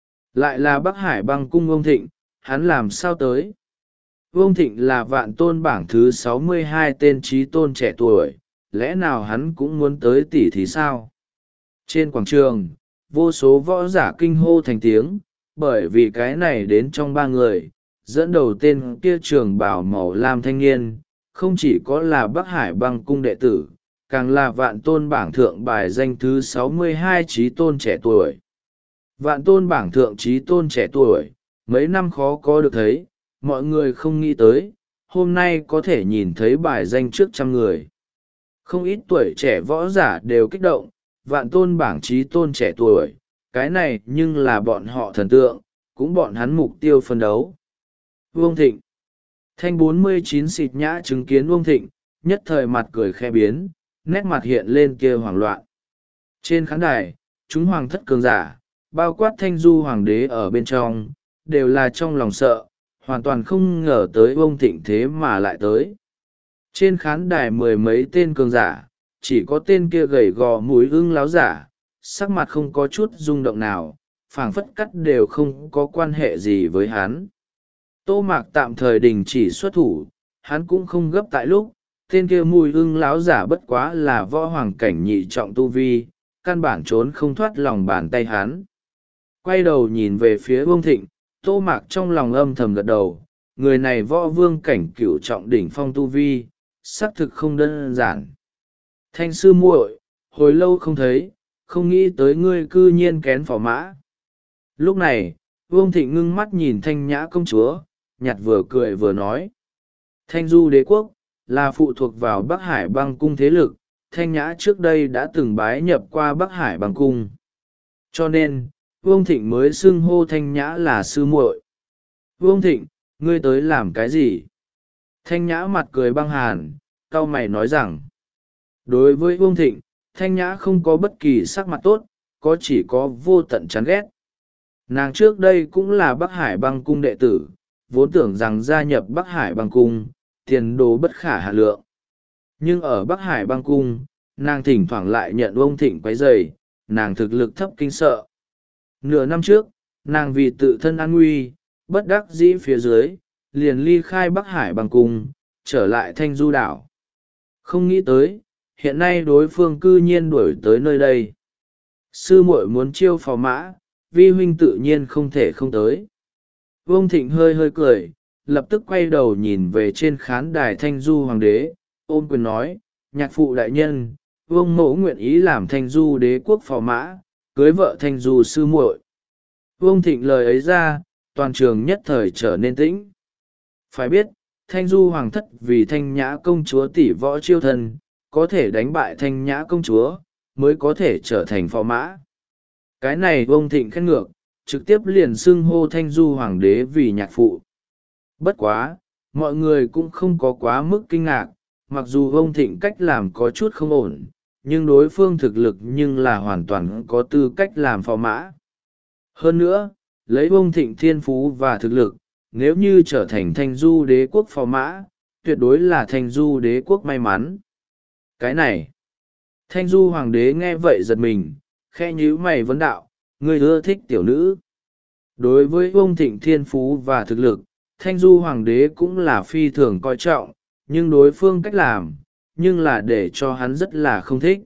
Lại là Bắc Hải băng cung Vương Thịnh, hắn làm sao tới? Vương Thịnh là vạn tôn bảng thứ sáu mươi hai tên trí tôn trẻ tuổi, lẽ nào hắn cũng muốn tới tỷ thì sao? Trên quảng trường, vô số võ giả kinh hô thành tiếng, bởi vì cái này đến trong ba người, dẫn đầu tên kia trường bảo màu lam thanh niên, không chỉ có là Bắc Hải băng cung đệ tử, càng là vạn tôn bảng thượng bài danh thứ sáu mươi hai trí tôn trẻ tuổi. Vạn tôn bảng thượng trí tôn trẻ tuổi, mấy năm khó có được thấy, mọi người không nghĩ tới, hôm nay có thể nhìn thấy bài danh trước trăm người. Không ít tuổi trẻ võ giả đều kích động, vạn tôn bảng trí tôn trẻ tuổi, cái này nhưng là bọn họ thần tượng, cũng bọn hắn mục tiêu phân đấu. Vương Thịnh. Thanh bốn mươi chín xịt nhã chứng kiến Vương Thịnh, nhất thời mặt cười khe biến, nét mặt hiện lên kia hoảng loạn. Trên khán đài, chúng hoàng thất cường giả, bao quát Thanh Du hoàng đế ở bên trong, đều là trong lòng sợ, hoàn toàn không ngờ tới Vương Thịnh thế mà lại tới. Trên khán đài mười mấy tên cường giả, chỉ có tên kia gầy gò mũi ưng láo giả, sắc mặt không có chút rung động nào, phảng phất cắt đều không có quan hệ gì với hắn. Tô Mạc tạm thời đình chỉ xuất thủ, hắn cũng không gấp tại lúc, tên kia mùi ưng láo giả bất quá là võ hoàng cảnh nhị trọng tu vi, căn bản trốn không thoát lòng bàn tay hắn. Quay đầu nhìn về phía Vương Thịnh, Tô Mạc trong lòng âm thầm gật đầu, người này võ vương cảnh cửu trọng đỉnh phong tu vi, xác thực không đơn giản. Thanh sư muội, hồi lâu không thấy, không nghĩ tới ngươi cư nhiên kén phò mã. Lúc này, Vương Thịnh ngưng mắt nhìn Thanh Nhã công chúa, nhặt vừa cười vừa nói. Thanh Du đế quốc, là phụ thuộc vào Bắc Hải băng cung thế lực, Thanh Nhã trước đây đã từng bái nhập qua Bắc Hải băng cung. Cho nên, Vương Thịnh mới xưng hô Thanh Nhã là sư muội. Vương Thịnh, ngươi tới làm cái gì? Thanh Nhã mặt cười băng hàn, cau mày nói rằng. Đối với Vương Thịnh, Thanh Nhã không có bất kỳ sắc mặt tốt, có chỉ có vô tận chán ghét. Nàng trước đây cũng là Bắc Hải băng cung đệ tử, vốn tưởng rằng gia nhập Bắc Hải băng cung, tiền đồ bất khả hà lượng. Nhưng ở Bắc Hải băng cung, nàng thỉnh thoảng lại nhận Vương Thịnh quấy rầy, nàng thực lực thấp kinh sợ. Nửa năm trước, nàng vì tự thân an nguy, bất đắc dĩ phía dưới, liền ly khai Bắc Hải băng cung, trở lại Thanh Du đảo. Không nghĩ tới, hiện nay đối phương cư nhiên đuổi tới nơi đây. Sư muội muốn chiêu phò mã, vi huynh tự nhiên không thể không tới. Vương Thịnh hơi hơi cười, lập tức quay đầu nhìn về trên khán đài Thanh Du hoàng đế, ôm quyền nói, nhạc phụ đại nhân, Vương mẫu nguyện ý làm Thanh Du đế quốc phò mã, cưới vợ Thanh Du sư muội. Vương Thịnh lời ấy ra, toàn trường nhất thời trở nên tĩnh. Phải biết, Thanh Du hoàng thất vì Thanh Nhã công chúa tỷ võ chiêu thân, có thể đánh bại Thanh Nhã công chúa, mới có thể trở thành phò mã. Cái này Vương Thịnh khen ngược, trực tiếp liền xưng hô Thanh Du hoàng đế vì nhạc phụ. Bất quá, mọi người cũng không có quá mức kinh ngạc, mặc dù Vương Thịnh cách làm có chút không ổn, nhưng đối phương thực lực nhưng là hoàn toàn có tư cách làm phò mã. Hơn nữa, lấy Vương Thịnh thiên phú và thực lực, nếu như trở thành Thanh Du đế quốc phò mã, tuyệt đối là Thanh Du đế quốc may mắn. Cái này, Thanh Du hoàng đế nghe vậy giật mình, khe nhíu mày vấn đạo, ngươi ưa thích tiểu nữ. Đối với Vương Thịnh thiên phú và thực lực, Thanh Du hoàng đế cũng là phi thường coi trọng, nhưng đối phương cách làm, nhưng là để cho hắn rất là không thích.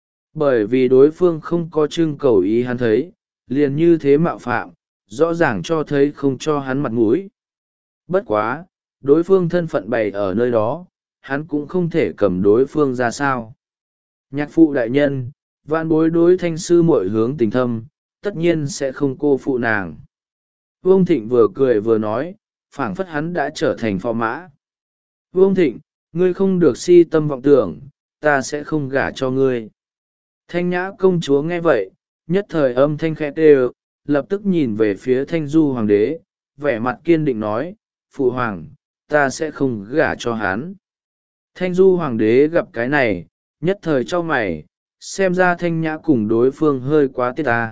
Bởi vì đối phương không có trưng cầu ý hắn thấy, liền như thế mạo phạm, rõ ràng cho thấy không cho hắn mặt mũi. Bất quá, đối phương thân phận bày ở nơi đó, hắn cũng không thể cầm đối phương ra sao. Nhạc phụ đại nhân, vạn bối đối Thanh sư muội hướng tình thâm, tất nhiên sẽ không cô phụ nàng. Vương Thịnh vừa cười vừa nói, phảng phất hắn đã trở thành phò mã. Vương Thịnh, ngươi không được si tâm vọng tưởng, ta sẽ không gả cho ngươi. Thanh Nhã công chúa nghe vậy, nhất thời âm thanh khẽ đều, lập tức nhìn về phía Thanh Du hoàng đế, vẻ mặt kiên định nói, phụ hoàng, ta sẽ không gả cho hắn. Thanh Du hoàng đế gặp cái này, nhất thời cho mày, xem ra Thanh Nhã cùng đối phương hơi quá tiết ta.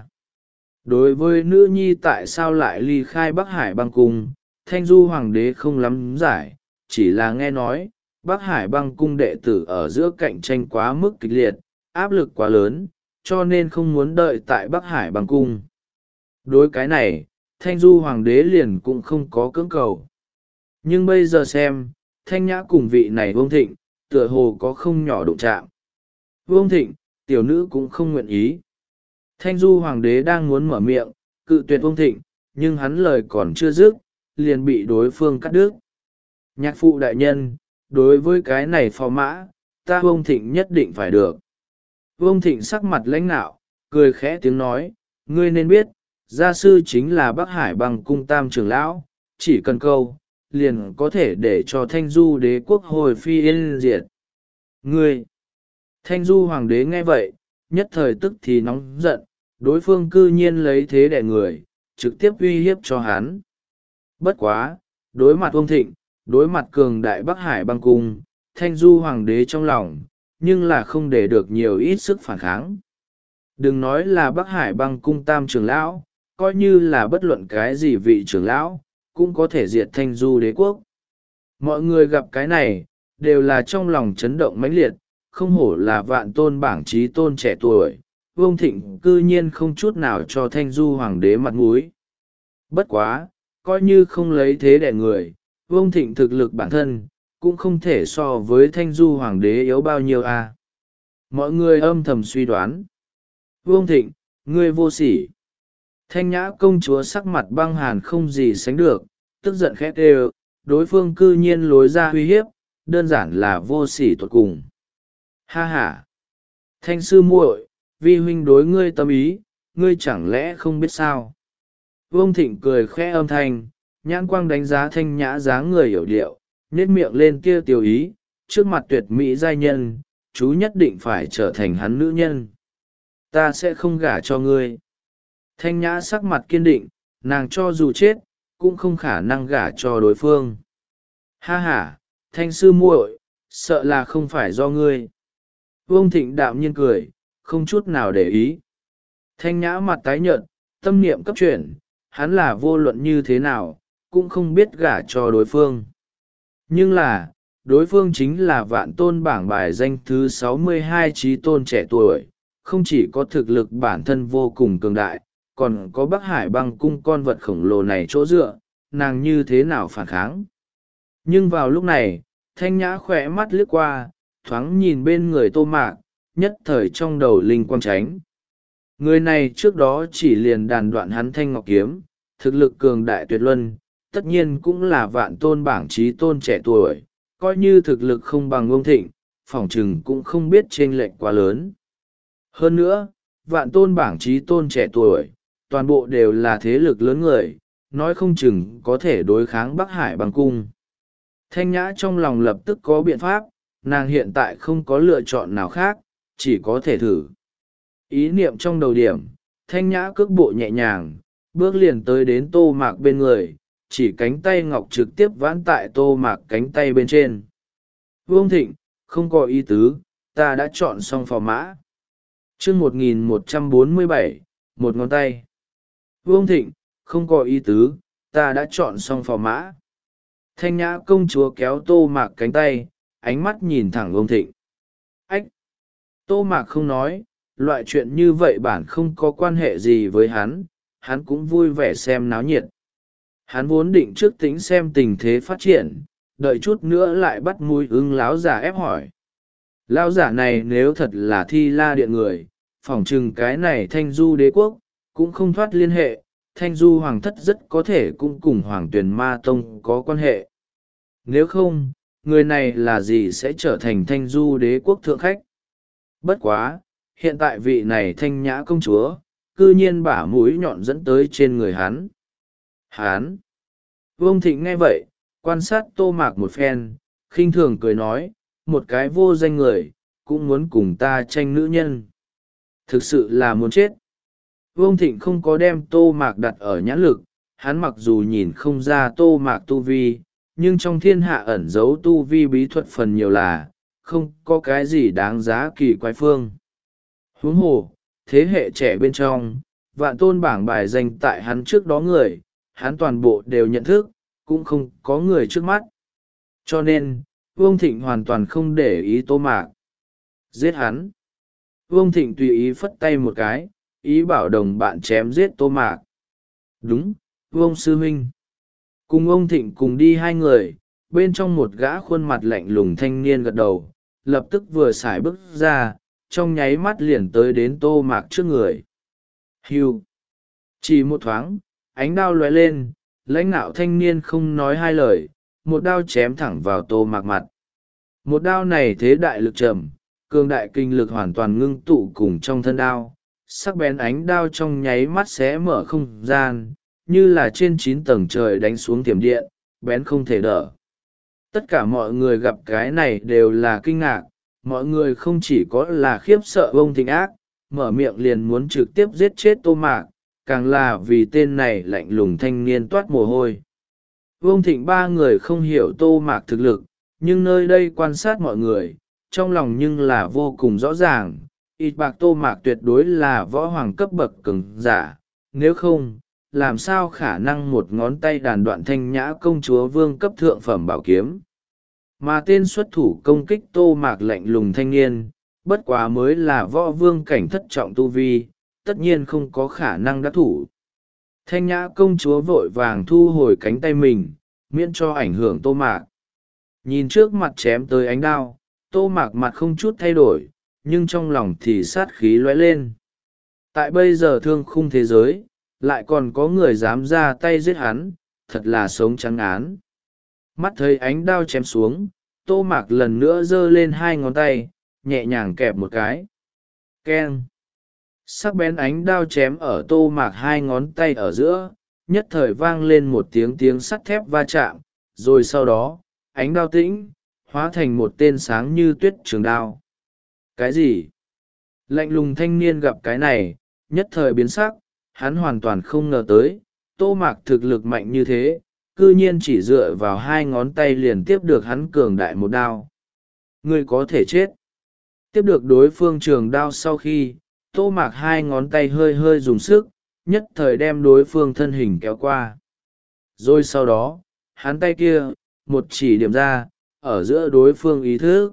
Đối với nữ nhi tại sao lại ly khai Bắc Hải băng cung, Thanh Du hoàng đế không lắm giải, chỉ là nghe nói, Bắc Hải băng cung đệ tử ở giữa cạnh tranh quá mức kịch liệt, áp lực quá lớn, cho nên không muốn đợi tại Bắc Hải băng cung. Đối cái này, Thanh Du hoàng đế liền cũng không có cưỡng cầu. Nhưng bây giờ xem, Thanh Nhã cùng vị này Vương Thịnh, tựa hồ có không nhỏ đụng chạm. Vương Thịnh, tiểu nữ cũng không nguyện ý. Thanh Du hoàng đế đang muốn mở miệng, cự tuyệt Vương Thịnh, nhưng hắn lời còn chưa dứt, liền bị đối phương cắt đứt. Nhạc phụ đại nhân, đối với cái này phò mã, ta Vương Thịnh nhất định phải được. Vương Thịnh sắc mặt lãnh nạo, cười khẽ tiếng nói, ngươi nên biết, gia sư chính là Bắc Hải băng cung tam trưởng lão, chỉ cần câu, liền có thể để cho Thanh Du đế quốc hồi phi yên diệt. Ngươi! Thanh Du hoàng đế nghe vậy, nhất thời tức thì nóng giận, đối phương cư nhiên lấy thế đẻ người, trực tiếp uy hiếp cho hắn. Bất quá, đối mặt Vương Thịnh, đối mặt cường đại Bắc Hải băng cung, Thanh Du hoàng đế trong lòng, nhưng là không để được nhiều ít sức phản kháng. Đừng nói là Bắc Hải băng cung tam trưởng lão, coi như là bất luận cái gì vị trưởng lão, cũng có thể diệt Thanh Du đế quốc. Mọi người gặp cái này, đều là trong lòng chấn động mãnh liệt, không hổ là vạn tôn bảng trí tôn trẻ tuổi, Vương Thịnh cư nhiên không chút nào cho Thanh Du hoàng đế mặt mũi. Bất quá, coi như không lấy thế đẻ người, Vương Thịnh thực lực bản thân, cũng không thể so với Thanh Du hoàng đế yếu bao nhiêu a. À. Mọi người âm thầm suy đoán. Vương Thịnh, ngươi vô sỉ. Thanh Nhã công chúa sắc mặt băng hàn không gì sánh được, tức giận khét đều, đối phương cư nhiên lối ra uy hiếp, đơn giản là vô sỉ tuột cùng. Ha ha! Thanh sư muội, vi huynh đối ngươi tâm ý, ngươi chẳng lẽ không biết sao? Vương Thịnh cười khẽ âm thanh, nhãn quang đánh giá Thanh Nhã dáng người hiểu điệu, nét miệng lên kia tiểu ý, trước mặt tuyệt mỹ giai nhân, chú nhất định phải trở thành hắn nữ nhân. Ta sẽ không gả cho ngươi. Thanh Nhã sắc mặt kiên định, nàng cho dù chết, cũng không khả năng gả cho đối phương. Ha ha, Thanh sư muội, sợ là không phải do ngươi. Vương Thịnh đạm nhiên cười, không chút nào để ý. Thanh Nhã mặt tái nhợt, tâm niệm cấp chuyển, hắn là vô luận như thế nào, cũng không biết gả cho đối phương. Nhưng là, đối phương chính là vạn tôn bảng bài danh thứ sáu mươi hai trí tôn trẻ tuổi, không chỉ có thực lực bản thân vô cùng cường đại, còn có Bắc Hải băng cung con vật khổng lồ này chỗ dựa, nàng như thế nào phản kháng. Nhưng vào lúc này, Thanh Nhã khỏe mắt lướt qua, thoáng nhìn bên người Tô Mạc, nhất thời trong đầu linh quang tránh. Người này trước đó chỉ liền đàn đoạn hắn Thanh Ngọc Kiếm, thực lực cường đại tuyệt luân, tất nhiên cũng là vạn tôn bảng trí tôn trẻ tuổi, coi như thực lực không bằng Vương Thịnh, phỏng chừng cũng không biết chênh lệch quá lớn. Hơn nữa, vạn tôn bảng trí tôn trẻ tuổi, toàn bộ đều là thế lực lớn người, nói không chừng có thể đối kháng Bắc Hải băng cung. Thanh Nhã trong lòng lập tức có biện pháp, nàng hiện tại không có lựa chọn nào khác, chỉ có thể thử. Ý niệm trong đầu điểm, Thanh Nhã cước bộ nhẹ nhàng, bước liền tới đến Tô Mạc bên người, chỉ cánh tay ngọc trực tiếp vãn tại Tô Mạc cánh tay bên trên. Vương Thịnh, không có ý tứ, ta đã chọn xong phò mã. chương một nghìn một trăm bốn mươi bảy, một ngón tay. Vương Thịnh, không có ý tứ, ta đã chọn xong phò mã. Thanh Nhã công chúa kéo Tô Mạc cánh tay, ánh mắt nhìn thẳng Vương Thịnh. Ách! Tô Mạc không nói, loại chuyện như vậy bản không có quan hệ gì với hắn, hắn cũng vui vẻ xem náo nhiệt. Hắn vốn định trước tính xem tình thế phát triển, đợi chút nữa lại bắt mũi ưng láo giả ép hỏi. Lão giả này nếu thật là Thi La điện người, phỏng chừng cái này Thanh Du đế quốc, cũng không thoát liên hệ, Thanh Du hoàng thất rất có thể cũng cùng Hoàng Tuyền Ma Tông có quan hệ. Nếu không, người này là gì sẽ trở thành Thanh Du đế quốc thượng khách? Bất quá, hiện tại vị này Thanh Nhã công chúa, cư nhiên bả mũi nhọn dẫn tới trên người hắn. Hán! Vương Thịnh nghe vậy, quan sát Tô Mạc một phen, khinh thường cười nói, một cái vô danh người, cũng muốn cùng ta tranh nữ nhân. Thực sự là muốn chết. Vương Thịnh không có đem Tô Mạc đặt ở nhãn lực, hắn mặc dù nhìn không ra Tô Mạc tu vi, nhưng trong thiên hạ ẩn giấu tu vi bí thuật phần nhiều là, không có cái gì đáng giá kỳ quái phương. Huống hồ, thế hệ trẻ bên trong, vạn tôn bảng bài danh tại hắn trước đó người, hắn toàn bộ đều nhận thức, cũng không có người trước mắt. Cho nên, Vương Thịnh hoàn toàn không để ý Tô Mạc. Giết hắn. Vương Thịnh tùy ý phất tay một cái, ý bảo đồng bạn chém giết Tô Mạc. Đúng, Vương Sư Huynh. Cùng ông Thịnh cùng đi hai người, bên trong một gã khuôn mặt lạnh lùng thanh niên gật đầu, lập tức vừa xài bước ra, trong nháy mắt liền tới đến Tô Mạc trước người. Hưu. Chỉ một thoáng, ánh đao lóe lên, lãnh nạo thanh niên không nói hai lời, một đao chém thẳng vào Tô Mạc mặt. Một đao này thế đại lực trầm, cường đại kinh lực hoàn toàn ngưng tụ cùng trong thân đao, sắc bén ánh đao trong nháy mắt xé mở không gian, như là trên chín tầng trời đánh xuống thiểm điện, bén không thể đỡ. Tất cả mọi người gặp cái này đều là kinh ngạc, mọi người không chỉ có là khiếp sợ Vương Thịnh ác, mở miệng liền muốn trực tiếp giết chết Tô Mạc, càng là vì tên này lạnh lùng thanh niên toát mồ hôi. Vương Thịnh ba người không hiểu Tô Mạc thực lực, nhưng nơi đây quan sát mọi người, trong lòng nhưng là vô cùng rõ ràng, ít bạc Tô Mạc tuyệt đối là võ hoàng cấp bậc cường giả, nếu không, làm sao khả năng một ngón tay đàn đoạn thanh nhã công chúa vương cấp thượng phẩm bảo kiếm. Mà tên xuất thủ công kích Tô Mạc lạnh lùng thanh niên, bất quá mới là võ vương cảnh thất trọng tu vi, tất nhiên không có khả năng đắc thủ. Thanh nhã công chúa vội vàng thu hồi cánh tay mình, miễn cho ảnh hưởng Tô Mạc. Nhìn trước mặt chém tới ánh đao, Tô Mạc mặt không chút thay đổi, nhưng trong lòng thì sát khí lóe lên. Tại bây giờ thương khung thế giới, lại còn có người dám ra tay giết hắn, thật là sống trắng án. Mắt thấy ánh đao chém xuống, Tô Mạc lần nữa giơ lên hai ngón tay, nhẹ nhàng kẹp một cái. Keng! Sắc bén ánh đao chém ở Tô Mạc hai ngón tay ở giữa, nhất thời vang lên một tiếng tiếng sắt thép va chạm, rồi sau đó, ánh đao tĩnh, hóa thành một tên sáng như tuyết trường đao. Cái gì? Lạnh lùng thanh niên gặp cái này, nhất thời biến sắc, hắn hoàn toàn không ngờ tới, Tô Mạc thực lực mạnh như thế, cư nhiên chỉ dựa vào hai ngón tay liền tiếp được hắn cường đại một đao. Ngươi có thể chết. Tiếp được đối phương trường đao sau khi, Tô Mạc hai ngón tay hơi hơi dùng sức, nhất thời đem đối phương thân hình kéo qua. Rồi sau đó, hắn tay kia, một chỉ điểm ra, ở giữa đối phương ý thức.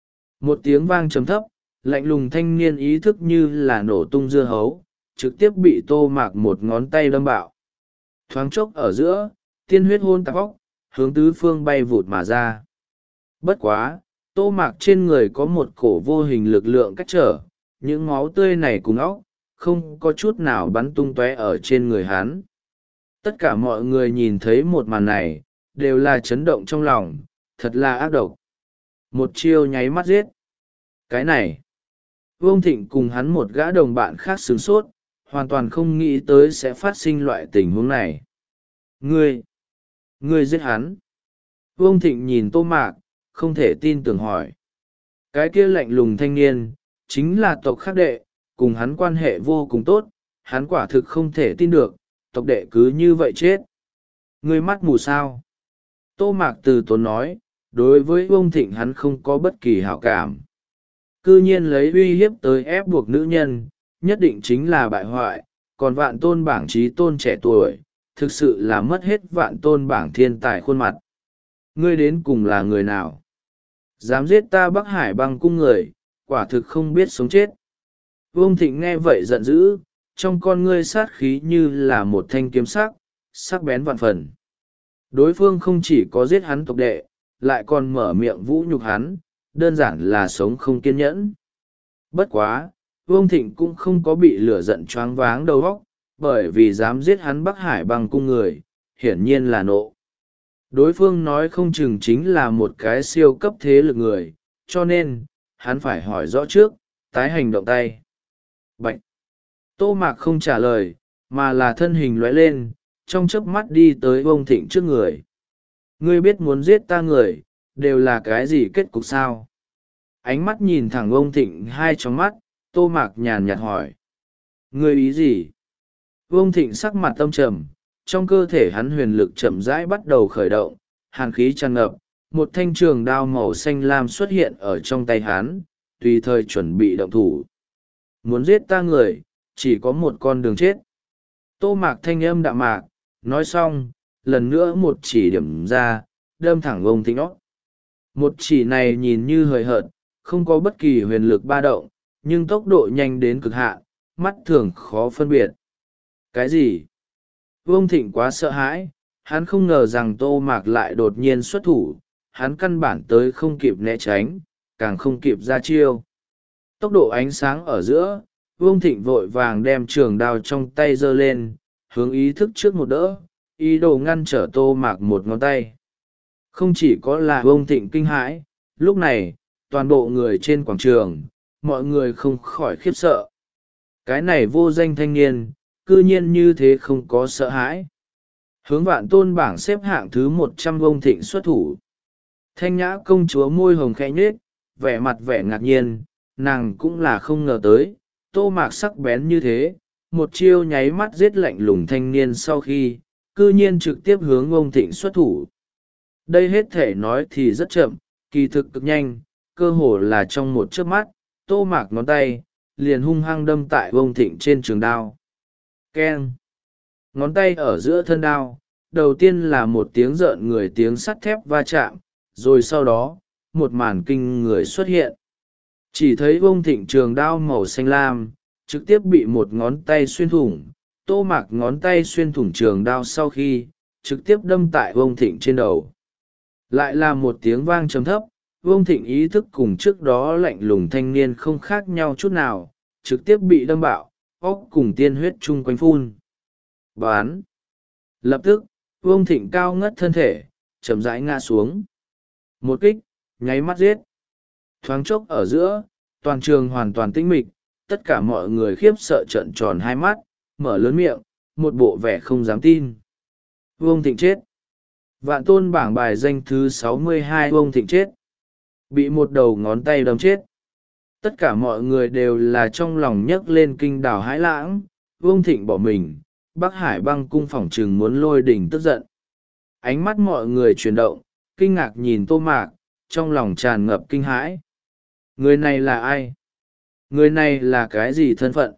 Một tiếng vang trầm thấp, lạnh lùng thanh niên ý thức như là nổ tung dưa hấu, trực tiếp bị Tô Mạc một ngón tay đâm bạo. Thoáng chốc ở giữa, tiên huyết hôn tạp óc, hướng tứ phương bay vụt mà ra. Bất quá, Tô Mạc trên người có một cổ vô hình lực lượng cách trở, những máu tươi này cùng óc, không có chút nào bắn tung tóe ở trên người hắn. Tất cả mọi người nhìn thấy một màn này, đều là chấn động trong lòng, thật là ác độc. Một chiêu nháy mắt giết. Cái này, Vương Thịnh cùng hắn một gã đồng bạn khác sửng sốt, hoàn toàn không nghĩ tới sẽ phát sinh loại tình huống này. Ngươi, ngươi giết hắn. Vương Thịnh nhìn Tô Mạc, không thể tin tưởng hỏi. Cái kia lạnh lùng thanh niên, chính là tộc khác đệ, cùng hắn quan hệ vô cùng tốt, hắn quả thực không thể tin được, tộc đệ cứ như vậy chết. Ngươi mắt mù sao? Tô Mạc từ tốn nói, đối với Vương Thịnh hắn không có bất kỳ hảo cảm. Cư nhiên lấy uy hiếp tới ép buộc nữ nhân, nhất định chính là bại hoại, còn vạn tôn bảng trí tôn trẻ tuổi, thực sự là mất hết vạn tôn bảng thiên tài khuôn mặt. Ngươi đến cùng là người nào? Dám giết ta Bắc Hải băng cung người, quả thực không biết sống chết. Vương Thịnh nghe vậy giận dữ, trong con ngươi sát khí như là một thanh kiếm sắc, sắc bén vạn phần. Đối phương không chỉ có giết hắn tộc đệ, lại còn mở miệng vũ nhục hắn, đơn giản là sống không kiên nhẫn. Bất quá, Vương Thịnh cũng không có bị lửa giận choáng váng đầu óc, bởi vì dám giết hắn Bắc Hải băng cung người, hiển nhiên là nộ. Đối phương nói không chừng chính là một cái siêu cấp thế lực người, cho nên, hắn phải hỏi rõ trước, tái hành động tay. Bạch! Tô Mạc không trả lời, mà là thân hình lóe lên, trong chớp mắt đi tới Vương Thịnh trước người. Ngươi biết muốn giết ta người, đều là cái gì kết cục sao? Ánh mắt nhìn thẳng Vương Thịnh hai trong mắt, Tô Mạc nhàn nhạt hỏi. Ngươi ý gì? Vương Thịnh sắc mặt tâm trầm, trong cơ thể hắn huyền lực chậm rãi bắt đầu khởi động, hàn khí tràn ngập, một thanh trường đao màu xanh lam xuất hiện ở trong tay hắn, tùy thời chuẩn bị động thủ. Muốn giết ta người, chỉ có một con đường chết. Tô Mạc thanh âm đạm mạc, nói xong, lần nữa một chỉ điểm ra, đâm thẳng Vương Thịnh óc. Một chỉ này nhìn như hời hợt, không có bất kỳ huyền lực ba động, nhưng tốc độ nhanh đến cực hạn, mắt thường khó phân biệt. Cái gì? Vương Thịnh quá sợ hãi, hắn không ngờ rằng Tô Mạc lại đột nhiên xuất thủ, hắn căn bản tới không kịp né tránh, càng không kịp ra chiêu. Tốc độ ánh sáng ở giữa, Vương Thịnh vội vàng đem trường đao trong tay giơ lên, hướng ý thức trước một đỡ, ý đồ ngăn trở Tô Mạc một ngón tay. Không chỉ có là Vương Thịnh kinh hãi, lúc này, toàn bộ người trên quảng trường, mọi người không khỏi khiếp sợ. Cái này vô danh thanh niên, cư nhiên như thế không có sợ hãi. Hướng Vạn Tôn bảng xếp hạng thứ một trăm Vương Thịnh xuất thủ. Thanh Nhã công chúa môi hồng khẽ nhếch, vẻ mặt vẻ ngạc nhiên, nàng cũng là không ngờ tới, Tô Mạc sắc bén như thế, một chiêu nháy mắt giết lạnh lùng thanh niên sau khi, cư nhiên trực tiếp hướng Vương Thịnh xuất thủ. Đây hết thể nói thì rất chậm, kỳ thực cực nhanh, cơ hồ là trong một chớp mắt, Tô Mạc ngón tay, liền hung hăng đâm tại Vương Thịnh trên trường đao. Keng! Ngón tay ở giữa thân đao, đầu tiên là một tiếng rợn người tiếng sắt thép va chạm, rồi sau đó, một màn kinh người xuất hiện. Chỉ thấy Vương Thịnh trường đao màu xanh lam, trực tiếp bị một ngón tay xuyên thủng. Tô Mạc ngón tay xuyên thủng trường đao sau khi, trực tiếp đâm tại Vương Thịnh trên đầu. Lại là một tiếng vang trầm thấp, Vương Thịnh ý thức cùng trước đó lạnh lùng thanh niên không khác nhau chút nào, trực tiếp bị đâm bạo, óc cùng tiên huyết chung quanh phun. Bán! Lập tức, Vương Thịnh cao ngất thân thể, chậm rãi ngã xuống. Một kích, nháy mắt giết. Thoáng chốc ở giữa, toàn trường hoàn toàn tĩnh mịch, tất cả mọi người khiếp sợ trợn tròn hai mắt, mở lớn miệng, một bộ vẻ không dám tin. Vương Thịnh chết. Vạn Tôn bảng bài danh thứ sáu mươi hai Vương Thịnh chết. Bị một đầu ngón tay đâm chết. Tất cả mọi người đều là trong lòng nhấc lên kinh đảo hãi lãng, Vương Thịnh bỏ mình, Bắc Hải băng cung phỏng trừng muốn lôi đỉnh tức giận. Ánh mắt mọi người chuyển động, kinh ngạc nhìn Tô Mạc, trong lòng tràn ngập kinh hãi. Người này là ai? Người này là cái gì thân phận?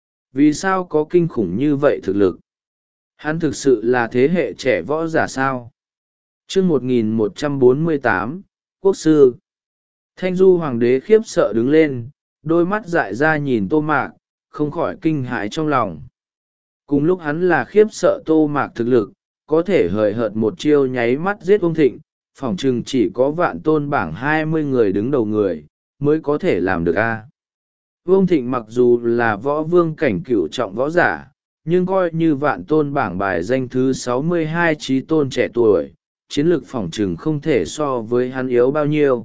Vì sao có kinh khủng như vậy thực lực? Hắn thực sự là thế hệ trẻ võ giả sao? Chương một nghìn một trăm bốn mươi tám, Quốc sư. Thanh Du Hoàng đế khiếp sợ đứng lên, đôi mắt dại ra nhìn Tô Mạc, không khỏi kinh hãi trong lòng. Cùng lúc hắn là khiếp sợ Tô Mạc thực lực, có thể hời hợt một chiêu nháy mắt giết Vương Thịnh, phỏng chừng chỉ có Vạn Tôn bảng hai mươi người đứng đầu người, mới có thể làm được a. Vương Thịnh mặc dù là võ vương cảnh cửu trọng võ giả, nhưng coi như Vạn Tôn bảng bài danh thứ sáu mươi hai trí tôn trẻ tuổi, chiến lược phỏng chừng không thể so với hắn yếu bao nhiêu.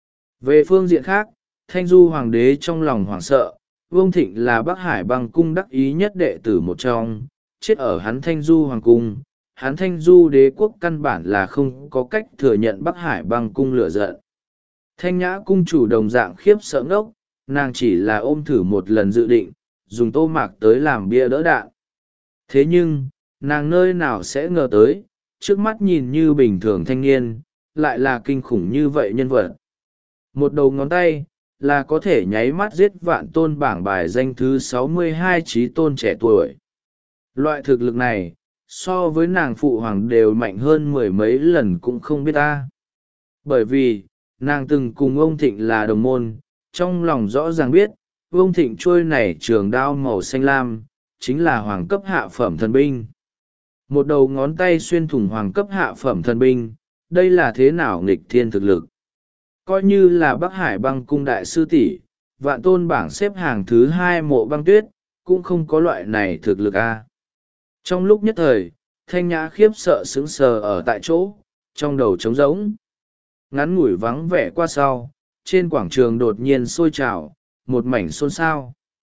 Về phương diện khác, Thanh Du Hoàng đế trong lòng hoảng sợ, Vương Thịnh là Bắc Hải băng cung đắc ý nhất đệ tử một trong, chết ở hắn Thanh Du Hoàng cung, hắn Thanh Du đế quốc căn bản là không có cách thừa nhận Bắc Hải băng cung lửa giận. Thanh Nhã cung chủ đồng dạng khiếp sợ ngốc, nàng chỉ là ôm thử một lần dự định, dùng Tô Mạc tới làm bia đỡ đạn. Thế nhưng, nàng nơi nào sẽ ngờ tới, trước mắt nhìn như bình thường thanh niên, lại là kinh khủng như vậy nhân vật. Một đầu ngón tay, là có thể nháy mắt giết Vạn Tôn bảng bài danh thứ sáu mươi hai trí tôn trẻ tuổi. Loại thực lực này, so với nàng phụ hoàng đều mạnh hơn mười mấy lần cũng không biết ta. Bởi vì, nàng từng cùng ông Thịnh là đồng môn, trong lòng rõ ràng biết, ông Thịnh trôi này trường đao màu xanh lam, chính là hoàng cấp hạ phẩm thần binh. Một đầu ngón tay xuyên thủng hoàng cấp hạ phẩm thần binh, đây là thế nào nghịch thiên thực lực. Coi như là Bắc Hải băng cung đại sư tỷ, Vạn Tôn bảng xếp hàng thứ hai Mộ Băng Tuyết, cũng không có loại này thực lực a. Trong lúc nhất thời, Thanh Nhã khiếp sợ sững sờ ở tại chỗ, trong đầu trống rỗng. Ngắn ngủi vắng vẻ qua sau, trên quảng trường đột nhiên sôi trào, một mảnh xôn xao.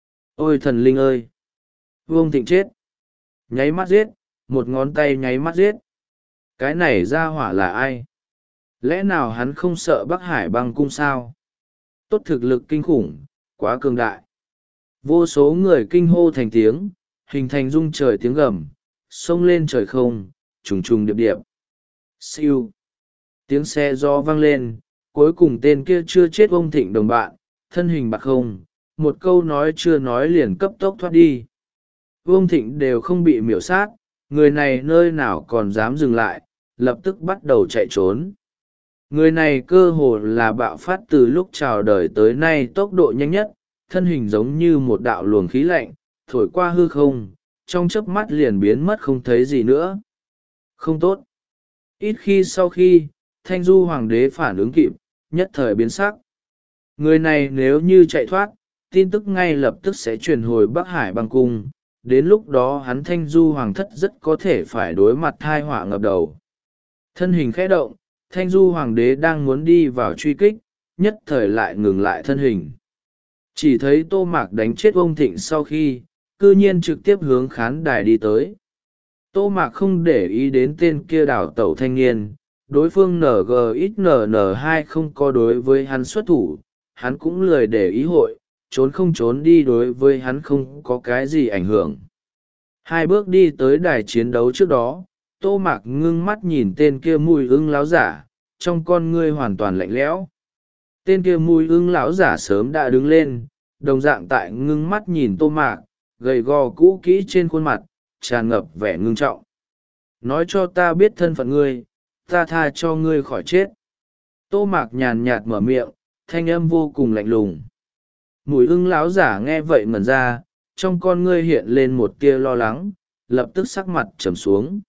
Ôi thần linh ơi! Vương Thịnh chết! Nháy mắt giết, một ngón tay nháy mắt giết. Cái này ra hỏa là ai? Lẽ nào hắn không sợ Bắc Hải băng cung sao? Tốt thực lực kinh khủng, quá cường đại. Vô số người kinh hô thành tiếng, hình thành rung trời tiếng gầm, xông lên trời không, trùng trùng điệp điệp. Siêu. Tiếng xe gió vang lên, cuối cùng tên kia chưa chết ông Thịnh đồng bạn, thân hình bạc không, một câu nói chưa nói liền cấp tốc thoát đi. Vương Thịnh đều không bị miểu sát, người này nơi nào còn dám dừng lại, lập tức bắt đầu chạy trốn. Người này cơ hồ là bạo phát từ lúc chào đời tới nay tốc độ nhanh nhất, thân hình giống như một đạo luồng khí lạnh, thổi qua hư không, trong chớp mắt liền biến mất không thấy gì nữa. Không tốt. Ít khi sau khi, Thanh Du Hoàng đế phản ứng kịp, nhất thời biến sắc. Người này nếu như chạy thoát, tin tức ngay lập tức sẽ truyền hồi Bắc Hải băng cung, đến lúc đó hắn Thanh Du Hoàng thất rất có thể phải đối mặt thai họa ngập đầu. Thân hình khẽ động, Thanh Du Hoàng đế đang muốn đi vào truy kích, nhất thời lại ngừng lại thân hình. Chỉ thấy Tô Mạc đánh chết ông Thịnh sau khi, cư nhiên trực tiếp hướng khán đài đi tới. Tô Mạc không để ý đến tên kia đảo tẩu thanh niên, đối phương en giê ích en en hai không có đối với hắn xuất thủ, hắn cũng lười để ý hội, trốn không trốn đi đối với hắn không có cái gì ảnh hưởng. Hai bước đi tới đài chiến đấu trước đó, Tô Mạc ngưng mắt nhìn tên kia mùi ưng láo giả, trong con ngươi hoàn toàn lạnh lẽo. Tên kia mùi ưng lão giả sớm đã đứng lên, đồng dạng tại ngưng mắt nhìn Tô Mạc, gầy gò cũ kỹ trên khuôn mặt, tràn ngập vẻ ngưng trọng. Nói cho ta biết thân phận ngươi, ta tha cho ngươi khỏi chết. Tô Mạc nhàn nhạt mở miệng, thanh âm vô cùng lạnh lùng. Mùi ưng lão giả nghe vậy ngẩn ra, trong con ngươi hiện lên một tia lo lắng, lập tức sắc mặt trầm xuống.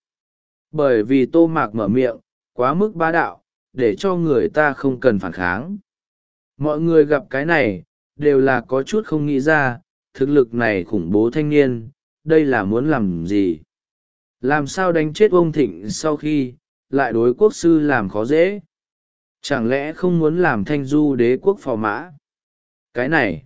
Bởi vì Tô Mạc mở miệng, quá mức bá đạo, để cho người ta không cần phản kháng. Mọi người gặp cái này, đều là có chút không nghĩ ra, thực lực này khủng bố thanh niên, đây là muốn làm gì? Làm sao đánh chết ông Thịnh sau khi, lại đối quốc sư làm khó dễ? Chẳng lẽ không muốn làm thanh du đế quốc phò mã? Cái này,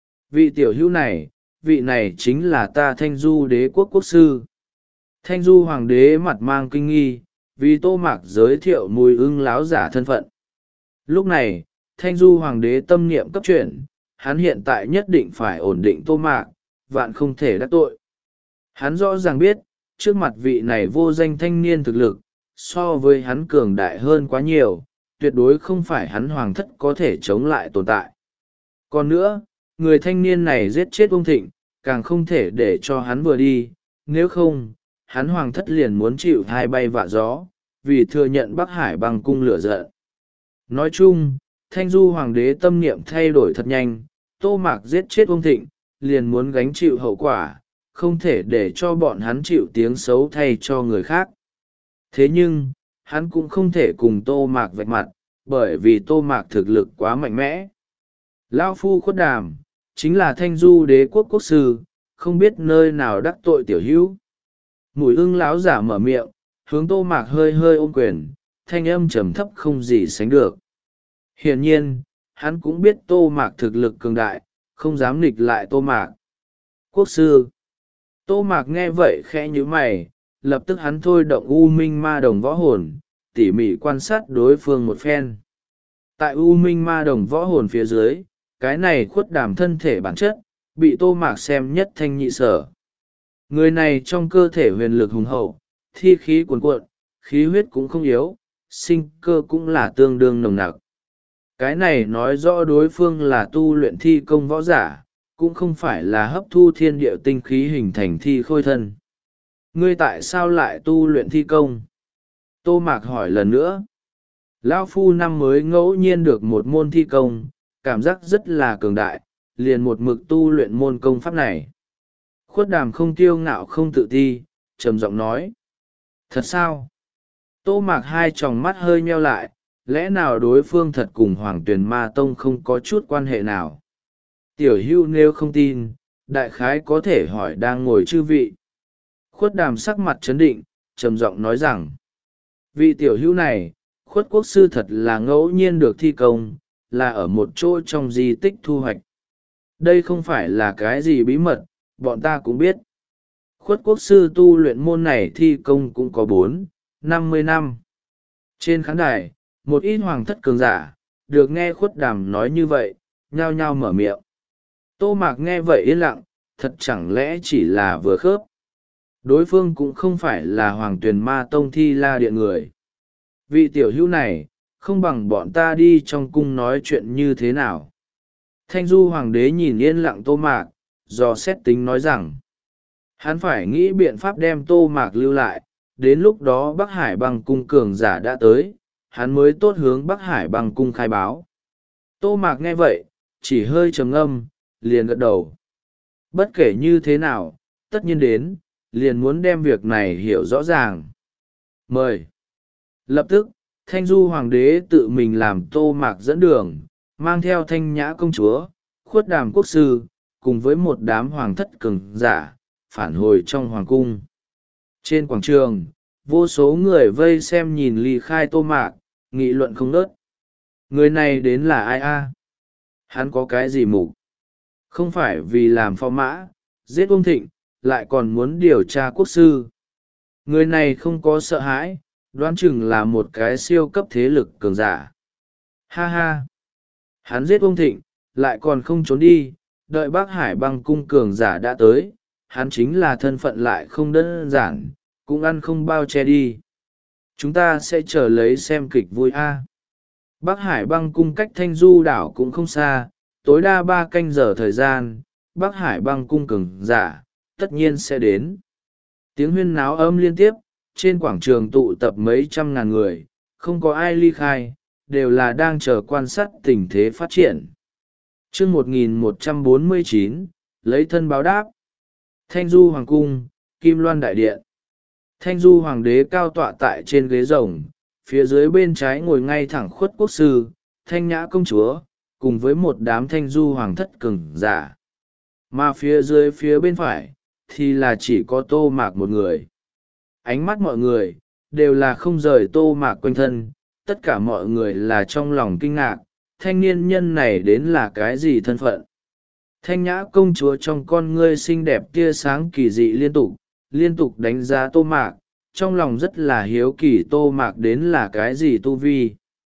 vị tiểu hữu này, vị này chính là ta thanh du đế quốc quốc sư. Thanh du hoàng đế mặt mang kinh nghi, vì Tô Mạc giới thiệu mùi ưng láo giả thân phận. Lúc này, thanh du hoàng đế tâm niệm cấp chuyển, hắn hiện tại nhất định phải ổn định Tô Mạc, vạn không thể đắc tội. Hắn rõ ràng biết, trước mặt vị này vô danh thanh niên thực lực, so với hắn cường đại hơn quá nhiều, tuyệt đối không phải hắn hoàng thất có thể chống lại tồn tại. Còn nữa, người thanh niên này giết chết ông Thịnh, càng không thể để cho hắn vừa đi, nếu không, hắn hoàng thất liền muốn chịu hai bay vạ gió, vì thừa nhận Bắc Hải bằng cung lửa giận. Nói chung, thanh du hoàng đế tâm niệm thay đổi thật nhanh, Tô Mạc giết chết ông Thịnh, liền muốn gánh chịu hậu quả, không thể để cho bọn hắn chịu tiếng xấu thay cho người khác. Thế nhưng, hắn cũng không thể cùng Tô Mạc vạch mặt, bởi vì Tô Mạc thực lực quá mạnh mẽ. Lão Phu Khuất Đàm, chính là thanh du đế quốc quốc sư, không biết nơi nào đắc tội tiểu hữu. Mùi ưng lão giả mở miệng, hướng Tô Mạc hơi hơi ôm quyền, thanh âm trầm thấp không gì sánh được. Hiển nhiên, hắn cũng biết Tô Mạc thực lực cường đại, không dám nghịch lại Tô Mạc. Quốc sư. Tô Mạc nghe vậy khẽ nhíu mày, lập tức hắn thôi động U Minh Ma Đồng võ hồn, tỉ mỉ quan sát đối phương một phen. Tại U Minh Ma Đồng võ hồn phía dưới, cái này Khuất Đàm thân thể bản chất, bị Tô Mạc xem nhất thanh nhị sở. Người này trong cơ thể huyền lực hùng hậu, thi khí cuồn cuộn, khí huyết cũng không yếu, sinh cơ cũng là tương đương nồng nặc. Cái này nói rõ đối phương là tu luyện thi công võ giả, cũng không phải là hấp thu thiên địa tinh khí hình thành thi khôi thân. Ngươi tại sao lại tu luyện thi công? Tô Mạc hỏi lần nữa. Lão Phu năm mới ngẫu nhiên được một môn thi công, cảm giác rất là cường đại, liền một mực tu luyện môn công pháp này. Khuất Đàm không kiêu ngạo không tự ti, trầm giọng nói. Thật sao? Tô Mạc hai tròng mắt hơi nheo lại, lẽ nào đối phương thật cùng Hoàng Tuyền Ma Tông không có chút quan hệ nào? Tiểu hưu nếu không tin, đại khái có thể hỏi đang ngồi chư vị. Khuất Đàm sắc mặt chấn định, trầm giọng nói rằng. Vị tiểu hữu này, Khuất quốc sư thật là ngẫu nhiên được thi công, là ở một chỗ trong di tích thu hoạch. Đây không phải là cái gì bí mật, bọn ta cũng biết. Khuất quốc sư tu luyện môn này thi công cũng có bốn, năm mươi năm. Trên khán đài, một ít hoàng thất cường giả, được nghe Khuất Đàm nói như vậy, nhao nhao mở miệng. Tô Mạc nghe vậy yên lặng, thật chẳng lẽ chỉ là vừa khớp. Đối phương cũng không phải là Hoàng Tuyền Ma Tông Thi La Điện người. Vị tiểu hữu này, không bằng bọn ta đi trong cung nói chuyện như thế nào. Thanh du hoàng đế nhìn yên lặng Tô Mạc, dò xét tính nói rằng, hắn phải nghĩ biện pháp đem Tô Mạc lưu lại, đến lúc đó Bắc Hải băng cung cường giả đã tới, hắn mới tốt hướng Bắc Hải băng cung khai báo. Tô Mạc nghe vậy, chỉ hơi trầm ngâm, liền gật đầu. Bất kể như thế nào, tất nhiên đến, liền muốn đem việc này hiểu rõ ràng. Mời. Lập tức, Thanh du hoàng đế tự mình làm Tô Mạc dẫn đường, mang theo Thanh nhã công chúa, Khuất Đàm quốc sư, cùng với một đám hoàng thất cường giả, phản hồi trong hoàng cung. Trên quảng trường, vô số người vây xem nhìn ly khai Tô Mạc, nghị luận không ngớt. Người này đến là ai a? Hắn có cái gì mục? Không phải vì làm phò mã giết Uông Thịnh, lại còn muốn điều tra quốc sư. Người này không có sợ hãi, đoán chừng là một cái siêu cấp thế lực cường giả. Ha ha, hắn giết Uông Thịnh lại còn không trốn đi, đợi Bắc Hải băng cung cường giả đã tới, hắn chính là thân phận lại không đơn giản, cũng ăn không bao che đi. Chúng ta sẽ chờ lấy xem kịch vui a. Bắc Hải băng cung cách Thanh Du đảo cũng không xa, tối đa ba canh giờ thời gian, Bắc Hải băng cung cường giả tất nhiên sẽ đến. Tiếng huyên náo âm liên tiếp, trên quảng trường tụ tập mấy trăm ngàn người, không có ai ly khai, đều là đang chờ quan sát tình thế phát triển. Chương một nghìn một trăm bốn mươi chín, lấy thân báo đáp. Thanh Du Hoàng cung, Kim Loan Đại Điện. Thanh Du Hoàng đế cao tọa tại trên ghế rồng, phía dưới bên trái ngồi ngay thẳng khuất quốc sư, Thanh Nhã công chúa, cùng với một đám Thanh Du Hoàng thất cường giả. Mà phía dưới phía bên phải, thì là chỉ có Tô Mạc một người. Ánh mắt mọi người, đều là không rời Tô Mạc quanh thân, tất cả mọi người là trong lòng kinh ngạc, thanh niên nhân này đến là cái gì thân phận. Thanh Nhã công chúa trong con ngươi xinh đẹp tia sáng kỳ dị liên tục, liên tục đánh giá Tô Mạc, trong lòng rất là hiếu kỳ Tô Mạc đến là cái gì tu vi.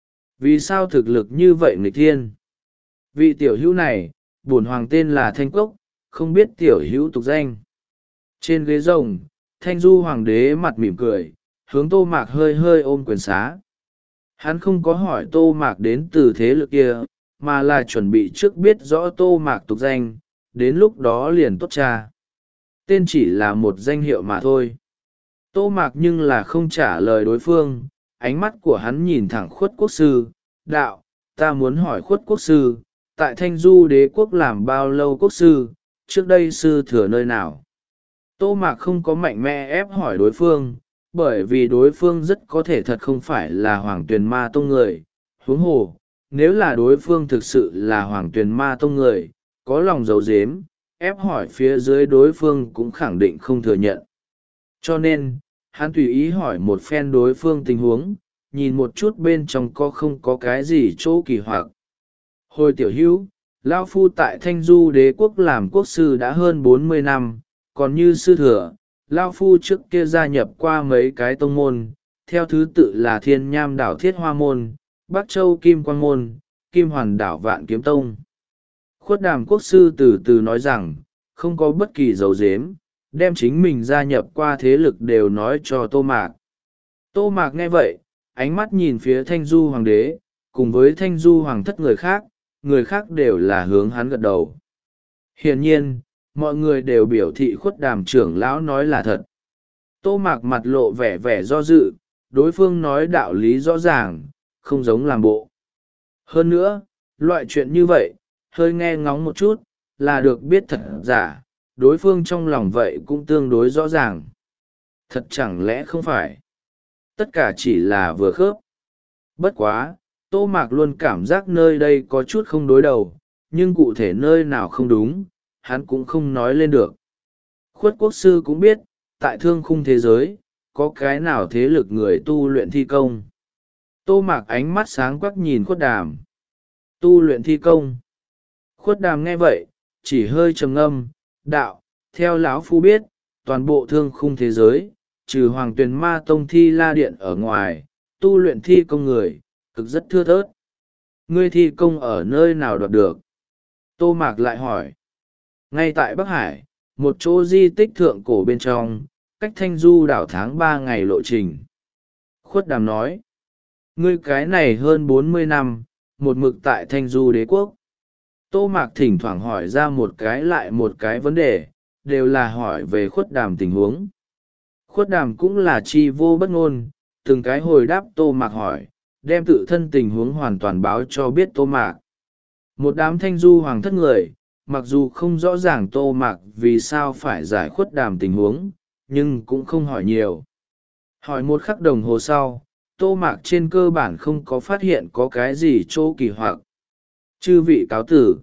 Vì sao thực lực như vậy nghịch thiên? Vị tiểu hữu này, bổn hoàng tên là Thanh Cốc, không biết tiểu hữu tục danh. Trên ghế rồng, Thanh Du Hoàng đế mặt mỉm cười, hướng Tô Mạc hơi hơi ôm quyền xá. Hắn không có hỏi Tô Mạc đến từ thế lực kia, mà là chuẩn bị trước biết rõ Tô Mạc tục danh, đến lúc đó liền tốt tra. Tên chỉ là một danh hiệu mà thôi. Tô Mạc nhưng là không trả lời đối phương, ánh mắt của hắn nhìn thẳng khuất quốc sư, đạo, ta muốn hỏi khuất quốc sư, tại Thanh Du đế quốc làm bao lâu quốc sư, trước đây sư thừa nơi nào? Tô Mạc không có mạnh mẽ ép hỏi đối phương, bởi vì đối phương rất có thể thật không phải là Hoàng Tuyền Ma Tông người. Huống hồ, nếu là đối phương thực sự là Hoàng Tuyền Ma Tông người, có lòng giấu giếm, ép hỏi phía dưới đối phương cũng khẳng định không thừa nhận. Cho nên, hắn tùy ý hỏi một phen đối phương tình huống, nhìn một chút bên trong có không có cái gì chỗ kỳ hoặc. Hồi tiểu hữu, Lao Phu tại Thanh Du đế quốc làm quốc sư đã hơn bốn mươi năm, còn như sư thừa, Lao Phu trước kia gia nhập qua mấy cái tông môn, theo thứ tự là Thiên Nham đảo Thiết Hoa Môn, Bắc Châu Kim Quang Môn, Kim Hoàn đảo Vạn Kiếm Tông. Khuất Đàm quốc sư từ từ nói rằng, không có bất kỳ dấu dếm, đem chính mình gia nhập qua thế lực đều nói cho Tô Mạc. Tô Mạc nghe vậy, ánh mắt nhìn phía Thanh Du Hoàng đế, cùng với Thanh Du Hoàng thất người khác, người khác đều là hướng hắn gật đầu. Hiển nhiên, mọi người đều biểu thị Khuất Đàm trưởng lão nói là thật. Tô Mạc mặt lộ vẻ vẻ do dự, đối phương nói đạo lý rõ ràng, không giống làm bộ. Hơn nữa, loại chuyện như vậy, hơi nghe ngóng một chút, là được biết thật giả, đối phương trong lòng vậy cũng tương đối rõ ràng. Thật chẳng lẽ không phải? Tất cả chỉ là vừa khớp. Bất quá, Tô Mạc luôn cảm giác nơi đây có chút không đối đầu, nhưng cụ thể nơi nào không đúng, hắn cũng không nói lên được. Khuất quốc sư cũng biết, tại thương khung thế giới, có cái nào thế lực người tu luyện thi công. Tô Mạc ánh mắt sáng quắc nhìn Khuất Đàm. Tu luyện thi công. Khuất Đàm nghe vậy, chỉ hơi trầm ngâm, đạo, theo lão phu biết, toàn bộ thương khung thế giới, trừ Hoàng Tuyền Ma Tông Thi La Điện ở ngoài, tu luyện thi công người, cực rất thưa thớt. Ngươi thi công ở nơi nào đoạt được? Tô Mạc lại hỏi. Ngay tại Bắc Hải, một chỗ di tích thượng cổ bên trong, cách Thanh Du đảo tháng ba ngày lộ trình. Khuất Đàm nói. Ngươi cái này hơn bốn mươi năm, một mực tại Thanh Du đế quốc. Tô Mạc thỉnh thoảng hỏi ra một cái lại một cái vấn đề, đều là hỏi về Khuất Đàm tình huống. Khuất Đàm cũng là chi vô bất ngôn, từng cái hồi đáp Tô Mạc hỏi, đem tự thân tình huống hoàn toàn báo cho biết Tô Mạc. Một đám Thanh Du hoàng thất người, mặc dù không rõ ràng Tô Mạc vì sao phải giải Khuất Đàm tình huống, nhưng cũng không hỏi nhiều. Hỏi một khắc đồng hồ sau, Tô Mạc trên cơ bản không có phát hiện có cái gì chỗ kỳ hoặc. Chư vị cáo tử.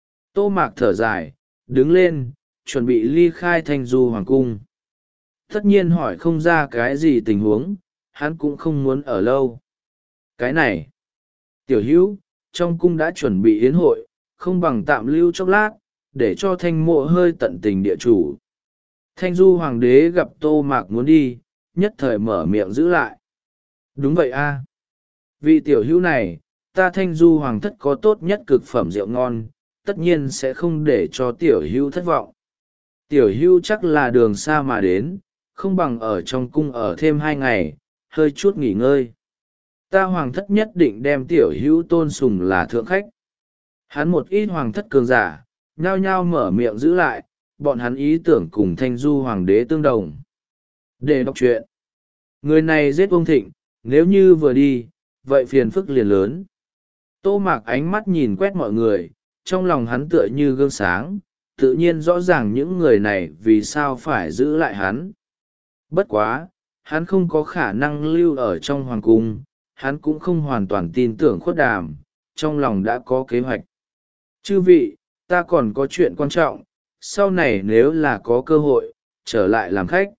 Tô Mạc thở dài, đứng lên, chuẩn bị ly khai Thanh Du hoàng cung. Tất nhiên hỏi không ra cái gì tình huống, hắn cũng không muốn ở lâu. Cái này, tiểu hữu, trong cung đã chuẩn bị yến hội, không bằng tạm lưu chốc lát, để cho thanh mộ hơi tận tình địa chủ. Thanh du hoàng đế gặp tô mạc muốn đi, nhất thời mở miệng giữ lại. Đúng vậy a, vị tiểu hữu này, ta thanh du hoàng thất có tốt nhất cực phẩm rượu ngon, tất nhiên sẽ không để cho tiểu hữu thất vọng. Tiểu hữu chắc là đường xa mà đến, không bằng ở trong cung ở thêm hai ngày, hơi chút nghỉ ngơi. Ta hoàng thất nhất định đem tiểu hữu tôn sùng là thượng khách. Hắn một ít hoàng thất cường giả, nhao nhao mở miệng giữ lại, bọn hắn ý tưởng cùng thanh du hoàng đế tương đồng. Để đọc truyện. Người này giết ông Thịnh, nếu như vừa đi, vậy phiền phức liền lớn. Tô Mạc ánh mắt nhìn quét mọi người, trong lòng hắn tựa như gương sáng, tự nhiên rõ ràng những người này vì sao phải giữ lại hắn. Bất quá, hắn không có khả năng lưu ở trong hoàng cung, hắn cũng không hoàn toàn tin tưởng Khuất Đàm, trong lòng đã có kế hoạch. Chư vị, ta còn có chuyện quan trọng, sau này nếu là có cơ hội, trở lại làm khách.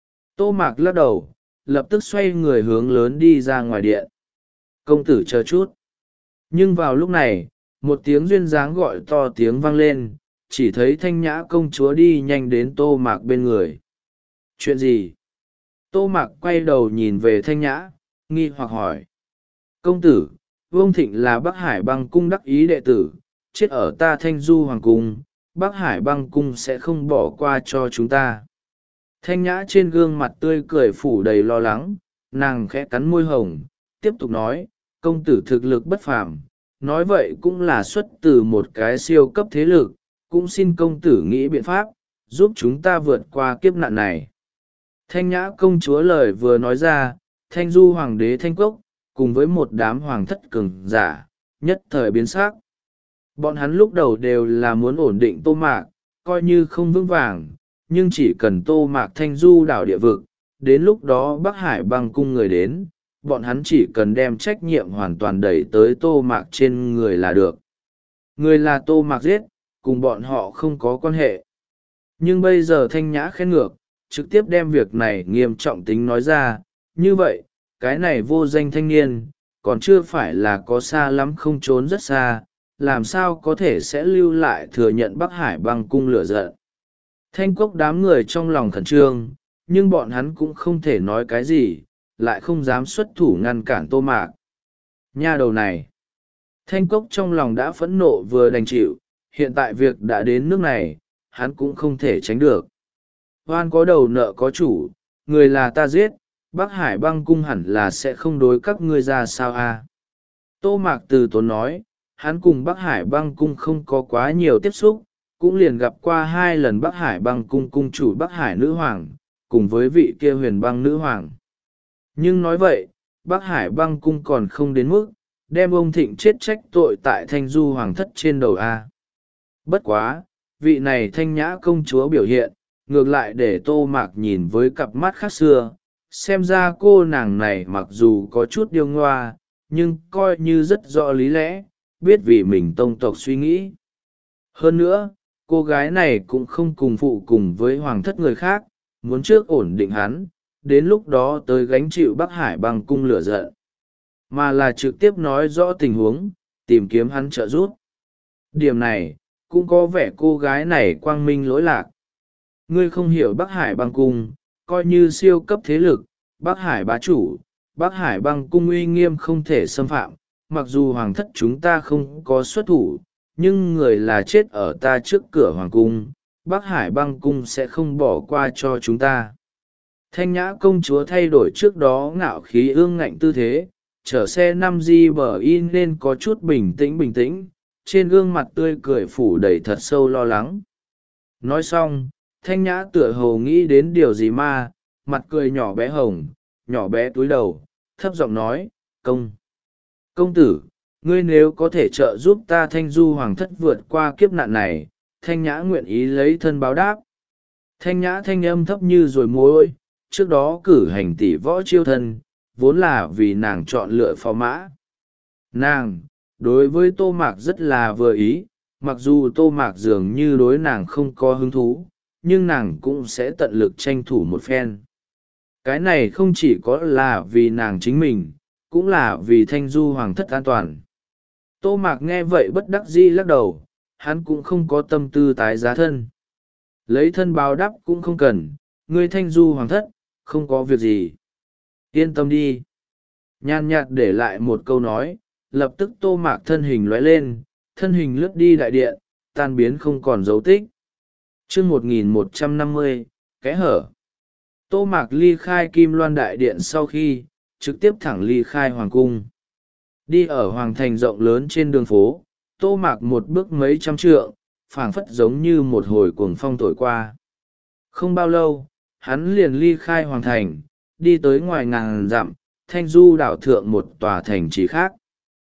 Tô Mạc lắc đầu, lập tức xoay người hướng lớn đi ra ngoài điện. Công tử chờ chút. Nhưng vào lúc này, một tiếng duyên dáng gọi to tiếng vang lên, chỉ thấy Thanh Nhã công chúa đi nhanh đến Tô Mạc bên người. Chuyện gì? Tô Mạc quay đầu nhìn về Thanh Nhã, nghi hoặc hỏi. Công tử, Vương Thịnh là Bắc Hải Băng cung đắc ý đệ tử, chết ở ta Thanh Du Hoàng cung, Bắc Hải Băng cung sẽ không bỏ qua cho chúng ta. Thanh Nhã trên gương mặt tươi cười phủ đầy lo lắng, nàng khẽ cắn môi hồng, tiếp tục nói, công tử thực lực bất phàm, nói vậy cũng là xuất từ một cái siêu cấp thế lực, cũng xin công tử nghĩ biện pháp, giúp chúng ta vượt qua kiếp nạn này. Thanh Nhã công chúa lời vừa nói ra, Thanh Du Hoàng đế Thanh Cốc, cùng với một đám hoàng thất cường giả, nhất thời biến sắc. Bọn hắn lúc đầu đều là muốn ổn định Tô Mạc, coi như không vững vàng, nhưng chỉ cần Tô Mạc thanh du đảo địa vực, đến lúc đó Bắc Hải Băng cung người đến, bọn hắn chỉ cần đem trách nhiệm hoàn toàn đẩy tới Tô Mạc trên người là được. Người là Tô Mạc giết, cùng bọn họ không có quan hệ. Nhưng bây giờ Thanh Nhã khen ngược, trực tiếp đem việc này nghiêm trọng tính nói ra, như vậy, cái này vô danh thanh niên, còn chưa phải là có xa lắm không trốn rất xa, làm sao có thể sẽ lưu lại thừa nhận Bắc Hải Băng cung lửa giận. Thanh Cốc đám người trong lòng khẩn trương, nhưng bọn hắn cũng không thể nói cái gì, lại không dám xuất thủ ngăn cản Tô Mạc. Nha đầu này, Thanh Cốc trong lòng đã phẫn nộ vừa đành chịu, hiện tại việc đã đến nước này, hắn cũng không thể tránh được. Hoan có đầu nợ có chủ, người là ta giết, Bắc Hải Băng cung hẳn là sẽ không đối các ngươi ra sao a? Tô Mạc từ tốn nói, hắn cùng Bắc Hải Băng cung không có quá nhiều tiếp xúc, cũng liền gặp qua hai lần Bắc Hải Băng cung cung chủ Bắc Hải nữ hoàng, cùng với vị kia huyền băng nữ hoàng. Nhưng nói vậy, Bắc Hải Băng cung còn không đến mức, đem ông Thịnh chết trách tội tại Thanh Du hoàng thất trên đầu A. Bất quá, vị này Thanh Nhã công chúa biểu hiện, ngược lại để Tô Mạc nhìn với cặp mắt khác xưa, xem ra cô nàng này mặc dù có chút điêu ngoa, nhưng coi như rất rõ lý lẽ, biết vì mình tông tộc suy nghĩ. Hơn nữa, cô gái này cũng không cùng phụ cùng với hoàng thất người khác, muốn trước ổn định hắn, đến lúc đó tới gánh chịu Bắc Hải Băng cung lửa giận, mà là trực tiếp nói rõ tình huống, tìm kiếm hắn trợ giúp. Điểm này, cũng có vẻ cô gái này quang minh lỗi lạc. Ngươi không hiểu Bắc Hải Băng cung, coi như siêu cấp thế lực, Bắc Hải bá chủ, Bắc Hải Băng cung uy nghiêm không thể xâm phạm, mặc dù hoàng thất chúng ta không có xuất thủ, nhưng người là chết ở ta trước cửa hoàng cung, Bắc Hải Băng cung sẽ không bỏ qua cho chúng ta. Thanh Nhã công chúa thay đổi trước đó ngạo khí ương ngạnh tư thế, chở xe năm di bờ in nên có chút bình tĩnh bình tĩnh, trên gương mặt tươi cười phủ đầy thật sâu lo lắng. Nói xong, Thanh Nhã tựa hồ nghĩ đến điều gì mà, mặt cười nhỏ bé hồng, nhỏ bé túi đầu, thấp giọng nói, công. Công tử, ngươi nếu có thể trợ giúp ta Thanh Du hoàng thất vượt qua kiếp nạn này, Thanh Nhã nguyện ý lấy thân báo đáp. Thanh Nhã thanh âm thấp như rồi môi, trước đó cử hành tỷ võ chiêu thân, vốn là vì nàng chọn lựa phò mã. Nàng, đối với Tô Mạc rất là vừa ý, mặc dù Tô Mạc dường như đối nàng không có hứng thú, nhưng nàng cũng sẽ tận lực tranh thủ một phen. Cái này không chỉ có là vì nàng chính mình, cũng là vì Thanh Du hoàng thất an toàn. Tô Mạc nghe vậy bất đắc dĩ lắc đầu, hắn cũng không có tâm tư tái giá thân. Lấy thân báo đáp cũng không cần, ngươi Thanh Du hoàng thất, không có việc gì. Yên tâm đi. Nhàn nhạt để lại một câu nói, lập tức Tô Mạc thân hình lóe lên, thân hình lướt đi đại điện, tan biến không còn dấu tích. chương một nghìn một trăm năm mươi, kẽ hở. Tô Mạc ly khai Kim Loan đại điện sau khi, trực tiếp thẳng ly khai hoàng cung. Đi ở hoàng thành rộng lớn trên đường phố, Tô Mạc một bước mấy trăm trượng, phảng phất giống như một hồi cuồng phong thổi qua. Không bao lâu, hắn liền ly khai hoàng thành, đi tới ngoài ngàn dặm, Thanh Du đảo thượng một tòa thành trì khác.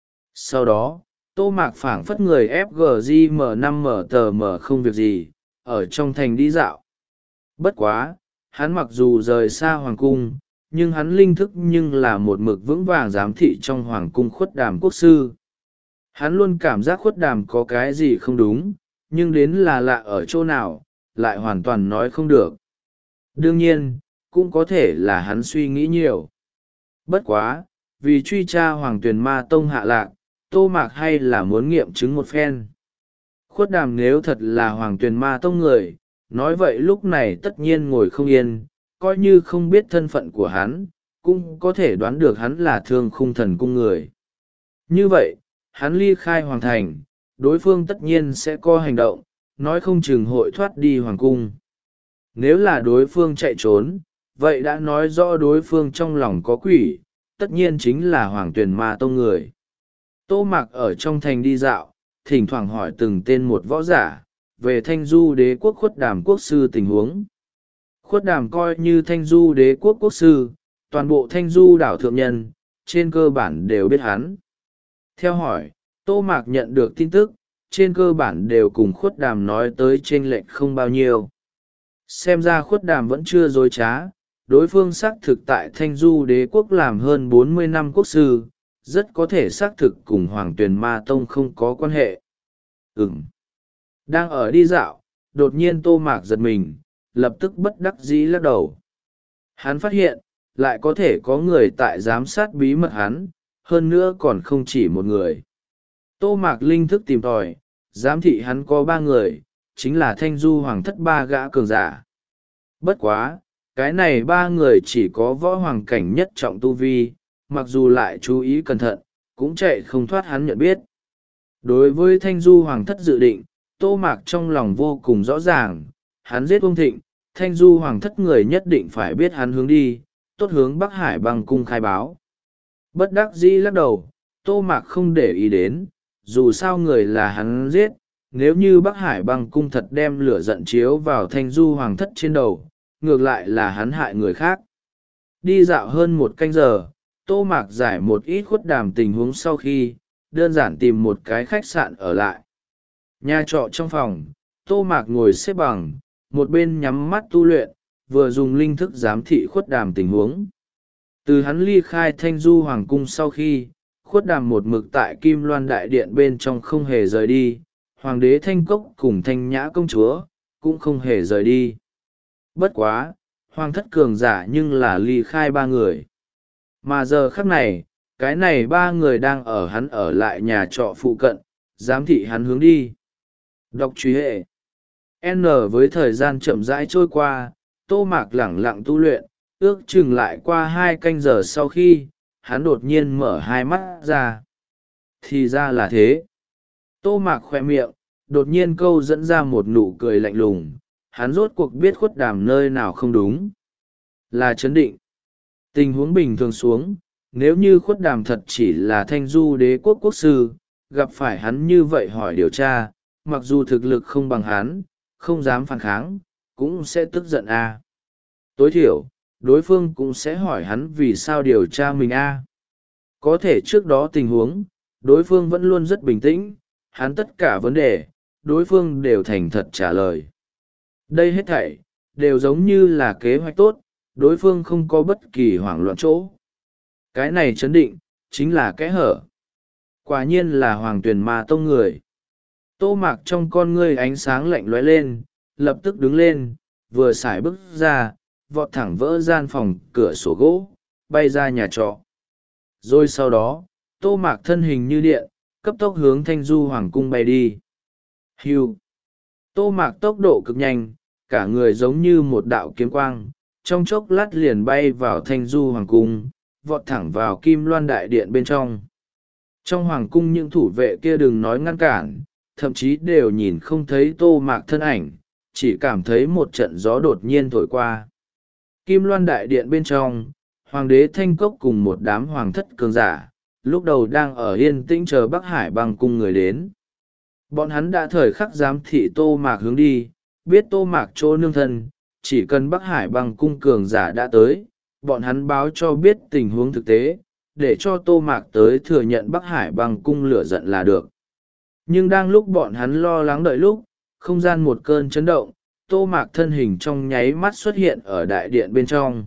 Sau đó, Tô Mạc phảng phất người ép giê em năm m tờ m không việc gì, ở trong thành đi dạo. Bất quá, hắn mặc dù rời xa hoàng cung, nhưng hắn linh thức nhưng là một mực vững vàng giám thị trong hoàng cung Khuất Đàm quốc sư. Hắn luôn cảm giác Khuất Đàm có cái gì không đúng, nhưng đến là lạ ở chỗ nào, lại hoàn toàn nói không được. Đương nhiên, cũng có thể là hắn suy nghĩ nhiều. Bất quá, vì truy tra Hoàng Tuyền Ma Tông hạ lạc, Tô Mạc hay là muốn nghiệm chứng một phen. Khuất Đàm nếu thật là Hoàng Tuyền Ma Tông người, nói vậy lúc này tất nhiên ngồi không yên, coi như không biết thân phận của hắn, cũng có thể đoán được hắn là Thương Khung Thần Cung người. Như vậy, hắn ly khai hoàng thành, đối phương tất nhiên sẽ có hành động, nói không chừng hội thoát đi hoàng cung. Nếu là đối phương chạy trốn, vậy đã nói rõ đối phương trong lòng có quỷ, tất nhiên chính là Hoàng Tuyền Ma Tông người. Tô Mạc ở trong thành đi dạo, thỉnh thoảng hỏi từng tên một võ giả, về Thanh Du đế quốc Khuất Đàm quốc sư tình huống. Khuất Đàm coi như Thanh Du đế quốc quốc sư, toàn bộ Thanh Du đảo thượng nhân, trên cơ bản đều biết hắn. Theo hỏi, Tô Mạc nhận được tin tức, trên cơ bản đều cùng Khuất Đàm nói tới chênh lệch không bao nhiêu. Xem ra Khuất Đàm vẫn chưa dối trá, đối phương xác thực tại Thanh Du đế quốc làm hơn bốn mươi năm quốc sư, rất có thể xác thực cùng Hoàng Tuyền Ma Tông không có quan hệ. Ừm. Đang ở đi dạo, đột nhiên Tô Mạc giật mình, lập tức bất đắc dĩ lắc đầu. Hắn phát hiện, lại có thể có người tại giám sát bí mật hắn, hơn nữa còn không chỉ một người. Tô Mạc linh thức tìm tòi, giám thị hắn có ba người, chính là Thanh Du hoàng thất ba gã cường giả. Bất quá, cái này ba người chỉ có võ hoàng cảnh nhất trọng tu vi, mặc dù lại chú ý cẩn thận, cũng chạy không thoát hắn nhận biết. Đối với Thanh Du hoàng thất dự định, Tô Mạc trong lòng vô cùng rõ ràng, hắn giết Ông Thịnh, Thanh Du hoàng thất người nhất định phải biết hắn hướng đi, tốt hướng Bắc Hải Băng cung khai báo. Bất đắc dĩ lắc đầu, Tô Mạc không để ý đến, dù sao người là hắn giết, nếu như Bắc Hải Băng cung thật đem lửa giận chiếu vào Thanh Du hoàng thất trên đầu, ngược lại là hắn hại người khác. Đi dạo hơn một canh giờ, Tô Mạc giải một ít Khuất Đàm tình huống sau khi, đơn giản tìm một cái khách sạn ở lại. Nhà trọ trong phòng, Tô Mạc ngồi xếp bằng, một bên nhắm mắt tu luyện, vừa dùng linh thức giám thị Khuất Đàm tình huống. Từ hắn ly khai Thanh Du hoàng cung sau khi, Khuất Đàm một mực tại Kim Loan đại điện bên trong không hề rời đi, Hoàng đế Thanh Cốc cùng Thanh Nhã công chúa, cũng không hề rời đi. Bất quá, Hoàng thất cường giả nhưng là ly khai ba người. Mà giờ khắc này, cái này ba người đang ở hắn ở lại nhà trọ phụ cận, giám thị hắn hướng đi. Đọc truy hệ. N với thời gian chậm rãi trôi qua, Tô Mạc lẳng lặng tu luyện, ước chừng lại qua hai canh giờ sau khi, hắn đột nhiên mở hai mắt ra. Thì ra là thế. Tô Mạc khoe miệng, đột nhiên câu dẫn ra một nụ cười lạnh lùng, hắn rốt cuộc biết Khuất Đàm nơi nào không đúng. Là chấn định. Tình huống bình thường xuống, nếu như Khuất Đàm thật chỉ là Thanh Du đế quốc quốc sư, gặp phải hắn như vậy hỏi điều tra, mặc dù thực lực không bằng hắn, không dám phản kháng, cũng sẽ tức giận a. À. Tối thiểu, đối phương cũng sẽ hỏi hắn vì sao điều tra mình a. À. Có thể trước đó tình huống, đối phương vẫn luôn rất bình tĩnh, hắn tất cả vấn đề, đối phương đều thành thật trả lời. Đây hết thảy, đều giống như là kế hoạch tốt, đối phương không có bất kỳ hoảng loạn chỗ. Cái này chấn định, chính là kẽ hở. Quả nhiên là Hoàng Tuyền Ma Tông người. Tô Mạc trong con ngươi ánh sáng lạnh lóe lên, lập tức đứng lên, vừa xài bước ra, vọt thẳng vỡ gian phòng cửa sổ gỗ, bay ra nhà trọ. Rồi sau đó, Tô Mạc thân hình như điện, cấp tốc hướng Thanh Du hoàng cung bay đi. Hiu. Tô Mạc tốc độ cực nhanh, cả người giống như một đạo kiếm quang, trong chốc lát liền bay vào Thanh Du Hoàng Cung, vọt thẳng vào Kim Loan Đại Điện bên trong. Trong Hoàng Cung những thủ vệ kia đừng nói ngăn cản, thậm chí đều nhìn không thấy Tô Mạc thân ảnh, chỉ cảm thấy một trận gió đột nhiên thổi qua. Kim Loan Đại Điện bên trong, Hoàng đế Thanh Cốc cùng một đám hoàng thất cường giả, lúc đầu đang ở yên tĩnh chờ Bắc Hải Băng Cung người đến. Bọn hắn đã thời khắc giám thị Tô Mạc hướng đi, biết Tô Mạc chỗ nương thân, chỉ cần Bắc Hải Băng Cung cường giả đã tới, bọn hắn báo cho biết tình huống thực tế, để cho Tô Mạc tới thừa nhận Bắc Hải Băng Cung lửa giận là được. Nhưng đang lúc bọn hắn lo lắng đợi lúc, không gian một cơn chấn động, Tô Mạc thân hình trong nháy mắt xuất hiện ở đại điện bên trong.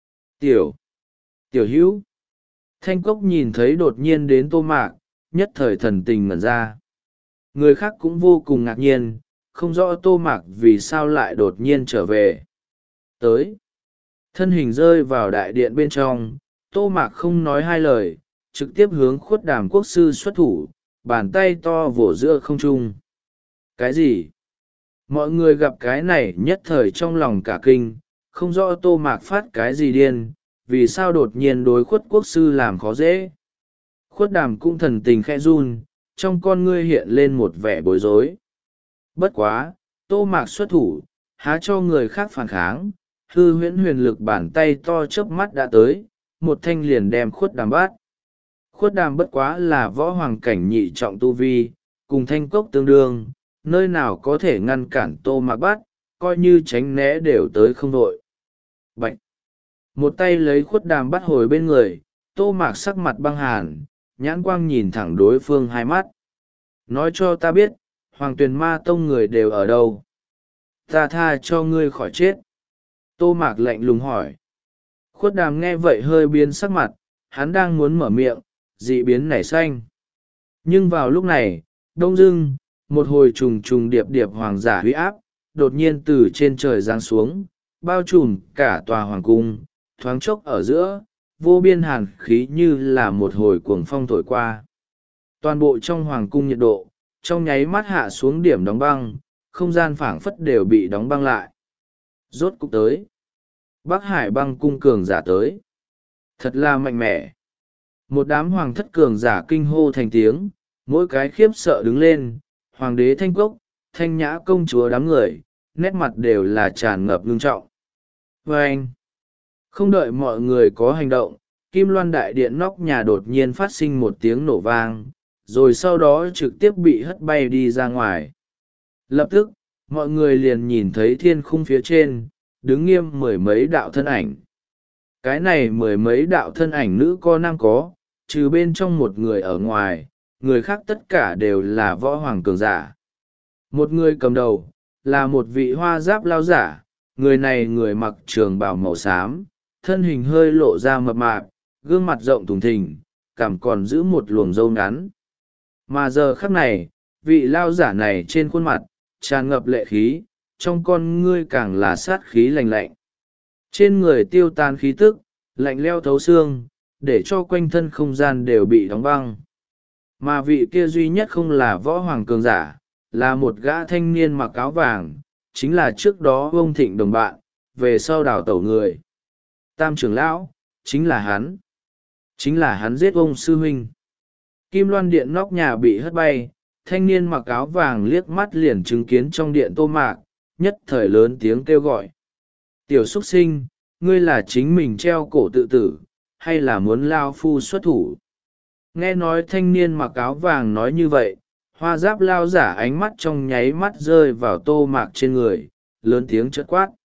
Tiểu! Tiểu Hữu! Thanh Cốc nhìn thấy đột nhiên đến Tô Mạc, nhất thời thần tình ngẩn ra. Người khác cũng vô cùng ngạc nhiên, không rõ Tô Mạc vì sao lại đột nhiên trở về. Tới! Thân hình rơi vào đại điện bên trong, Tô Mạc không nói hai lời, trực tiếp hướng Khuất Đàm quốc sư xuất thủ, bàn tay to vỗ giữa không trung. Cái gì? Mọi người gặp cái này nhất thời trong lòng cả kinh, không rõ Tô Mạc phát cái gì điên, vì sao đột nhiên đối Khuất quốc sư làm khó dễ. Khuất Đàm cũng thần tình khẽ run, trong con ngươi hiện lên một vẻ bối rối. Bất quá, Tô Mạc xuất thủ, há cho người khác phản kháng, hư huyễn huyền lực bàn tay to chớp mắt đã tới, một thanh liền đem Khuất Đàm bắt. Khuất Đàm bất quá là võ hoàng cảnh nhị trọng tu vi, cùng Thanh Cốc tương đương, nơi nào có thể ngăn cản Tô Mạc bắt, coi như tránh né đều tới không đội. Bạch! Một tay lấy Khuất Đàm bắt hồi bên người, Tô Mạc sắc mặt băng hàn, nhãn quang nhìn thẳng đối phương hai mắt. Nói cho ta biết, Hoàng Tuyền Ma Tông người đều ở đâu? Ta tha cho ngươi khỏi chết. Tô Mạc lạnh lùng hỏi. Khuất Đàm nghe vậy hơi biến sắc mặt, hắn đang muốn mở miệng, dị biến nảy xanh. Nhưng vào lúc này, đông dưng, một hồi trùng trùng điệp điệp hoàng giả huy áp, đột nhiên từ trên trời giáng xuống, bao trùm cả tòa hoàng cung, thoáng chốc ở giữa, vô biên hàn khí như là một hồi cuồng phong thổi qua. Toàn bộ trong hoàng cung nhiệt độ, trong nháy mắt hạ xuống điểm đóng băng, không gian phảng phất đều bị đóng băng lại. Rốt cục tới. Bắc Hải Băng Cung cường giả tới. Thật là mạnh mẽ. Một đám hoàng thất cường giả kinh hô thành tiếng, mỗi cái khiếp sợ đứng lên, hoàng đế Thanh Cốc, Thanh Nhã công chúa đám người, nét mặt đều là tràn ngập ngưng trọng. Và anh, không đợi mọi người có hành động, Kim Loan Đại Điện nóc nhà đột nhiên phát sinh một tiếng nổ vang, rồi sau đó trực tiếp bị hất bay đi ra ngoài. Lập tức, mọi người liền nhìn thấy thiên khung phía trên, đứng nghiêm mười mấy đạo thân ảnh. Cái này mười mấy đạo thân ảnh nữ có nam có, trừ bên trong một người ở ngoài, người khác tất cả đều là võ hoàng cường giả. Một người cầm đầu, là một vị hoa giáp lao giả, người này người mặc trường bào màu xám, thân hình hơi lộ ra mập mạp, gương mặt rộng thùng thình, cằm còn giữ một luồng râu ngắn. Mà giờ khắc này, vị lao giả này trên khuôn mặt, tràn ngập lệ khí, trong con ngươi càng là sát khí lạnh lạnh. Trên người tiêu tan khí tức, lạnh leo thấu xương, để cho quanh thân không gian đều bị đóng băng. Mà vị kia duy nhất không là võ hoàng cường giả, là một gã thanh niên mặc áo vàng, chính là trước đó ông Thịnh đồng bạn, về sau đào tẩu người. Tam trưởng lão, chính là hắn. Chính là hắn giết ông sư huynh. Kim Loan Điện nóc nhà bị hất bay, thanh niên mặc áo vàng liếc mắt liền chứng kiến trong điện Tô Mạc, nhất thời lớn tiếng kêu gọi. Tiểu xuất sinh, ngươi là chính mình treo cổ tự tử, hay là muốn lao phu xuất thủ? Nghe nói thanh niên mặc áo vàng nói như vậy, hoa giáp lao giả ánh mắt trong nháy mắt rơi vào Tô Mạc trên người, lớn tiếng chớt quát.